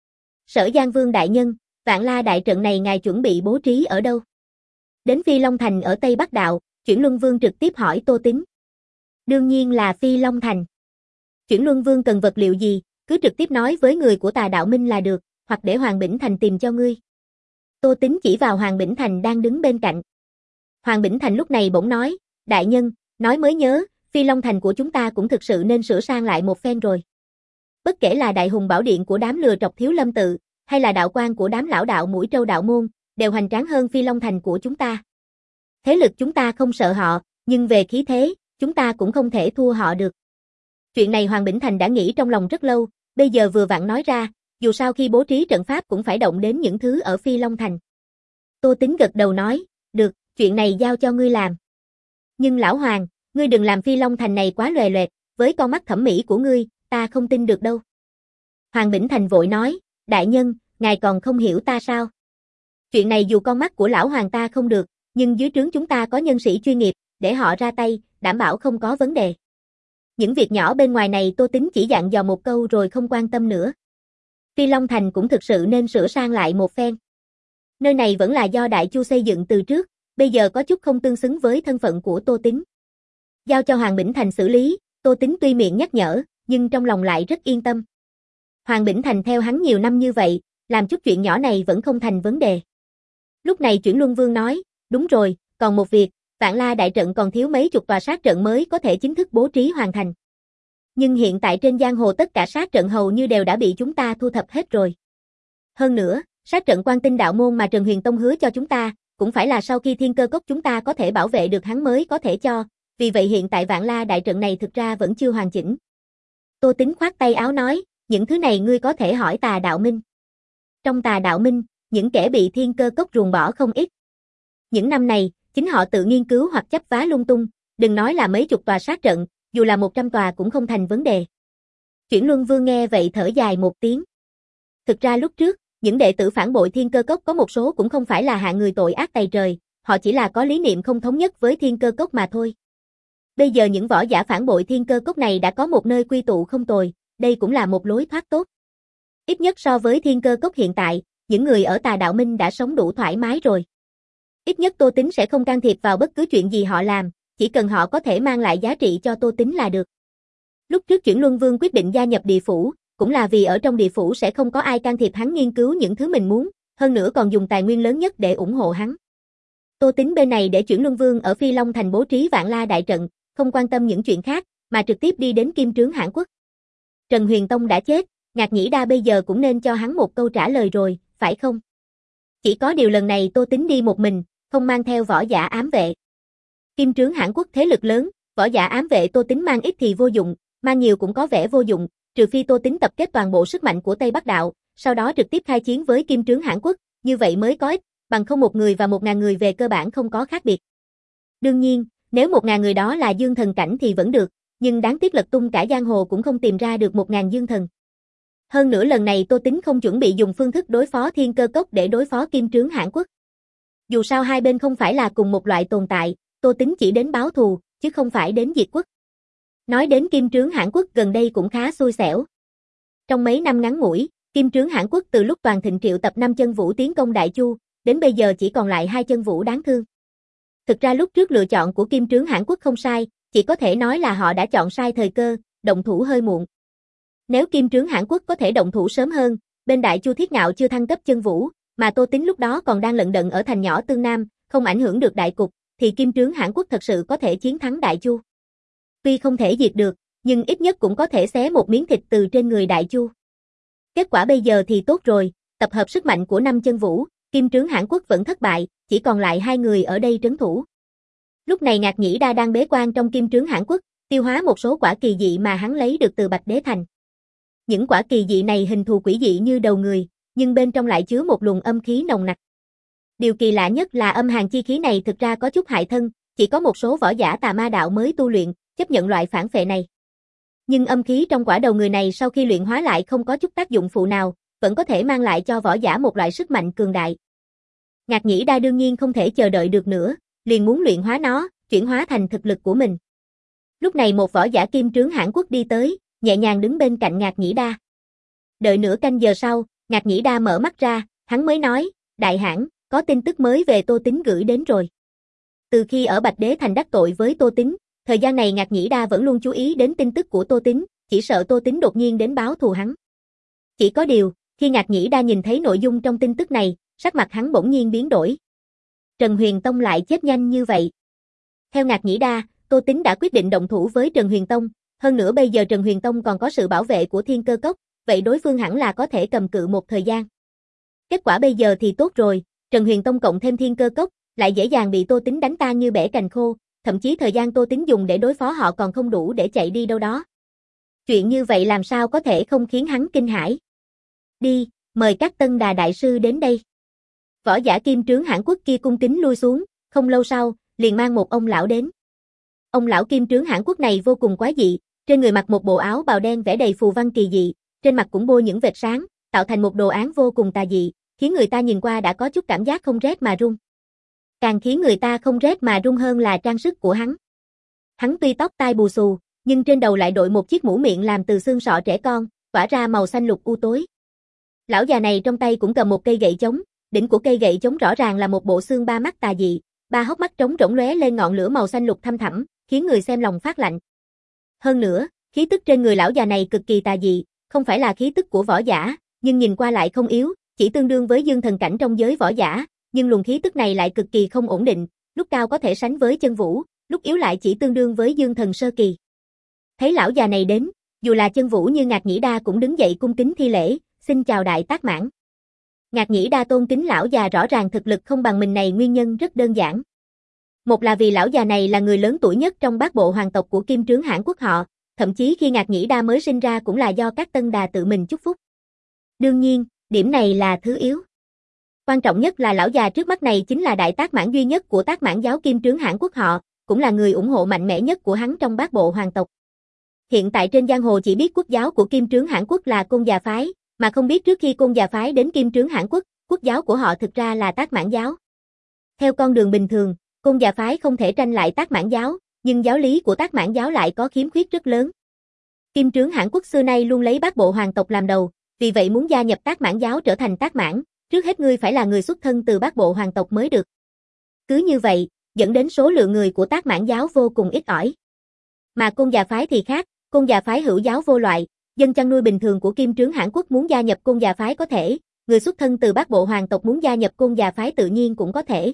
Speaker 1: Sở Giang Vương đại nhân, Vạn La đại trận này ngài chuẩn bị bố trí ở đâu? Đến Phi Long Thành ở Tây Bắc Đạo, Chuyển Luân Vương trực tiếp hỏi Tô Tính. Đương nhiên là Phi Long Thành. Chuyển Luân Vương cần vật liệu gì, cứ trực tiếp nói với người của Tà Đạo Minh là được, hoặc để Hoàng Bỉnh Thành tìm cho ngươi. Tô Tính chỉ vào Hoàng Bỉnh Thành đang đứng bên cạnh. Hoàng Bỉnh Thành lúc này bỗng nói, đại nhân, nói mới nhớ, Phi Long Thành của chúng ta cũng thực sự nên sửa sang lại một phen rồi. Bất kể là Đại Hùng Bảo Điện của đám lừa trọc Thiếu Lâm Tự, hay là đạo quan của đám lão đạo Mũi Trâu Đạo Môn, đều hoành tráng hơn Phi Long Thành của chúng ta. Thế lực chúng ta không sợ họ, nhưng về khí thế, chúng ta cũng không thể thua họ được. Chuyện này Hoàng Bỉnh Thành đã nghĩ trong lòng rất lâu, bây giờ vừa vặn nói ra, dù sao khi bố trí trận pháp cũng phải động đến những thứ ở Phi Long Thành. Tô Tính gật đầu nói, được, chuyện này giao cho ngươi làm. Nhưng lão Hoàng, ngươi đừng làm Phi Long Thành này quá lòe loẹt, với con mắt thẩm mỹ của ngươi, ta không tin được đâu. Hoàng Bỉnh Thành vội nói, đại nhân, ngài còn không hiểu ta sao? Chuyện này dù con mắt của lão Hoàng ta không được, nhưng dưới trướng chúng ta có nhân sĩ chuyên nghiệp, để họ ra tay, đảm bảo không có vấn đề. Những việc nhỏ bên ngoài này Tô Tính chỉ dặn dò một câu rồi không quan tâm nữa. Phi Long Thành cũng thực sự nên sửa sang lại một phen. Nơi này vẫn là do Đại Chu xây dựng từ trước, bây giờ có chút không tương xứng với thân phận của Tô Tính. Giao cho Hoàng Bỉnh Thành xử lý, Tô Tính tuy miệng nhắc nhở, nhưng trong lòng lại rất yên tâm. Hoàng Bỉnh Thành theo hắn nhiều năm như vậy, làm chút chuyện nhỏ này vẫn không thành vấn đề. Lúc này Chuyển Luân Vương nói, đúng rồi, còn một việc, Vạn La đại trận còn thiếu mấy chục tòa sát trận mới có thể chính thức bố trí hoàn thành. Nhưng hiện tại trên giang hồ tất cả sát trận hầu như đều đã bị chúng ta thu thập hết rồi. Hơn nữa, sát trận Quan Tinh Đạo Môn mà Trần Huyền Tông hứa cho chúng ta, cũng phải là sau khi Thiên Cơ Cốc chúng ta có thể bảo vệ được hắn mới có thể cho, vì vậy hiện tại Vạn La đại trận này thực ra vẫn chưa hoàn chỉnh. Tô Tính khoát tay áo nói, những thứ này ngươi có thể hỏi Tà Đạo Minh. Trong Tà Đạo Minh, những kẻ bị Thiên Cơ Cốc ruồng bỏ không ít. Những năm này, chính họ tự nghiên cứu hoặc chấp vá lung tung, đừng nói là mấy chục tòa sát trận, dù là một trăm tòa cũng không thành vấn đề. Chuyển Luân Vương nghe vậy thở dài một tiếng. Thực ra lúc trước, những đệ tử phản bội Thiên Cơ Cốc có một số cũng không phải là hạng người tội ác tày trời, họ chỉ là có lý niệm không thống nhất với Thiên Cơ Cốc mà thôi. Bây giờ những võ giả phản bội Thiên Cơ Cốc này đã có một nơi quy tụ không tồi, đây cũng là một lối thoát tốt. Ít nhất so với Thiên Cơ Cốc hiện tại, những người ở Tà Đạo Minh đã sống đủ thoải mái rồi. Ít nhất Tô Tính sẽ không can thiệp vào bất cứ chuyện gì họ làm, chỉ cần họ có thể mang lại giá trị cho Tô Tính là được. Lúc trước Chuyển Luân Vương quyết định gia nhập địa phủ, cũng là vì ở trong địa phủ sẽ không có ai can thiệp hắn nghiên cứu những thứ mình muốn, hơn nữa còn dùng tài nguyên lớn nhất để ủng hộ hắn. Tô Tính bên này để Chuyển Luân Vương ở Phi Long Thành bố trí Vạn La đại trận, không quan tâm những chuyện khác, mà trực tiếp đi đến Kim Trướng Hãn Quốc. Trần Huyền Tông đã chết, Ngạc Nhĩ Đa bây giờ cũng nên cho hắn một câu trả lời rồi, phải không? Chỉ có điều lần này Tô Tính đi một mình, không mang theo võ giả ám vệ. Kim Trướng Hãn Quốc thế lực lớn, võ giả ám vệ Tô Tính mang ít thì vô dụng, mang nhiều cũng có vẻ vô dụng, trừ phi Tô Tính tập kết toàn bộ sức mạnh của Tây Bắc Đạo, sau đó trực tiếp khai chiến với Kim Trướng Hãn Quốc, như vậy mới có ích, bằng không một người và một ngàn người về cơ bản không có khác biệt. Đương nhiên, nếu một ngàn người đó là dương thần cảnh thì vẫn được, nhưng đáng tiếc lật tung cả giang hồ cũng không tìm ra được một ngàn dương thần. Hơn nữa lần này Tô Tính không chuẩn bị dùng phương thức đối phó Thiên Cơ Cốc để đối phó Kim Trướng Hãn Quốc. Dù sao hai bên không phải là cùng một loại tồn tại, Tô Tính chỉ đến báo thù, chứ không phải đến diệt quốc. Nói đến Kim Trướng Hãn Quốc gần đây cũng khá xui xẻo. Trong mấy năm ngắn ngủi, Kim Trướng Hãn Quốc từ lúc toàn thịnh triệu tập năm chân vũ tiến công Đại Chu, đến bây giờ chỉ còn lại hai chân vũ đáng thương. Thực ra lúc trước lựa chọn của Kim Trướng Hãn Quốc không sai, chỉ có thể nói là họ đã chọn sai thời cơ, động thủ hơi muộn. Nếu Kim Trướng Hãn Quốc có thể động thủ sớm hơn, bên Đại Chu Thiết Ngạo chưa thăng cấp chân vũ, mà Tô Tính lúc đó còn đang lận đận ở thành nhỏ Tương Nam, không ảnh hưởng được đại cục, thì Kim Trướng Hãn Quốc thật sự có thể chiến thắng Đại Chu. Tuy không thể diệt được, nhưng ít nhất cũng có thể xé một miếng thịt từ trên người Đại Chu. Kết quả bây giờ thì tốt rồi, tập hợp sức mạnh của năm chân vũ, Kim Trướng Hãn Quốc vẫn thất bại, chỉ còn lại hai người ở đây trấn thủ. Lúc này Ngạc Nhĩ Đa đang bế quan trong Kim Trướng Hãn Quốc, tiêu hóa một số quả kỳ dị mà hắn lấy được từ Bạch Đế Thành. Những quả kỳ dị này hình thù quỷ dị như đầu người, nhưng bên trong lại chứa một luồng âm khí nồng nặc. Điều kỳ lạ nhất là âm hàn chi khí này thực ra có chút hại thân, chỉ có một số võ giả tà ma đạo mới tu luyện, chấp nhận loại phản phệ này. Nhưng âm khí trong quả đầu người này sau khi luyện hóa lại không có chút tác dụng phụ nào, vẫn có thể mang lại cho võ giả một loại sức mạnh cường đại. Ngạc Nhĩ Đa đương nhiên không thể chờ đợi được nữa, liền muốn luyện hóa nó, chuyển hóa thành thực lực của mình. Lúc này một võ giả Kim Trướng Hãn Quốc đi tới, nhẹ nhàng đứng bên cạnh Ngạc Nhĩ Đa. Đợi nửa canh giờ sau, Ngạc Nhĩ Đa mở mắt ra, hắn mới nói, đại hãn, có tin tức mới về Tô Tín gửi đến rồi. Từ khi ở Bạch Đế Thành đắc tội với Tô Tín, thời gian này Ngạc Nhĩ Đa vẫn luôn chú ý đến tin tức của Tô Tín, chỉ sợ Tô Tín đột nhiên đến báo thù hắn. Chỉ có điều, khi Ngạc Nhĩ Đa nhìn thấy nội dung trong tin tức này, sắc mặt hắn bỗng nhiên biến đổi. Trần Huyền Tông lại chết nhanh như vậy. Theo Ngạc Nhĩ Đa, Tô Tín đã quyết định động thủ với Trần Huyền Tông, hơn nữa bây giờ Trần Huyền Tông còn có sự bảo vệ của Thiên Cơ Cốc, vậy đối phương hẳn là có thể cầm cự một thời gian. Kết quả bây giờ thì tốt rồi, Trần Huyền Tông cộng thêm Thiên Cơ Cốc, lại dễ dàng bị Tô Tín đánh tan như bẻ cành khô, thậm chí thời gian Tô Tín dùng để đối phó họ còn không đủ để chạy đi đâu đó. Chuyện như vậy làm sao có thể không khiến hắn kinh hãi. Đi, mời các Tân Đà đại sư đến đây. Võ giả Kim Trướng Hãn Quốc kia cung kính lui xuống, không lâu sau, liền mang một ông lão đến. Ông lão Kim Trướng Hãn Quốc này vô cùng quái dị, trên người mặc một bộ áo bào đen vẽ đầy phù văn kỳ dị, trên mặt cũng bôi những vệt sáng, tạo thành một đồ án vô cùng tà dị, khiến người ta nhìn qua đã có chút cảm giác không rét mà run. Càng khiến người ta không rét mà run hơn là trang sức của hắn. Hắn tuy tóc tai bù xù, nhưng trên đầu lại đội một chiếc mũ miệng làm từ xương sọ trẻ con, tỏa ra màu xanh lục u tối. Lão già này trong tay cũng cầm một cây gậy chống, đỉnh của cây gậy chống rõ ràng là một bộ xương ba mắt tà dị, ba hốc mắt trống rỗng lóe lên ngọn lửa màu xanh lục thâm thẳm, khiến người xem lòng phát lạnh. Hơn nữa, khí tức trên người lão già này cực kỳ tà dị, không phải là khí tức của võ giả, nhưng nhìn qua lại không yếu, chỉ tương đương với dương thần cảnh trong giới võ giả, nhưng luồng khí tức này lại cực kỳ không ổn định, lúc cao có thể sánh với chân vũ, lúc yếu lại chỉ tương đương với dương thần sơ kỳ. Thấy lão già này đến, dù là chân vũ như Ngạc Nhĩ Đa cũng đứng dậy cung kính thi lễ, xin chào đại tác mãn. Ngạc Nhĩ Đa tôn kính lão già rõ ràng thực lực không bằng mình này nguyên nhân rất đơn giản. Một là vì lão già này là người lớn tuổi nhất trong bát bộ hoàng tộc của Kim Trướng Hãn Quốc họ, thậm chí khi Ngạc Nhĩ Đa mới sinh ra cũng là do các Tân Đà tự mình chúc phúc. Đương nhiên, điểm này là thứ yếu. Quan trọng nhất là lão già trước mắt này chính là đại tác mãn duy nhất của tác mãn giáo Kim Trướng Hãn Quốc họ, cũng là người ủng hộ mạnh mẽ nhất của hắn trong bát bộ hoàng tộc. Hiện tại trên giang hồ chỉ biết quốc giáo của Kim Trướng Hãn Quốc là Côn Già phái, mà không biết trước khi Côn Già phái đến Kim Trướng Hãn Quốc, quốc giáo của họ thực ra là tác mãn giáo. Theo con đường bình thường, Côn Già phái không thể tranh lại tác mãn giáo, nhưng giáo lý của tác mãn giáo lại có khiếm khuyết rất lớn. Kim Trướng Hãn Quốc xưa nay luôn lấy bát bộ hoàng tộc làm đầu, vì vậy muốn gia nhập tác mãn giáo trở thành tác mãn, trước hết ngươi phải là người xuất thân từ bát bộ hoàng tộc mới được. Cứ như vậy, dẫn đến số lượng người của tác mãn giáo vô cùng ít ỏi. Mà Côn Già phái thì khác, Côn Già phái hữu giáo vô loại, dân chăn nuôi bình thường của Kim Trướng Hãn Quốc muốn gia nhập Côn Già phái có thể, người xuất thân từ bát bộ hoàng tộc muốn gia nhập Côn Già phái tự nhiên cũng có thể.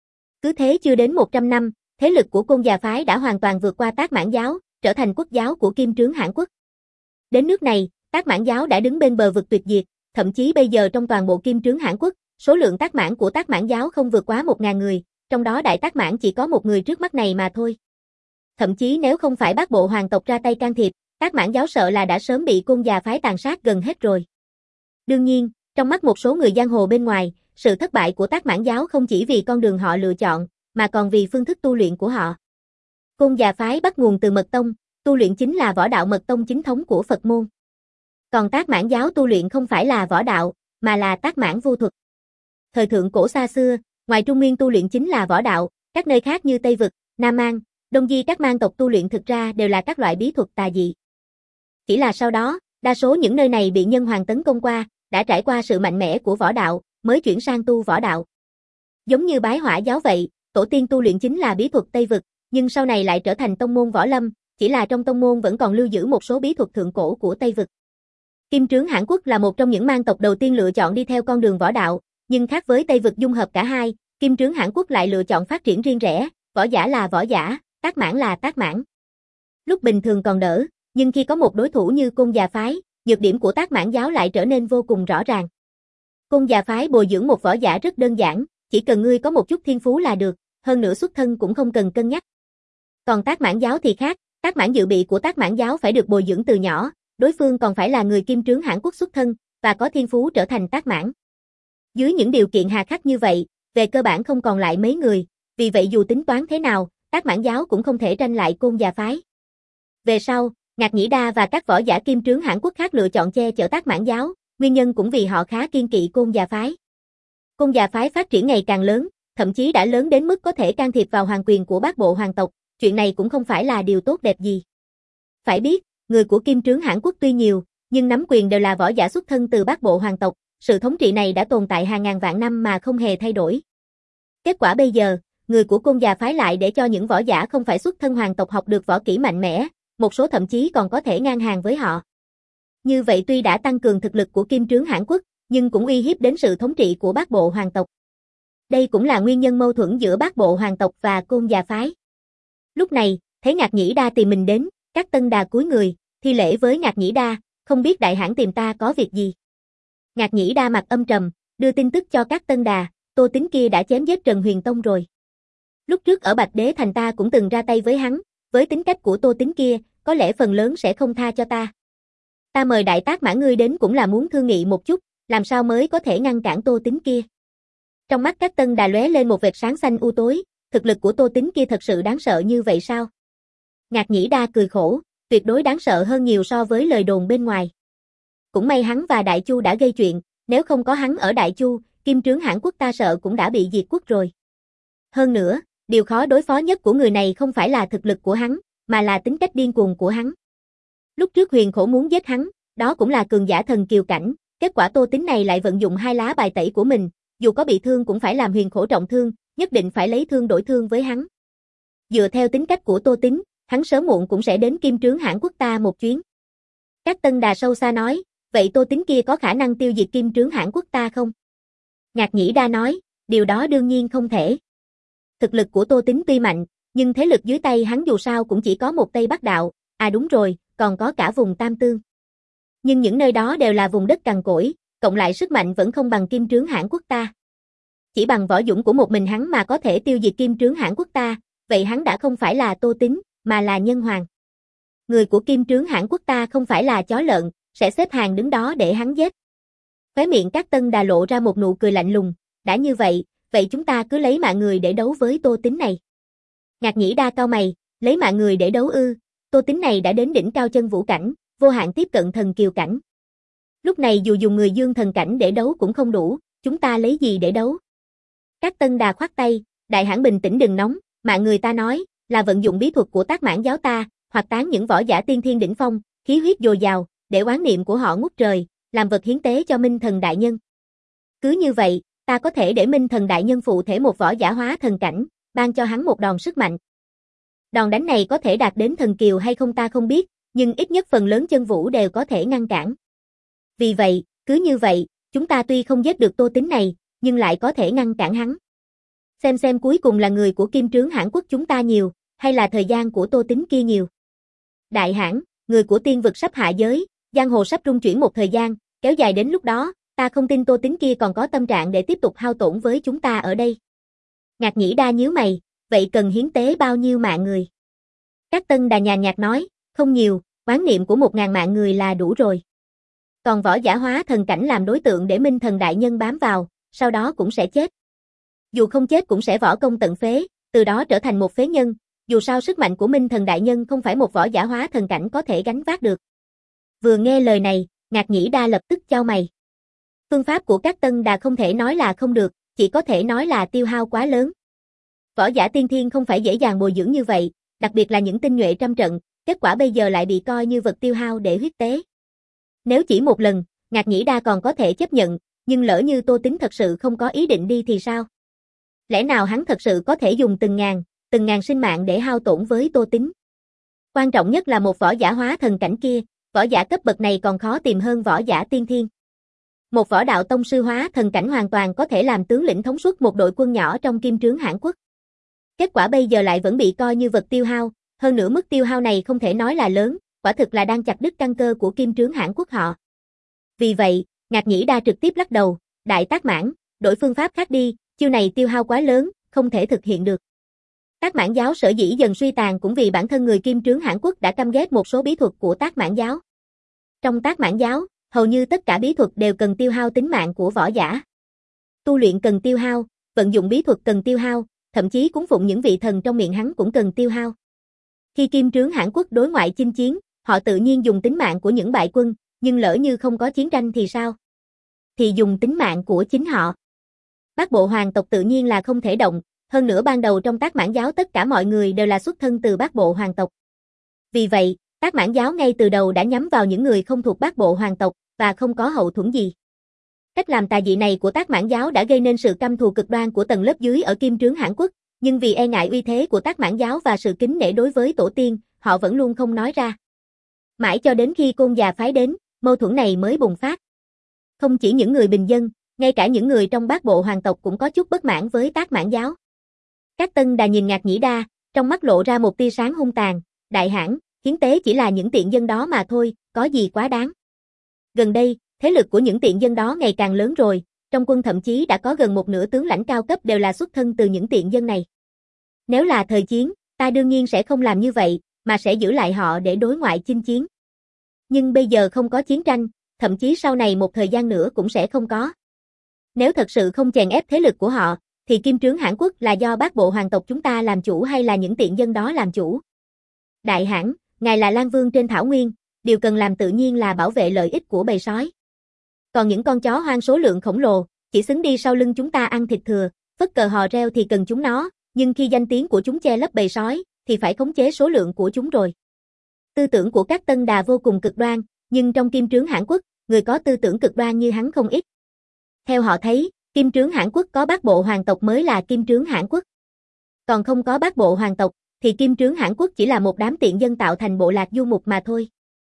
Speaker 1: Cứ thế chưa đến một trăm năm, thế lực của Côn Già phái đã hoàn toàn vượt qua tác mãn giáo, trở thành quốc giáo của Kim Trướng Hãn Quốc. Đến nước này, tác mãn giáo đã đứng bên bờ vực tuyệt diệt, thậm chí bây giờ trong toàn bộ Kim Trướng Hãn Quốc, số lượng tác mãn của tác mãn giáo không vượt quá một nghìn người, trong đó đại tác mãn chỉ có một người trước mắt này mà thôi. Thậm chí nếu không phải bát bộ hoàng tộc ra tay can thiệp, tác mãn giáo sợ là đã sớm bị Côn Già phái tàn sát gần hết rồi. Đương nhiên, trong mắt một số người giang hồ bên ngoài, sự thất bại của tác mãn giáo không chỉ vì con đường họ lựa chọn, mà còn vì phương thức tu luyện của họ. Côn Già phái bắt nguồn từ Mật Tông, tu luyện chính là võ đạo Mật Tông chính thống của Phật môn. Còn tác mãn giáo tu luyện không phải là võ đạo, mà là tác mãn vu thuật. Thời thượng cổ xa xưa, ngoài Trung Nguyên tu luyện chính là võ đạo, các nơi khác như Tây Vực, Nam An, Đông Di các mang tộc tu luyện thực ra đều là các loại bí thuật tà dị. Chỉ là sau đó, đa số những nơi này bị nhân hoàng tấn công qua, đã trải qua sự mạnh mẽ của võ đạo, mới chuyển sang tu võ đạo. Giống như Bái Hỏa giáo vậy, tổ tiên tu luyện chính là bí thuật Tây Vực, nhưng sau này lại trở thành tông môn võ lâm, chỉ là trong tông môn vẫn còn lưu giữ một số bí thuật thượng cổ của Tây Vực. Kim Trướng Hãn Quốc là một trong những mang tộc đầu tiên lựa chọn đi theo con đường võ đạo, nhưng khác với Tây Vực dung hợp cả hai, Kim Trướng Hãn Quốc lại lựa chọn phát triển riêng rẽ, võ giả là võ giả, tác mãn là tác mãn. Lúc bình thường còn đỡ, nhưng khi có một đối thủ như Côn Già phái, nhược điểm của Tác Mãn giáo lại trở nên vô cùng rõ ràng. Côn Già phái bồi dưỡng một võ giả rất đơn giản, chỉ cần ngươi có một chút thiên phú là được, hơn nữa xuất thân cũng không cần cân nhắc. Còn Tác Mãn giáo thì khác, Tác Mãn dự bị của Tác Mãn giáo phải được bồi dưỡng từ nhỏ, đối phương còn phải là người kim trướng Hãn Quốc xuất thân và có thiên phú trở thành Tác Mãn. Dưới những điều kiện hà khắc như vậy, về cơ bản không còn lại mấy người, vì vậy dù tính toán thế nào, Tác Mãn giáo cũng không thể tranh lại Côn Già phái. Về sau, Ngạc Nhĩ Đa và các võ giả kim trướng Hãn Quốc khác lựa chọn che chở Tác Mãn giáo, nguyên nhân cũng vì họ khá kiên kỵ Côn Già phái. Côn Già phái phát triển ngày càng lớn, thậm chí đã lớn đến mức có thể can thiệp vào hoàng quyền của Bát Bộ hoàng tộc, chuyện này cũng không phải là điều tốt đẹp gì. Phải biết, người của kim trướng Hãn Quốc tuy nhiều, nhưng nắm quyền đều là võ giả xuất thân từ Bát Bộ hoàng tộc, sự thống trị này đã tồn tại hàng ngàn vạn năm mà không hề thay đổi. Kết quả bây giờ, người của Côn Già phái lại để cho những võ giả không phải xuất thân hoàng tộc học được võ kỹ mạnh mẽ, một số thậm chí còn có thể ngang hàng với họ. Như vậy tuy đã tăng cường thực lực của kim trướng Hãn Quốc, nhưng cũng uy hiếp đến sự thống trị của Bát Bộ hoàng tộc. Đây cũng là nguyên nhân mâu thuẫn giữa Bát Bộ hoàng tộc và Côn Già phái. Lúc này, thấy Ngạc Nhĩ Đa tìm mình đến, Các Tân Đà cúi người, thi lễ với Ngạc Nhĩ Đa, không biết đại hãn tìm ta có việc gì. Ngạc Nhĩ Đa mặt âm trầm, đưa tin tức cho Các Tân Đà, Tô Tín kia đã chém giết Trần Huyền Tông rồi. Lúc trước ở Bạch Đế Thành ta cũng từng ra tay với hắn, với tính cách của Tô Tín kia, có lẽ phần lớn sẽ không tha cho ta. Ta mời đại Tác Mã ngươi đến cũng là muốn thương nghị một chút, làm sao mới có thể ngăn cản Tô Tín kia. Trong mắt Các Tân Đà lóe lên một vệt sáng xanh u tối, thực lực của Tô Tín kia thật sự đáng sợ như vậy sao? Ngạc Nhĩ Đa cười khổ, tuyệt đối đáng sợ hơn nhiều so với lời đồn bên ngoài. Cũng may hắn và Đại Chu đã gây chuyện, nếu không có hắn ở Đại Chu, kim trướng Hãn Quốc ta sợ cũng đã bị diệt quốc rồi. Hơn nữa, điều khó đối phó nhất của người này không phải là thực lực của hắn, mà là tính cách điên cuồng của hắn. Lúc trước Huyền Khổ muốn giết hắn, đó cũng là cường giả thần kiều cảnh, kết quả Tô Tín này lại vận dụng hai lá bài tẩy của mình, dù có bị thương cũng phải làm Huyền Khổ trọng thương, nhất định phải lấy thương đổi thương với hắn. Dựa theo tính cách của Tô Tín, hắn sớm muộn cũng sẽ đến kim trướng Hãn Quốc ta một chuyến. Các Tân Đà sâu xa nói, vậy Tô Tín kia có khả năng tiêu diệt kim trướng Hãn Quốc ta không? Ngạc Nhĩ Đa nói, điều đó đương nhiên không thể. Thực lực của Tô Tín tuy mạnh, nhưng thế lực dưới tay hắn dù sao cũng chỉ có một Tây Bắc Đạo, à đúng rồi, còn có cả vùng Tam Tương. Nhưng những nơi đó đều là vùng đất cằn cỗi, cộng lại sức mạnh vẫn không bằng kim trướng Hãn Quốc ta. Chỉ bằng võ dũng của một mình hắn mà có thể tiêu diệt kim trướng Hãn Quốc ta, vậy hắn đã không phải là Tô Tín, mà là nhân hoàng. Người của kim trướng Hãn Quốc ta không phải là chó lợn, sẽ xếp hàng đứng đó để hắn giết. Khóe miệng Các Tân Đà lộ ra một nụ cười lạnh lùng, đã như vậy, vậy chúng ta cứ lấy mạng người để đấu với Tô Tín này. Ngạc Nhĩ Đa cau mày, lấy mạng người để đấu ư? Tô Tín này đã đến đỉnh cao chân vũ cảnh, vô hạn tiếp cận thần kiều cảnh. Lúc này dù dùng người dương thần cảnh để đấu cũng không đủ, chúng ta lấy gì để đấu? Các Tân Đà khoát tay, đại hãn bình tĩnh đừng nóng, mạng người ta nói, là vận dụng bí thuật của Tác Mãn giáo ta, hoặc tán những võ giả tiên thiên đỉnh phong, khí huyết dồi dào, để oán niệm của họ ngút trời, làm vật hiến tế cho Minh Thần đại nhân. Cứ như vậy, ta có thể để Minh Thần đại nhân phụ thể một võ giả hóa thần cảnh, ban cho hắn một đòn sức mạnh. Đòn đánh này có thể đạt đến thần kiều hay không ta không biết, nhưng ít nhất phần lớn chân vũ đều có thể ngăn cản. Vì vậy, cứ như vậy, chúng ta tuy không giết được Tô Tín này, nhưng lại có thể ngăn cản hắn. Xem xem cuối cùng là người của kim trướng Hãn Quốc chúng ta nhiều, hay là thời gian của Tô Tín kia nhiều. Đại hãn, người của tiên vực sắp hạ giới, giang hồ sắp rung chuyển một thời gian, kéo dài đến lúc đó, ta không tin Tô Tín kia còn có tâm trạng để tiếp tục hao tổn với chúng ta ở đây. Ngạc Nhĩ Đa nhíu mày, vậy cần hiến tế bao nhiêu mạng người? Các Tân Đà nhàn nhạt nói, không nhiều, oán niệm của một ngàn mạng người là đủ rồi. Còn võ giả hóa thần cảnh làm đối tượng để Minh Thần đại nhân bám vào, sau đó cũng sẽ chết. Dù không chết cũng sẽ võ công tận phế, từ đó trở thành một phế nhân, dù sao sức mạnh của Minh Thần đại nhân không phải một võ giả hóa thần cảnh có thể gánh vác được. Vừa nghe lời này, Ngạc Nhĩ Đa lập tức chau mày. Phương pháp của Các Tân Đà không thể nói là không được, chỉ có thể nói là tiêu hao quá lớn. Võ giả tiên thiên không phải dễ dàng bồi dưỡng như vậy, đặc biệt là những tinh nhuệ trăm trận, kết quả bây giờ lại bị coi như vật tiêu hao để huyết tế. Nếu chỉ một lần, Ngạc Nhĩ Đa còn có thể chấp nhận, nhưng lỡ như Tô Tín thật sự không có ý định đi thì sao? Lẽ nào hắn thật sự có thể dùng từng ngàn, từng ngàn sinh mạng để hao tổn với Tô Tín? Quan trọng nhất là một võ giả hóa thần cảnh kia, võ giả cấp bậc này còn khó tìm hơn võ giả tiên thiên. Một võ đạo tông sư hóa thần cảnh hoàn toàn có thể làm tướng lĩnh thống suốt một đội quân nhỏ trong kim trướng Hãn Quốc. Kết quả bây giờ lại vẫn bị coi như vật tiêu hao, hơn nữa mức tiêu hao này không thể nói là lớn, quả thực là đang chặt đứt căn cơ của kim trướng Hãn Quốc họ. Vì vậy, Ngạc Nhĩ Đa trực tiếp lắc đầu, Đại Tác Mãn, đổi phương pháp khác đi, chiêu này tiêu hao quá lớn, không thể thực hiện được. Tác Mãn giáo sở dĩ dần suy tàn cũng vì bản thân người kim trướng Hãn Quốc đã căm ghét một số bí thuật của Tác Mãn giáo. Trong Tác Mãn giáo, hầu như tất cả bí thuật đều cần tiêu hao tính mạng của võ giả. Tu luyện cần tiêu hao, vận dụng bí thuật cần tiêu hao, thậm chí cúng phụng những vị thần trong miệng hắn cũng cần tiêu hao. Khi kim trướng Hãn Quốc đối ngoại chinh chiến, họ tự nhiên dùng tính mạng của những bại quân, nhưng lỡ như không có chiến tranh thì sao? Thì dùng tính mạng của chính họ. Bát bộ hoàng tộc tự nhiên là không thể động, hơn nữa ban đầu trong Tác Mãn giáo tất cả mọi người đều là xuất thân từ bát bộ hoàng tộc. Vì vậy, Tác Mãn giáo ngay từ đầu đã nhắm vào những người không thuộc bát bộ hoàng tộc, và không có hậu thuẫn gì. Cách làm tà dị này của Tác Mãn giáo đã gây nên sự căm thù cực đoan của tầng lớp dưới ở kim trướng Hãn Quốc, nhưng vì e ngại uy thế của Tác Mãn giáo và sự kính nể đối với tổ tiên, họ vẫn luôn không nói ra. Mãi cho đến khi Côn Già phái đến, mâu thuẫn này mới bùng phát. Không chỉ những người bình dân, ngay cả những người trong bát bộ hoàng tộc cũng có chút bất mãn với Tác Mãn giáo. Các Tân Đà nhìn Ngạc Nhĩ Đa, trong mắt lộ ra một tia sáng hung tàn, Đại Hãn, hiến tế chỉ là những tiện dân đó mà thôi, có gì quá đáng. Gần đây, thế lực của những tiện dân đó ngày càng lớn rồi, trong quân thậm chí đã có gần một nửa tướng lãnh cao cấp đều là xuất thân từ những tiện dân này. Nếu là thời chiến, ta đương nhiên sẽ không làm như vậy, mà sẽ giữ lại họ để đối ngoại chinh chiến. Nhưng bây giờ không có chiến tranh, thậm chí sau này một thời gian nữa cũng sẽ không có. Nếu thật sự không chèn ép thế lực của họ, thì kim trướng Hãn Quốc là do bát bộ hoàng tộc chúng ta làm chủ hay là những tiện dân đó làm chủ? Đại Hãn, ngài là Lan Vương trên Thảo Nguyên, điều cần làm tự nhiên là bảo vệ lợi ích của bầy sói. Còn những con chó hoang số lượng khổng lồ, chỉ xứng đi sau lưng chúng ta ăn thịt thừa, phất cờ hò reo thì cần chúng nó, nhưng khi danh tiếng của chúng che lấp bầy sói, thì phải khống chế số lượng của chúng rồi. Tư tưởng của các Tân Đà vô cùng cực đoan, nhưng trong kim trướng Hãn Quốc, người có tư tưởng cực đoan như hắn không ít. Theo họ thấy, kim trướng Hãn Quốc có bát bộ hoàng tộc mới là kim trướng Hãn Quốc. Còn không có bát bộ hoàng tộc, thì kim trướng Hãn Quốc chỉ là một đám tiện dân tạo thành bộ lạc du mục mà thôi.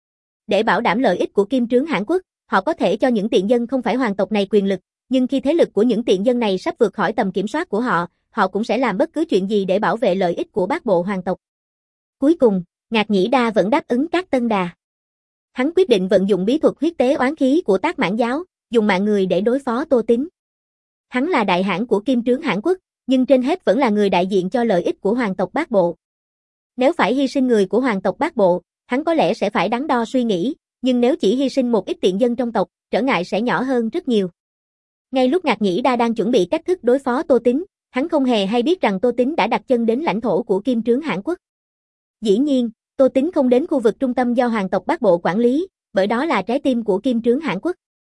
Speaker 1: Để bảo đảm lợi ích của kim trướng Hãn Quốc, họ có thể cho những tiện dân không phải hoàng tộc này quyền lực, nhưng khi thế lực của những tiện dân này sắp vượt khỏi tầm kiểm soát của họ, họ cũng sẽ làm bất cứ chuyện gì để bảo vệ lợi ích của bát bộ hoàng tộc. Cuối cùng, Ngạc Nhĩ Đa vẫn đáp ứng các Tân Đà. Hắn quyết định vận dụng bí thuật huyết tế oán khí của Tác Mãn giáo, dùng mạng người để đối phó Tô Tín. Hắn là đại hãn của kim trướng Hãn Quốc, nhưng trên hết vẫn là người đại diện cho lợi ích của hoàng tộc Bát Bộ. Nếu phải hy sinh người của hoàng tộc Bát Bộ, hắn có lẽ sẽ phải đắn đo suy nghĩ, nhưng nếu chỉ hy sinh một ít tiện dân trong tộc, trở ngại sẽ nhỏ hơn rất nhiều. Ngay lúc Ngạc Nhĩ Đa đang chuẩn bị cách thức đối phó Tô Tín, hắn không hề hay biết rằng Tô Tín đã đặt chân đến lãnh thổ của kim trướng Hãn Quốc. Dĩ nhiên, Tô Tín không đến khu vực trung tâm do hoàng tộc Bát Bộ quản lý, bởi đó là trái tim của kim trướng Hãn Quốc.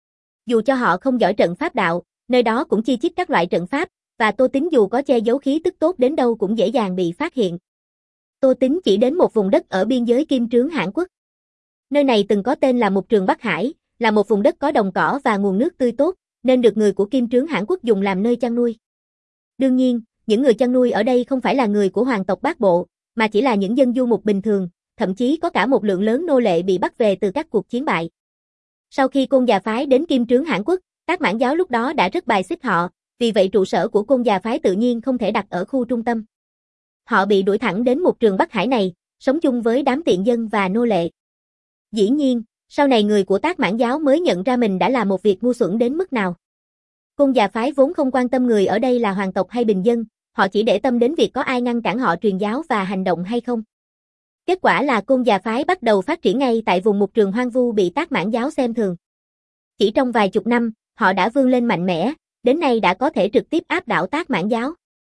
Speaker 1: Dù cho họ không giỏi trận pháp đạo, nơi đó cũng chi chít các loại trận pháp, và Tô Tín dù có che giấu khí tức tốt đến đâu cũng dễ dàng bị phát hiện. Tô Tín chỉ đến một vùng đất ở biên giới kim trướng Hãn Quốc. Nơi này từng có tên là Mục Trường Bắc Hải, là một vùng đất có đồng cỏ và nguồn nước tươi tốt, nên được người của kim trướng Hãn Quốc dùng làm nơi chăn nuôi. Đương nhiên, những người chăn nuôi ở đây không phải là người của hoàng tộc Bát Bộ, mà chỉ là những dân du mục bình thường, thậm chí có cả một lượng lớn nô lệ bị bắt về từ các cuộc chiến bại. Sau khi Côn Già phái đến kim trướng Hãn Quốc, Tác Mãn giáo lúc đó đã rất bài xích họ, vì vậy trụ sở của Côn Già phái tự nhiên không thể đặt ở khu trung tâm. Họ bị đuổi thẳng đến Mục Trường Bắc Hải này, sống chung với đám tiện dân và nô lệ. Dĩ nhiên, sau này người của Tác Mãn giáo mới nhận ra mình đã làm một việc ngu xuẩn đến mức nào. Côn Già phái vốn không quan tâm người ở đây là hoàng tộc hay bình dân, họ chỉ để tâm đến việc có ai ngăn cản họ truyền giáo và hành động hay không. Kết quả là Côn Già phái bắt đầu phát triển ngay tại vùng Mục Trường hoang vu bị Tác Mãn giáo xem thường. Chỉ trong vài chục năm, họ đã vươn lên mạnh mẽ, đến nay đã có thể trực tiếp áp đảo Tác Mãn giáo.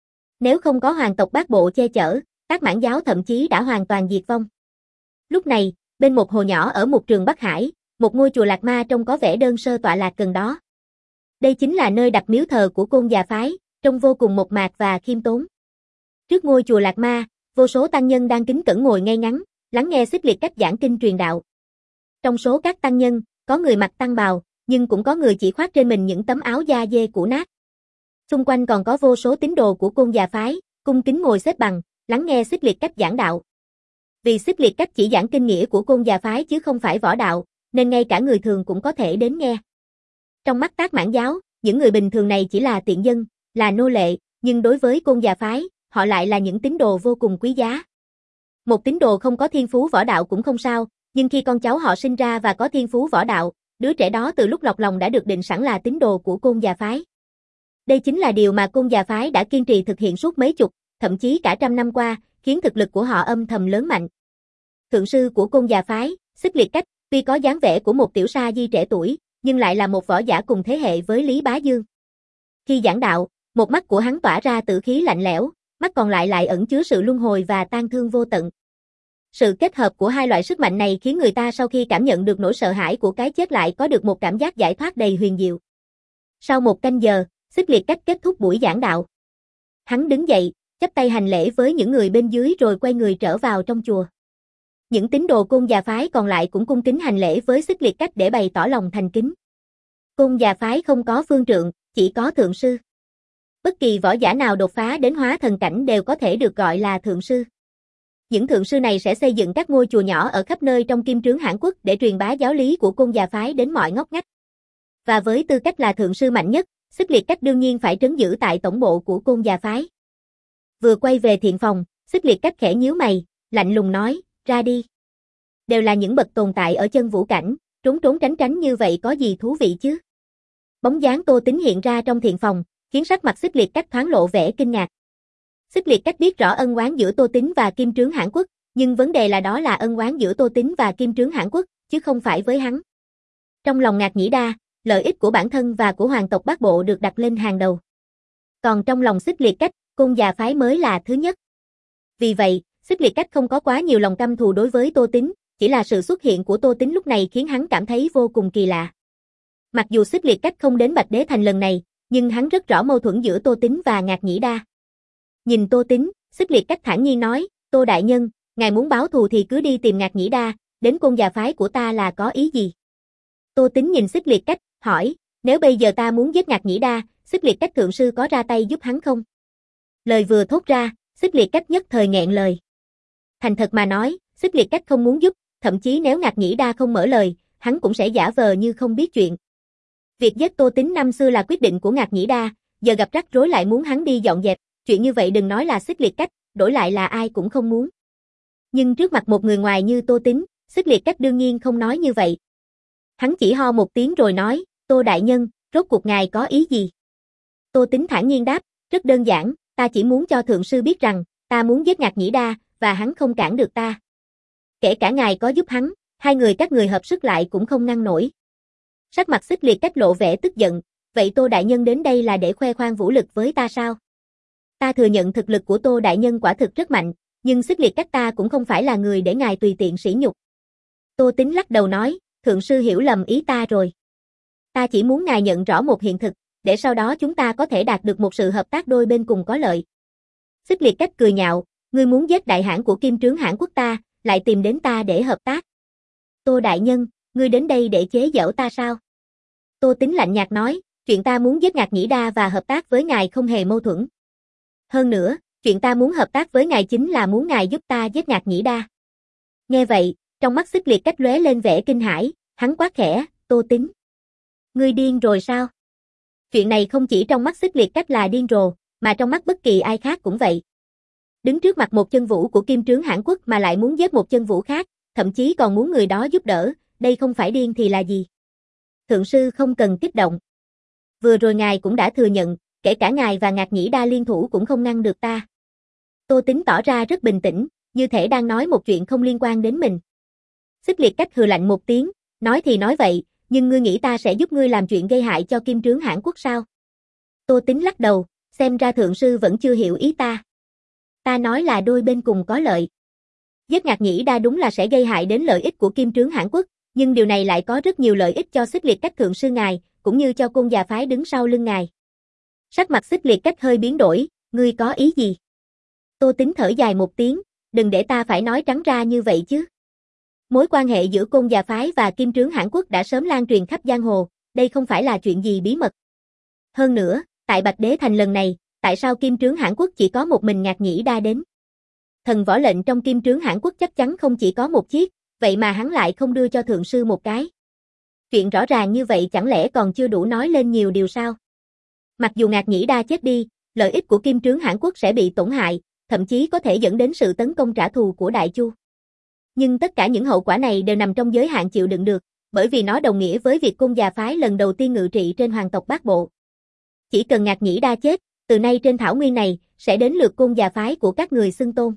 Speaker 1: Nếu không có hoàng tộc Bát Bộ che chở, Tác Mãn giáo thậm chí đã hoàn toàn diệt vong. Lúc này, bên một hồ nhỏ ở Mục Trường Bắc Hải, một ngôi chùa Lạc Ma trông có vẻ đơn sơ tọa lạc gần đó. Đây chính là nơi đặt miếu thờ của Côn Già phái, trông vô cùng mộc mạc và khiêm tốn. Trước ngôi chùa Lạc Ma, vô số tăng nhân đang kính cẩn ngồi ngay ngắn, lắng nghe xích liệt cách giảng kinh truyền đạo. Trong số các tăng nhân, có người mặc tăng bào, nhưng cũng có người chỉ khoác trên mình những tấm áo da dê cũ nát. Xung quanh còn có vô số tín đồ của Côn Già phái, cung kính ngồi xếp bằng, lắng nghe xích liệt cách giảng đạo. Vì xích liệt cách chỉ giảng kinh nghĩa của Côn Già phái chứ không phải võ đạo, nên ngay cả người thường cũng có thể đến nghe. Trong mắt Tác Mãn giáo, những người bình thường này chỉ là tiện dân, là nô lệ, nhưng đối với Côn Già phái, họ lại là những tín đồ vô cùng quý giá. Một tín đồ không có thiên phú võ đạo cũng không sao, Nhưng khi con cháu họ sinh ra và có thiên phú võ đạo, đứa trẻ đó từ lúc lọt lòng đã được định sẵn là tín đồ của Côn Già phái. Đây chính là điều mà Côn Già phái đã kiên trì thực hiện suốt mấy chục, thậm chí cả trăm năm qua, khiến thực lực của họ âm thầm lớn mạnh. Thượng sư của Côn Già phái, Xích Liệt Cách, tuy có dáng vẻ của một tiểu sa di trẻ tuổi, nhưng lại là một võ giả cùng thế hệ với Lý Bá Dương. Khi giảng đạo, một mắt của hắn tỏa ra tử khí lạnh lẽo, mắt còn lại lại ẩn chứa sự luân hồi và tang thương vô tận. Sự kết hợp của hai loại sức mạnh này khiến người ta sau khi cảm nhận được nỗi sợ hãi của cái chết lại có được một cảm giác giải thoát đầy huyền diệu. Sau một canh giờ, Xích Liệt Cách kết thúc buổi giảng đạo. Hắn đứng dậy, chắp tay hành lễ với những người bên dưới rồi quay người trở vào trong chùa. Những tín đồ Côn Già phái còn lại cũng cung kính hành lễ với Xích Liệt Cách để bày tỏ lòng thành kính. Côn Già phái không có phương trượng, chỉ có thượng sư. Bất kỳ võ giả nào đột phá đến hóa thần cảnh đều có thể được gọi là thượng sư. Những thượng sư này sẽ xây dựng các ngôi chùa nhỏ ở khắp nơi trong Kim Trướng Hãn Quốc để truyền bá giáo lý của Côn Già phái đến mọi ngóc ngách. Và với tư cách là thượng sư mạnh nhất, Xích Liệt Cách đương nhiên phải trấn giữ tại tổng bộ của Côn Già phái. Vừa quay về thiện phòng, Xích Liệt Cách khẽ nhíu mày, lạnh lùng nói, ra đi. Đều là những bậc tồn tại ở chân vũ cảnh, trốn trốn tránh tránh như vậy có gì thú vị chứ? Bóng dáng Tô Tính hiện ra trong thiện phòng, khiến sắc mặt Xích Liệt Cách thoáng lộ vẻ kinh ngạc. Xích Liệt Cách biết rõ ân oán giữa Tô Tính và Kim Trướng Hãn Quốc, nhưng vấn đề là đó là ân oán giữa Tô Tính và Kim Trướng Hãn Quốc, chứ không phải với hắn. Trong lòng Ngạc Nhĩ Đa, lợi ích của bản thân và của hoàng tộc Bát Bộ được đặt lên hàng đầu. Còn trong lòng Xích Liệt Cách, Côn Già phái mới là thứ nhất. Vì vậy, Xích Liệt Cách không có quá nhiều lòng căm thù đối với Tô Tính, chỉ là sự xuất hiện của Tô Tính lúc này khiến hắn cảm thấy vô cùng kỳ lạ. Mặc dù Xích Liệt Cách không đến Bạch Đế Thành lần này, nhưng hắn rất rõ mâu thuẫn giữa Tô Tính và Ngạc Nhĩ Đa. Nhìn Tô Tính, Xích Liệt Cách thản nhiên nói, Tô đại nhân, ngài muốn báo thù thì cứ đi tìm Ngạc Nhĩ Đa, đến Côn Già phái của ta là có ý gì? Tô Tính nhìn Xích Liệt Cách, hỏi, nếu bây giờ ta muốn giết Ngạc Nhĩ Đa, Xích Liệt Cách thượng sư có ra tay giúp hắn không? Lời vừa thốt ra, Xích Liệt Cách nhất thời nghẹn lời. Thành thật mà nói, Xích Liệt Cách không muốn giúp, thậm chí nếu Ngạc Nhĩ Đa không mở lời, hắn cũng sẽ giả vờ như không biết chuyện. Việc giết Tô Tính năm xưa là quyết định của Ngạc Nhĩ Đa, giờ gặp rắc rối lại muốn hắn đi dọn dẹp, chuyện như vậy đừng nói là Xích Liệt Cách, đổi lại là ai cũng không muốn. Nhưng trước mặt một người ngoài như Tô Tính, Xích Liệt Cách đương nhiên không nói như vậy. Hắn chỉ ho một tiếng rồi nói, Tô đại nhân, rốt cuộc ngài có ý gì? Tô Tính thản nhiên đáp, rất đơn giản, ta chỉ muốn cho thượng sư biết rằng, ta muốn giết Ngạc Nhĩ Đa, và hắn không cản được ta. Kể cả ngài có giúp hắn, hai người các người hợp sức lại cũng không ngăn nổi. Sắc mặt Xích Liệt Cách lộ vẻ tức giận, vậy Tô đại nhân đến đây là để khoe khoang vũ lực với ta sao? Ta thừa nhận thực lực của Tô đại nhân quả thực rất mạnh, nhưng Xích Liệt Cách ta cũng không phải là người để ngài tùy tiện sỉ nhục. Tô Tính lắc đầu nói, thượng sư hiểu lầm ý ta rồi. Ta chỉ muốn ngài nhận rõ một hiện thực, để sau đó chúng ta có thể đạt được một sự hợp tác đôi bên cùng có lợi. Xích Liệt Cách cười nhạo, ngươi muốn giết đại hãn của Kim Trướng Hãn Quốc ta, lại tìm đến ta để hợp tác. Tô đại nhân, ngươi đến đây để chế giễu ta sao? Tô Tính lạnh nhạt nói, chuyện ta muốn giết Ngạc Nhĩ Đa và hợp tác với ngài không hề mâu thuẫn. Hơn nữa, chuyện ta muốn hợp tác với ngài chính là muốn ngài giúp ta giết Ngạc Nhĩ Đa. Nghe vậy, trong mắt Xích Liệt Cách lóe lên vẻ kinh hãi, hắn quát khẽ, Tô Tính. Ngươi điên rồi sao? Chuyện này không chỉ trong mắt Xích Liệt Cách là điên rồ, mà trong mắt bất kỳ ai khác cũng vậy. Đứng trước mặt một chân vũ của Kim Trướng Hãn Quốc mà lại muốn giết một chân vũ khác, thậm chí còn muốn người đó giúp đỡ, đây không phải điên thì là gì? Thượng sư không cần kích động. Vừa rồi ngài cũng đã thừa nhận, kể cả ngài và Ngạc Nhĩ Đa liên thủ cũng không ngăn được ta. Tô Tính tỏ ra rất bình tĩnh, như thể đang nói một chuyện không liên quan đến mình. Xích Liệt Cách hừ lạnh một tiếng, nói thì nói vậy, nhưng ngươi nghĩ ta sẽ giúp ngươi làm chuyện gây hại cho Kim Trướng Hãn Quốc sao? Tô Tính lắc đầu, xem ra thượng sư vẫn chưa hiểu ý ta. Ta nói là đôi bên cùng có lợi. Giết Ngạc Nhĩ Đa đúng là sẽ gây hại đến lợi ích của Kim Trướng Hãn Quốc, nhưng điều này lại có rất nhiều lợi ích cho Xích Liệt Cách thượng sư ngài, cũng như cho Côn Già phái đứng sau lưng ngài. Sắc mặt Xích Liệt Cách hơi biến đổi, ngươi có ý gì? Tô Tính thở dài một tiếng, đừng để ta phải nói trắng ra như vậy chứ. Mối quan hệ giữa Côn Già phái và Kim Trướng Hãn Quốc đã sớm lan truyền khắp giang hồ, đây không phải là chuyện gì bí mật. Hơn nữa, tại Bạch Đế Thành lần này, tại sao Kim Trướng Hãn Quốc chỉ có một mình Ngạc Nhĩ Đa đến? Thần võ lệnh trong Kim Trướng Hãn Quốc chắc chắn không chỉ có một chiếc, vậy mà hắn lại không đưa cho thượng sư một cái. Chuyện rõ ràng như vậy chẳng lẽ còn chưa đủ nói lên nhiều điều sao? Mặc dù Ngạc Nhĩ Đa chết đi, lợi ích của Kim Trướng Hãn Quốc sẽ bị tổn hại, thậm chí có thể dẫn đến sự tấn công trả thù của Đại Chu. Nhưng tất cả những hậu quả này đều nằm trong giới hạn chịu đựng được, bởi vì nó đồng nghĩa với việc Côn Già phái lần đầu tiên ngự trị trên hoàng tộc Bát Bộ. Chỉ cần Ngạc Nhĩ Đa chết, từ nay trên thảo nguyên này, sẽ đến lượt Côn Già phái của các người xưng tôn.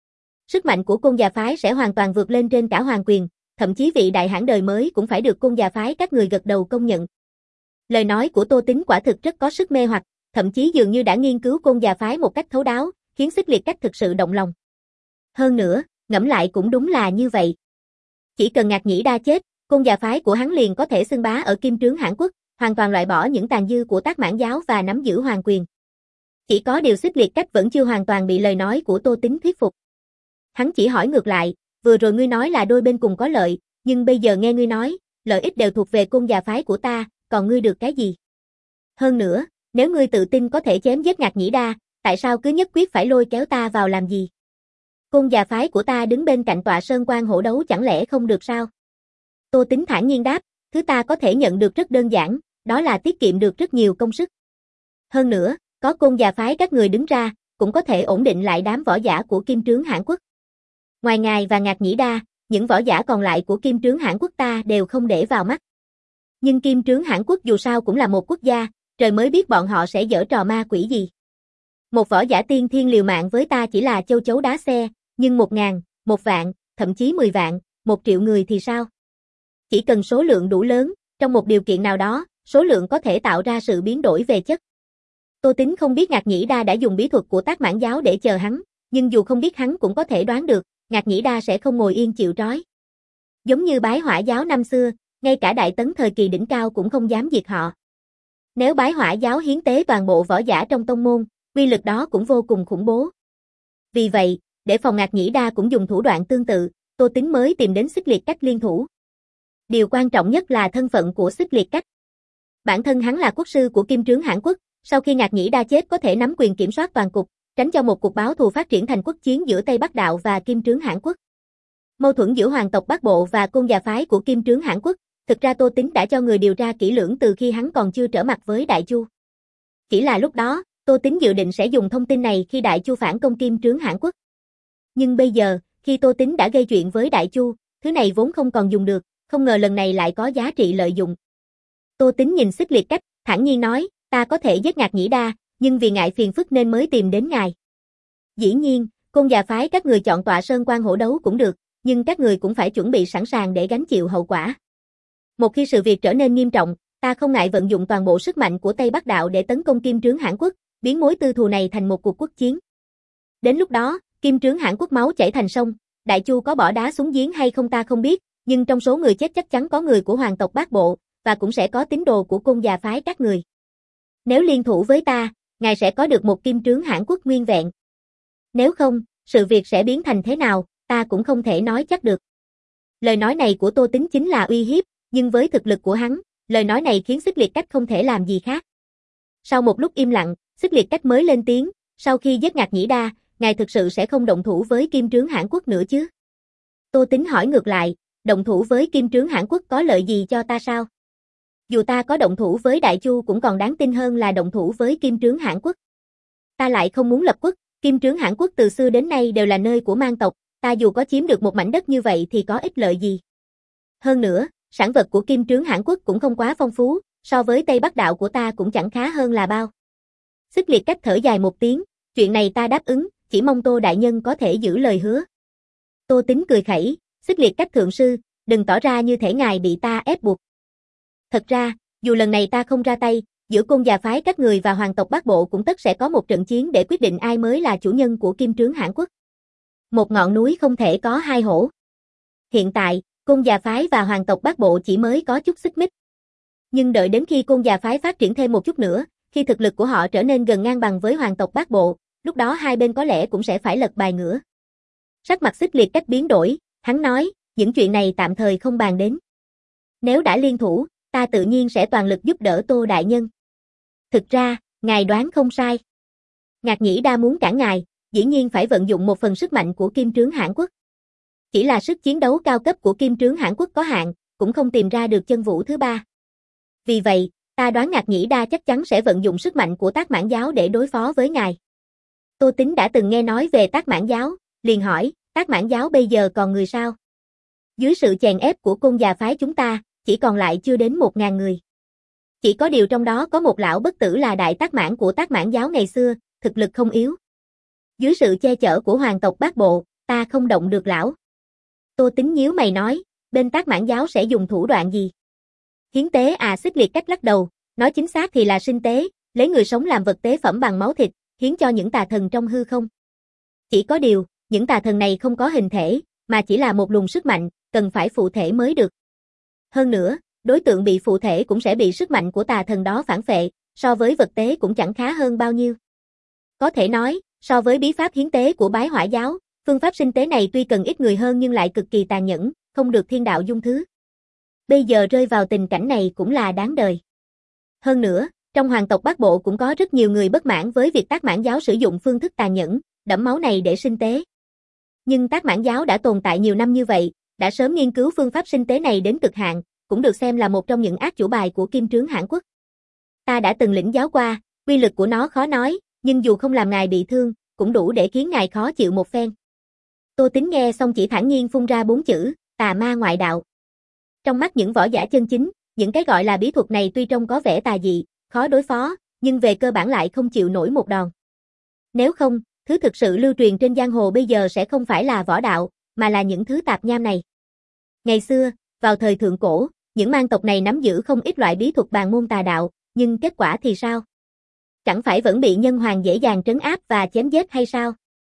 Speaker 1: Sức mạnh của Côn Già phái sẽ hoàn toàn vượt lên trên cả hoàng quyền, thậm chí vị đại hãn đời mới cũng phải được Côn Già phái các người gật đầu công nhận. Lời nói của Tô Tính quả thực rất có sức mê hoặc, thậm chí dường như đã nghiên cứu Côn Già phái một cách thấu đáo, khiến Xích Liệt Cách thực sự động lòng. Hơn nữa, ngẫm lại cũng đúng là như vậy. Chỉ cần Ngạc Nhĩ Đa chết, Côn Già phái của hắn liền có thể xưng bá ở Kim Trướng Hãn Quốc, hoàn toàn loại bỏ những tàn dư của Tác Mãn giáo và nắm giữ hoàng quyền. Chỉ có điều Xích Liệt Cách vẫn chưa hoàn toàn bị lời nói của Tô Tính thuyết phục. Hắn chỉ hỏi ngược lại, vừa rồi ngươi nói là đôi bên cùng có lợi, nhưng bây giờ nghe ngươi nói, lợi ích đều thuộc về Côn Già phái của ta, còn ngươi được cái gì? Hơn nữa, nếu ngươi tự tin có thể chém giết Ngạc Nhĩ Đa, tại sao cứ nhất quyết phải lôi kéo ta vào làm gì? Côn Già phái của ta đứng bên cạnh tọa sơn quan hổ đấu chẳng lẽ không được sao? Tô Tính thản nhiên đáp, thứ ta có thể nhận được rất đơn giản, đó là tiết kiệm được rất nhiều công sức. Hơn nữa, có Côn Già phái các người đứng ra, cũng có thể ổn định lại đám võ giả của Kim Trướng Hãn Quốc. Ngoài ngài và Ngạc Nhĩ Đa, những võ giả còn lại của Kim Trướng Hãn Quốc ta đều không để vào mắt. Nhưng Kim Trướng Hãn Quốc dù sao cũng là một quốc gia, trời mới biết bọn họ sẽ giở trò ma quỷ gì. Một võ giả tiên thiên liều mạng với ta chỉ là châu chấu đá xe, nhưng một ngàn, một vạn, thậm chí mười vạn, một triệu người thì sao? Chỉ cần số lượng đủ lớn, trong một điều kiện nào đó, số lượng có thể tạo ra sự biến đổi về chất. Tô Tính không biết Ngạc Nhĩ Đa đã dùng bí thuật của Tác Mãn giáo để chờ hắn, nhưng dù không biết hắn cũng có thể đoán được, Ngạc Nhĩ Đa sẽ không ngồi yên chịu trói. Giống như Bái Hỏa giáo năm xưa, ngay cả Đại Tấn thời kỳ đỉnh cao cũng không dám diệt họ. Nếu Bái Hỏa giáo hiến tế toàn bộ võ giả trong tông môn, uy lực đó cũng vô cùng khủng bố. Vì vậy, để phòng Ngạc Nhĩ Đa cũng dùng thủ đoạn tương tự, Tô Tính mới tìm đến Xích Liệt Cách liên thủ. Điều quan trọng nhất là thân phận của Xích Liệt Cách. Bản thân hắn là quốc sư của Kim Trướng Hãn Quốc, sau khi Ngạc Nhĩ Đa chết có thể nắm quyền kiểm soát toàn cục, tránh cho một cuộc báo thù phát triển thành quốc chiến giữa Tây Bắc Đạo và Kim Trướng Hãn Quốc. Mâu thuẫn giữa hoàng tộc Bắc Bộ và Côn Già phái của Kim Trướng Hãn Quốc, thực ra Tô Tính đã cho người điều tra kỹ lưỡng từ khi hắn còn chưa trở mặt với Đại Chu. Chỉ là lúc đó, Tô Tính dự định sẽ dùng thông tin này khi Đại Chu phản công Kim Trướng Hãn Quốc. Nhưng bây giờ, khi Tô Tính đã gây chuyện với Đại Chu, thứ này vốn không còn dùng được, không ngờ lần này lại có giá trị lợi dụng. Tô Tính nhìn Xích Liệt Cách, thản nhiên nói, ta có thể giết Ngạc Nhĩ Đa, nhưng vì ngại phiền phức nên mới tìm đến ngài. Dĩ nhiên, Côn Già phái các người chọn tọa sơn quan hổ đấu cũng được, nhưng các người cũng phải chuẩn bị sẵn sàng để gánh chịu hậu quả. Một khi sự việc trở nên nghiêm trọng, ta không ngại vận dụng toàn bộ sức mạnh của Tây Bắc Đạo để tấn công Kim Trướng Hãn Quốc, biến mối tư thù này thành một cuộc quốc chiến. Đến lúc đó, Kim Trướng Hãn Quốc máu chảy thành sông, Đại Chu có bỏ đá xuống giếng hay không ta không biết, nhưng trong số người chết chắc chắn có người của hoàng tộc Bát Bộ, và cũng sẽ có tín đồ của Côn Già phái các người. Nếu liên thủ với ta, ngài sẽ có được một Kim Trướng Hãn Quốc nguyên vẹn. Nếu không, sự việc sẽ biến thành thế nào, ta cũng không thể nói chắc được. Lời nói này của Tô Tính chính là uy hiếp, nhưng với thực lực của hắn, lời nói này khiến Xích Liệt Cách không thể làm gì khác. Sau một lúc im lặng, Xích Liệt Cách mới lên tiếng, sau khi giết Ngạc Nhĩ Đa, ngài thực sự sẽ không động thủ với Kim Trướng Hãn Quốc nữa chứ? Tô Tính hỏi ngược lại, động thủ với Kim Trướng Hãn Quốc có lợi gì cho ta sao? Dù ta có động thủ với Đại Chu cũng còn đáng tin hơn là động thủ với Kim Trướng Hãn Quốc. Ta lại không muốn lập quốc, Kim Trướng Hãn Quốc từ xưa đến nay đều là nơi của mang tộc, ta dù có chiếm được một mảnh đất như vậy thì có ích lợi gì? Hơn nữa, sản vật của Kim Trướng Hãn Quốc cũng không quá phong phú, so với Tây Bắc Đạo của ta cũng chẳng khá hơn là bao. Xích Liệt Cách thở dài một tiếng, chuyện này ta đáp ứng, chỉ mong Tô đại nhân có thể giữ lời hứa. Tô Tính cười khẩy, Xích Liệt Cách thượng sư, đừng tỏ ra như thể ngài bị ta ép buộc. Thật ra, dù lần này ta không ra tay, giữa Côn Già phái các người và hoàng tộc Bắc Bộ cũng tất sẽ có một trận chiến để quyết định ai mới là chủ nhân của Kim Trướng Hãn Quốc. Một ngọn núi không thể có hai hổ. Hiện tại, Côn Già phái và hoàng tộc Bắc Bộ chỉ mới có chút xích mích. Nhưng đợi đến khi Côn Già phái phát triển thêm một chút nữa, khi thực lực của họ trở nên gần ngang bằng với hoàng tộc Bắc Bộ, lúc đó hai bên có lẽ cũng sẽ phải lật bài ngửa. Sắc mặt Xích Liệt Cách biến đổi, hắn nói, những chuyện này tạm thời không bàn đến. Nếu đã liên thủ, ta tự nhiên sẽ toàn lực giúp đỡ Tô đại nhân. Thực ra, ngài đoán không sai. Ngạc Nhĩ Đa muốn cản ngài, dĩ nhiên phải vận dụng một phần sức mạnh của Kim Trướng Hãn Quốc. Chỉ là sức chiến đấu cao cấp của Kim Trướng Hãn Quốc có hạn, cũng không tìm ra được chân vũ thứ ba. Vì vậy, ta đoán Ngạc Nhĩ Đa chắc chắn sẽ vận dụng sức mạnh của Tác Mãn giáo để đối phó với ngài. Tô Tính đã từng nghe nói về Tác Mãn giáo, liền hỏi, Tác Mãn giáo bây giờ còn người sao? Dưới sự chèn ép của côn già phái chúng ta, chỉ còn lại chưa đến một ngàn người. Chỉ có điều trong đó có một lão bất tử là đại tác mãn của tác mãn giáo ngày xưa, thực lực không yếu. Dưới sự che chở của hoàng tộc Bát Bộ, ta không động được lão. Tô Tính nhíu mày nói, bên tác mãn giáo sẽ dùng thủ đoạn gì? Hiến tế à? Xích Liệt Cách lắc đầu, nói chính xác thì là sinh tế, lấy người sống làm vật tế phẩm bằng máu thịt, hiến cho những tà thần trong hư không. Chỉ có điều, những tà thần này không có hình thể, mà chỉ là một luồng sức mạnh, cần phải phụ thể mới được. Hơn nữa, đối tượng bị phụ thể cũng sẽ bị sức mạnh của tà thần đó phản phệ, so với vật tế cũng chẳng khá hơn bao nhiêu. Có thể nói, so với bí pháp hiến tế của Bái Hỏa giáo, phương pháp sinh tế này tuy cần ít người hơn nhưng lại cực kỳ tàn nhẫn, không được thiên đạo dung thứ. Bây giờ rơi vào tình cảnh này cũng là đáng đời. Hơn nữa, trong hoàng tộc Bát Bộ cũng có rất nhiều người bất mãn với việc tác mãn giáo sử dụng phương thức tàn nhẫn, đẫm máu này để sinh tế. Nhưng tác mãn giáo đã tồn tại nhiều năm như vậy, đã sớm nghiên cứu phương pháp sinh tế này đến cực hạn, cũng được xem là một trong những át chủ bài của Kim Trướng Hãn Quốc. Ta đã từng lĩnh giáo qua, uy lực của nó khó nói, nhưng dù không làm ngài bị thương, cũng đủ để khiến ngài khó chịu một phen. Tô Tính nghe xong chỉ thản nhiên phun ra bốn chữ, tà ma ngoại đạo. Trong mắt những võ giả chân chính, những cái gọi là bí thuật này tuy trông có vẻ tà dị, khó đối phó, nhưng về cơ bản lại không chịu nổi một đòn. Nếu không, thứ thực sự lưu truyền trên giang hồ bây giờ sẽ không phải là võ đạo, mà là những thứ tạp nham này. Ngày xưa, vào thời thượng cổ, những mang tộc này nắm giữ không ít loại bí thuật bàn môn tà đạo, nhưng kết quả thì sao? Chẳng phải vẫn bị nhân hoàng dễ dàng trấn áp và chém giết hay sao?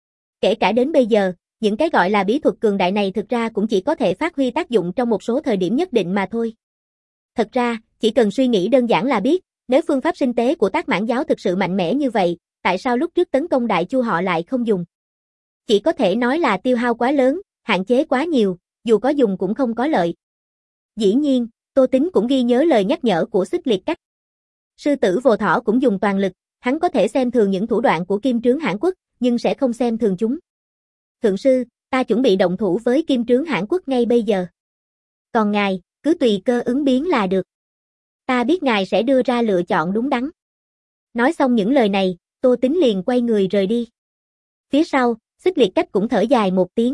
Speaker 1: Kể cả đến bây giờ, những cái gọi là bí thuật cường đại này thực ra cũng chỉ có thể phát huy tác dụng trong một số thời điểm nhất định mà thôi. Thật ra, chỉ cần suy nghĩ đơn giản là biết, nếu phương pháp sinh tế của tác mãn giáo thực sự mạnh mẽ như vậy, tại sao lúc trước tấn công Đại Chu họ lại không dùng? Chỉ có thể nói là tiêu hao quá lớn, hạn chế quá nhiều, dù có dùng cũng không có lợi. Dĩ nhiên, Tô Tính cũng ghi nhớ lời nhắc nhở của Xích Liệt Cách. Sư tử Vô Thỏ cũng dùng toàn lực, hắn có thể xem thường những thủ đoạn của Kim Trướng Hãn Quốc, nhưng sẽ không xem thường chúng. Thượng sư, ta chuẩn bị động thủ với Kim Trướng Hãn Quốc ngay bây giờ. Còn ngài, cứ tùy cơ ứng biến là được. Ta biết ngài sẽ đưa ra lựa chọn đúng đắn. Nói xong những lời này, Tô Tính liền quay người rời đi. Phía sau, Xích Liệt Cách cũng thở dài một tiếng.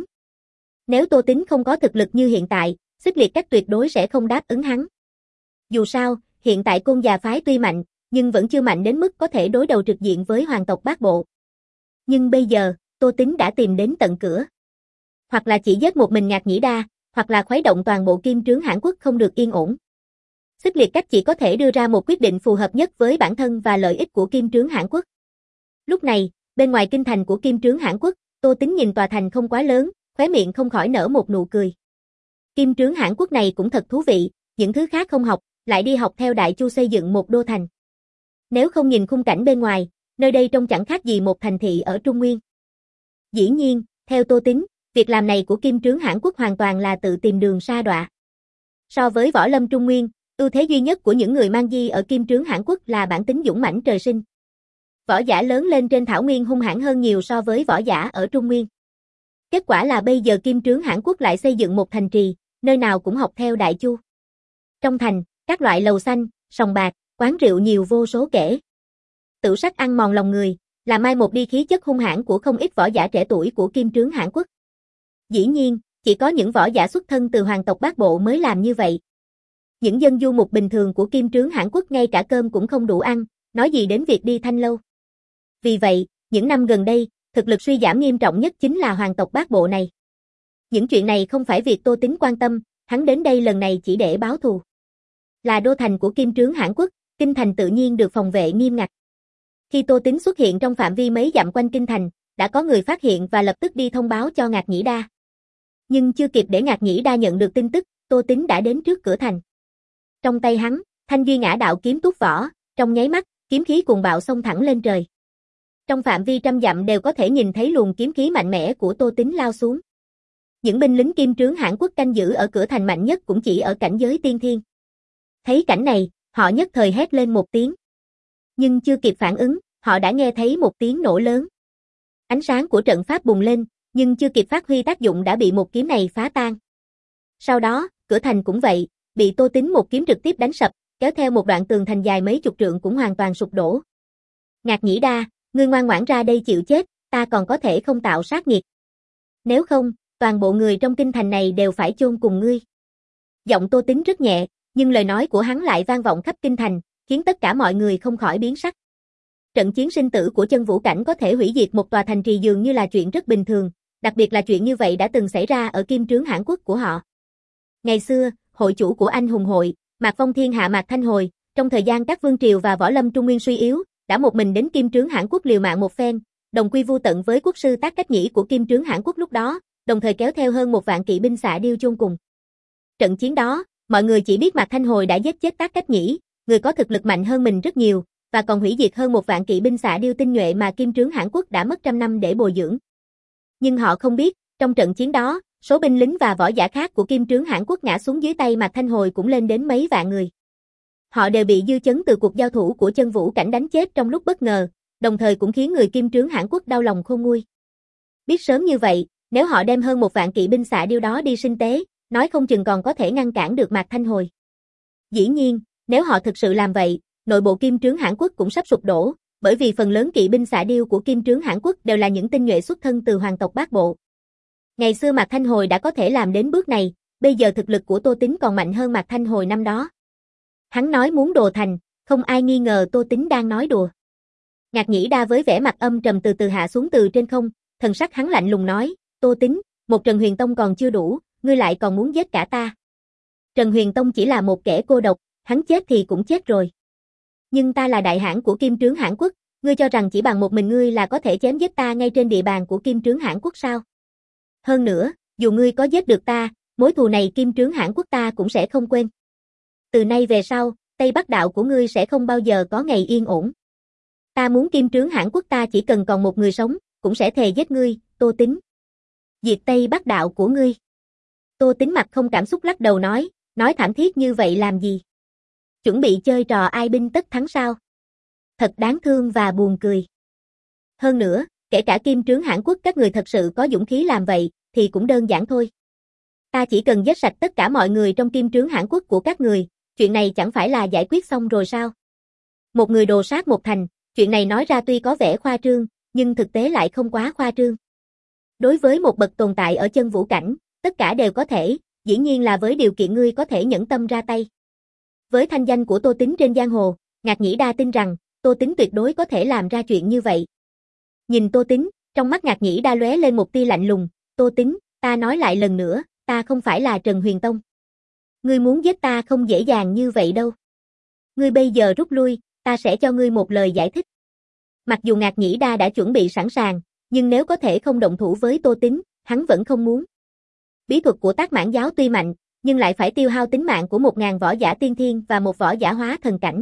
Speaker 1: Nếu Tô Tính không có thực lực như hiện tại, Xích Liệt Cách tuyệt đối sẽ không đáp ứng hắn. Dù sao, hiện tại Côn Già phái tuy mạnh, nhưng vẫn chưa mạnh đến mức có thể đối đầu trực diện với hoàng tộc Bát Bộ. Nhưng bây giờ, Tô Tính đã tìm đến tận cửa. Hoặc là chỉ giết một mình Ngạc Nhĩ Đa, hoặc là khuấy động toàn bộ Kim Trướng Hãn Quốc không được yên ổn. Xích Liệt Cách chỉ có thể đưa ra một quyết định phù hợp nhất với bản thân và lợi ích của Kim Trướng Hãn Quốc. Lúc này, bên ngoài kinh thành của Kim Trướng Hãn Quốc, Tô Tính nhìn tòa thành không quá lớn, khóe miệng không khỏi nở một nụ cười. Kim Trướng Hãn Quốc này cũng thật thú vị, những thứ khác không học, lại đi học theo Đại Chu xây dựng một đô thành. Nếu không nhìn khung cảnh bên ngoài, nơi đây trông chẳng khác gì một thành thị ở Trung Nguyên. Dĩ nhiên, theo Tô Tính, việc làm này của Kim Trướng Hãn Quốc hoàn toàn là tự tìm đường sa đọa. So với võ lâm Trung Nguyên, ưu thế duy nhất của những người mang di ở Kim Trướng Hãn Quốc là bản tính dũng mãnh trời sinh. Võ giả lớn lên trên thảo nguyên hung hãn hơn nhiều so với võ giả ở Trung Nguyên. Kết quả là bây giờ Kim Trướng Hãn Quốc lại xây dựng một thành trì, nơi nào cũng học theo Đại Chu. Trong thành, các loại lầu xanh, sòng bạc, quán rượu nhiều vô số kể. Tửu sắc ăn mòn lòng người, làm mai một đi khí chất hung hãn của không ít võ giả trẻ tuổi của Kim Trướng Hãn Quốc. Dĩ nhiên, chỉ có những võ giả xuất thân từ hoàng tộc Bát Bộ mới làm như vậy. Những dân du mục bình thường của Kim Trướng Hãn Quốc ngay cả cơm cũng không đủ ăn, nói gì đến việc đi thanh lâu. Vì vậy, những năm gần đây, thực lực suy giảm nghiêm trọng nhất chính là hoàng tộc Bát Bộ này. Những chuyện này không phải việc Tô Tính quan tâm, hắn đến đây lần này chỉ để báo thù. Là đô thành của Kim Trướng Hãn Quốc, kinh thành tự nhiên được phòng vệ nghiêm ngặt. Khi Tô Tính xuất hiện trong phạm vi mấy dặm quanh kinh thành, đã có người phát hiện và lập tức đi thông báo cho Ngạc Nhĩ Đa. Nhưng chưa kịp để Ngạc Nhĩ Đa nhận được tin tức, Tô Tính đã đến trước cửa thành. Trong tay hắn, thanh duy ngã đạo kiếm túc vỏ, trong nháy mắt, kiếm khí cuồng bạo xông thẳng lên trời. Trong phạm vi trăm dặm đều có thể nhìn thấy luồng kiếm khí mạnh mẽ của Tô Tính lao xuống. Những binh lính Kim Trướng Hãn Quốc canh giữ ở cửa thành mạnh nhất cũng chỉ ở cảnh giới tiên thiên. Thấy cảnh này, họ nhất thời hét lên một tiếng. Nhưng chưa kịp phản ứng, họ đã nghe thấy một tiếng nổ lớn. Ánh sáng của trận pháp bùng lên, nhưng chưa kịp phát huy tác dụng đã bị một kiếm này phá tan. Sau đó, cửa thành cũng vậy, bị Tô Tính một kiếm trực tiếp đánh sập, kéo theo một đoạn tường thành dài mấy chục trượng cũng hoàn toàn sụp đổ. Ngạc Nhĩ Đa, ngươi ngoan ngoãn ra đây chịu chết, ta còn có thể không tạo sát nghiệt. Nếu không, toàn bộ người trong kinh thành này đều phải chôn cùng ngươi. Giọng Tô Tính rất nhẹ, nhưng lời nói của hắn lại vang vọng khắp kinh thành, khiến tất cả mọi người không khỏi biến sắc. Trận chiến sinh tử của Chân Vũ Cảnh có thể hủy diệt một tòa thành trì dường như là chuyện rất bình thường, đặc biệt là chuyện như vậy đã từng xảy ra ở Kim Trướng Hãn Quốc của họ. Ngày xưa, hội chủ của Anh Hùng Hội, Mạc Phong Thiên hạ Mạc Thanh Hồi, trong thời gian các vương triều và võ lâm Trung Nguyên suy yếu, đã một mình đến Kim Trướng Hãn Quốc liều mạng một phen, đồng quy vu tận với quốc sư Tác Cách Nhĩ của Kim Trướng Hãn Quốc lúc đó, đồng thời kéo theo hơn một vạn kỵ binh xạ điêu chôn cùng. Trận chiến đó, mọi người chỉ biết Mạc Thanh Hồi đã giết chết Tác Cách Nhĩ, người có thực lực mạnh hơn mình rất nhiều, và còn hủy diệt hơn một vạn kỵ binh xạ điêu tinh nhuệ mà Kim Trướng Hãn Quốc đã mất trăm năm để bồi dưỡng. Nhưng họ không biết, trong trận chiến đó, số binh lính và võ giả khác của Kim Trướng Hãn Quốc ngã xuống dưới tay Mạc Thanh Hồi cũng lên đến mấy vạn người. Họ đều bị dư chấn từ cuộc giao thủ của Chân Vũ Cảnh đánh chết trong lúc bất ngờ, đồng thời cũng khiến người Kim Trướng Hãn Quốc đau lòng khôn nguôi. Biết sớm như vậy, nếu họ đem hơn một vạn kỵ binh xạ điêu đó đi sinh tế, nói không chừng còn có thể ngăn cản được Mạc Thanh Hồi. Dĩ nhiên, nếu họ thực sự làm vậy, nội bộ Kim Trướng Hãn Quốc cũng sắp sụp đổ, bởi vì phần lớn kỵ binh xạ điêu của Kim Trướng Hãn Quốc đều là những tinh nhuệ xuất thân từ hoàng tộc Bát Bộ. Ngày xưa Mạc Thanh Hồi đã có thể làm đến bước này, bây giờ thực lực của Tô Tính còn mạnh hơn Mạc Thanh Hồi năm đó. Hắn nói muốn đồ thành, không ai nghi ngờ Tô Tính đang nói đùa. Ngạc Nhĩ Đa với vẻ mặt âm trầm từ từ hạ xuống từ trên không, thần sắc hắn lạnh lùng nói, Tô Tính, một Trần Huyền Tông còn chưa đủ, ngươi lại còn muốn giết cả ta. Trần Huyền Tông chỉ là một kẻ cô độc, hắn chết thì cũng chết rồi. Nhưng ta là đại hãn của Kim Trướng Hãn Quốc, ngươi cho rằng chỉ bằng một mình ngươi là có thể chém giết ta ngay trên địa bàn của Kim Trướng Hãn Quốc sao? Hơn nữa, dù ngươi có giết được ta, mối thù này Kim Trướng Hãn Quốc ta cũng sẽ không quên. Từ nay về sau, Tây Bắc đạo của ngươi sẽ không bao giờ có ngày yên ổn. Ta muốn Kim Trướng Hãn Quốc ta chỉ cần còn một người sống, cũng sẽ thề giết ngươi, Tô Tính. Diệt Tây Bắc đạo của ngươi. Tô Tính mặt không cảm xúc lắc đầu nói, nói thảm thiết như vậy làm gì? Chuẩn bị chơi trò ai binh tất thắng sao? Thật đáng thương và buồn cười. Hơn nữa, kể cả Kim Trướng Hãn Quốc các người thật sự có dũng khí làm vậy, thì cũng đơn giản thôi. Ta chỉ cần giết sạch tất cả mọi người trong Kim Trướng Hãn Quốc của các người, chuyện này chẳng phải là giải quyết xong rồi sao? Một người đồ sát một thành, chuyện này nói ra tuy có vẻ khoa trương, nhưng thực tế lại không quá khoa trương. Đối với một bậc tồn tại ở Chân Vũ Cảnh, tất cả đều có thể, dĩ nhiên là với điều kiện ngươi có thể nhẫn tâm ra tay. Với thanh danh của Tô Tính trên giang hồ, Ngạc Nhĩ Đa tin rằng, Tô Tính tuyệt đối có thể làm ra chuyện như vậy. Nhìn Tô Tính, trong mắt Ngạc Nhĩ Đa lóe lên một tia lạnh lùng, Tô Tính, ta nói lại lần nữa, ta không phải là Trần Huyền Tông. Ngươi muốn giết ta không dễ dàng như vậy đâu. Ngươi bây giờ rút lui, ta sẽ cho ngươi một lời giải thích. Mặc dù Ngạc Nhĩ Đa đã chuẩn bị sẵn sàng, nhưng nếu có thể không động thủ với Tô Tính, hắn vẫn không muốn. Bí thuật của Tác Mãn Giáo tuy mạnh, nhưng lại phải tiêu hao tính mạng của một ngàn võ giả tiên thiên và một võ giả hóa thần cảnh.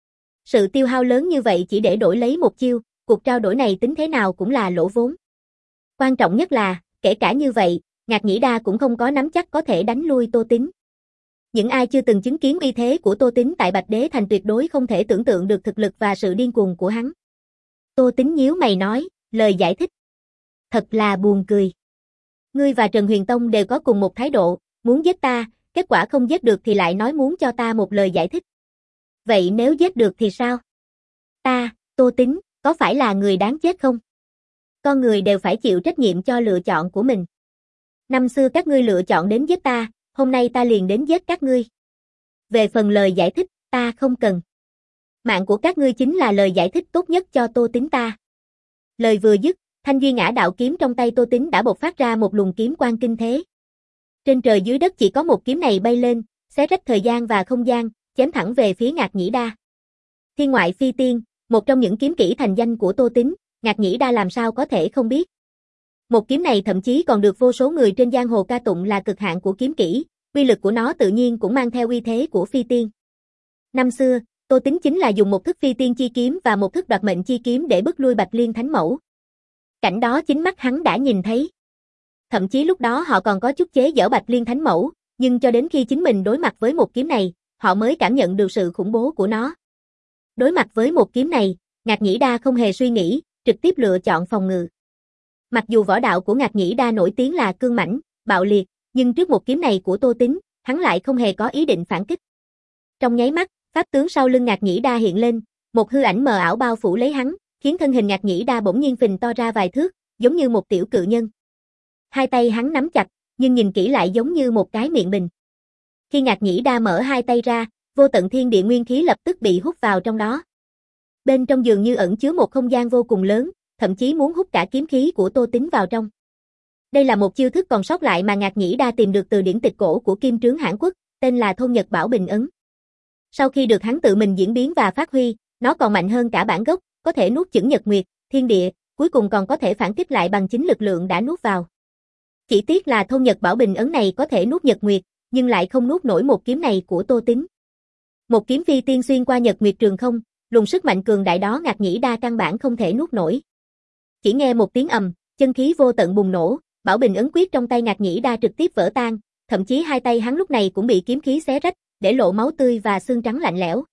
Speaker 1: Sự tiêu hao lớn như vậy chỉ để đổi lấy một chiêu, cuộc trao đổi này tính thế nào cũng là lỗ vốn. Quan trọng nhất là, kể cả như vậy, Ngạc Nhĩ Đa cũng không có nắm chắc có thể đánh lui Tô Tính. Những ai chưa từng chứng kiến uy thế của Tô Tính tại Bạch Đế Thành tuyệt đối không thể tưởng tượng được thực lực và sự điên cuồng của hắn. Tô Tính nhíu mày nói, lời giải thích. Thật là buồn cười. Ngươi và Trần Huyền Tông đều có cùng một thái độ, muốn giết ta, kết quả không giết được thì lại nói muốn cho ta một lời giải thích. Vậy nếu giết được thì sao? Ta, Tô Tính, có phải là người đáng chết không? Con người đều phải chịu trách nhiệm cho lựa chọn của mình. Năm xưa các ngươi lựa chọn đến giết ta, hôm nay ta liền đến giết các ngươi. Về phần lời giải thích, ta không cần. Mạng của các ngươi chính là lời giải thích tốt nhất cho Tô Tính ta. Lời vừa dứt, thanh duy ngã đạo kiếm trong tay Tô Tính đã bộc phát ra một luồng kiếm quang kinh thế. Trên trời dưới đất chỉ có một kiếm này bay lên, xé rách thời gian và không gian, chém thẳng về phía Ngạc Nhĩ Đa. Thiên ngoại phi tiên, một trong những kiếm kỹ thành danh của Tô Tính, Ngạc Nhĩ Đa làm sao có thể không biết. Một kiếm này thậm chí còn được vô số người trên giang hồ ca tụng là cực hạn của kiếm kỹ, uy lực của nó tự nhiên cũng mang theo uy thế của phi tiên. Năm xưa, Tô Tính chính là dùng một thức phi tiên chi kiếm và một thức đoạt mệnh chi kiếm để bức lui Bạch Liên Thánh Mẫu. Cảnh đó chính mắt hắn đã nhìn thấy. Thậm chí lúc đó họ còn có chút chế giễu Bạch Liên Thánh Mẫu, nhưng cho đến khi chính mình đối mặt với một kiếm này, họ mới cảm nhận được sự khủng bố của nó. Đối mặt với một kiếm này, Ngạc Nhĩ Đa không hề suy nghĩ, trực tiếp lựa chọn phòng ngự. Mặc dù võ đạo của Ngạc Nhĩ Đa nổi tiếng là cương mãnh, bạo liệt, nhưng trước một kiếm này của Tô Tính, hắn lại không hề có ý định phản kích. Trong nháy mắt, pháp tướng sau lưng Ngạc Nhĩ Đa hiện lên, một hư ảnh mờ ảo bao phủ lấy hắn, khiến thân hình Ngạc Nhĩ Đa bỗng nhiên phình to ra vài thước, giống như một tiểu cự nhân. Hai tay hắn nắm chặt, nhưng nhìn kỹ lại giống như một cái miệng bình. Khi Ngạc Nhĩ Đa mở hai tay ra, vô tận thiên địa nguyên khí lập tức bị hút vào trong đó. Bên trong dường như ẩn chứa một không gian vô cùng lớn, thậm chí muốn hút cả kiếm khí của Tô Tín vào trong. Đây là một chiêu thức còn sót lại mà Ngạc Nhĩ Đa tìm được từ điển tịch cổ của Kim Trướng Hãn Quốc, tên là Thôn Nhật Bảo Bình Ấn. Sau khi được hắn tự mình diễn biến và phát huy, nó còn mạnh hơn cả bản gốc, có thể nuốt chửng nhật nguyệt, thiên địa, cuối cùng còn có thể phản kích lại bằng chính lực lượng đã nuốt vào. Chỉ tiếc là Thôn Nhật Bảo Bình Ấn này có thể nuốt nhật nguyệt, nhưng lại không nuốt nổi một kiếm này của Tô Tín. Một kiếm phi tiên xuyên qua nhật nguyệt trường không, luồng sức mạnh cường đại đó Ngạc Nhĩ Đa căn bản không thể nuốt nổi. Chỉ nghe một tiếng ầm, chân khí vô tận bùng nổ, Bảo Bình Ấn quyết trong tay Ngạc Nhĩ Đa trực tiếp vỡ tan, thậm chí hai tay hắn lúc này cũng bị kiếm khí xé rách, để lộ máu tươi và xương trắng lạnh lẽo.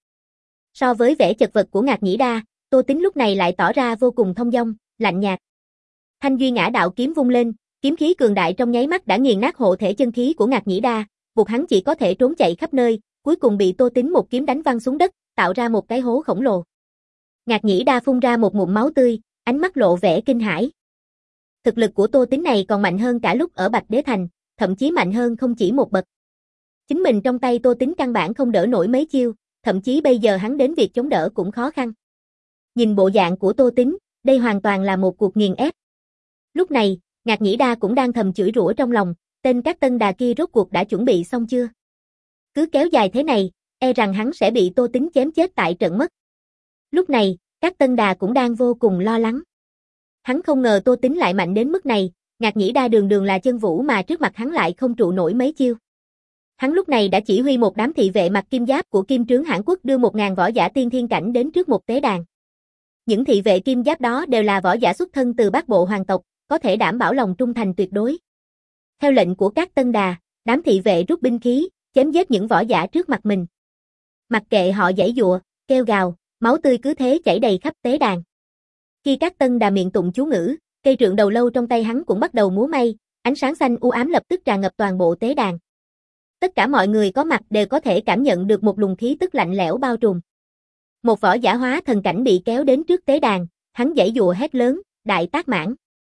Speaker 1: So với vẻ chật vật của Ngạc Nhĩ Đa, Tô Tín lúc này lại tỏ ra vô cùng thông dong, lạnh nhạt. Thanh Duy Ngã Đạo kiếm vung lên, kiếm khí cường đại trong nháy mắt đã nghiền nát hộ thể chân khí của Ngạc Nhĩ Đa, buộc hắn chỉ có thể trốn chạy khắp nơi, cuối cùng bị Tô Tín một kiếm đánh văng xuống đất, tạo ra một cái hố khổng lồ. Ngạc Nhĩ Đa phun ra một ngụm máu tươi, ánh mắt lộ vẻ kinh hãi. Thực lực của Tô Tín này còn mạnh hơn cả lúc ở Bạch Đế Thành, thậm chí mạnh hơn không chỉ một bậc. Chính mình trong tay Tô Tín căn bản không đỡ nổi mấy chiêu, thậm chí bây giờ hắn đến việc chống đỡ cũng khó khăn. Nhìn bộ dạng của Tô Tín, đây hoàn toàn là một cuộc nghiền ép. Lúc này, Ngạc Nhĩ Đa cũng đang thầm chửi rủa trong lòng, tên Các Tân Đà kia rốt cuộc đã chuẩn bị xong chưa? Cứ kéo dài thế này, e rằng hắn sẽ bị Tô Tín chém chết tại trận mất. Lúc này, Các Tân Đà cũng đang vô cùng lo lắng. Hắn không ngờ Tô Tín lại mạnh đến mức này, Ngạc Nhĩ Đa đường đường là chân vũ mà trước mặt hắn lại không trụ nổi mấy chiêu. Hắn lúc này đã chỉ huy một đám thị vệ mặc kim giáp của Kim Trướng Hãn Quốc đưa một ngàn võ giả tiên thiên cảnh đến trước một tế đàn. Những thị vệ kim giáp đó đều là võ giả xuất thân từ Bát Bộ hoàng tộc, có thể đảm bảo lòng trung thành tuyệt đối. Theo lệnh của Các Tân Đà, đám thị vệ rút binh khí, chém giết những võ giả trước mặt mình. Mặc kệ họ giãy giụa, kêu gào, máu tươi cứ thế chảy đầy khắp tế đàn. Khi Các Tân Đà miệng tụng chú ngữ, cây trượng đầu lâu trong tay hắn cũng bắt đầu múa may, ánh sáng xanh u ám lập tức tràn ngập toàn bộ tế đàn. Tất cả mọi người có mặt đều có thể cảm nhận được một luồng khí tức lạnh lẽo bao trùm. Một võ giả hóa thần cảnh bị kéo đến trước tế đàn, hắn giãy giụa hét lớn, Đại Tác Mãn.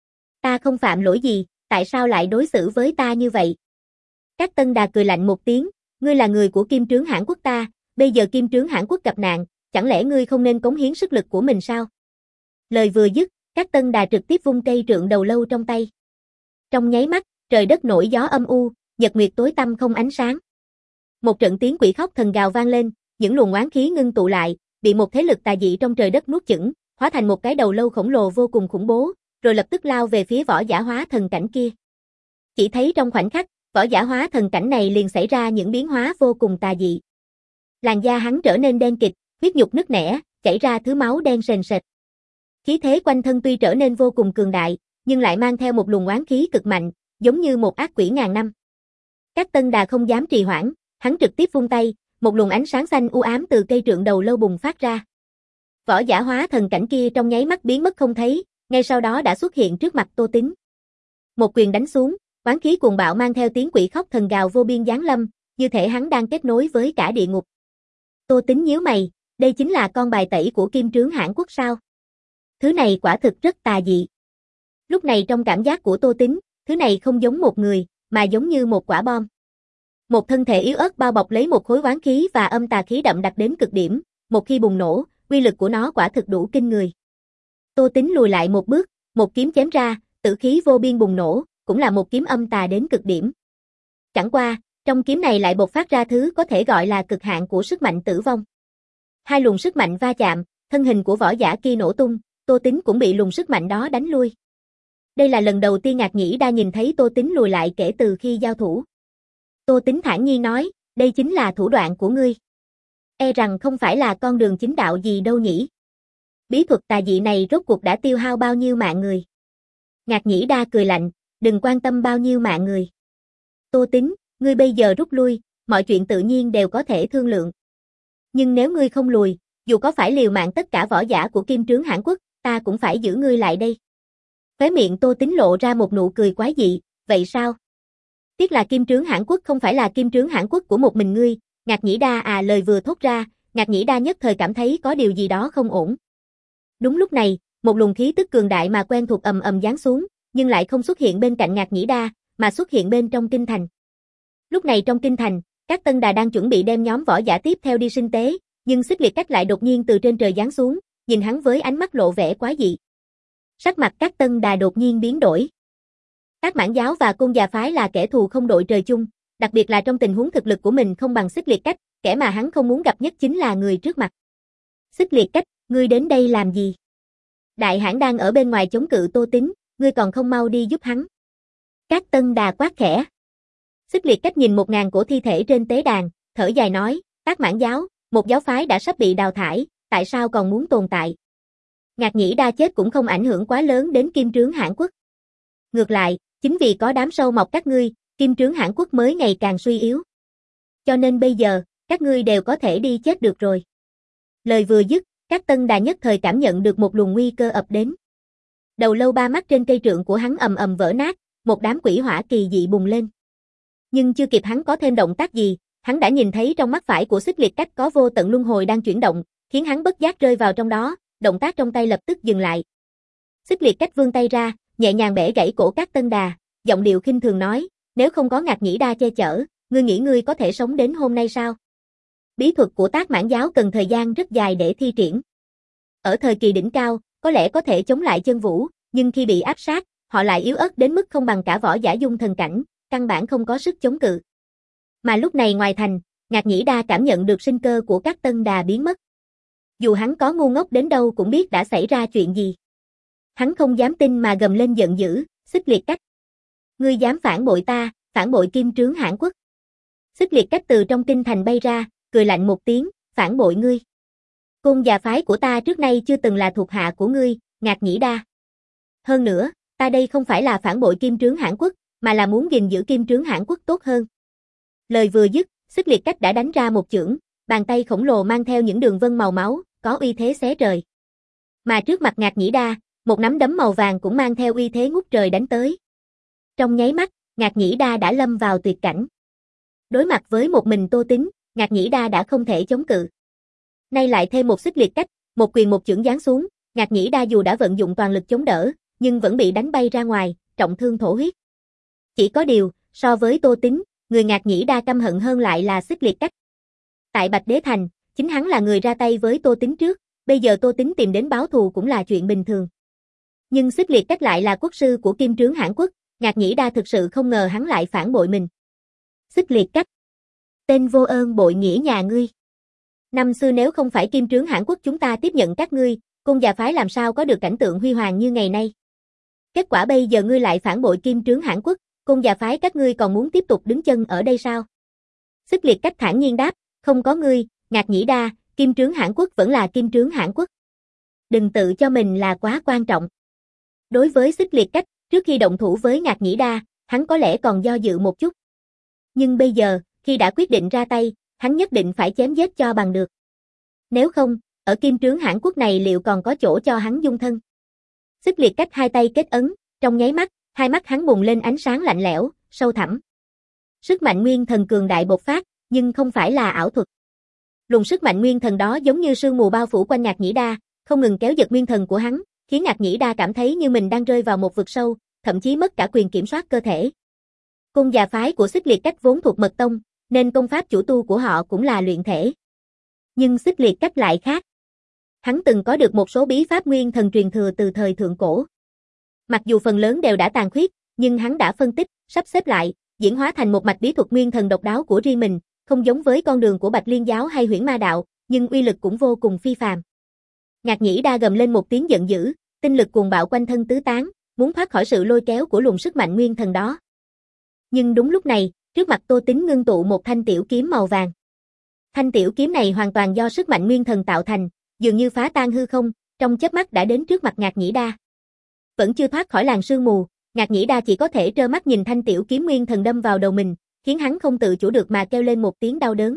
Speaker 1: Ta không phạm lỗi gì, tại sao lại đối xử với ta như vậy? Các Tân Đà cười lạnh một tiếng, ngươi là người của Kim Trướng Hãn Quốc ta, bây giờ Kim Trướng Hãn Quốc gặp nạn, chẳng lẽ ngươi không nên cống hiến sức lực của mình sao? Lời vừa dứt, Các Tân Đà trực tiếp vung cây trượng đầu lâu trong tay. Trong nháy mắt, trời đất nổi gió âm u, nhật nguyệt tối tăm không ánh sáng. Một trận tiếng quỷ khóc thần gào vang lên, những luồng oán khí ngưng tụ lại, bị một thế lực tà dị trong trời đất nuốt chửng, hóa thành một cái đầu lâu khổng lồ vô cùng khủng bố, rồi lập tức lao về phía võ giả hóa thần cảnh kia. Chỉ thấy trong khoảnh khắc, võ giả hóa thần cảnh này liền xảy ra những biến hóa vô cùng tà dị. Làn da hắn trở nên đen kịt, huyết nhục nứt nẻ, chảy ra thứ máu đen sền sệt. Khí thế quanh thân tuy trở nên vô cùng cường đại, nhưng lại mang theo một luồng oán khí cực mạnh, giống như một ác quỷ ngàn năm. Các Tân Đà không dám trì hoãn, hắn trực tiếp vung tay, một luồng ánh sáng xanh u ám từ cây trượng đầu lâu bùng phát ra. Võ giả hóa thần cảnh kia trong nháy mắt biến mất không thấy, ngay sau đó đã xuất hiện trước mặt Tô Tín. Một quyền đánh xuống, oán khí cuồng bạo mang theo tiếng quỷ khóc thần gào vô biên giáng lâm, như thể hắn đang kết nối với cả địa ngục. Tô Tín nhíu mày, đây chính là con bài tẩy của Kim Trướng Hãn Quốc sao? Thứ này quả thực rất tà dị. Lúc này trong cảm giác của Tô Tín, thứ này không giống một người, mà giống như một quả bom. Một thân thể yếu ớt bao bọc lấy một khối oán khí và âm tà khí đậm đặc đến cực điểm, một khi bùng nổ, uy lực của nó quả thực đủ kinh người. Tô Tín lùi lại một bước, một kiếm chém ra, tử khí vô biên bùng nổ, cũng là một kiếm âm tà đến cực điểm. Chẳng qua, trong kiếm này lại bộc phát ra thứ có thể gọi là cực hạn của sức mạnh tử vong. Hai luồng sức mạnh va chạm, thân hình của võ giả kia nổ tung, Tô Tín cũng bị luồng sức mạnh đó đánh lui. Đây là lần đầu tiên Ngạc Nhĩ Đa nhìn thấy Tô Tín lùi lại kể từ khi giao thủ. Tô Tín thản nhiên nói, đây chính là thủ đoạn của ngươi. E rằng không phải là con đường chính đạo gì đâu nhỉ. Bí thuật tà dị này rốt cuộc đã tiêu hao bao nhiêu mạng người. Ngạc Nhĩ Đa cười lạnh, đừng quan tâm bao nhiêu mạng người. Tô Tín, ngươi bây giờ rút lui, mọi chuyện tự nhiên đều có thể thương lượng. Nhưng nếu ngươi không lùi, dù có phải liều mạng tất cả võ giả của Kim Trướng Hãn Quốc, ta cũng phải giữ ngươi lại đây. Khóe miệng Tô Tín lộ ra một nụ cười quái dị, vậy sao? Tiếc là Kim Trướng Hãn Quốc không phải là Kim Trướng Hãn Quốc của một mình ngươi, Ngạc Nhĩ Đa à lời vừa thốt ra, Ngạc Nhĩ Đa nhất thời cảm thấy có điều gì đó không ổn. Đúng lúc này, một luồng khí tức cường đại mà quen thuộc ầm ầm giáng xuống, nhưng lại không xuất hiện bên cạnh Ngạc Nhĩ Đa, mà xuất hiện bên trong kinh thành. Lúc này trong kinh thành, Các Tân Đà đang chuẩn bị đem nhóm võ giả tiếp theo đi sinh tế, nhưng Xích Liệt Cách lại đột nhiên từ trên trời giáng xuống, nhìn hắn với ánh mắt lộ vẻ quái dị. Sắc mặt Các Tân Đà đột nhiên biến đổi. Các Mãn Giáo và Côn Già Phái là kẻ thù không đội trời chung, đặc biệt là trong tình huống thực lực của mình không bằng Xích Liệt Cách, kẻ mà hắn không muốn gặp nhất chính là người trước mặt. Xích Liệt Cách, ngươi đến đây làm gì? Đại hãn đang ở bên ngoài chống cự Tô Tín, ngươi còn không mau đi giúp hắn. Các Tân Đà quát khẽ. Xích Liệt Cách nhìn một ngàn cổ thi thể trên tế đàn, thở dài nói, Các Mãn Giáo, một giáo phái đã sắp bị đào thải, tại sao còn muốn tồn tại? Ngạc Nhĩ Đa chết cũng không ảnh hưởng quá lớn đến Kim Trướng Hãn Quốc. Ngược lại, chính vì có đám sâu mọc các ngươi, Kim Trướng Hãn Quốc mới ngày càng suy yếu. Cho nên bây giờ, các ngươi đều có thể đi chết được rồi. Lời vừa dứt, Các Tân Đà nhất thời cảm nhận được một luồng nguy cơ ập đến. Đầu lâu ba mắt trên cây trượng của hắn ầm ầm vỡ nát, một đám quỷ hỏa kỳ dị bùng lên. Nhưng chưa kịp hắn có thêm động tác gì, hắn đã nhìn thấy trong mắt phải của Xích Liệt Cách có vô tận luân hồi đang chuyển động, khiến hắn bất giác rơi vào trong đó, động tác trong tay lập tức dừng lại. Xích Liệt Cách vươn tay ra, nhẹ nhàng bẻ gãy cổ Các Tân Đà, giọng điệu khinh thường nói, nếu không có Ngạc Nhĩ Đa che chở, ngươi nghĩ ngươi có thể sống đến hôm nay sao? Bí thuật của Tác Mãn Giáo cần thời gian rất dài để thi triển. Ở thời kỳ đỉnh cao, có lẽ có thể chống lại chân vũ, nhưng khi bị áp sát, họ lại yếu ớt đến mức không bằng cả võ giả dung thần cảnh, căn bản không có sức chống cự. Mà lúc này ngoài thành, Ngạc Nhĩ Đa cảm nhận được sinh cơ của Các Tân Đà biến mất. Dù hắn có ngu ngốc đến đâu cũng biết đã xảy ra chuyện gì. Hắn không dám tin mà gầm lên giận dữ, Xích Liệt Cách. Ngươi dám phản bội ta, phản bội Kim Trướng Hãn Quốc. Xích Liệt Cách từ trong kinh thành bay ra, cười lạnh một tiếng, phản bội ngươi. Côn Già Phái của ta trước nay chưa từng là thuộc hạ của ngươi, Ngạc Nhĩ Đa. Hơn nữa, ta đây không phải là phản bội Kim Trướng Hãn Quốc, mà là muốn gìn giữ Kim Trướng Hãn Quốc tốt hơn. Lời vừa dứt, Xích Liệt Cách đã đánh ra một chưởng, bàn tay khổng lồ mang theo những đường vân màu máu, có uy thế xé trời. Mà trước mặt Ngạc Nhĩ Đa, một nắm đấm màu vàng cũng mang theo uy thế ngút trời đánh tới. Trong nháy mắt, Ngạc Nhĩ Đa đã lâm vào tuyệt cảnh. Đối mặt với một mình Tô Tín, Ngạc Nhĩ Đa đã không thể chống cự. Nay lại thêm một Xích Liệt Cách, một quyền một chưởng giáng xuống, Ngạc Nhĩ Đa dù đã vận dụng toàn lực chống đỡ, nhưng vẫn bị đánh bay ra ngoài, trọng thương thổ huyết. Chỉ có điều, so với Tô Tín, người Ngạc Nhĩ Đa căm hận hơn lại là Xích Liệt Cách. Tại Bạch Đế Thành, chính hắn là người ra tay với Tô Tín trước, bây giờ Tô Tín tìm đến báo thù cũng là chuyện bình thường. Nhưng Xích Liệt Cách lại là quốc sư của Kim Trướng Hãn Quốc, Ngạc Nhĩ Đa thực sự không ngờ hắn lại phản bội mình. Xích Liệt Cách, tên vô ơn bội nghĩa nhà ngươi. Năm xưa nếu không phải Kim Trướng Hãn Quốc chúng ta tiếp nhận các ngươi, Côn Già Phái làm sao có được cảnh tượng huy hoàng như ngày nay. Kết quả bây giờ ngươi lại phản bội Kim Trướng Hãn Quốc, Côn Già Phái các ngươi còn muốn tiếp tục đứng chân ở đây sao? Xích Liệt Cách thản nhiên đáp, không có ngươi, Ngạc Nhĩ Đa, Kim Trướng Hãn Quốc vẫn là Kim Trướng Hãn Quốc. Đừng tự cho mình là quá quan trọng. Đối với Xích Liệt Cách, trước khi động thủ với Ngạc Nhĩ Đa, hắn có lẽ còn do dự một chút. Nhưng bây giờ, khi đã quyết định ra tay, hắn nhất định phải chém giết cho bằng được. Nếu không, ở Kim Trướng Hãn Quốc này liệu còn có chỗ cho hắn dung thân? Xích Liệt Cách hai tay kết ấn, trong nháy mắt, hai mắt hắn bùng lên ánh sáng lạnh lẽo, sâu thẳm. Sức mạnh nguyên thần cường đại bộc phát, nhưng không phải là ảo thuật. Luồng sức mạnh nguyên thần đó giống như sương mù bao phủ quanh Ngạc Nhĩ Đa, không ngừng kéo giật nguyên thần của hắn, khiến Ngạc Nhĩ Đa cảm thấy như mình đang rơi vào một vực sâu, thậm chí mất cả quyền kiểm soát cơ thể. Côn Già Phái của Xích Liệt Cách vốn thuộc mật tông, nên công pháp chủ tu của họ cũng là luyện thể. Nhưng Xích Liệt Cách lại khác. Hắn từng có được một số bí pháp nguyên thần truyền thừa từ thời thượng cổ. Mặc dù phần lớn đều đã tàn khuyết, nhưng hắn đã phân tích, sắp xếp lại, diễn hóa thành một mạch bí thuật nguyên thần độc đáo của riêng mình, không giống với con đường của Bạch Liên Giáo hay Huyễn Ma Đạo, nhưng uy lực cũng vô cùng phi phàm. Ngạc Nhĩ Đa gầm lên một tiếng giận dữ, tinh lực cuồng bạo quanh thân tứ tán, muốn thoát khỏi sự lôi kéo của luồng sức mạnh nguyên thần đó. Nhưng đúng lúc này, trước mặt Tô Tín ngưng tụ một thanh tiểu kiếm màu vàng. Thanh tiểu kiếm này hoàn toàn do sức mạnh nguyên thần tạo thành, dường như phá tan hư không, trong chớp mắt đã đến trước mặt Ngạc Nhĩ Đa. Vẫn chưa thoát khỏi làn sương mù, Ngạc Nhĩ Đa chỉ có thể trơ mắt nhìn thanh tiểu kiếm nguyên thần đâm vào đầu mình, khiến hắn không tự chủ được mà kêu lên một tiếng đau đớn.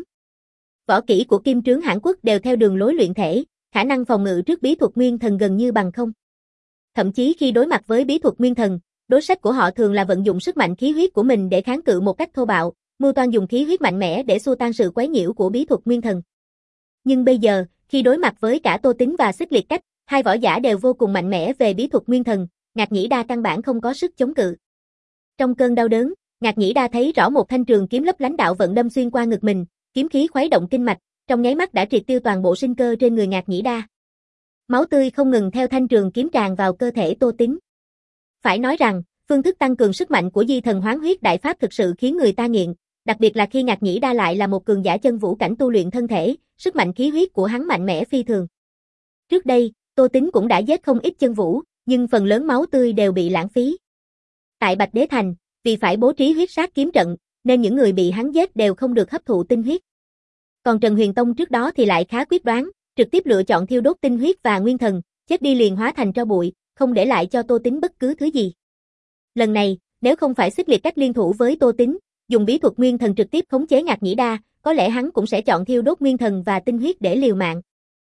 Speaker 1: Võ kỹ của Kim Trướng Hãn Quốc đều theo đường lối luyện thể, khả năng phòng ngự trước bí thuật nguyên thần gần như bằng không. Thậm chí khi đối mặt với bí thuật nguyên thần, đối sách của họ thường là vận dụng sức mạnh khí huyết của mình để kháng cự một cách thô bạo, mưu toan dùng khí huyết mạnh mẽ để xua tan sự quấy nhiễu của bí thuật nguyên thần. Nhưng bây giờ, khi đối mặt với cả Tô Tín và Xích Liệt Cách, hai võ giả đều vô cùng mạnh mẽ về bí thuật nguyên thần, Ngạc Nhĩ Đa căn bản không có sức chống cự. Trong cơn đau đớn, Ngạc Nhĩ Đa thấy rõ một thanh trường kiếm lấp lánh đạo vận đâm xuyên qua ngực mình, kiếm khí khuấy động kinh mạch, trong nháy mắt đã triệt tiêu toàn bộ sinh cơ trên người Ngạc Nhĩ Đa. Máu tươi không ngừng theo thanh trường kiếm tràn vào cơ thể Tô Tín. Phải nói rằng, phương thức tăng cường sức mạnh của Di Thần Hoán Huyết Đại Pháp thực sự khiến người ta nghiện, đặc biệt là khi Ngạc Nhĩ Đa lại là một cường giả chân vũ cảnh tu luyện thân thể, sức mạnh khí huyết của hắn mạnh mẽ phi thường. Trước đây, Tô Tín cũng đã giết không ít chân vũ, nhưng phần lớn máu tươi đều bị lãng phí. Tại Bạch Đế Thành, vì phải bố trí huyết sát kiếm trận, nên những người bị hắn giết đều không được hấp thụ tinh huyết. Còn Trần Huyền Tông trước đó thì lại khá quyết đoán, trực tiếp lựa chọn thiêu đốt tinh huyết và nguyên thần, chết đi liền hóa thành tro bụi, không để lại cho Tô Tín bất cứ thứ gì. Lần này, nếu không phải Xích Liệt Cách liên thủ với Tô Tín, dùng bí thuật nguyên thần trực tiếp khống chế Ngạc Nhĩ Đa, có lẽ hắn cũng sẽ chọn thiêu đốt nguyên thần và tinh huyết để liều mạng.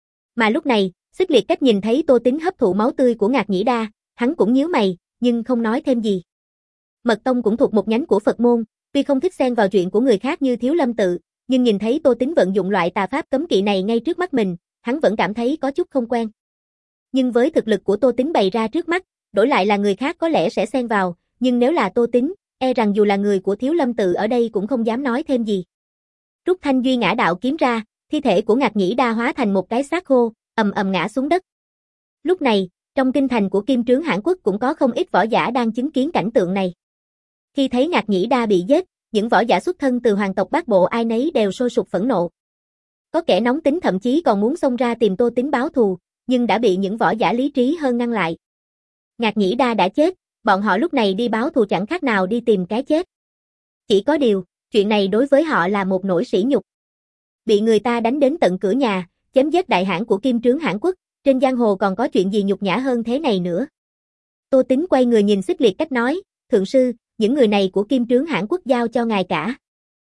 Speaker 1: Mà lúc này, Xích Liệt Cách nhìn thấy Tô Tín hấp thụ máu tươi của Ngạc Nhĩ Đa, hắn cũng nhíu mày, nhưng không nói thêm gì. Mật Tông cũng thuộc một nhánh của Phật môn, tuy không thích xen vào chuyện của người khác như Thiếu Lâm tự, nhưng nhìn thấy Tô Tín vận dụng loại tà pháp cấm kỵ này ngay trước mắt mình, hắn vẫn cảm thấy có chút không quen. Nhưng với thực lực của Tô Tín bày ra trước mắt, đổi lại là người khác có lẽ sẽ xen vào, nhưng nếu là Tô Tín, e rằng dù là người của Thiếu Lâm tự ở đây cũng không dám nói thêm gì. Rút thanh Duy Ngã Đạo kiếm ra, thi thể của Ngạc Nhĩ Đa hóa thành một cái xác khô, ầm ầm ngã xuống đất. Lúc này, trong kinh thành của Kim Trướng Hãn Quốc cũng có không ít võ giả đang chứng kiến cảnh tượng này. Khi thấy Ngạc Nhĩ Đa bị giết, những võ giả xuất thân từ hoàng tộc Bát Bộ ai nấy đều sôi sục phẫn nộ. Có kẻ nóng tính thậm chí còn muốn xông ra tìm Tô Tín báo thù, nhưng đã bị những võ giả lý trí hơn ngăn lại. Ngạc Nhĩ Đa đã chết, bọn họ lúc này đi báo thù chẳng khác nào đi tìm cái chết. Chỉ có điều, chuyện này đối với họ là một nỗi sỉ nhục. Bị người ta đánh đến tận cửa nhà, chém giết đại hãn của Kim Trướng Hãn Quốc, trên giang hồ còn có chuyện gì nhục nhã hơn thế này nữa. Tô Tín quay người nhìn Xích Liệt Cách nói, thượng sư, những người này của Kim Trướng Hãn Quốc giao cho ngài cả.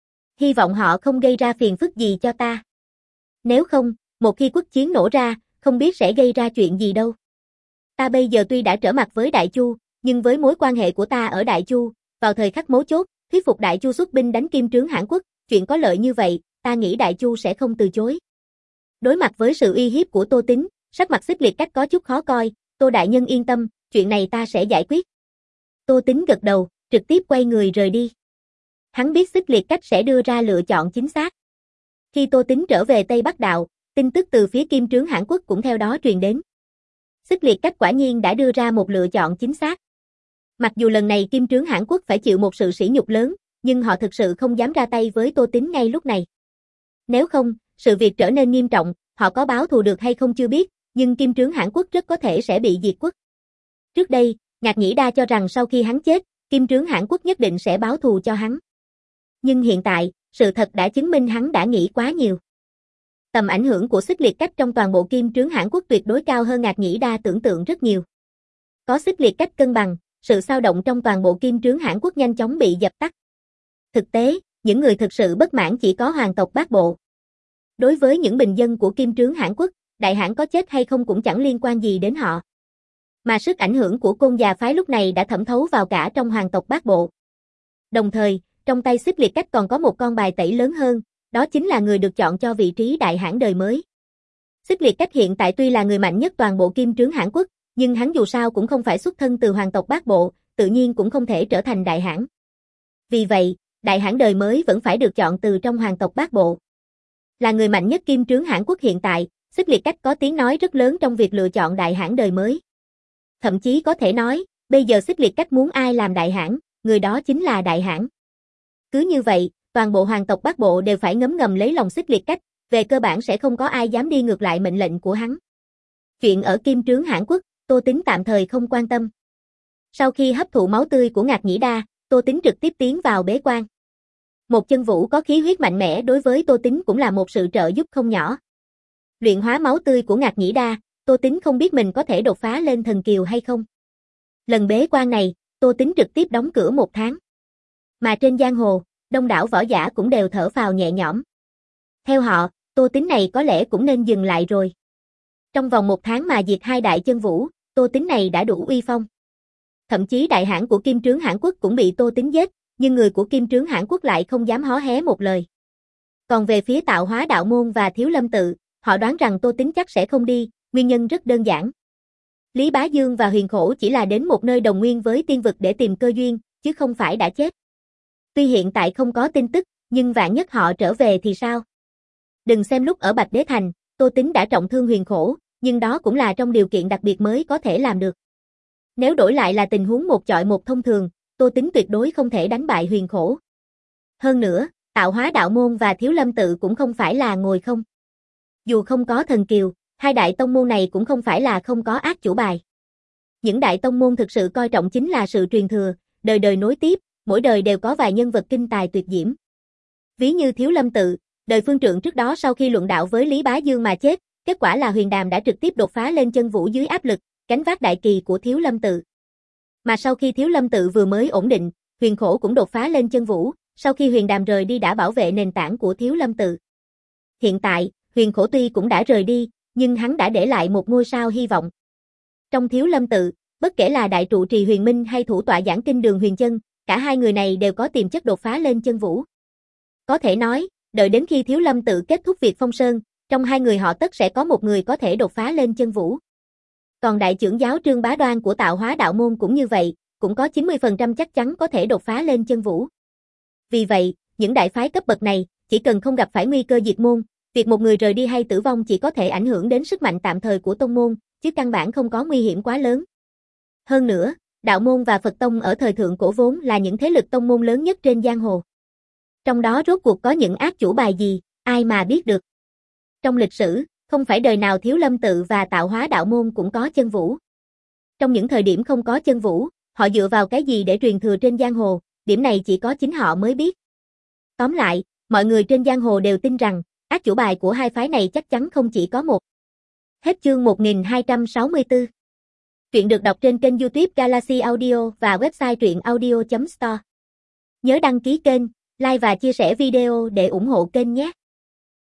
Speaker 1: Hy vọng họ không gây ra phiền phức gì cho ta. Nếu không, một khi quốc chiến nổ ra, không biết sẽ gây ra chuyện gì đâu. Ta bây giờ tuy đã trở mặt với Đại Chu, nhưng với mối quan hệ của ta ở Đại Chu, vào thời khắc mấu chốt, thuyết phục Đại Chu xuất binh đánh Kim Trướng Hãn Quốc, chuyện có lợi như vậy, ta nghĩ Đại Chu sẽ không từ chối. Đối mặt với sự uy hiếp của Tô Tín, sắc mặt Xích Liệt Cách có chút khó coi, Tô đại nhân yên tâm, chuyện này ta sẽ giải quyết. Tô Tín gật đầu, trực tiếp quay người rời đi. Hắn biết Xích Liệt Cách sẽ đưa ra lựa chọn chính xác. Khi Tô Tín trở về Tây Bắc Đạo, tin tức từ phía Kim Trướng Hãn Quốc cũng theo đó truyền đến. Xích Liệt Cách quả nhiên đã đưa ra một lựa chọn chính xác. Mặc dù lần này Kim Trướng Hãn Quốc phải chịu một sự sỉ nhục lớn, nhưng họ thực sự không dám ra tay với Tô Tín ngay lúc này. Nếu không, sự việc trở nên nghiêm trọng, họ có báo thù được hay không chưa biết, nhưng Kim Trướng Hãn Quốc rất có thể sẽ bị diệt quốc. Trước đây, Ngạc Nhĩ Đa cho rằng sau khi hắn chết, Kim Trướng Hãn Quốc nhất định sẽ báo thù cho hắn. Nhưng hiện tại, sự thật đã chứng minh hắn đã nghĩ quá nhiều. Tầm ảnh hưởng của Xích Liệt Cách trong toàn bộ Kim Trướng Hãn Quốc tuyệt đối cao hơn Ngạc Nhĩ Đa tưởng tượng rất nhiều. Có Xích Liệt Cách cân bằng, sự xao động trong toàn bộ Kim Trướng Hãn Quốc nhanh chóng bị dập tắt. Thực tế, những người thực sự bất mãn chỉ có hoàng tộc Bát Bộ. Đối với những bình dân của Kim Trướng Hãn Quốc, đại hãn có chết hay không cũng chẳng liên quan gì đến họ. Mà sức ảnh hưởng của Côn Già phái lúc này đã thẩm thấu vào cả trong hoàng tộc Bát Bộ. Đồng thời, trong tay Xích Liệt Cách còn có một con bài tẩy lớn hơn, đó chính là người được chọn cho vị trí đại hãn đời mới. Xích Liệt Cách hiện tại tuy là người mạnh nhất toàn bộ Kim Trướng Hãn Quốc, nhưng hắn dù sao cũng không phải xuất thân từ hoàng tộc Bát Bộ, tự nhiên cũng không thể trở thành đại hãn. Vì vậy, đại hãn đời mới vẫn phải được chọn từ trong hoàng tộc Bát Bộ. Là người mạnh nhất Kim Trướng Hãn Quốc hiện tại, Xích Liệt Cách có tiếng nói rất lớn trong việc lựa chọn đại hãn đời mới. Thậm chí có thể nói, bây giờ Xích Liệt Cách muốn ai làm đại hãn, người đó chính là đại hãn. Cứ như vậy, toàn bộ hoàng tộc Bát Bộ đều phải ngấm ngầm lấy lòng Xích Liệt Cách, về cơ bản sẽ không có ai dám đi ngược lại mệnh lệnh của hắn. Chuyện ở Kim Trướng Hãn Quốc, Tô Tín tạm thời không quan tâm. Sau khi hấp thụ máu tươi của Ngạc Nhĩ Đa, Tô Tín trực tiếp tiến vào bế quan. Một chân vũ có khí huyết mạnh mẽ đối với Tô Tín cũng là một sự trợ giúp không nhỏ. Luyện hóa máu tươi của Ngạc Nhĩ Đa, Tô Tín không biết mình có thể đột phá lên thần kiều hay không. Lần bế quan này, Tô Tín trực tiếp đóng cửa một tháng. Mà trên giang hồ, đông đảo võ giả cũng đều thở phào nhẹ nhõm. Theo họ, Tô Tín này có lẽ cũng nên dừng lại rồi. Trong vòng một tháng mà diệt hai đại chân vũ, Tô Tín này đã đủ uy phong. Thậm chí đại hãn của Kim Trướng Hãn Quốc cũng bị Tô Tín giết, nhưng người của Kim Trướng Hãn Quốc lại không dám hó hé một lời. Còn về phía Tạo Hóa Đạo Môn và Thiếu Lâm tự, họ đoán rằng Tô Tín chắc sẽ không đi, nguyên nhân rất đơn giản. Lý Bá Dương và Huyền Khổ chỉ là đến một nơi đồng nguyên với tiên vực để tìm cơ duyên, chứ không phải đã chết. Tuy hiện tại không có tin tức, nhưng vạn nhất họ trở về thì sao? Đừng xem lúc ở Bạch Đế Thành, Tô Tính đã trọng thương Huyền Khổ, nhưng đó cũng là trong điều kiện đặc biệt mới có thể làm được. Nếu đổi lại là tình huống một chọi một thông thường, Tô Tính tuyệt đối không thể đánh bại Huyền Khổ. Hơn nữa, Tạo Hóa Đạo Môn và Thiếu Lâm Tự cũng không phải là ngồi không. Dù không có thần kiều, hai đại tông môn này cũng không phải là không có ác chủ bài. Những đại tông môn thực sự coi trọng chính là sự truyền thừa, đời đời nối tiếp, mỗi đời đều có vài nhân vật kinh tài tuyệt diễm. Ví như Thiếu Lâm Tự, đời Phương Trượng trước đó sau khi luận đạo với Lý Bá Dương mà chết, kết quả là Huyền Đàm đã trực tiếp đột phá lên chân vũ dưới áp lực, gánh vác đại kỳ của Thiếu Lâm Tự. Mà sau khi Thiếu Lâm Tự vừa mới ổn định, Huyền Khổ cũng đột phá lên chân vũ, sau khi Huyền Đàm rời đi đã bảo vệ nền tảng của Thiếu Lâm Tự. Hiện tại, Huyền Khổ tuy cũng đã rời đi, nhưng hắn đã để lại một ngôi sao hy vọng. Trong Thiếu Lâm Tự, bất kể là đại trụ trì Huyền Minh hay thủ tọa giảng kinh Đường Huyền Chân, cả hai người này đều có tiềm chất đột phá lên chân vũ. Có thể nói, đợi đến khi Thiếu Lâm Tự kết thúc việc phong sơn, trong hai người họ tất sẽ có một người có thể đột phá lên chân vũ. Còn đại trưởng giáo Trương Bá Đoan của Tạo Hóa Đạo Môn cũng như vậy, cũng có chín mươi phần trăm chắc chắn có thể đột phá lên chân vũ. Vì vậy, những đại phái cấp bậc này, chỉ cần không gặp phải nguy cơ diệt môn, việc một người rời đi hay tử vong chỉ có thể ảnh hưởng đến sức mạnh tạm thời của tông môn, chứ căn bản không có nguy hiểm quá lớn. Hơn nữa, đạo môn và Phật tông ở thời thượng cổ vốn là những thế lực tông môn lớn nhất trên giang hồ. Trong đó rốt cuộc có những ác chủ bài gì, ai mà biết được. Trong lịch sử, không phải đời nào Thiếu Lâm Tự và Tạo Hóa Đạo Môn cũng có chân vũ. Trong những thời điểm không có chân vũ, họ dựa vào cái gì để truyền thừa trên giang hồ, điểm này chỉ có chính họ mới biết. Tóm lại, mọi người trên giang hồ đều tin rằng, ác chủ bài của hai phái này chắc chắn không chỉ có một. Hết chương một nghìn hai trăm sáu mươi tư. Truyện được đọc trên kênh YouTube Galaxy Audio và website truyện audio chấm store. Nhớ đăng ký kênh, like và chia sẻ video để ủng hộ kênh nhé.